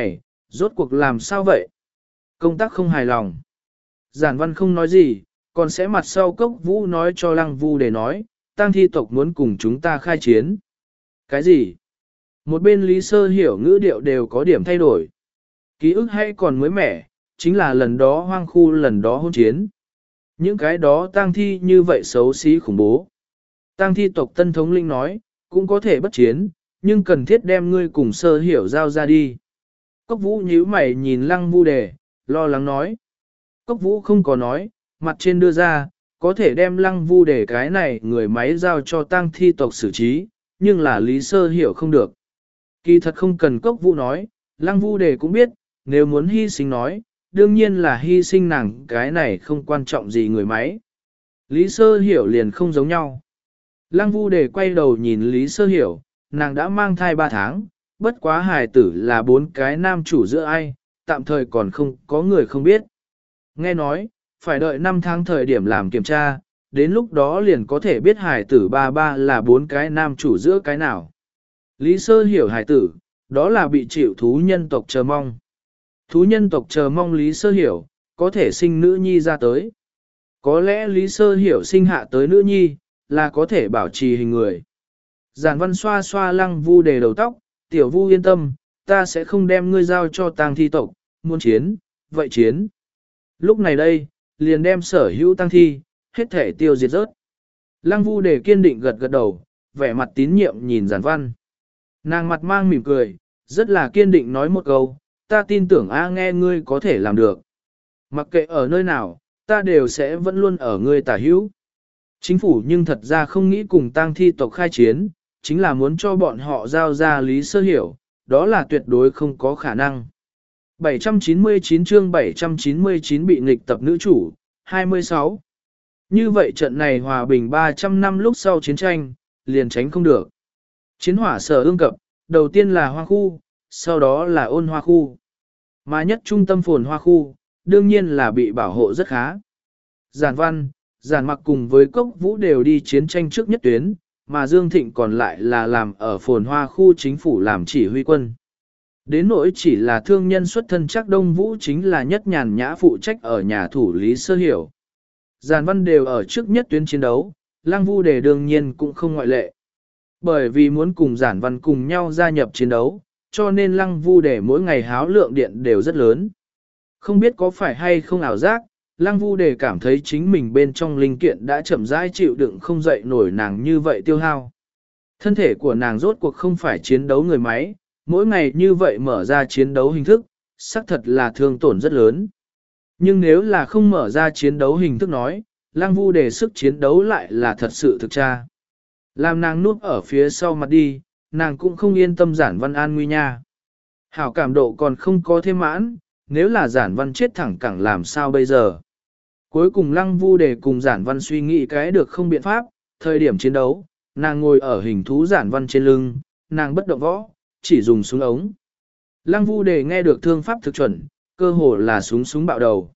Rốt cuộc làm sao vậy? Công tác không hài lòng. Giản văn không nói gì, còn sẽ mặt sau cốc vũ nói cho lăng vu để nói, tang thi tộc muốn cùng chúng ta khai chiến. Cái gì? Một bên Lý Sơ hiểu ngữ điệu đều có điểm thay đổi. Ký ức hay còn mới mẻ, chính là lần đó hoang khu lần đó hôn chiến. Những cái đó tang thi như vậy xấu xí khủng bố. Tang thi tộc tân thống linh nói, cũng có thể bất chiến, nhưng cần thiết đem ngươi cùng Sơ hiểu giao ra đi. Cốc vũ nhíu mày nhìn lăng vu đề, lo lắng nói. Cốc vũ không có nói, mặt trên đưa ra, có thể đem lăng vu đề cái này người máy giao cho tang thi tộc xử trí, nhưng là Lý Sơ hiểu không được. Kỳ thật không cần cốc vũ nói, lăng vu đề cũng biết, nếu muốn hy sinh nói, đương nhiên là hy sinh nàng cái này không quan trọng gì người máy. Lý Sơ hiểu liền không giống nhau. Lăng vu đề quay đầu nhìn Lý Sơ hiểu, nàng đã mang thai ba tháng, bất quá hài tử là bốn cái nam chủ giữa ai, tạm thời còn không có người không biết. Nghe nói, phải đợi năm tháng thời điểm làm kiểm tra, đến lúc đó liền có thể biết hài tử ba ba là bốn cái nam chủ giữa cái nào. Lý Sơ hiểu hài tử, đó là bị chịu thú nhân tộc chờ mong. Thú nhân tộc chờ mong Lý Sơ hiểu, có thể sinh nữ nhi ra tới. Có lẽ Lý Sơ hiểu sinh hạ tới nữ nhi, là có thể bảo trì hình người. Giản văn xoa xoa lăng vu đề đầu tóc, tiểu vu yên tâm, ta sẽ không đem ngươi giao cho tang thi tộc, muốn chiến, vậy chiến. Lúc này đây, liền đem sở hữu tang thi, hết thể tiêu diệt rớt. Lăng vu đề kiên định gật gật đầu, vẻ mặt tín nhiệm nhìn giản văn. Nàng mặt mang mỉm cười, rất là kiên định nói một câu, ta tin tưởng A nghe ngươi có thể làm được. Mặc kệ ở nơi nào, ta đều sẽ vẫn luôn ở ngươi tả hữu. Chính phủ nhưng thật ra không nghĩ cùng tang thi tộc khai chiến, chính là muốn cho bọn họ giao ra Lý Sơ hiểu, đó là tuyệt đối không có khả năng. bảy trăm chín mươi chín chương bảy trăm chín mươi chín bị nghịch tập nữ chủ, hai mươi sáu. Như vậy trận này hòa bình ba trăm năm lúc sau chiến tranh, liền tránh không được. Chiến hỏa sở ương cập, đầu tiên là hoa khu, sau đó là ôn hoa khu. Mà nhất trung tâm phồn hoa khu, đương nhiên là bị bảo hộ rất khá. Giản văn, giản mặc cùng với cốc vũ đều đi chiến tranh trước nhất tuyến, mà Dương Thịnh còn lại là làm ở phồn hoa khu chính phủ làm chỉ huy quân. Đến nỗi chỉ là thương nhân xuất thân chắc Đông Vũ chính là nhất nhàn nhã phụ trách ở nhà thủ Lý Sơ hiểu. Giản văn đều ở trước nhất tuyến chiến đấu, Lăng Vu Đề đương nhiên cũng không ngoại lệ. Bởi vì muốn cùng giản văn cùng nhau gia nhập chiến đấu, cho nên Lăng Vu Đề mỗi ngày háo lượng điện đều rất lớn. Không biết có phải hay không ảo giác, Lăng Vu Đề cảm thấy chính mình bên trong linh kiện đã chậm rãi chịu đựng không dậy nổi nàng như vậy tiêu hao. Thân thể của nàng rốt cuộc không phải chiến đấu người máy, mỗi ngày như vậy mở ra chiến đấu hình thức, xác thật là thương tổn rất lớn. Nhưng nếu là không mở ra chiến đấu hình thức nói, Lăng Vu Đề sức chiến đấu lại là thật sự thực tra. Làm nàng núp ở phía sau mặt đi, nàng cũng không yên tâm giản văn an nguy nha. Hảo cảm độ còn không có thêm mãn, nếu là giản văn chết thẳng cẳng làm sao bây giờ. Cuối cùng Lăng Vu Đề cùng giản văn suy nghĩ cái được không biện pháp, thời điểm chiến đấu, nàng ngồi ở hình thú giản văn trên lưng, nàng bất động võ, chỉ dùng súng ống. Lăng Vu Đề nghe được thương pháp thực chuẩn, cơ hồ là súng súng bạo đầu.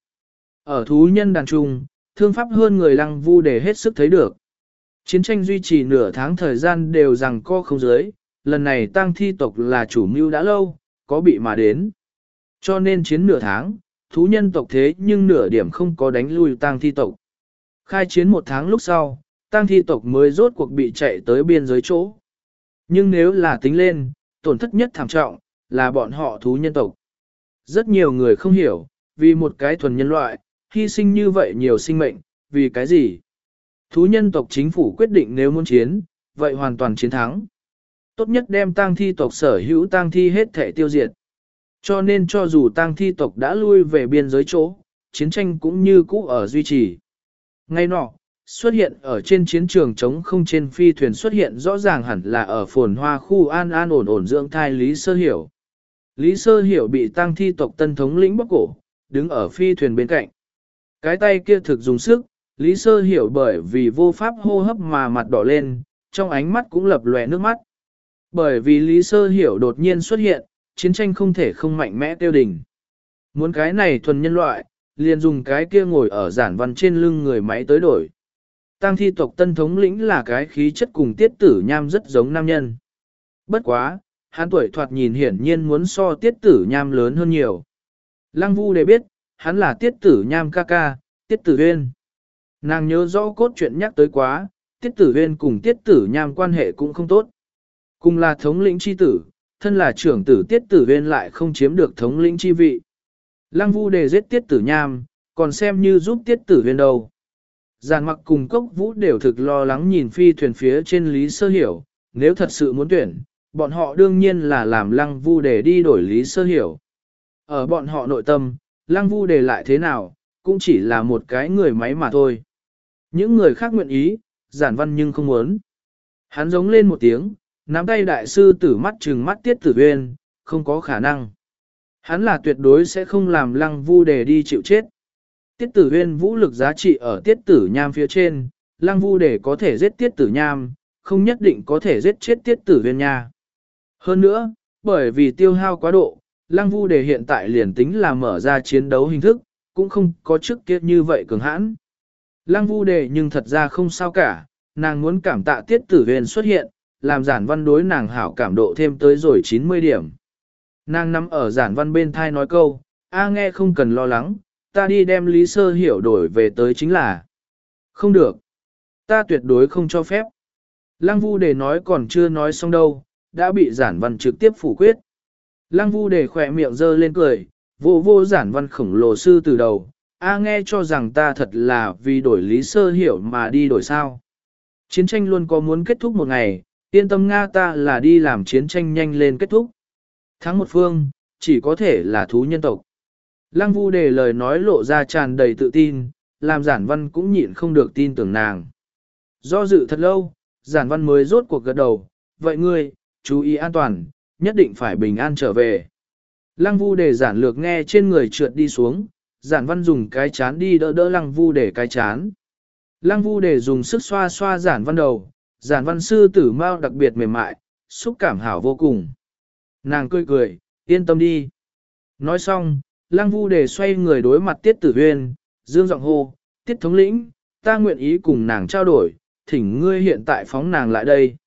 Ở thú nhân đàn trung, thương pháp hơn người Lăng Vu Đề hết sức thấy được. Chiến tranh duy trì nửa tháng thời gian đều rằng co không dưới, lần này tang thi tộc là chủ mưu đã lâu, có bị mà đến. Cho nên chiến nửa tháng, thú nhân tộc thế nhưng nửa điểm không có đánh lui tang thi tộc. Khai chiến một tháng lúc sau, tang thi tộc mới rốt cuộc bị chạy tới biên giới chỗ. Nhưng nếu là tính lên, tổn thất nhất thảm trọng, là bọn họ thú nhân tộc. Rất nhiều người không hiểu, vì một cái thuần nhân loại, hy sinh như vậy nhiều sinh mệnh, vì cái gì? Thú nhân tộc chính phủ quyết định nếu muốn chiến, vậy hoàn toàn chiến thắng. Tốt nhất đem tang thi tộc sở hữu tang thi hết thể tiêu diệt. Cho nên cho dù tang thi tộc đã lui về biên giới chỗ, chiến tranh cũng như cũ ở duy trì. Ngay nọ, xuất hiện ở trên chiến trường trống không trên phi thuyền xuất hiện rõ ràng hẳn là ở phồn hoa khu an an ổn ổn dưỡng thai Lý Sơ Hiểu. Lý Sơ Hiểu bị tang thi tộc tân thống lĩnh bóc cổ, đứng ở phi thuyền bên cạnh. Cái tay kia thực dùng sức, Lý Sơ Hiểu bởi vì vô pháp hô hấp mà mặt đỏ lên, trong ánh mắt cũng lập lòe nước mắt. Bởi vì Lý Sơ Hiểu đột nhiên xuất hiện, chiến tranh không thể không mạnh mẽ tiêu đình. Muốn cái này thuần nhân loại, liền dùng cái kia ngồi ở giản văn trên lưng người máy tới đổi. Tang thi tộc tân thống lĩnh là cái khí chất cùng tiết tử nham rất giống nam nhân. Bất quá, hắn tuổi thoạt nhìn hiển nhiên muốn so tiết tử nham lớn hơn nhiều. Lăng Vu Đề biết, hắn là tiết tử nham ca ca, tiết tử huyên. Nàng nhớ rõ cốt truyện nhắc tới quá, tiết tử huyên cùng tiết tử nham quan hệ cũng không tốt. Cùng là thống lĩnh chi tử, thân là trưởng tử tiết tử huyên lại không chiếm được thống lĩnh chi vị. Lăng Vu Đề giết tiết tử nham, còn xem như giúp tiết tử huyên đâu. Giàn Mặc cùng Cốc Vũ đều thực lo lắng nhìn phi thuyền phía trên Lý Sơ Hiểu, nếu thật sự muốn tuyển, bọn họ đương nhiên là làm Lăng Vu Đề đi đổi Lý Sơ Hiểu. Ở bọn họ nội tâm, Lăng Vu Đề lại thế nào, cũng chỉ là một cái người máy mà thôi. Những người khác nguyện ý, Giản Văn nhưng không muốn. Hắn giống lên một tiếng, nắm tay đại sư tử mắt trừng mắt Tiết Tử Uyên, không có khả năng. Hắn là tuyệt đối sẽ không làm Lăng Vu Đề đi chịu chết. Tiết Tử Uyên vũ lực giá trị ở Tiết Tử Nham phía trên, Lăng Vu Đề có thể giết Tiết Tử Nham, không nhất định có thể giết chết Tiết Tử Uyên nha. Hơn nữa, bởi vì tiêu hao quá độ, Lăng Vu Đề hiện tại liền tính là mở ra chiến đấu hình thức, cũng không có trước kia như vậy cường hãn. Lăng Vu Đề nhưng thật ra không sao cả, nàng muốn cảm tạ Tiết Tử Uyên xuất hiện, làm Giản Văn đối nàng hảo cảm độ thêm tới rồi chín mươi điểm. Nàng nằm ở Giản Văn bên thai nói câu, a nghe không cần lo lắng, ta đi đem Lý Sơ Hiểu đổi về tới chính là. Không được. Ta tuyệt đối không cho phép. Lăng Vu Đề nói còn chưa nói xong đâu, đã bị Giản Văn trực tiếp phủ quyết. Lăng Vu Đề khỏe miệng giơ lên cười, vô vô Giản Văn khổng lồ sư từ đầu, a nghe cho rằng ta thật là vì đổi Lý Sơ Hiểu mà đi đổi sao. Chiến tranh luôn có muốn kết thúc một ngày, yên tâm Nga, ta là đi làm chiến tranh nhanh lên kết thúc. Thắng một phương, chỉ có thể là thú nhân tộc. Lăng Vu Đề lời nói lộ ra tràn đầy tự tin, làm Giản Văn cũng nhịn không được tin tưởng nàng. Do dự thật lâu, Giản Văn mới rốt cuộc gật đầu, vậy ngươi, chú ý an toàn, nhất định phải bình an trở về. Lăng Vu Đề giản lược nghe trên người trượt đi xuống, Giản Văn dùng cái chán đi đỡ đỡ Lăng Vu Đề cái chán. Lăng Vu Đề dùng sức xoa xoa Giản Văn đầu, Giản Văn sư tử mao đặc biệt mềm mại, xúc cảm hảo vô cùng. Nàng cười cười, yên tâm đi. Nói xong, Lăng Vu Đề xoay người đối mặt Tiết Tử Uyên, dương giọng hô, Tiết thống lĩnh, ta nguyện ý cùng nàng trao đổi, thỉnh ngươi hiện tại phóng nàng lại đây.